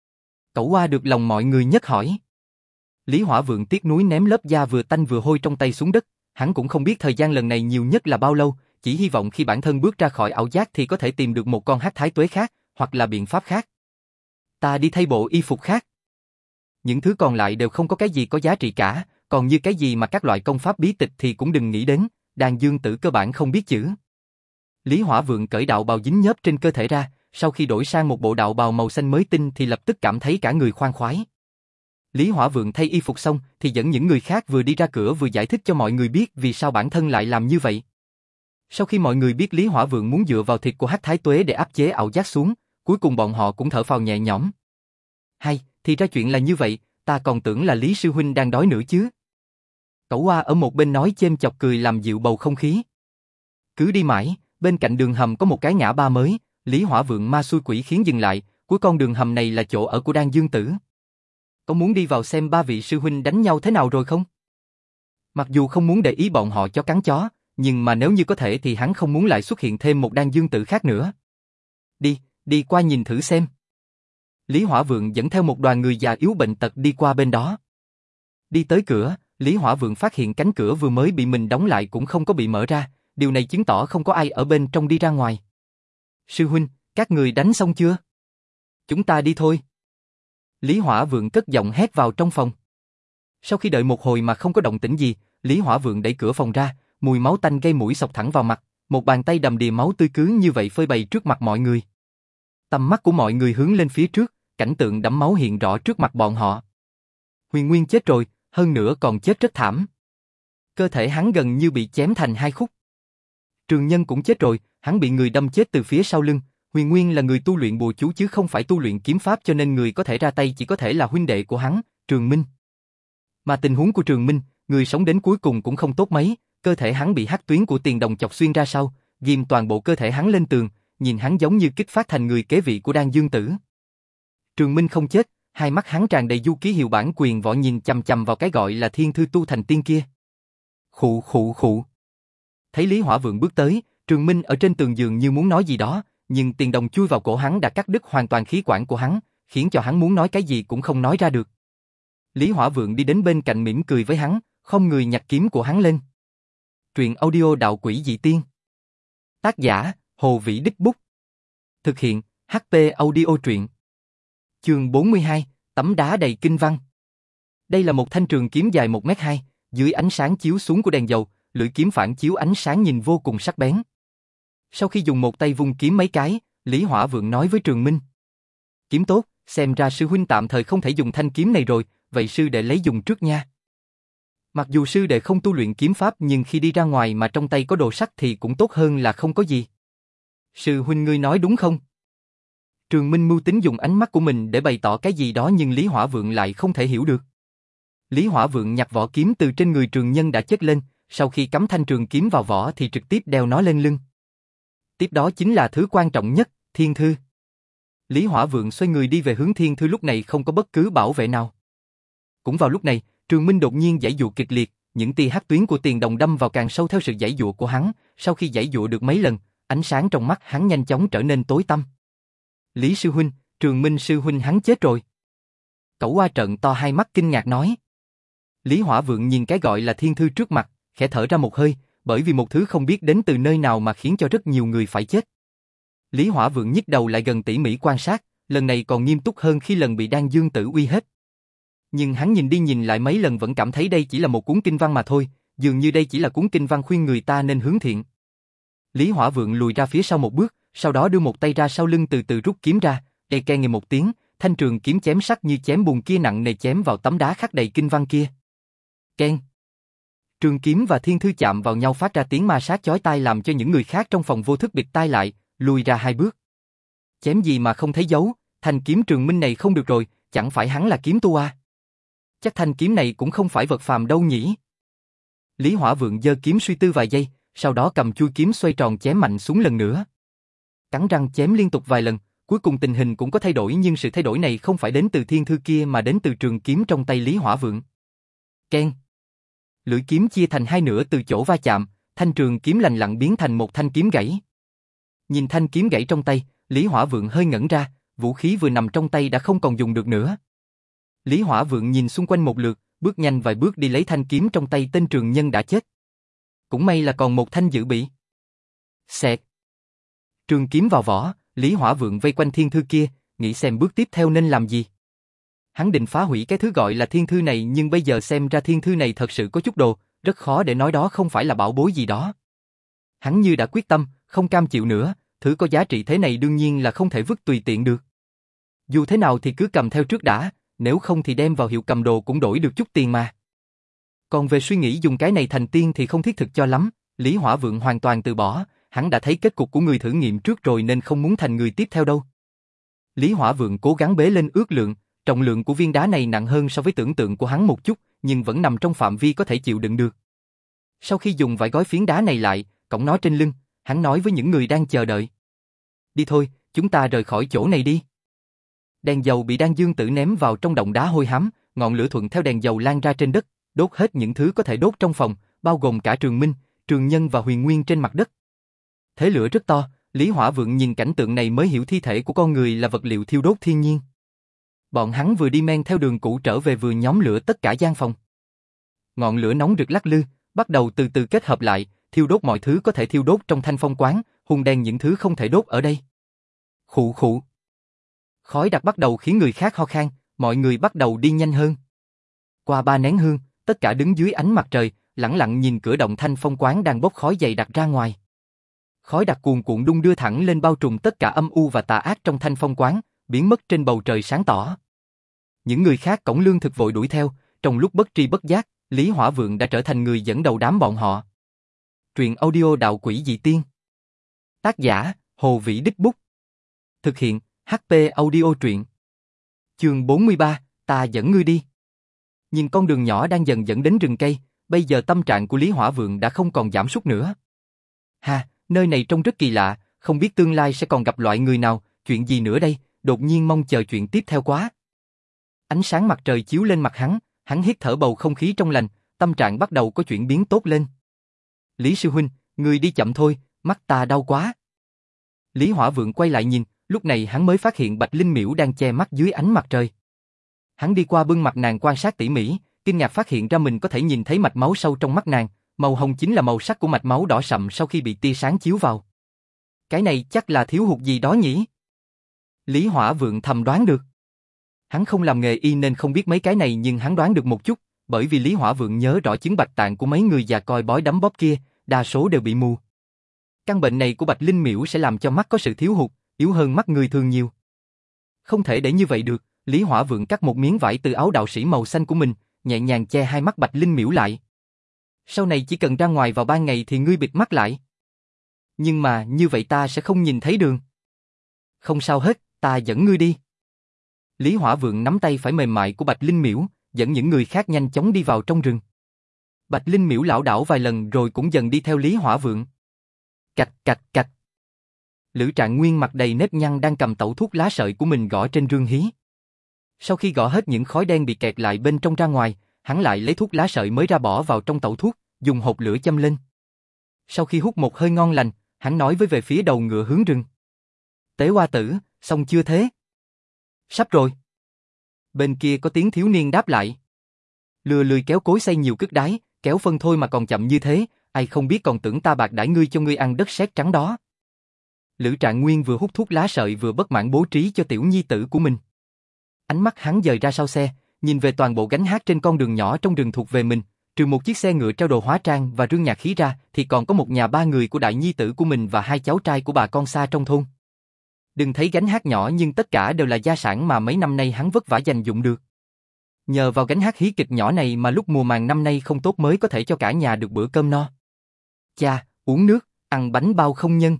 Cẩu Hoa được lòng mọi người nhất hỏi. Lý Hỏa Vượng tiếc nuối ném lớp da vừa tanh vừa hôi trong tay xuống đất, hắn cũng không biết thời gian lần này nhiều nhất là bao lâu, chỉ hy vọng khi bản thân bước ra khỏi ảo giác thì có thể tìm được một con Hắc Thái Tuế khác, hoặc là biện pháp khác. Ta đi thay bộ y phục khác. Những thứ còn lại đều không có cái gì có giá trị cả, còn như cái gì mà các loại công pháp bí tịch thì cũng đừng nghĩ đến, Đan Dương Tử cơ bản không biết chữ. Lý Hỏa Vượng cởi đạo bào dính nhớp trên cơ thể ra, sau khi đổi sang một bộ đạo bào màu xanh mới tinh thì lập tức cảm thấy cả người khoan khoái. Lý Hỏa Vượng thay y phục xong thì dẫn những người khác vừa đi ra cửa vừa giải thích cho mọi người biết vì sao bản thân lại làm như vậy. Sau khi mọi người biết Lý Hỏa Vượng muốn dựa vào thịt của Hắc Thái Tuế để áp chế ảo giác xuống, cuối cùng bọn họ cũng thở phào nhẹ nhõm. Hay, thì ra chuyện là như vậy, ta còn tưởng là Lý sư huynh đang đói nữa chứ. Cẩu Oa ở một bên nói chêm chọc cười làm dịu bầu không khí. Cứ đi mãi, bên cạnh đường hầm có một cái ngã ba mới, Lý Hỏa Vượng ma xui quỷ khiến dừng lại, cuối con đường hầm này là chỗ ở của Đan Dương Tử. Có muốn đi vào xem ba vị sư huynh đánh nhau thế nào rồi không? Mặc dù không muốn để ý bọn họ chó cắn chó, nhưng mà nếu như có thể thì hắn không muốn lại xuất hiện thêm một Đan Dương Tử khác nữa. Đi, đi qua nhìn thử xem. Lý Hỏa Vượng dẫn theo một đoàn người già yếu bệnh tật đi qua bên đó. Đi tới cửa, Lý Hỏa Vượng phát hiện cánh cửa vừa mới bị mình đóng lại cũng không có bị mở ra, điều này chứng tỏ không có ai ở bên trong đi ra ngoài. Sư huynh, các người đánh xong chưa? Chúng ta đi thôi. Lý Hỏa Vượng cất giọng hét vào trong phòng. Sau khi đợi một hồi mà không có động tĩnh gì, Lý Hỏa Vượng đẩy cửa phòng ra, mùi máu tanh gây mũi xộc thẳng vào mặt, một bàn tay đầm đìa máu tươi cứ như vậy phơi bày trước mặt mọi người. Tầm mắt của mọi người hướng lên phía trước, cảnh tượng đẫm máu hiện rõ trước mặt bọn họ. Huyền Nguyên chết rồi, hơn nữa còn chết rất thảm. Cơ thể hắn gần như bị chém thành hai khúc. Trường Nhân cũng chết rồi, hắn bị người đâm chết từ phía sau lưng. Huyền Nguyên là người tu luyện bùa chú chứ không phải tu luyện kiếm pháp cho nên người có thể ra tay chỉ có thể là huynh đệ của hắn, Trường Minh. Mà tình huống của Trường Minh, người sống đến cuối cùng cũng không tốt mấy, cơ thể hắn bị hắc tuyến của tiền đồng chọc xuyên ra sau, ghim toàn bộ cơ thể hắn lên tường, nhìn hắn giống như kích phát thành người kế vị của Đan Dương Tử. Trường Minh không chết, hai mắt hắn tràn đầy du ký hiệu bản quyền võ nhìn chằm chằm vào cái gọi là thiên thư tu thành tiên kia. Khụ khụ khụ. Thấy Lý Hỏa Vượng bước tới, Trường Minh ở trên tường giường như muốn nói gì đó, nhưng tiền đồng chui vào cổ hắn đã cắt đứt hoàn toàn khí quản của hắn, khiến cho hắn muốn nói cái gì cũng không nói ra được. Lý Hỏa Vượng đi đến bên cạnh mỉm cười với hắn, không người nhặt kiếm của hắn lên. Truyện audio Đạo Quỷ Dị Tiên. Tác giả, Hồ Vĩ Đích Bút. Thực hiện, hát pê Audio Truyện. Chương bốn mươi hai, tấm đá đầy kinh văn. Đây là một thanh trường kiếm dài một mét hai, dưới ánh sáng chiếu xuống của đèn dầu, lưỡi kiếm phản chiếu ánh sáng nhìn vô cùng sắc bén. Sau khi dùng một tay vung kiếm mấy cái, Lý Hỏa Vượng nói với Trường Minh. Kiếm tốt, xem ra sư huynh tạm thời không thể dùng thanh kiếm này rồi, vậy sư đệ lấy dùng trước nha. Mặc dù sư đệ không tu luyện kiếm pháp nhưng khi đi ra ngoài mà trong tay có đồ sắt thì cũng tốt hơn là không có gì. Sư huynh ngươi nói đúng không? Trường Minh mưu tính dùng ánh mắt của mình để bày tỏ cái gì đó nhưng Lý Hỏa Vượng lại không thể hiểu được. Lý Hỏa Vượng nhặt vỏ kiếm từ trên người Trường Nhân đã chất lên, sau khi cắm thanh trường kiếm vào vỏ thì trực tiếp đeo nó lên lưng. Tiếp đó chính là thứ quan trọng nhất, thiên thư. Lý Hỏa Vượng xoay người đi về hướng thiên thư lúc này không có bất cứ bảo vệ nào. Cũng vào lúc này, Trường Minh đột nhiên giãy giụa kịch liệt, những tia hắc tuyến của tiền đồng đâm vào càng sâu theo sự giãy giụa của hắn, sau khi giãy giụa được mấy lần, ánh sáng trong mắt hắn nhanh chóng trở nên tối tăm. Lý sư huynh, Trường Minh sư huynh hắn chết rồi. Cẩu Oa trợn to hai mắt kinh ngạc nói. Lý Hỏa Vượng nhìn cái gọi là thiên thư trước mặt, khẽ thở ra một hơi, bởi vì một thứ không biết đến từ nơi nào mà khiến cho rất nhiều người phải chết. Lý Hỏa Vượng nhích đầu lại gần tỉ mỉ quan sát, lần này còn nghiêm túc hơn khi lần bị Đan Dương Tử uy hiếp. Nhưng hắn nhìn đi nhìn lại mấy lần vẫn cảm thấy đây chỉ là một cuốn kinh văn mà thôi, dường như đây chỉ là cuốn kinh văn khuyên người ta nên hướng thiện. Lý Hỏa Vượng lùi ra phía sau một bước, sau đó đưa một tay ra sau lưng từ từ rút kiếm ra, e ke nghe một tiếng, thanh trường kiếm chém sắc như chém bùn kia nặng nề chém vào tấm đá khắc đầy kinh văn kia. Keng. Trường kiếm và thiên thư chạm vào nhau phát ra tiếng ma sát chói tai làm cho những người khác trong phòng vô thức bịt tai lại, lùi ra hai bước. Chém gì mà không thấy dấu, thanh kiếm Trường Minh này không được rồi, chẳng phải hắn là kiếm tu à? Chắc thanh kiếm này cũng không phải vật phàm đâu nhỉ? Lý Hỏa Vượng giơ kiếm suy tư vài giây, sau đó cầm chuôi kiếm xoay tròn chém mạnh xuống lần nữa. Cắn răng chém liên tục vài lần, cuối cùng tình hình cũng có thay đổi nhưng sự thay đổi này không phải đến từ thiên thư kia mà đến từ trường kiếm trong tay Lý Hỏa Vượng. Keng. Lưỡi kiếm chia thành hai nửa từ chỗ va chạm, thanh trường kiếm lành lặn biến thành một thanh kiếm gãy. Nhìn thanh kiếm gãy trong tay, Lý Hỏa Vượng hơi ngẩn ra, vũ khí vừa nằm trong tay đã không còn dùng được nữa. Lý Hỏa Vượng nhìn xung quanh một lượt, bước nhanh vài bước đi lấy thanh kiếm trong tay tên Trường Nhân đã chết. Cũng may là còn một thanh dự bị. Xẹt. Trường kiếm vào vỏ, Lý Hỏa Vượng vây quanh thiên thư kia, nghĩ xem bước tiếp theo nên làm gì. Hắn định phá hủy cái thứ gọi là thiên thư này nhưng bây giờ xem ra thiên thư này thật sự có chút đồ, rất khó để nói đó không phải là bảo bối gì đó. Hắn như đã quyết tâm, không cam chịu nữa, thứ có giá trị thế này đương nhiên là không thể vứt tùy tiện được. Dù thế nào thì cứ cầm theo trước đã, nếu không thì đem vào hiệu cầm đồ cũng đổi được chút tiền mà. Còn về suy nghĩ dùng cái này thành tiên thì không thiết thực cho lắm, Lý Hỏa Vượng hoàn toàn từ bỏ, hắn đã thấy kết cục của người thử nghiệm trước rồi nên không muốn thành người tiếp theo đâu. Lý Hỏa Vượng cố gắng bế lên ước lượng, Trọng lượng của viên đá này nặng hơn so với tưởng tượng của hắn một chút, nhưng vẫn nằm trong phạm vi có thể chịu đựng được. Sau khi dùng vải gói phiến đá này lại, cõng nó trên lưng, hắn nói với những người đang chờ đợi. Đi thôi, chúng ta rời khỏi chỗ này đi. Đèn dầu bị Đan Dương Tử ném vào trong động đá hôi hám, ngọn lửa thuận theo đèn dầu lan ra trên đất, đốt hết những thứ có thể đốt trong phòng, bao gồm cả Trường Minh, Trường Nhân và Huyền Nguyên trên mặt đất. Thế lửa rất to, Lý Hỏa Vượng nhìn cảnh tượng này mới hiểu thi thể của con người là vật liệu thiêu đốt thiên nhiên. Bọn hắn vừa đi men theo đường cũ trở về vừa nhóm lửa tất cả gian phòng. Ngọn lửa nóng rực lắc lư, bắt đầu từ từ kết hợp lại, thiêu đốt mọi thứ có thể thiêu đốt trong Thanh Phong quán, hung đen những thứ không thể đốt ở đây. Khụ khụ. Khói đặc bắt đầu khiến người khác ho khan, mọi người bắt đầu đi nhanh hơn. Qua ba nén hương, tất cả đứng dưới ánh mặt trời, lẳng lặng nhìn cửa động Thanh Phong quán đang bốc khói dày đặc ra ngoài. Khói đặc cuồn cuộn đung đưa thẳng lên bao trùm tất cả âm u và tà ác trong Thanh Phong quán, biến mất trên bầu trời sáng tỏ. Những người khác cõng lương thực vội đuổi theo, trong lúc bất tri bất giác, Lý Hỏa Vượng đã trở thành người dẫn đầu đám bọn họ. Truyện audio Đạo Quỷ Dị Tiên. Tác giả, Hồ Vĩ Đích Bút. Thực hiện, hát pê Audio Truyện. Chương bốn mươi ba, ta dẫn ngươi đi. Nhìn con đường nhỏ đang dần dẫn đến rừng cây, bây giờ tâm trạng của Lý Hỏa Vượng đã không còn giảm sút nữa. Ha, nơi này trông rất kỳ lạ, không biết tương lai sẽ còn gặp loại người nào, chuyện gì nữa đây, đột nhiên mong chờ chuyện tiếp theo quá. Ánh sáng mặt trời chiếu lên mặt hắn, hắn hít thở bầu không khí trong lành, tâm trạng bắt đầu có chuyển biến tốt lên. Lý sư huynh, người đi chậm thôi, mắt ta đau quá. Lý Hỏa Vượng quay lại nhìn, lúc này hắn mới phát hiện Bạch Linh Miễu đang che mắt dưới ánh mặt trời. Hắn đi qua bưng mặt nàng quan sát tỉ mỉ, kinh ngạc phát hiện ra mình có thể nhìn thấy mạch máu sâu trong mắt nàng, màu hồng chính là màu sắc của mạch máu đỏ sậm sau khi bị tia sáng chiếu vào. Cái này chắc là thiếu hụt gì đó nhỉ? Lý Hỏa Vượng thầm đoán được. Hắn không làm nghề y nên không biết mấy cái này nhưng hắn đoán được một chút, bởi vì Lý Hỏa Vượng nhớ rõ chứng bạch tạng của mấy người già coi bói đấm bóp kia, đa số đều bị mù. Căn bệnh này của Bạch Linh Miễu sẽ làm cho mắt có sự thiếu hụt, yếu hơn mắt người thường nhiều. Không thể để như vậy được, Lý Hỏa Vượng cắt một miếng vải từ áo đạo sĩ màu xanh của mình, nhẹ nhàng che hai mắt Bạch Linh Miễu lại. Sau này chỉ cần ra ngoài vào ban ngày thì ngươi bịt mắt lại. Nhưng mà như vậy ta sẽ không nhìn thấy đường. Không sao hết, ta dẫn ngươi đi. Lý Hỏa Vượng nắm tay phải mềm mại của Bạch Linh Miễu, dẫn những người khác nhanh chóng đi vào trong rừng. Bạch Linh Miễu lảo đảo vài lần rồi cũng dần đi theo Lý Hỏa Vượng. Cạch cạch cạch. Lữ Trạng Nguyên mặt đầy nếp nhăn đang cầm tẩu thuốc lá sợi của mình gõ trên rương hí. Sau khi gõ hết những khói đen bị kẹt lại bên trong ra ngoài, hắn lại lấy thuốc lá sợi mới ra bỏ vào trong tẩu thuốc, dùng hộp lửa châm lên. Sau khi hút một hơi ngon lành, hắn nói với về phía đầu ngựa hướng rừng. Tế Hoa Tử, xong chưa thế? Sắp rồi. Bên kia có tiếng thiếu niên đáp lại. Lừa lười kéo cối xay nhiều cất đái, kéo phân thôi mà còn chậm như thế, ai không biết còn tưởng ta bạc đãi ngươi cho ngươi ăn đất sét trắng đó. Lữ Trạng Nguyên vừa hút thuốc lá sợi vừa bất mãn bố trí cho tiểu nhi tử của mình. Ánh mắt hắn dời ra sau xe, nhìn về toàn bộ gánh hát trên con đường nhỏ trong rừng thuộc về mình, trừ một chiếc xe ngựa treo đồ hóa trang và rương nhạc khí ra, thì còn có một nhà ba người của đại nhi tử của mình và hai cháu trai của bà con xa trong thôn. Đừng thấy gánh hát nhỏ nhưng tất cả đều là gia sản mà mấy năm nay hắn vất vả dành dụm được. Nhờ vào gánh hát hí kịch nhỏ này mà lúc mùa màng năm nay không tốt mới có thể cho cả nhà được bữa cơm no. Cha, uống nước, ăn bánh bao không nhân.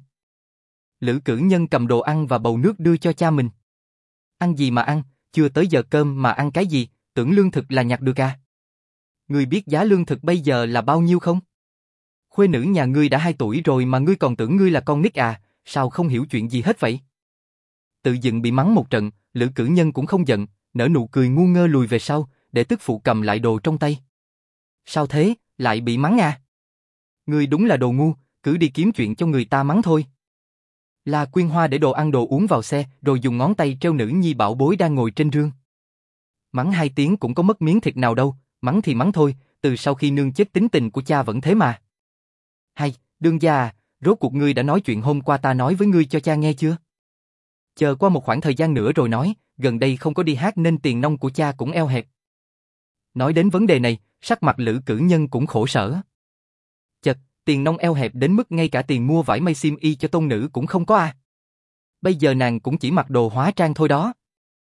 Lữ Cử Nhân cầm đồ ăn và bầu nước đưa cho cha mình. Ăn gì mà ăn, chưa tới giờ cơm mà ăn cái gì, tưởng lương thực là nhặt được à? Ngươi biết giá lương thực bây giờ là bao nhiêu không? Khuê nữ nhà ngươi đã hai tuổi rồi mà ngươi còn tưởng ngươi là con nít à, sao không hiểu chuyện gì hết vậy? Tự dưng bị mắng một trận, Lữ Cử Nhân cũng không giận, nở nụ cười ngu ngơ lùi về sau, để tức phụ cầm lại đồ trong tay. Sao thế, lại bị mắng à? Ngươi đúng là đồ ngu, cứ đi kiếm chuyện cho người ta mắng thôi. La Quyên Hoa để đồ ăn đồ uống vào xe, rồi dùng ngón tay treo nữ nhi bảo bối đang ngồi trên rương. Mắng hai tiếng cũng có mất miếng thịt nào đâu, mắng thì mắng thôi, từ sau khi nương chết tính tình của cha vẫn thế mà. Hay, đương gia à, rốt cuộc ngươi đã nói chuyện hôm qua ta nói với ngươi cho cha nghe chưa? Chờ qua một khoảng thời gian nữa rồi nói, gần đây không có đi hát nên tiền nong của cha cũng eo hẹp. Nói đến vấn đề này, sắc mặt Lữ Cử Nhân cũng khổ sở. Chật, tiền nong eo hẹp đến mức ngay cả tiền mua vải may xiêm y cho tôn nữ cũng không có à. Bây giờ nàng cũng chỉ mặc đồ hóa trang thôi đó.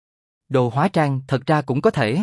Đồ hóa trang thật ra cũng có thể.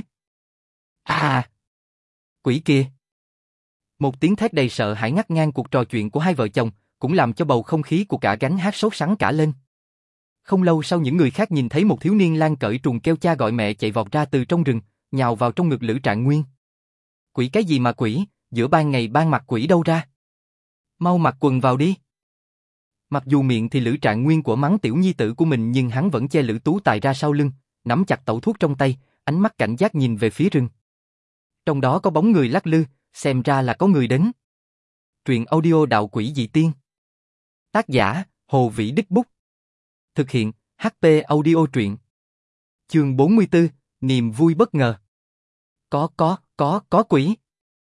À! Quỷ kia! Một tiếng thét đầy sợ hãi ngắt ngang cuộc trò chuyện của hai vợ chồng, cũng làm cho bầu không khí của cả gánh hát sốt sắng cả lên. Không lâu sau những người khác nhìn thấy một thiếu niên lang cởi trùng kêu cha gọi mẹ chạy vọt ra từ trong rừng, nhào vào trong ngực Lữ Trạng Nguyên. Quỷ cái gì mà quỷ, giữa ban ngày ban mặt quỷ đâu ra? Mau mặc quần vào đi. Mặc dù miệng thì Lữ Trạng Nguyên của mắng tiểu nhi tử của mình nhưng hắn vẫn che Lữ Tú Tài ra sau lưng, nắm chặt tẩu thuốc trong tay, ánh mắt cảnh giác nhìn về phía rừng. Trong đó có bóng người lắc lư, xem ra là có người đến. Truyện audio Đạo Quỷ Dị Tiên. Tác giả, Hồ Vĩ Đích Bút. Thực hiện, hát pê Audio Truyện. Chương bốn mươi tư, niềm vui bất ngờ. Có có, có, có quỷ.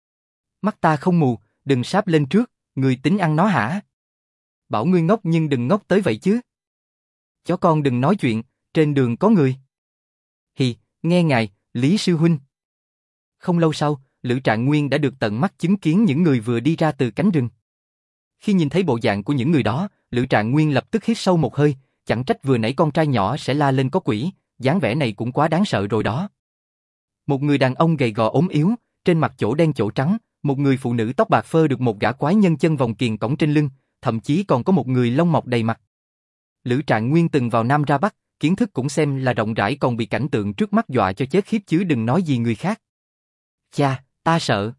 Mắt ta không mù, đừng sáp lên trước, người tính ăn nó hả? Bảo ngươi ngốc nhưng đừng ngốc tới vậy chứ. Chó con đừng nói chuyện, trên đường có người. Hì, nghe ngài, Lý Sư Huynh. Không lâu sau, Lữ Trạng Nguyên đã được tận mắt chứng kiến những người vừa đi ra từ cánh rừng. Khi nhìn thấy bộ dạng của những người đó, Lữ Trạng Nguyên lập tức hít sâu một hơi, chẳng trách vừa nãy con trai nhỏ sẽ la lên có quỷ, dáng vẻ này cũng quá đáng sợ rồi đó. Một người đàn ông gầy gò ốm yếu, trên mặt chỗ đen chỗ trắng, một người phụ nữ tóc bạc phơ được một gã quái nhân chân vòng kiềng cõng trên lưng, thậm chí còn có một người lông mọc đầy mặt. Lữ Trạng Nguyên từng vào Nam ra Bắc, kiến thức cũng xem là rộng rãi còn bị cảnh tượng trước mắt dọa cho chết khiếp chứ đừng nói gì người khác. Cha, ta sợ.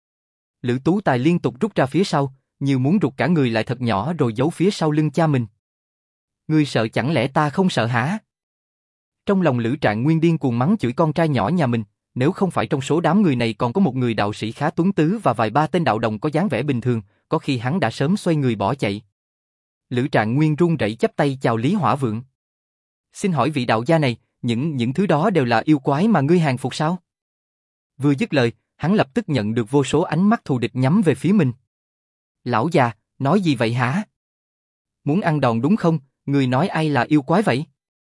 Lữ Tú Tài liên tục rút ra phía sau, như muốn rụt cả người lại thật nhỏ rồi giấu phía sau lưng cha mình. Ngươi sợ chẳng lẽ ta không sợ hả? Trong lòng Lữ Trạng Nguyên điên cuồng mắng chửi con trai nhỏ nhà mình, nếu không phải trong số đám người này còn có một người đạo sĩ khá tuấn tứ và vài ba tên đạo đồng có dáng vẻ bình thường, có khi hắn đã sớm xoay người bỏ chạy. Lữ Trạng Nguyên run rẩy chắp tay chào Lý Hỏa Vượng. Xin hỏi vị đạo gia này, những những thứ đó đều là yêu quái mà ngươi hàng phục sao? Vừa dứt lời, hắn lập tức nhận được vô số ánh mắt thù địch nhắm về phía mình. Lão già, nói gì vậy hả? Muốn ăn đòn đúng không? Ngươi nói ai là yêu quái vậy?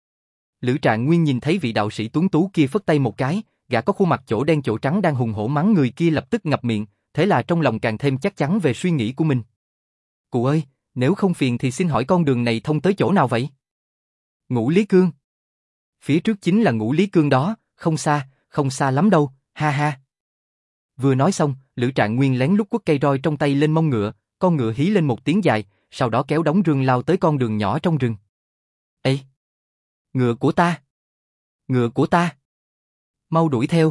Lữ Trạng Nguyên nhìn thấy vị đạo sĩ tuấn tú kia phất tay một cái, gã có khuôn mặt chỗ đen chỗ trắng đang hùng hổ mắng người kia lập tức ngập miệng, thế là trong lòng càng thêm chắc chắn về suy nghĩ của mình. Cụ ơi, nếu không phiền thì xin hỏi con đường này thông tới chỗ nào vậy? Ngũ Lý Cương. Phía trước chính là Ngũ Lý Cương đó, không xa, không xa lắm đâu, ha ha. Vừa nói xong, Lữ Trạng Nguyên lén lút quất cây roi trong tay lên mông ngựa, con ngựa hí lên một tiếng dài, sau đó kéo đống rương lao tới con đường nhỏ trong rừng. Ê! Ngựa của ta! Ngựa của ta! Mau đuổi theo!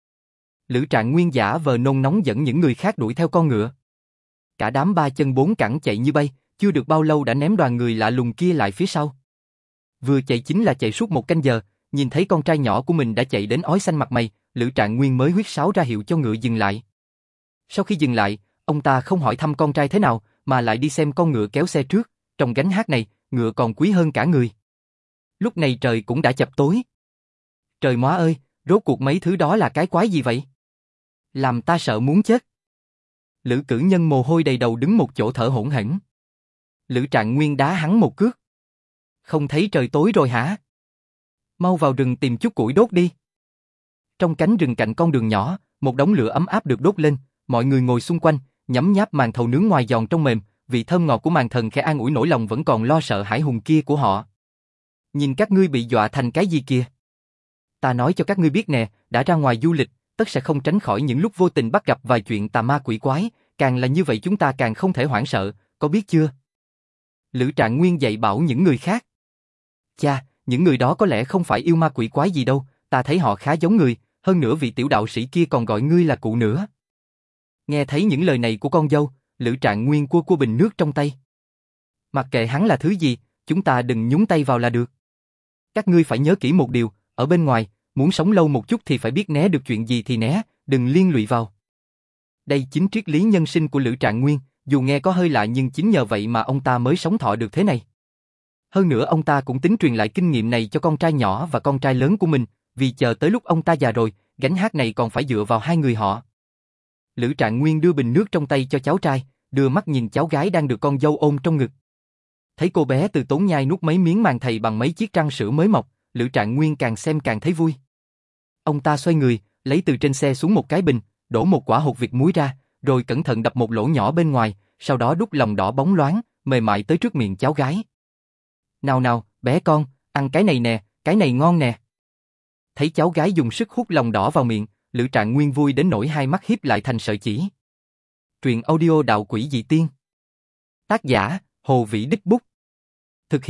Lữ Trạng Nguyên giả vờ nôn nóng dẫn những người khác đuổi theo con ngựa. Cả đám ba chân bốn cẳng chạy như bay, chưa được bao lâu đã ném đoàn người lạ lùng kia lại phía sau. Vừa chạy chính là chạy suốt một canh giờ, nhìn thấy con trai nhỏ của mình đã chạy đến ói xanh mặt mày, Lữ Trạng Nguyên mới huýt sáo ra hiệu cho ngựa dừng lại. Sau khi dừng lại, ông ta không hỏi thăm con trai thế nào, mà lại đi xem con ngựa kéo xe trước, trong gánh hát này, ngựa còn quý hơn cả người. Lúc này trời cũng đã chập tối. Trời móa ơi, rốt cuộc mấy thứ đó là cái quái gì vậy? Làm ta sợ muốn chết. Lữ Cử Nhân mồ hôi đầy đầu đứng một chỗ thở hổn hển. Lữ Trạng Nguyên đá hắn một cước. Không thấy trời tối rồi hả? Mau vào rừng tìm chút củi đốt đi. Trong cánh rừng cạnh con đường nhỏ, một đống lửa ấm áp được đốt lên, mọi người ngồi xung quanh, nhấm nháp màn thầu nướng ngoài giòn trong mềm, vị thơm ngọt của màn thần khẽ an ủi nỗi lòng vẫn còn lo sợ hãi hùng kia của họ. Nhìn các ngươi bị dọa thành cái gì kìa? Ta nói cho các ngươi biết nè, đã ra ngoài du lịch, tất sẽ không tránh khỏi những lúc vô tình bắt gặp vài chuyện tà ma quỷ quái, càng là như vậy chúng ta càng không thể hoảng sợ, có biết chưa? Lữ Trạng Nguyên dạy bảo những người khác. Cha, những người đó có lẽ không phải yêu ma quỷ quái gì đâu, ta thấy họ khá giống người, hơn nữa vị tiểu đạo sĩ kia còn gọi ngươi là cụ nữa. Nghe thấy những lời này của con dâu, Lữ Trạng Nguyên cua cua bình nước trong tay. Mặc kệ hắn là thứ gì, chúng ta đừng nhúng tay vào là được. Các ngươi phải nhớ kỹ một điều, ở bên ngoài, muốn sống lâu một chút thì phải biết né được chuyện gì thì né, đừng liên lụy vào. Đây chính triết lý nhân sinh của Lữ Trạng Nguyên, dù nghe có hơi lạ nhưng chính nhờ vậy mà ông ta mới sống thọ được thế này. Hơn nữa ông ta cũng tính truyền lại kinh nghiệm này cho con trai nhỏ và con trai lớn của mình, vì chờ tới lúc ông ta già rồi, gánh hát này còn phải dựa vào hai người họ. Lữ Trạng Nguyên đưa bình nước trong tay cho cháu trai, đưa mắt nhìn cháu gái đang được con dâu ôm trong ngực. Thấy cô bé từ tốn nhai nuốt mấy miếng màng thầy bằng mấy chiếc răng sữa mới mọc, Lữ Trạng Nguyên càng xem càng thấy vui. Ông ta xoay người, lấy từ trên xe xuống một cái bình, đổ một quả hột vịt muối ra, rồi cẩn thận đập một lỗ nhỏ bên ngoài, sau đó đút lòng đỏ bóng loáng, mềm mại tới trước miệng cháu gái. Nào nào, bé con, ăn cái này nè, cái này ngon nè. Thấy cháu gái dùng sức hút lòng đỏ vào miệng, Lữ Trạng Nguyên vui đến nỗi hai mắt híp lại thành sợi chỉ. Truyện audio Đạo Quỷ Dị Tiên. Tác giả, Hồ Vĩ Đích Bút. Thực hiện,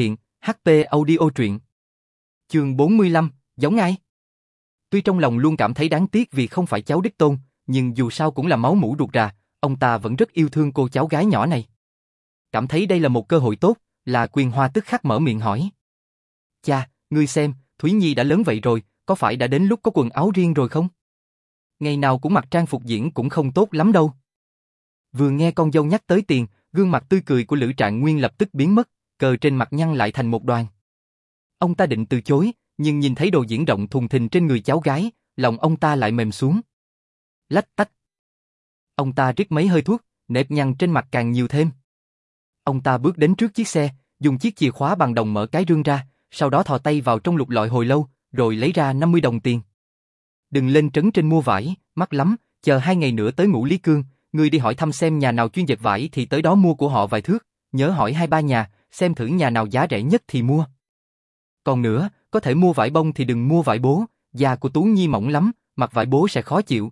hát pê Audio truyện. Chương bốn mươi lăm, giống ai? Tuy trong lòng luôn cảm thấy đáng tiếc vì không phải cháu đích tôn, nhưng dù sao cũng là máu mủ ruột rà, ông ta vẫn rất yêu thương cô cháu gái nhỏ này. Cảm thấy đây là một cơ hội tốt, là Quyền Hoa tức khắc mở miệng hỏi. Cha, ngươi xem, Thúy Nhi đã lớn vậy rồi, có phải đã đến lúc có quần áo riêng rồi không? Ngày nào cũng mặc trang phục diễn cũng không tốt lắm đâu. Vừa nghe con dâu nhắc tới tiền, gương mặt tươi cười của Lữ Trạng Nguyên lập tức biến mất, cờ trên mặt nhăn lại thành một đoàn. Ông ta định từ chối, nhưng nhìn thấy đồ diễn rộng thùng thình trên người cháu gái, lòng ông ta lại mềm xuống. Lách tách. Ông ta rít mấy hơi thuốc, nếp nhăn trên mặt càng nhiều thêm. Ông ta bước đến trước chiếc xe, dùng chiếc chìa khóa bằng đồng mở cái rương ra, sau đó thò tay vào trong lục lọi hồi lâu, rồi lấy ra năm mươi đồng tiền. Đừng lên trấn trên mua vải, mắc lắm, chờ hai ngày nữa tới Ngũ Lý Cương, ngươi đi hỏi thăm xem nhà nào chuyên dệt vải thì tới đó mua của họ vài thước, nhớ hỏi hai ba nhà, xem thử nhà nào giá rẻ nhất thì mua. Còn nữa, có thể mua vải bông thì đừng mua vải bố, da của Tú Nhi mỏng lắm, mặc vải bố sẽ khó chịu.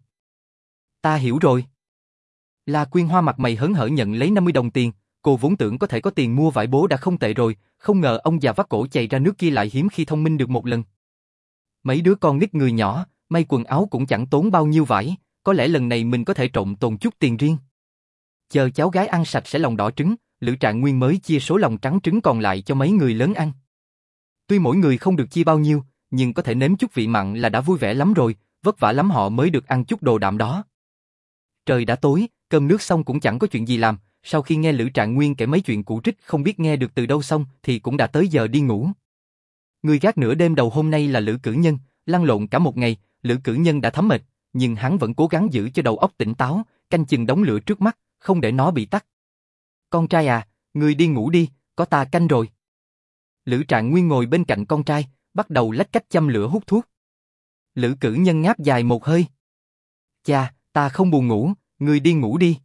Ta hiểu rồi. La Quyên Hoa mặt mày hớn hở nhận lấy năm mươi đồng tiền, cô vốn tưởng có thể có tiền mua vải bố đã không tệ rồi, không ngờ ông già vắt cổ chạy ra nước kia lại hiếm khi thông minh được một lần. Mấy đứa con nít người nhỏ, may quần áo cũng chẳng tốn bao nhiêu vải, có lẽ lần này mình có thể trộn tồn chút tiền riêng. Chờ cháu gái ăn sạch sẽ lòng đỏ trứng, Lữ Trạng Nguyên mới chia số lòng trắng trứng còn lại cho mấy người lớn ăn. Tuy mỗi người không được chia bao nhiêu, nhưng có thể nếm chút vị mặn là đã vui vẻ lắm rồi, vất vả lắm họ mới được ăn chút đồ đạm đó. Trời đã tối, cơm nước xong cũng chẳng có chuyện gì làm, sau khi nghe Lữ Trạng Nguyên kể mấy chuyện cũ trích không biết nghe được từ đâu xong thì cũng đã tới giờ đi ngủ. Người gác nửa đêm đầu hôm nay là Lữ Cử Nhân, lăn lộn cả một ngày, Lữ Cử Nhân đã thấm mệt, nhưng hắn vẫn cố gắng giữ cho đầu óc tỉnh táo, canh chừng đống lửa trước mắt, không để nó bị tắt. Con trai à, ngươi đi ngủ đi, có ta canh rồi. Lữ Trạng Nguyên ngồi bên cạnh con trai, bắt đầu lách cách châm lửa hút thuốc. Lữ Cử Nhân ngáp dài một hơi. Cha, ta không buồn ngủ, ngươi đi ngủ đi.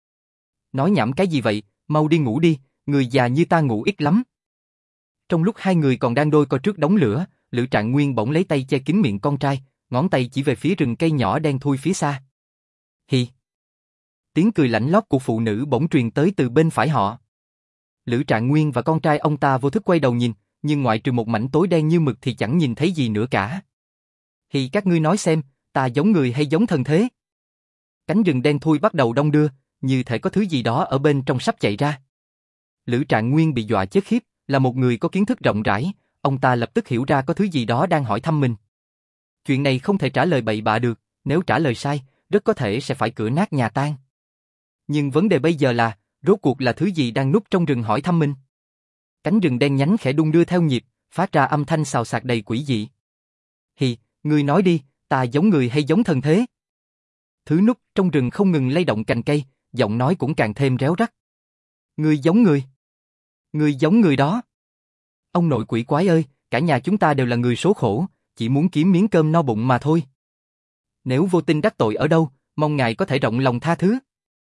Nói nhảm cái gì vậy, mau đi ngủ đi, người già như ta ngủ ít lắm. Trong lúc hai người còn đang đôi co trước đống lửa, Lữ Trạng Nguyên bỗng lấy tay che kín miệng con trai, ngón tay chỉ về phía rừng cây nhỏ đen thui phía xa. Hì. Tiếng cười lạnh lót của phụ nữ bỗng truyền tới từ bên phải họ. Lữ Trạng Nguyên và con trai ông ta vô thức quay đầu nhìn, nhưng ngoại trừ một mảnh tối đen như mực thì chẳng nhìn thấy gì nữa cả. Hì, các ngươi nói xem, ta giống người hay giống thần thế? Cánh rừng đen thui bắt đầu đong đưa, như thể có thứ gì đó ở bên trong sắp chạy ra. Lữ Trạng Nguyên bị dọa chết khiếp, là một người có kiến thức rộng rãi, ông ta lập tức hiểu ra có thứ gì đó đang hỏi thăm mình. Chuyện này không thể trả lời bậy bạ được, nếu trả lời sai, rất có thể sẽ phải cửa nát nhà tan. Nhưng vấn đề bây giờ là, rốt cuộc là thứ gì đang núp trong rừng hỏi thăm mình? Cánh rừng đen nhánh khẽ đung đưa theo nhịp, phát ra âm thanh xào xạc đầy quỷ dị. Hì, ngươi nói đi, ta giống người hay giống thần thế? Thứ núp trong rừng không ngừng lay động cành cây, giọng nói cũng càng thêm réo rắt. Ngươi giống người. Ngươi giống người đó. Ông nội quỷ quái ơi, cả nhà chúng ta đều là người số khổ, chỉ muốn kiếm miếng cơm no bụng mà thôi. Nếu vô tình đắc tội ở đâu, mong ngài có thể rộng lòng tha thứ.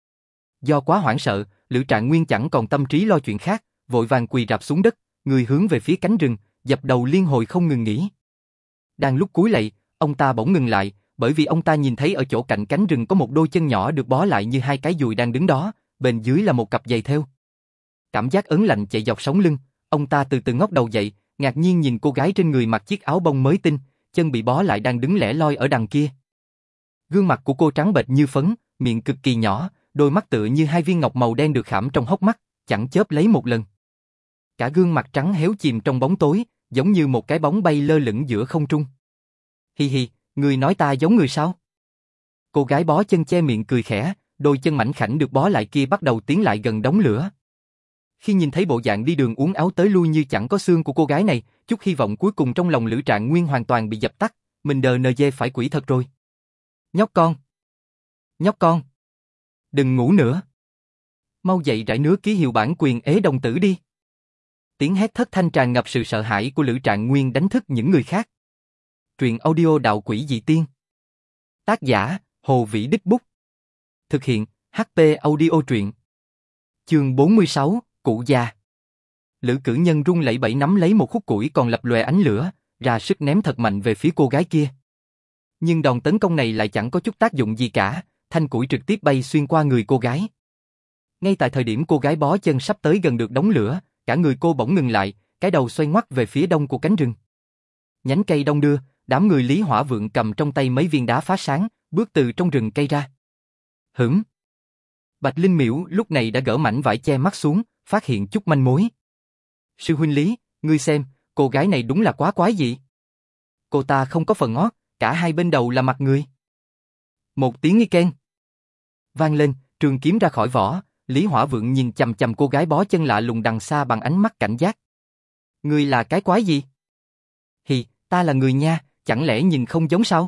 Do quá hoảng sợ, Lữ Trạng Nguyên chẳng còn tâm trí lo chuyện khác, vội vàng quỳ rạp xuống đất, người hướng về phía cánh rừng, dập đầu liên hồi không ngừng nghỉ. Đang lúc cúi lạy, ông ta bỗng ngừng lại, bởi vì ông ta nhìn thấy ở chỗ cạnh cánh rừng có một đôi chân nhỏ được bó lại như hai cái dùi đang đứng đó, bên dưới là một cặp giày thêu. Cảm giác ớn lạnh chạy dọc sống lưng, ông ta từ từ ngóc đầu dậy, ngạc nhiên nhìn cô gái trên người mặc chiếc áo bông mới tinh, chân bị bó lại đang đứng lẻ loi ở đằng kia. Gương mặt của cô trắng bệch như phấn, miệng cực kỳ nhỏ, đôi mắt tựa như hai viên ngọc màu đen được khảm trong hốc mắt, chẳng chớp lấy một lần. Cả gương mặt trắng héo chìm trong bóng tối, giống như một cái bóng bay lơ lửng giữa không trung. Hi hi, người nói ta giống người sao? Cô gái bó chân che miệng cười khẽ, đôi chân mảnh khảnh được bó lại kia bắt đầu tiến lại gần đống lửa. Khi nhìn thấy bộ dạng đi đường uốn éo tới lui như chẳng có xương của cô gái này, chút hy vọng cuối cùng trong lòng Lữ Trạng Nguyên hoàn toàn bị dập tắt, mình đờ nờ dê phải quỷ thật rồi. Nhóc con! Nhóc con! Đừng ngủ nữa! Mau dậy rải nứa ký hiệu bản quyền ế đồng tử đi! Tiếng hét thất thanh tràn ngập sự sợ hãi của Lữ Trạng Nguyên đánh thức những người khác. Truyện audio đạo quỷ dị tiên. Tác giả, Hồ Vĩ Đích Bút. Thực hiện, hát pê Audio truyện. Chương bốn mươi sáu, Cụ già. Lữ Cử Nhân run lẩy bẩy nắm lấy một khúc củi còn lập lòe ánh lửa, ra sức ném thật mạnh về phía cô gái kia. Nhưng đòn tấn công này lại chẳng có chút tác dụng gì cả, thanh củi trực tiếp bay xuyên qua người cô gái. Ngay tại thời điểm cô gái bó chân sắp tới gần được đống lửa, cả người cô bỗng ngừng lại, cái đầu xoay ngoắt về phía đông của cánh rừng. Nhánh cây đông đưa, đám người Lý Hỏa Vượng cầm trong tay mấy viên đá phá sáng, bước từ trong rừng cây ra. Hửm. Bạch Linh Miễu lúc này đã gỡ mảnh vải che mắt xuống, phát hiện chút manh mối. Sư huynh Lý, ngươi xem, cô gái này đúng là quá quái dị. Cô ta không có phần ngót, cả hai bên đầu là mặt người. Một tiếng nghi keng vang lên, trường kiếm ra khỏi vỏ, Lý Hỏa Vượng nhìn chằm chằm cô gái bó chân lạ lùng đằng xa bằng ánh mắt cảnh giác. Ngươi là cái quái gì? Hì, ta là người nha, chẳng lẽ nhìn không giống sao?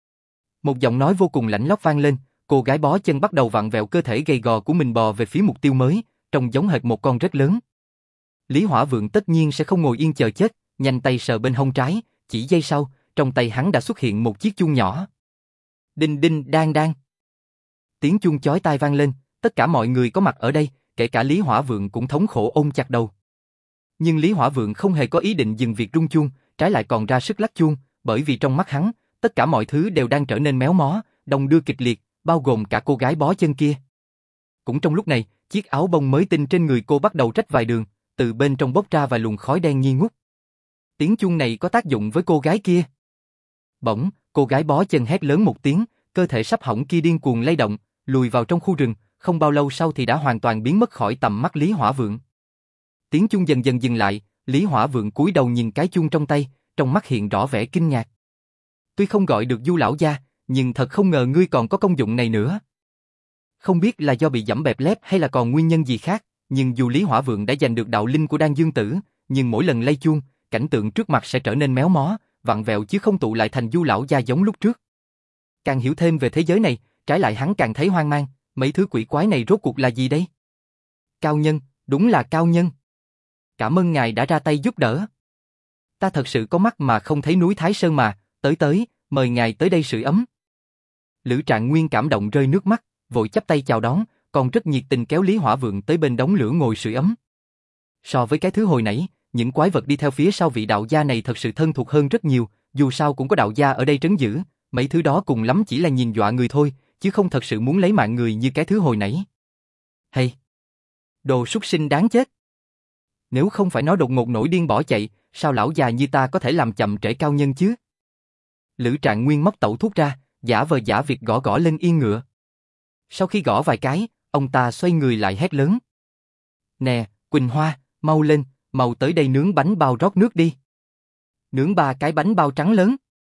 Một giọng nói vô cùng lạnh lót vang lên, cô gái bó chân bắt đầu vặn vẹo cơ thể gầy gò của mình bò về phía mục tiêu mới, trông giống hệt một con rất lớn. Lý Hỏa Vượng tất nhiên sẽ không ngồi yên chờ chết, nhanh tay sờ bên hông trái, chỉ giây sau, trong tay hắn đã xuất hiện một chiếc chuông nhỏ. Đinh đinh đang đang. Tiếng chuông chói tai vang lên, tất cả mọi người có mặt ở đây, kể cả Lý Hỏa Vượng cũng thống khổ ôm chặt đầu. Nhưng Lý Hỏa Vượng không hề có ý định dừng việc rung chuông, trái lại còn ra sức lắc chuông, bởi vì trong mắt hắn, tất cả mọi thứ đều đang trở nên méo mó, đong đưa kịch liệt, bao gồm cả cô gái bó chân kia. Cũng trong lúc này, chiếc áo bông mới tinh trên người cô bắt đầu rách vài đường, từ bên trong bốc ra vài luồng khói đen nghi ngút. Tiếng chuông này có tác dụng với cô gái kia. Bỗng, cô gái bó chân hét lớn một tiếng, cơ thể sắp hỏng kia điên cuồng lay động, lùi vào trong khu rừng, không bao lâu sau thì đã hoàn toàn biến mất khỏi tầm mắt Lý Hỏa Vượng. Tiếng chuông dần dần dừng lại, Lý Hỏa Vượng cúi đầu nhìn cái chuông trong tay, trong mắt hiện rõ vẻ kinh ngạc. Tuy không gọi được Du lão gia, nhưng thật không ngờ ngươi còn có công dụng này nữa. Không biết là do bị giẫm bẹp lép hay là còn nguyên nhân gì khác, nhưng dù Lý Hỏa Vượng đã giành được đạo linh của Đan Dương Tử, nhưng mỗi lần lay chuông, cảnh tượng trước mặt sẽ trở nên méo mó, vặn vẹo chứ không tụ lại thành Du lão gia giống lúc trước. Càng hiểu thêm về thế giới này, trái lại hắn càng thấy hoang mang, mấy thứ quỷ quái này rốt cuộc là gì đây? Cao nhân, đúng là cao nhân. Cảm ơn ngài đã ra tay giúp đỡ. Ta thật sự có mắt mà không thấy núi Thái Sơn mà, tới tới, mời ngài tới đây sưởi ấm. Lữ Trạng Nguyên cảm động rơi nước mắt, vội chắp tay chào đón, còn rất nhiệt tình kéo Lý Hỏa Vượng tới bên đống lửa ngồi sưởi ấm. So với cái thứ hồi nãy, những quái vật đi theo phía sau vị đạo gia này thật sự thân thuộc hơn rất nhiều, dù sao cũng có đạo gia ở đây trấn giữ, mấy thứ đó cùng lắm chỉ là nhìn dọa người thôi, chứ không thật sự muốn lấy mạng người như cái thứ hồi nãy. Hay! Đồ súc sinh đáng chết! Nếu không phải nó đột ngột nổi điên bỏ chạy, sao lão già như ta có thể làm chậm trễ cao nhân chứ? Lữ Trạng Nguyên móc tẩu thuốc ra, giả vờ giả việc gõ gõ lên yên ngựa. Sau khi gõ vài cái, ông ta xoay người lại hét lớn. Nè, Quỳnh Hoa, mau lên, mau tới đây nướng bánh bao rót nước đi. Nướng ba cái bánh bao trắng lớn.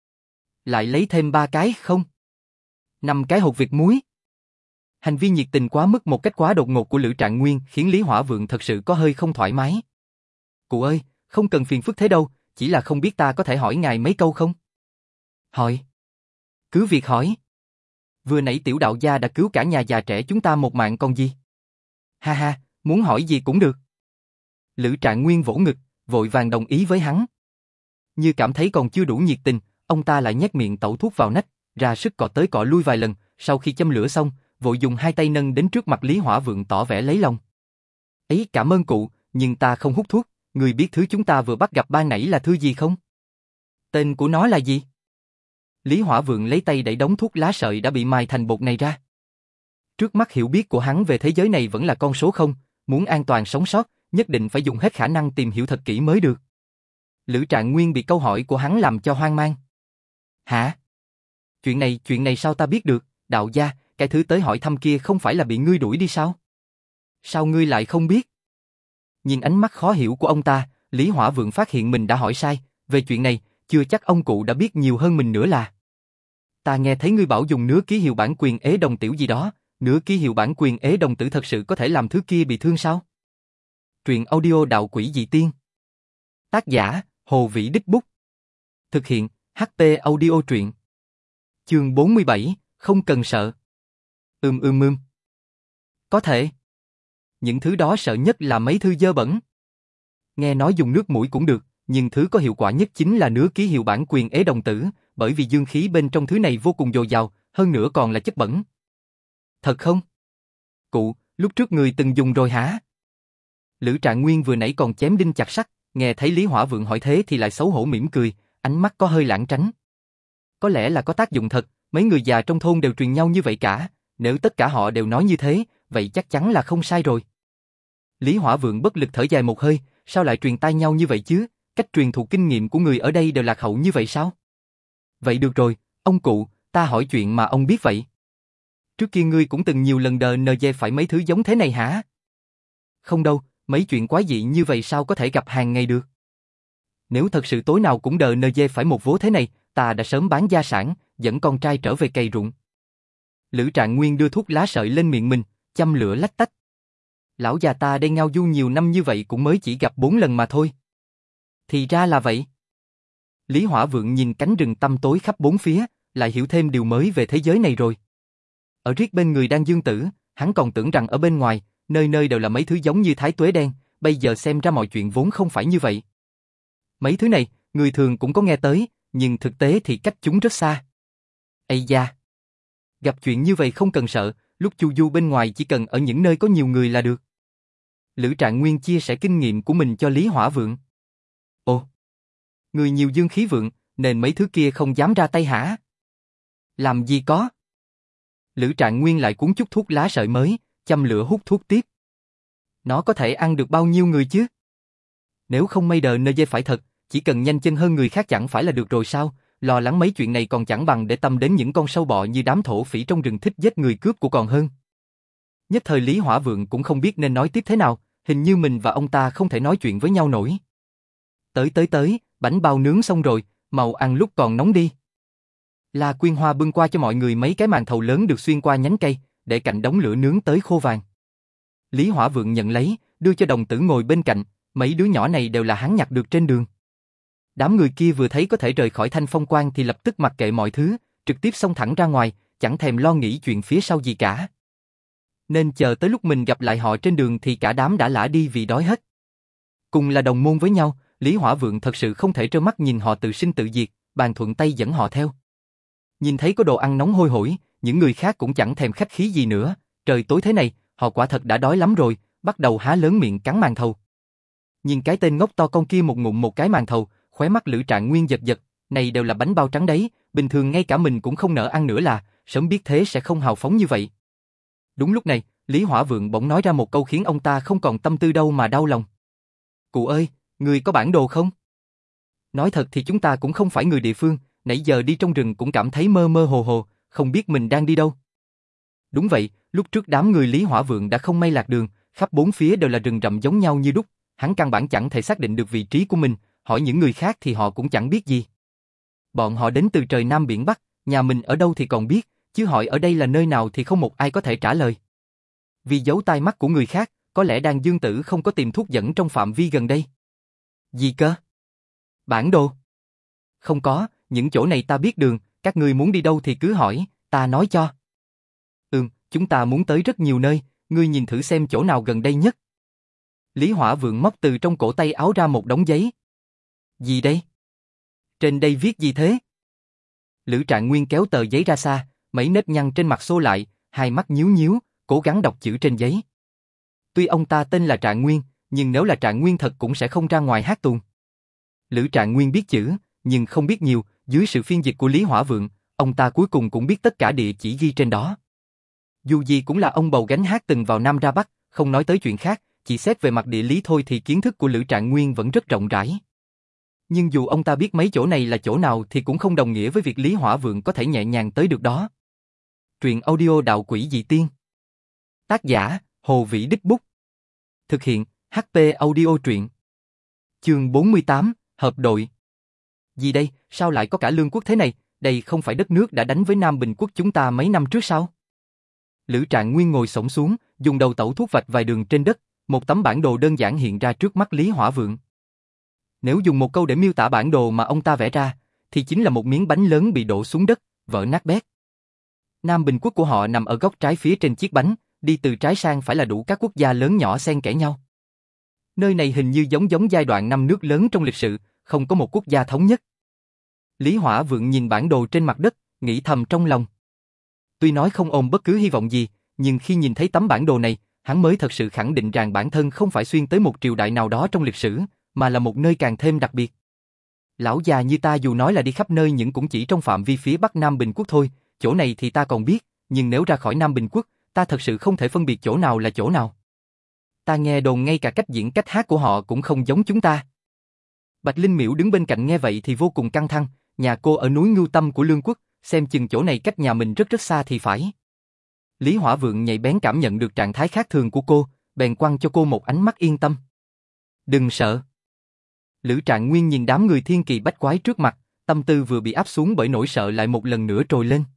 Lại lấy thêm ba cái không? Năm cái hột vịt muối. Hành vi nhiệt tình quá mức một cách quá đột ngột của Lữ Trạng Nguyên khiến Lý Hỏa Vượng thật sự có hơi không thoải mái. Cụ ơi, không cần phiền phức thế đâu, chỉ là không biết ta có thể hỏi ngài mấy câu không? Hỏi. Cứ việc hỏi. Vừa nãy tiểu đạo gia đã cứu cả nhà già trẻ chúng ta một mạng còn gì? Ha ha, muốn hỏi gì cũng được. Lữ Trạng Nguyên vỗ ngực, vội vàng đồng ý với hắn. Như cảm thấy còn chưa đủ nhiệt tình, ông ta lại nhét miệng tẩu thuốc vào nách, ra sức cọ tới cọ lui vài lần, sau khi châm lửa xong, vội dùng hai tay nâng đến trước mặt Lý Hỏa Vượng tỏ vẻ lấy lòng. Ấy cảm ơn cụ, nhưng ta không hút thuốc, người biết thứ chúng ta vừa bắt gặp ban nãy là thư gì không? Tên của nó là gì? Lý Hỏa Vượng lấy tay đẩy đống thuốc lá sợi đã bị mài thành bột này ra. Trước mắt hiểu biết của hắn về thế giới này vẫn là con số không, muốn an toàn sống sót, nhất định phải dùng hết khả năng tìm hiểu thật kỹ mới được. Lữ Trạng Nguyên bị câu hỏi của hắn làm cho hoang mang. Hả? Chuyện này, chuyện này sao ta biết được, đạo gia, cái thứ tới hỏi thăm kia không phải là bị ngươi đuổi đi sao? Sao ngươi lại không biết? Nhìn ánh mắt khó hiểu của ông ta, Lý Hỏa Vượng phát hiện mình đã hỏi sai, về chuyện này, chưa chắc ông cụ đã biết nhiều hơn mình nữa là. Ta nghe thấy ngươi bảo dùng nứa ký hiệu bản quyền ế đồng tiểu gì đó, nứa ký hiệu bản quyền ế đồng tử thật sự có thể làm thứ kia bị thương sao? Truyện audio đạo quỷ dị tiên. Tác giả, Hồ Vĩ Đích Bút. Thực hiện, hát pê Audio truyện. Chương bốn mươi bảy, không cần sợ. Ừm ừm ừm. Có thể. Những thứ đó sợ nhất là mấy thứ dơ bẩn. Nghe nói dùng nước mũi cũng được, nhưng thứ có hiệu quả nhất chính là nứa ký hiệu bản quyền ế đồng tử, bởi vì dương khí bên trong thứ này vô cùng dồi dào, hơn nữa còn là chất bẩn. Thật không? Cụ, lúc trước người từng dùng rồi hả? Lữ Trạng Nguyên vừa nãy còn chém đinh chặt sắt, nghe thấy Lý Hỏa Vượng hỏi thế thì lại xấu hổ mỉm cười, ánh mắt có hơi lãng tránh. Có lẽ là có tác dụng thật, mấy người già trong thôn đều truyền nhau như vậy cả, nếu tất cả họ đều nói như thế, vậy chắc chắn là không sai rồi. Lý Hỏa Vượng bất lực thở dài một hơi, sao lại truyền tai nhau như vậy chứ, cách truyền thụ kinh nghiệm của người ở đây đều lạc hậu như vậy sao? Vậy được rồi, ông cụ, ta hỏi chuyện mà ông biết vậy. Trước kia ngươi cũng từng nhiều lần đờ nờ dê phải mấy thứ giống thế này hả? Không đâu, mấy chuyện quái dị như vậy sao có thể gặp hàng ngày được. Nếu thật sự tối nào cũng đờ nờ dê phải một vố thế này, ta đã sớm bán gia sản, dẫn con trai trở về cày ruộng. Lữ Trạng Nguyên đưa thuốc lá sợi lên miệng mình, châm lửa lách tách. Lão già ta đây ngao du nhiều năm như vậy cũng mới chỉ gặp bốn lần mà thôi. Thì ra là vậy. Lý Hỏa Vượng nhìn cánh rừng tăm tối khắp bốn phía, lại hiểu thêm điều mới về thế giới này rồi. Ở riết bên người Đan Dương Tử, hắn còn tưởng rằng ở bên ngoài, nơi nơi đều là mấy thứ giống như thái tuế đen, bây giờ xem ra mọi chuyện vốn không phải như vậy. Mấy thứ này, người thường cũng có nghe tới, nhưng thực tế thì cách chúng rất xa. Ây da! Gặp chuyện như vậy không cần sợ, lúc chu du bên ngoài chỉ cần ở những nơi có nhiều người là được. Lữ Trạng Nguyên chia sẻ kinh nghiệm của mình cho Lý Hỏa Vượng. Ồ! Người nhiều dương khí vượng, nên mấy thứ kia không dám ra tay hả? Làm gì có? Lữ Trạng Nguyên lại cuốn chút thuốc lá sợi mới, châm lửa hút thuốc tiếp. Nó có thể ăn được bao nhiêu người chứ? Nếu không may đờ nơi dê phải thật, chỉ cần nhanh chân hơn người khác chẳng phải là được rồi sao? Lo lắng mấy chuyện này còn chẳng bằng để tâm đến những con sâu bọ như đám thổ phỉ trong rừng thích giết người cướp của còn hơn. Nhất thời Lý Hỏa Vượng cũng không biết nên nói tiếp thế nào, hình như mình và ông ta không thể nói chuyện với nhau nổi. Tới tới tới, bánh bao nướng xong rồi, mau ăn lúc còn nóng đi. La Quyên Hoa bưng qua cho mọi người mấy cái màn thầu lớn được xuyên qua nhánh cây, để cạnh đống lửa nướng tới khô vàng. Lý Hỏa Vượng nhận lấy, đưa cho đồng tử ngồi bên cạnh, mấy đứa nhỏ này đều là hắn nhặt được trên đường. Đám người kia vừa thấy có thể rời khỏi Thanh Phong Quan thì lập tức mặc kệ mọi thứ, trực tiếp xông thẳng ra ngoài, chẳng thèm lo nghĩ chuyện phía sau gì cả. Nên chờ tới lúc mình gặp lại họ trên đường thì cả đám đã lả đi vì đói hết. Cùng là đồng môn với nhau, Lý Hỏa Vượng thật sự không thể trơ mắt nhìn họ tự sinh tự diệt, bàn thuận tay dẫn họ theo. Nhìn thấy có đồ ăn nóng hôi hổi, những người khác cũng chẳng thèm khách khí gì nữa, trời tối thế này, họ quả thật đã đói lắm rồi, bắt đầu há lớn miệng cắn màn thầu. Nhìn cái tên ngốc to con kia một ngụm một cái màn thầu, khóe mắt Lữ Trạng Nguyên giật giật, này đều là bánh bao trắng đấy, bình thường ngay cả mình cũng không nỡ ăn nữa là, sớm biết thế sẽ không hào phóng như vậy. Đúng lúc này, Lý Hỏa Vượng bỗng nói ra một câu khiến ông ta không còn tâm tư đâu mà đau lòng. Cụ ơi, người có bản đồ không? Nói thật thì chúng ta cũng không phải người địa phương, nãy giờ đi trong rừng cũng cảm thấy mơ mơ hồ hồ, không biết mình đang đi đâu. Đúng vậy, lúc trước đám người Lý Hỏa Vượng đã không may lạc đường, khắp bốn phía đều là rừng rậm giống nhau như đúc, hắn căn bản chẳng thể xác định được vị trí của mình, hỏi những người khác thì họ cũng chẳng biết gì. Bọn họ đến từ trời Nam biển Bắc, nhà mình ở đâu thì còn biết, chứ hỏi ở đây là nơi nào thì không một ai có thể trả lời. Vì giấu tai mắt của người khác, có lẽ Đan Dương Tử không có tìm thuốc dẫn trong phạm vi gần đây. Gì cơ? Bản đồ? Không có, những chỗ này ta biết đường, các ngươi muốn đi đâu thì cứ hỏi, ta nói cho. Ừm, chúng ta muốn tới rất nhiều nơi, ngươi nhìn thử xem chỗ nào gần đây nhất. Lý Hỏa Vượng móc từ trong cổ tay áo ra một đống giấy. Gì đây? Trên đây viết gì thế? Lữ Trạng Nguyên kéo tờ giấy ra xa, mấy nếp nhăn trên mặt xô lại, hai mắt nhíu nhíu, cố gắng đọc chữ trên giấy. Tuy ông ta tên là Trạng Nguyên, nhưng nếu là Trạng Nguyên thật cũng sẽ không ra ngoài hát tuồng. Lữ Trạng Nguyên biết chữ, nhưng không biết nhiều, dưới sự phiên dịch của Lý Hỏa Vượng, ông ta cuối cùng cũng biết tất cả địa chỉ ghi trên đó. Dù gì cũng là ông bầu gánh hát từng vào Nam ra Bắc, không nói tới chuyện khác, chỉ xét về mặt địa lý thôi thì kiến thức của Lữ Trạng Nguyên vẫn rất rộng rãi. Nhưng dù ông ta biết mấy chỗ này là chỗ nào thì cũng không đồng nghĩa với việc Lý Hỏa Vượng có thể nhẹ nhàng tới được đó. Truyện audio Đạo Quỷ Dị Tiên. Tác giả, Hồ Vĩ Đích Bút. Thực hiện, hát pê Audio Truyện. Chương bốn mươi tám, Hợp đội. Gì đây, sao lại có cả Lương Quốc thế này, đây không phải đất nước đã đánh với Nam Bình Quốc chúng ta mấy năm trước sao? Lữ Trạng Nguyên ngồi xổm xuống, dùng đầu tẩu thuốc vạch vài đường trên đất, một tấm bản đồ đơn giản hiện ra trước mắt Lý Hỏa Vượng. Nếu dùng một câu để miêu tả bản đồ mà ông ta vẽ ra, thì chính là một miếng bánh lớn bị đổ xuống đất, vỡ nát bét. Nam Bình Quốc của họ nằm ở góc trái phía trên chiếc bánh, đi từ trái sang phải là đủ các quốc gia lớn nhỏ xen kẽ nhau. Nơi này hình như giống giống giai đoạn năm nước lớn trong lịch sử, không có một quốc gia thống nhất. Lý Hỏa Vượng nhìn bản đồ trên mặt đất, nghĩ thầm trong lòng. Tuy nói không ôm bất cứ hy vọng gì, nhưng khi nhìn thấy tấm bản đồ này, hắn mới thật sự khẳng định rằng bản thân không phải xuyên tới một triều đại nào đó trong lịch sử, mà là một nơi càng thêm đặc biệt. Lão già như ta dù nói là đi khắp nơi nhưng cũng chỉ trong phạm vi phía Bắc Nam Bình Quốc thôi, chỗ này thì ta còn biết, nhưng nếu ra khỏi Nam Bình Quốc, ta thật sự không thể phân biệt chỗ nào là chỗ nào. ta nghe đồn ngay cả cách diễn cách hát của họ cũng không giống chúng ta. Bạch Linh Miễu đứng bên cạnh nghe vậy thì vô cùng căng thẳng, nhà cô ở núi Ngưu Tâm của Lương Quốc, xem chừng chỗ này cách nhà mình rất rất xa thì phải. Lý Hỏa Vượng nhạy bén cảm nhận được trạng thái khác thường của cô, bèn quăng cho cô một ánh mắt yên tâm. Đừng sợ. Lữ Trạng Nguyên nhìn đám người thiên kỳ bách quái trước mặt, tâm tư vừa bị áp xuống bởi nỗi sợ lại một lần nữa trồi lên.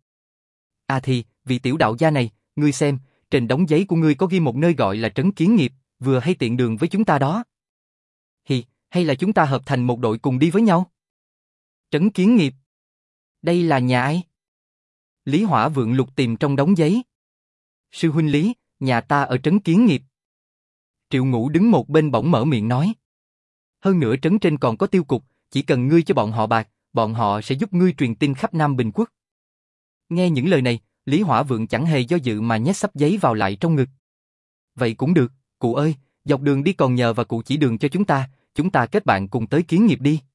À thì, vị tiểu đạo gia này, ngươi xem, trên đống giấy của ngươi có ghi một nơi gọi là Trấn Kiến Nghiệp, vừa hay tiện đường với chúng ta đó. Hi, hay là chúng ta hợp thành một đội cùng đi với nhau? Trấn Kiến Nghiệp? Đây là nhà ai? Lý Hỏa Vượng lục tìm trong đống giấy. Sư huynh Lý, nhà ta ở Trấn Kiến Nghiệp. Triệu Ngũ đứng một bên bỗng mở miệng nói. Hơn nữa trấn trên còn có tiêu cục, chỉ cần ngươi cho bọn họ bạc, bọn họ sẽ giúp ngươi truyền tin khắp Nam Bình Quốc. Nghe những lời này, Lý Hỏa Vượng chẳng hề do dự mà nhét sắp giấy vào lại trong ngực. Vậy cũng được, cụ ơi, dọc đường đi còn nhờ và cụ chỉ đường cho chúng ta, chúng ta kết bạn cùng tới Kiến Nghiệp đi.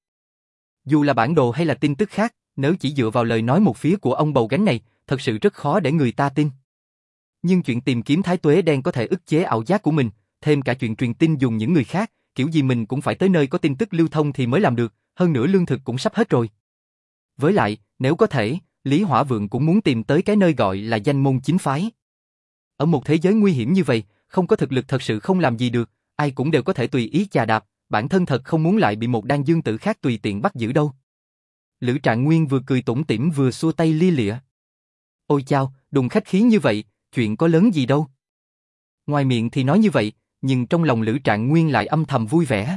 Dù là bản đồ hay là tin tức khác, nếu chỉ dựa vào lời nói một phía của ông bầu gánh này, thật sự rất khó để người ta tin. Nhưng chuyện tìm kiếm Thái Tuế Đen có thể ức chế ảo giác của mình, thêm cả chuyện truyền tin dùng những người khác, kiểu gì mình cũng phải tới nơi có tin tức lưu thông thì mới làm được, hơn nữa lương thực cũng sắp hết rồi. Với lại, nếu có thể, Lý Hỏa Vượng cũng muốn tìm tới cái nơi gọi là danh môn chính phái. Ở một thế giới nguy hiểm như vậy, không có thực lực thật sự không làm gì được, ai cũng đều có thể tùy ý chà đạp, bản thân thật không muốn lại bị một đan dương tử khác tùy tiện bắt giữ đâu. Lữ Trạng Nguyên vừa cười tủm tỉm vừa xua tay lia lịa. Ôi chao, đừng khách khí như vậy, chuyện có lớn gì đâu. Ngoài miệng thì nói như vậy, nhưng trong lòng Lữ Trạng Nguyên lại âm thầm vui vẻ.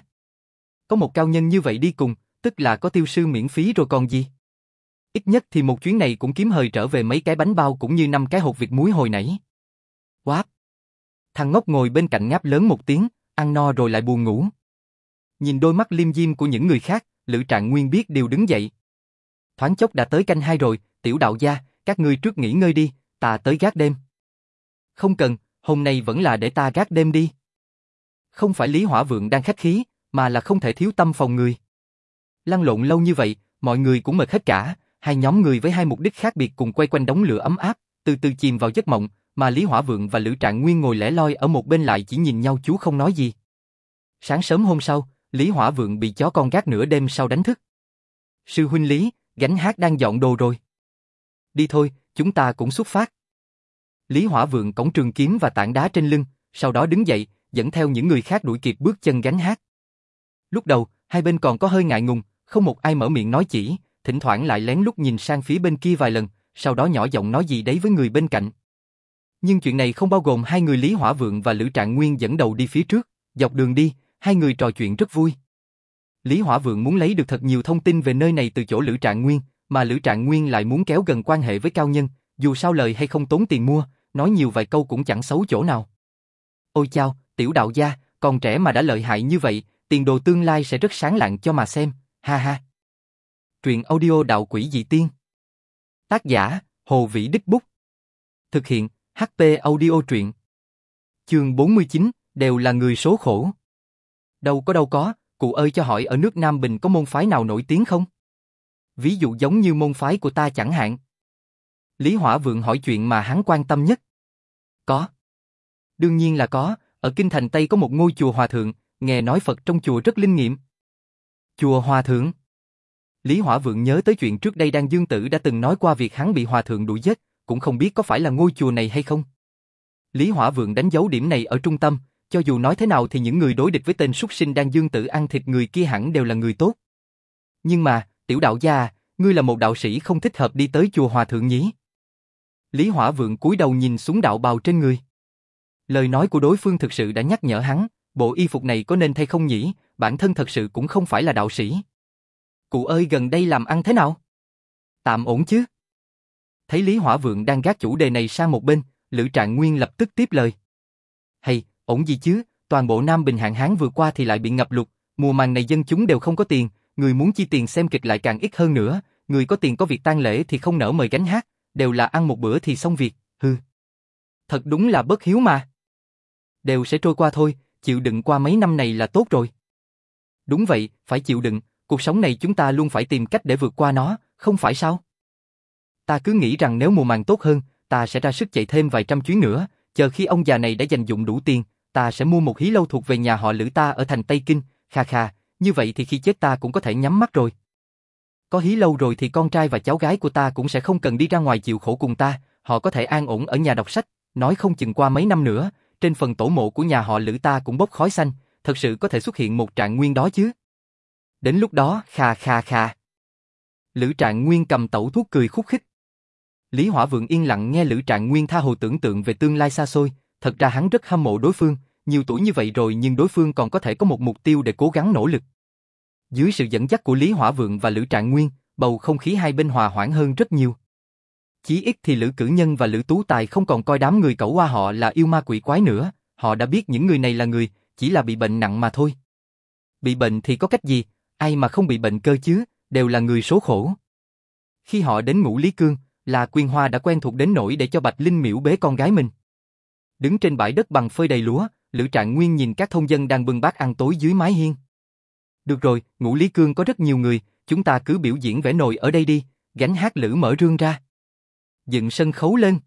Có một cao nhân như vậy đi cùng, tức là có tiêu sư miễn phí rồi còn gì. Ít nhất thì một chuyến này cũng kiếm hời trở về mấy cái bánh bao cũng như năm cái hột vịt muối hồi nãy. Quáp! Thằng ngốc ngồi bên cạnh ngáp lớn một tiếng, ăn no rồi lại buồn ngủ. Nhìn đôi mắt liêm diêm của những người khác, Lữ Trạng Nguyên biết điều đứng dậy. Thoáng chốc đã tới canh hai rồi, tiểu đạo gia, các ngươi trước nghỉ ngơi đi, ta tới gác đêm. Không cần, hôm nay vẫn là để ta gác đêm đi. Không phải Lý Hỏa Vượng đang khách khí, mà là không thể thiếu tâm phòng người. Lăn lộn lâu như vậy, mọi người cũng mệt hết cả, hai nhóm người với hai mục đích khác biệt cùng quay quanh đống lửa ấm áp, từ từ chìm vào giấc mộng, mà Lý Hỏa Vượng và Lữ Trạng Nguyên ngồi lẻ loi ở một bên lại chỉ nhìn nhau chú không nói gì. Sáng sớm hôm sau, Lý Hỏa Vượng bị chó con gác nửa đêm sau đánh thức. Sư huynh Lý, gánh hát đang dọn đồ rồi. Đi thôi, chúng ta cũng xuất phát. Lý Hỏa Vượng cõng trường kiếm và tảng đá trên lưng, sau đó đứng dậy, dẫn theo những người khác đuổi kịp bước chân gánh hát. Lúc đầu, hai bên còn có hơi ngại ngùng, không một ai mở miệng nói chỉ, thỉnh thoảng lại lén lút nhìn sang phía bên kia vài lần, sau đó nhỏ giọng nói gì đấy với người bên cạnh. Nhưng chuyện này không bao gồm hai người Lý Hỏa Vượng và Lữ Trạng Nguyên dẫn đầu đi phía trước, dọc đường đi, hai người trò chuyện rất vui. Lý Hỏa Vượng muốn lấy được thật nhiều thông tin về nơi này từ chỗ Lữ Trạng Nguyên, mà Lữ Trạng Nguyên lại muốn kéo gần quan hệ với cao nhân, dù sao lời hay không tốn tiền mua, nói nhiều vài câu cũng chẳng xấu chỗ nào. Ôi chao, tiểu đạo gia, còn trẻ mà đã lợi hại như vậy, tiền đồ tương lai sẽ rất sáng lạng cho mà xem, ha ha. Truyện audio Đạo Quỷ Dị Tiên. Tác giả, Hồ Vĩ Đích Bút. Thực hiện, hát pê Audio Truyện. Chương bốn mươi chín, đều là người số khổ. Đâu có đâu có, cụ ơi cho hỏi ở nước Nam Bình có môn phái nào nổi tiếng không? Ví dụ giống như môn phái của ta chẳng hạn. Lý Hỏa Vượng hỏi chuyện mà hắn quan tâm nhất. Có. Đương nhiên là có, ở Kinh Thành Tây có một ngôi chùa Hòa Thượng, nghe nói Phật trong chùa rất linh nghiệm. Chùa Hòa Thượng? Lý Hỏa Vượng nhớ tới chuyện trước đây Đan Dương Tử đã từng nói qua việc hắn bị Hòa Thượng đuổi giết, cũng không biết có phải là ngôi chùa này hay không. Lý Hỏa Vượng đánh dấu điểm này ở trung tâm, cho dù nói thế nào thì những người đối địch với tên súc sinh Đan Dương Tử ăn thịt người kia hẳn đều là người tốt. Nhưng mà, tiểu đạo gia, ngươi là một đạo sĩ không thích hợp đi tới chùa Hòa Thượng nhỉ? Lý Hỏa Vượng cúi đầu nhìn xuống đạo bào trên người. Lời nói của đối phương thực sự đã nhắc nhở hắn, bộ y phục này có nên thay không nhỉ, bản thân thật sự cũng không phải là đạo sĩ. Cụ ơi gần đây làm ăn thế nào? Tạm ổn chứ? Thấy Lý Hỏa Vượng đang gác chủ đề này sang một bên, Lữ Trạng Nguyên lập tức tiếp lời. Hay, ổn gì chứ, toàn bộ Nam Bình hạn hán vừa qua thì lại bị ngập lụt, mùa màng này dân chúng đều không có tiền, người muốn chi tiền xem kịch lại càng ít hơn nữa, người có tiền có việc tang lễ thì không nỡ mời gánh hát, đều là ăn một bữa thì xong việc, hừ. Thật đúng là bất hiếu mà. Đều sẽ trôi qua thôi, chịu đựng qua mấy năm này là tốt rồi. Đúng vậy, phải chịu đựng, cuộc sống này chúng ta luôn phải tìm cách để vượt qua nó, không phải sao? Ta cứ nghĩ rằng nếu mùa màng tốt hơn, ta sẽ ra sức chạy thêm vài trăm chuyến nữa, chờ khi ông già này đã dành dụm đủ tiền, ta sẽ mua một hí lâu thuộc về nhà họ Lữ ta ở thành Tây Kinh, kha kha, như vậy thì khi chết ta cũng có thể nhắm mắt rồi. Có hí lâu rồi thì con trai và cháu gái của ta cũng sẽ không cần đi ra ngoài chịu khổ cùng ta, họ có thể an ổn ở nhà đọc sách, nói không chừng qua mấy năm nữa, trên phần tổ mộ của nhà họ Lữ ta cũng bốc khói xanh, thật sự có thể xuất hiện một Trạng Nguyên đó chứ. Đến lúc đó, kha kha kha. Lữ Trạng Nguyên cầm tẩu thuốc cười khúc khích. Lý Hỏa Vượng yên lặng nghe Lữ Trạng Nguyên tha hồ tưởng tượng về tương lai xa xôi, thật ra hắn rất hâm mộ đối phương, nhiều tuổi như vậy rồi nhưng đối phương còn có thể có một mục tiêu để cố gắng nỗ lực. Dưới sự dẫn dắt của Lý Hỏa Vượng và Lữ Trạng Nguyên, bầu không khí hai bên hòa hoãn hơn rất nhiều. Chí ít thì Lữ Cử Nhân và Lữ Tú Tài không còn coi đám người cẩu qua họ là yêu ma quỷ quái nữa, họ đã biết những người này là người, chỉ là bị bệnh nặng mà thôi. Bị bệnh thì có cách gì, ai mà không bị bệnh cơ chứ, đều là người số khổ. Khi họ đến Ngũ Lý Cương, là Quyên Hoa đã quen thuộc đến nỗi để cho Bạch Linh Miễu bế con gái mình. Đứng trên bãi đất bằng phơi đầy lúa, Lữ Trạng Nguyên nhìn các thôn dân đang bưng bát ăn tối dưới mái hiên. Được rồi, Ngũ Lý Cương có rất nhiều người, chúng ta cứ biểu diễn vẽ nồi ở đây đi, gánh hát Lữ mở rương ra. Dựng sân khấu lên.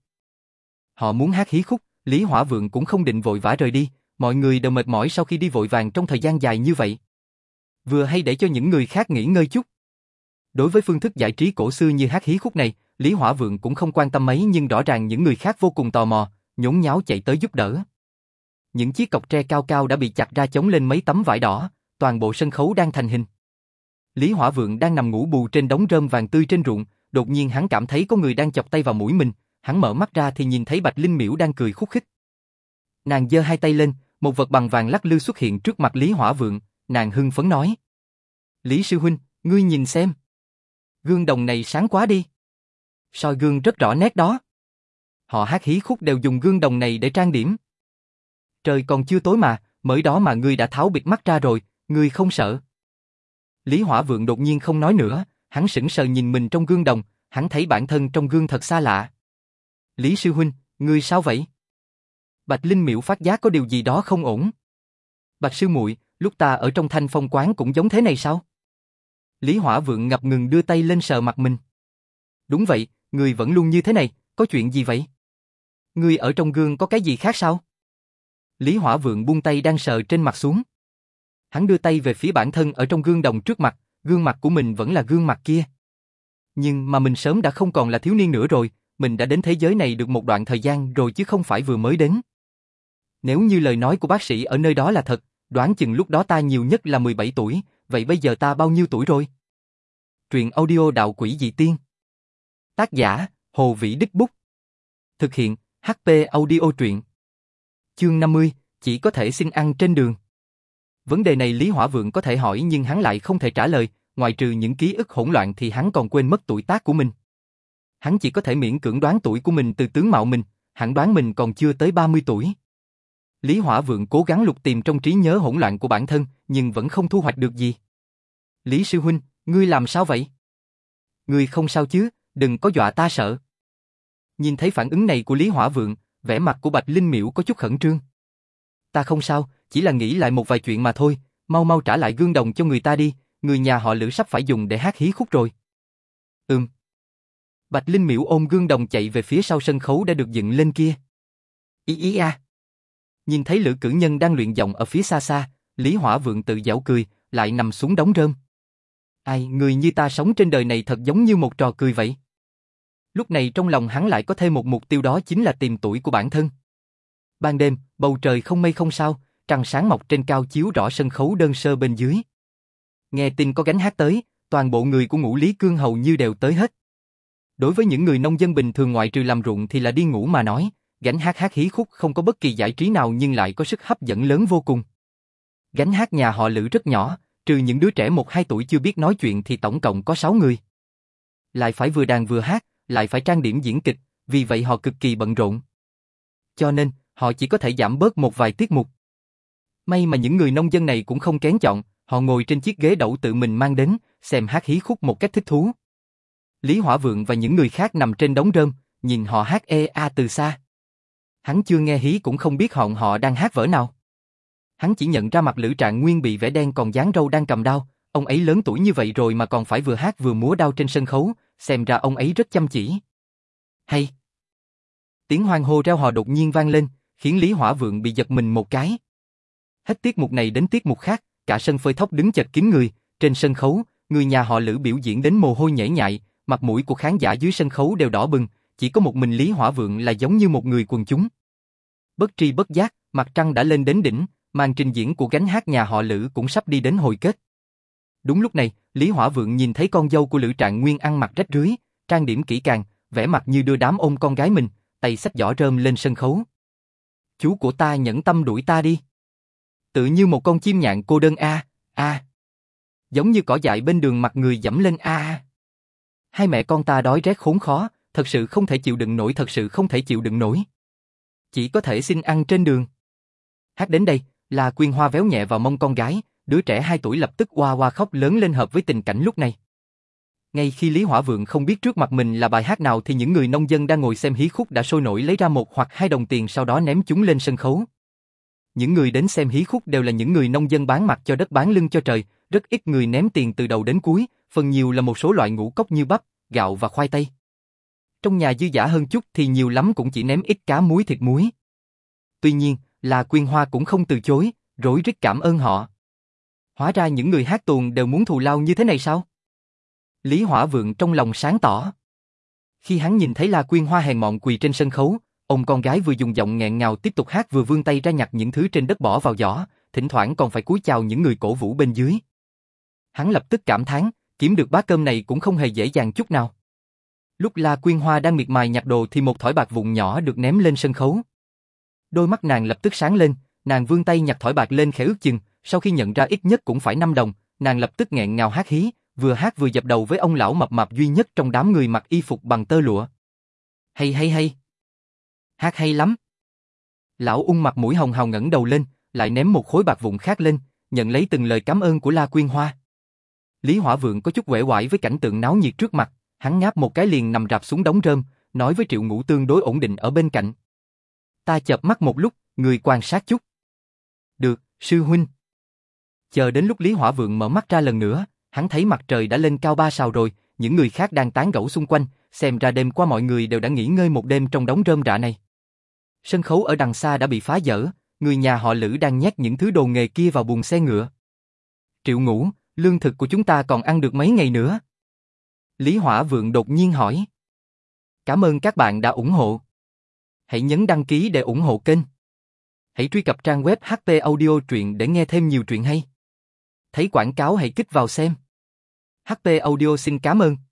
Họ muốn hát hí khúc, Lý Hỏa Vượng cũng không định vội vã rời đi, mọi người đều mệt mỏi sau khi đi vội vàng trong thời gian dài như vậy. Vừa hay để cho những người khác nghỉ ngơi chút. Đối với phương thức giải trí cổ xưa như hát hí khúc này, Lý Hỏa Vượng cũng không quan tâm mấy nhưng rõ ràng những người khác vô cùng tò mò, nhốn nháo chạy tới giúp đỡ. Những chiếc cọc tre cao cao đã bị chặt ra chống lên mấy tấm vải đỏ, toàn bộ sân khấu đang thành hình. Lý Hỏa Vượng đang nằm ngủ bù trên đống rơm vàng tươi trên ruộng, đột nhiên hắn cảm thấy có người đang chọc tay vào mũi mình, hắn mở mắt ra thì nhìn thấy Bạch Linh Miễu đang cười khúc khích. Nàng giơ hai tay lên, một vật bằng vàng lắc lư xuất hiện trước mặt Lý Hỏa Vượng, nàng hưng phấn nói: Lý sư huynh, ngươi nhìn xem. Gương đồng này sáng quá đi. Soi gương rất rõ nét đó. Họ hát hí khúc đều dùng gương đồng này để trang điểm. Trời còn chưa tối mà, mới đó mà ngươi đã tháo bịt mắt ra rồi, ngươi không sợ. Lý Hỏa Vượng đột nhiên không nói nữa, hắn sững sờ nhìn mình trong gương đồng, hắn thấy bản thân trong gương thật xa lạ. Lý sư huynh, ngươi sao vậy? Bạch Linh Miễu phát giác có điều gì đó không ổn. Bạch sư muội, lúc ta ở trong Thanh Phong quán cũng giống thế này sao? Lý Hỏa Vượng ngập ngừng đưa tay lên sờ mặt mình. Đúng vậy, ngươi vẫn luôn như thế này, có chuyện gì vậy? Ngươi ở trong gương có cái gì khác sao? Lý Hỏa Vượng buông tay đang sờ trên mặt xuống. Hắn đưa tay về phía bản thân ở trong gương đồng trước mặt, gương mặt của mình vẫn là gương mặt kia. Nhưng mà mình sớm đã không còn là thiếu niên nữa rồi, mình đã đến thế giới này được một đoạn thời gian rồi chứ không phải vừa mới đến. Nếu như lời nói của bác sĩ ở nơi đó là thật, đoán chừng lúc đó ta nhiều nhất là mười bảy tuổi, vậy bây giờ ta bao nhiêu tuổi rồi? Truyện audio Đạo Quỷ Dị Tiên. Tác giả, Hồ Vĩ Đích Bút. Thực hiện, hát pê Audio Truyện. Chương năm mươi, chỉ có thể xin ăn trên đường. Vấn đề này Lý Hỏa Vượng có thể hỏi nhưng hắn lại không thể trả lời, ngoài trừ những ký ức hỗn loạn thì hắn còn quên mất tuổi tác của mình. Hắn chỉ có thể miễn cưỡng đoán tuổi của mình từ tướng mạo mình, hắn đoán mình còn chưa tới ba mươi tuổi. Lý Hỏa Vượng cố gắng lục tìm trong trí nhớ hỗn loạn của bản thân, nhưng vẫn không thu hoạch được gì. Lý sư huynh, ngươi làm sao vậy? Ngươi không sao chứ, đừng có dọa ta sợ. Nhìn thấy phản ứng này của Lý Hỏa Vượng, vẻ mặt của Bạch Linh Miễu có chút khẩn trương. Ta không sao, chỉ là nghĩ lại một vài chuyện mà thôi, mau mau trả lại gương đồng cho người ta đi, người nhà họ Lữ sắp phải dùng để hát hí khúc rồi. Ừm. Bạch Linh Miễu ôm gương đồng chạy về phía sau sân khấu đã được dựng lên kia. Ý ý a. Nhìn thấy Lữ Cử Nhân đang luyện giọng ở phía xa xa, Lý Hỏa Vượng tự giễu cười, lại nằm xuống đống rơm. Ai, người như ta sống trên đời này thật giống như một trò cười vậy. Lúc này trong lòng hắn lại có thêm một mục tiêu, đó chính là tìm tuổi của bản thân. Ban đêm, bầu trời không mây không sao, trăng sáng mọc trên cao chiếu rõ sân khấu đơn sơ bên dưới. Nghe tin có gánh hát tới, toàn bộ người của Ngũ Lý Cương hầu như đều tới hết. Đối với những người nông dân bình thường ngoại trừ làm ruộng thì là đi ngủ mà nói, gánh hát hát hí khúc không có bất kỳ giải trí nào nhưng lại có sức hấp dẫn lớn vô cùng. Gánh hát nhà họ Lữ rất nhỏ, trừ những đứa trẻ một hai tuổi chưa biết nói chuyện thì tổng cộng có sáu người. Lại phải vừa đàn vừa hát, lại phải trang điểm diễn kịch, vì vậy họ cực kỳ bận rộn. Cho nên, họ chỉ có thể giảm bớt một vài tiết mục. May mà những người nông dân này cũng không kén chọn, họ ngồi trên chiếc ghế đẩu tự mình mang đến, xem hát hí khúc một cách thích thú. Lý Hỏa Vượng và những người khác nằm trên đống rơm, nhìn họ hát ê a từ xa. Hắn chưa nghe hí cũng không biết họn họ đang hát vở nào. Hắn chỉ nhận ra mặt Lữ Trạng Nguyên bị vẽ đen còn dán râu đang cầm đao, ông ấy lớn tuổi như vậy rồi mà còn phải vừa hát vừa múa đao trên sân khấu, xem ra ông ấy rất chăm chỉ. Hay! Tiếng hoan hô reo hò đột nhiên vang lên, khiến Lý Hỏa Vượng bị giật mình một cái. Hết tiết mục này đến tiết mục khác, cả sân phơi thóc đứng chật kín người, trên sân khấu, người nhà họ Lữ biểu diễn đến mồ hôi nhễ nhại, mặt mũi của khán giả dưới sân khấu đều đỏ bừng, chỉ có một mình Lý Hỏa Vượng là giống như một người quần chúng. Bất tri bất giác, mặt trăng đã lên đến đỉnh, màn trình diễn của gánh hát nhà họ Lữ cũng sắp đi đến hồi kết. Đúng lúc này, Lý Hỏa Vượng nhìn thấy con dâu của Lữ Trạng Nguyên ăn mặc rách rưới, trang điểm kỹ càng, vẻ mặt như đưa đám ôm con gái mình, tay xách giỏ rơm lên sân khấu. Chú của ta nhẫn tâm đuổi ta đi. Tự như một con chim nhạn cô đơn a, a. Giống như cỏ dại bên đường mặt người dẫm lên a a. Hai mẹ con ta đói rét khốn khó, thật sự không thể chịu đựng nổi, thật sự không thể chịu đựng nổi. Chỉ có thể xin ăn trên đường. Hát đến đây, La Quyên Hoa véo nhẹ vào mông con gái, đứa trẻ hai tuổi lập tức oa oa khóc lớn lên hợp với tình cảnh lúc này. Ngay khi Lý Hỏa Vượng không biết trước mặt mình là bài hát nào thì những người nông dân đang ngồi xem hí khúc đã sôi nổi lấy ra một hoặc hai đồng tiền sau đó ném chúng lên sân khấu. Những người đến xem hí khúc đều là những người nông dân bán mặt cho đất bán lưng cho trời, rất ít người ném tiền từ đầu đến cuối, phần nhiều là một số loại ngũ cốc như bắp, gạo và khoai tây. Trong nhà dư dả hơn chút thì nhiều lắm cũng chỉ ném ít cá muối thịt muối. Tuy nhiên, La Quyên Hoa cũng không từ chối, rối rít cảm ơn họ. Hóa ra những người hát tuồng đều muốn thù lao như thế này sao? Lý Hỏa Vượng trong lòng sáng tỏ. Khi hắn nhìn thấy La Quyên Hoa hèn mọn quỳ trên sân khấu, ông con gái vừa dùng giọng nghẹn ngào tiếp tục hát vừa vươn tay ra nhặt những thứ trên đất bỏ vào giỏ, thỉnh thoảng còn phải cúi chào những người cổ vũ bên dưới. Hắn lập tức cảm thán, kiếm được bát cơm này cũng không hề dễ dàng chút nào. Lúc La Quyên Hoa đang miệt mài nhặt đồ thì một thỏi bạc vụn nhỏ được ném lên sân khấu. Đôi mắt nàng lập tức sáng lên, nàng vươn tay nhặt thỏi bạc lên khẽ ước chừng, sau khi nhận ra ít nhất cũng phải năm đồng, nàng lập tức nghẹn ngào hát hí, vừa hát vừa dập đầu với ông lão mập mạp duy nhất trong đám người mặc y phục bằng tơ lụa. Hay hay hay. Hát hay lắm. Lão ung mặt mũi hồng hào ngẩng đầu lên, lại ném một khối bạc vụn khác lên, nhận lấy từng lời cảm ơn của La Quyên Hoa. Lý Hỏa Vượng có chút uể oải với cảnh tượng náo nhiệt trước mặt, hắn ngáp một cái liền nằm rạp xuống đống rơm, nói với Triệu Ngũ tương đối ổn định ở bên cạnh. Ta chợp mắt một lúc, người quan sát chút. Được, sư huynh. Chờ đến lúc Lý Hỏa Vượng mở mắt ra lần nữa, hắn thấy mặt trời đã lên cao ba sào rồi, những người khác đang tán gẫu xung quanh, xem ra đêm qua mọi người đều đã nghỉ ngơi một đêm trong đống rơm rạ này. Sân khấu ở đằng xa đã bị phá dỡ, người nhà họ Lữ đang nhét những thứ đồ nghề kia vào buồng xe ngựa. Triệu Ngũ, lương thực của chúng ta còn ăn được mấy ngày nữa? Lý Hỏa Vượng đột nhiên hỏi. Cảm ơn các bạn đã ủng hộ. Hãy nhấn đăng ký để ủng hộ kênh. Hãy truy cập trang web hát pê Audio Truyện để nghe thêm nhiều truyện hay. Thấy quảng cáo hãy kích vào xem. hát pê Audio xin cảm ơn.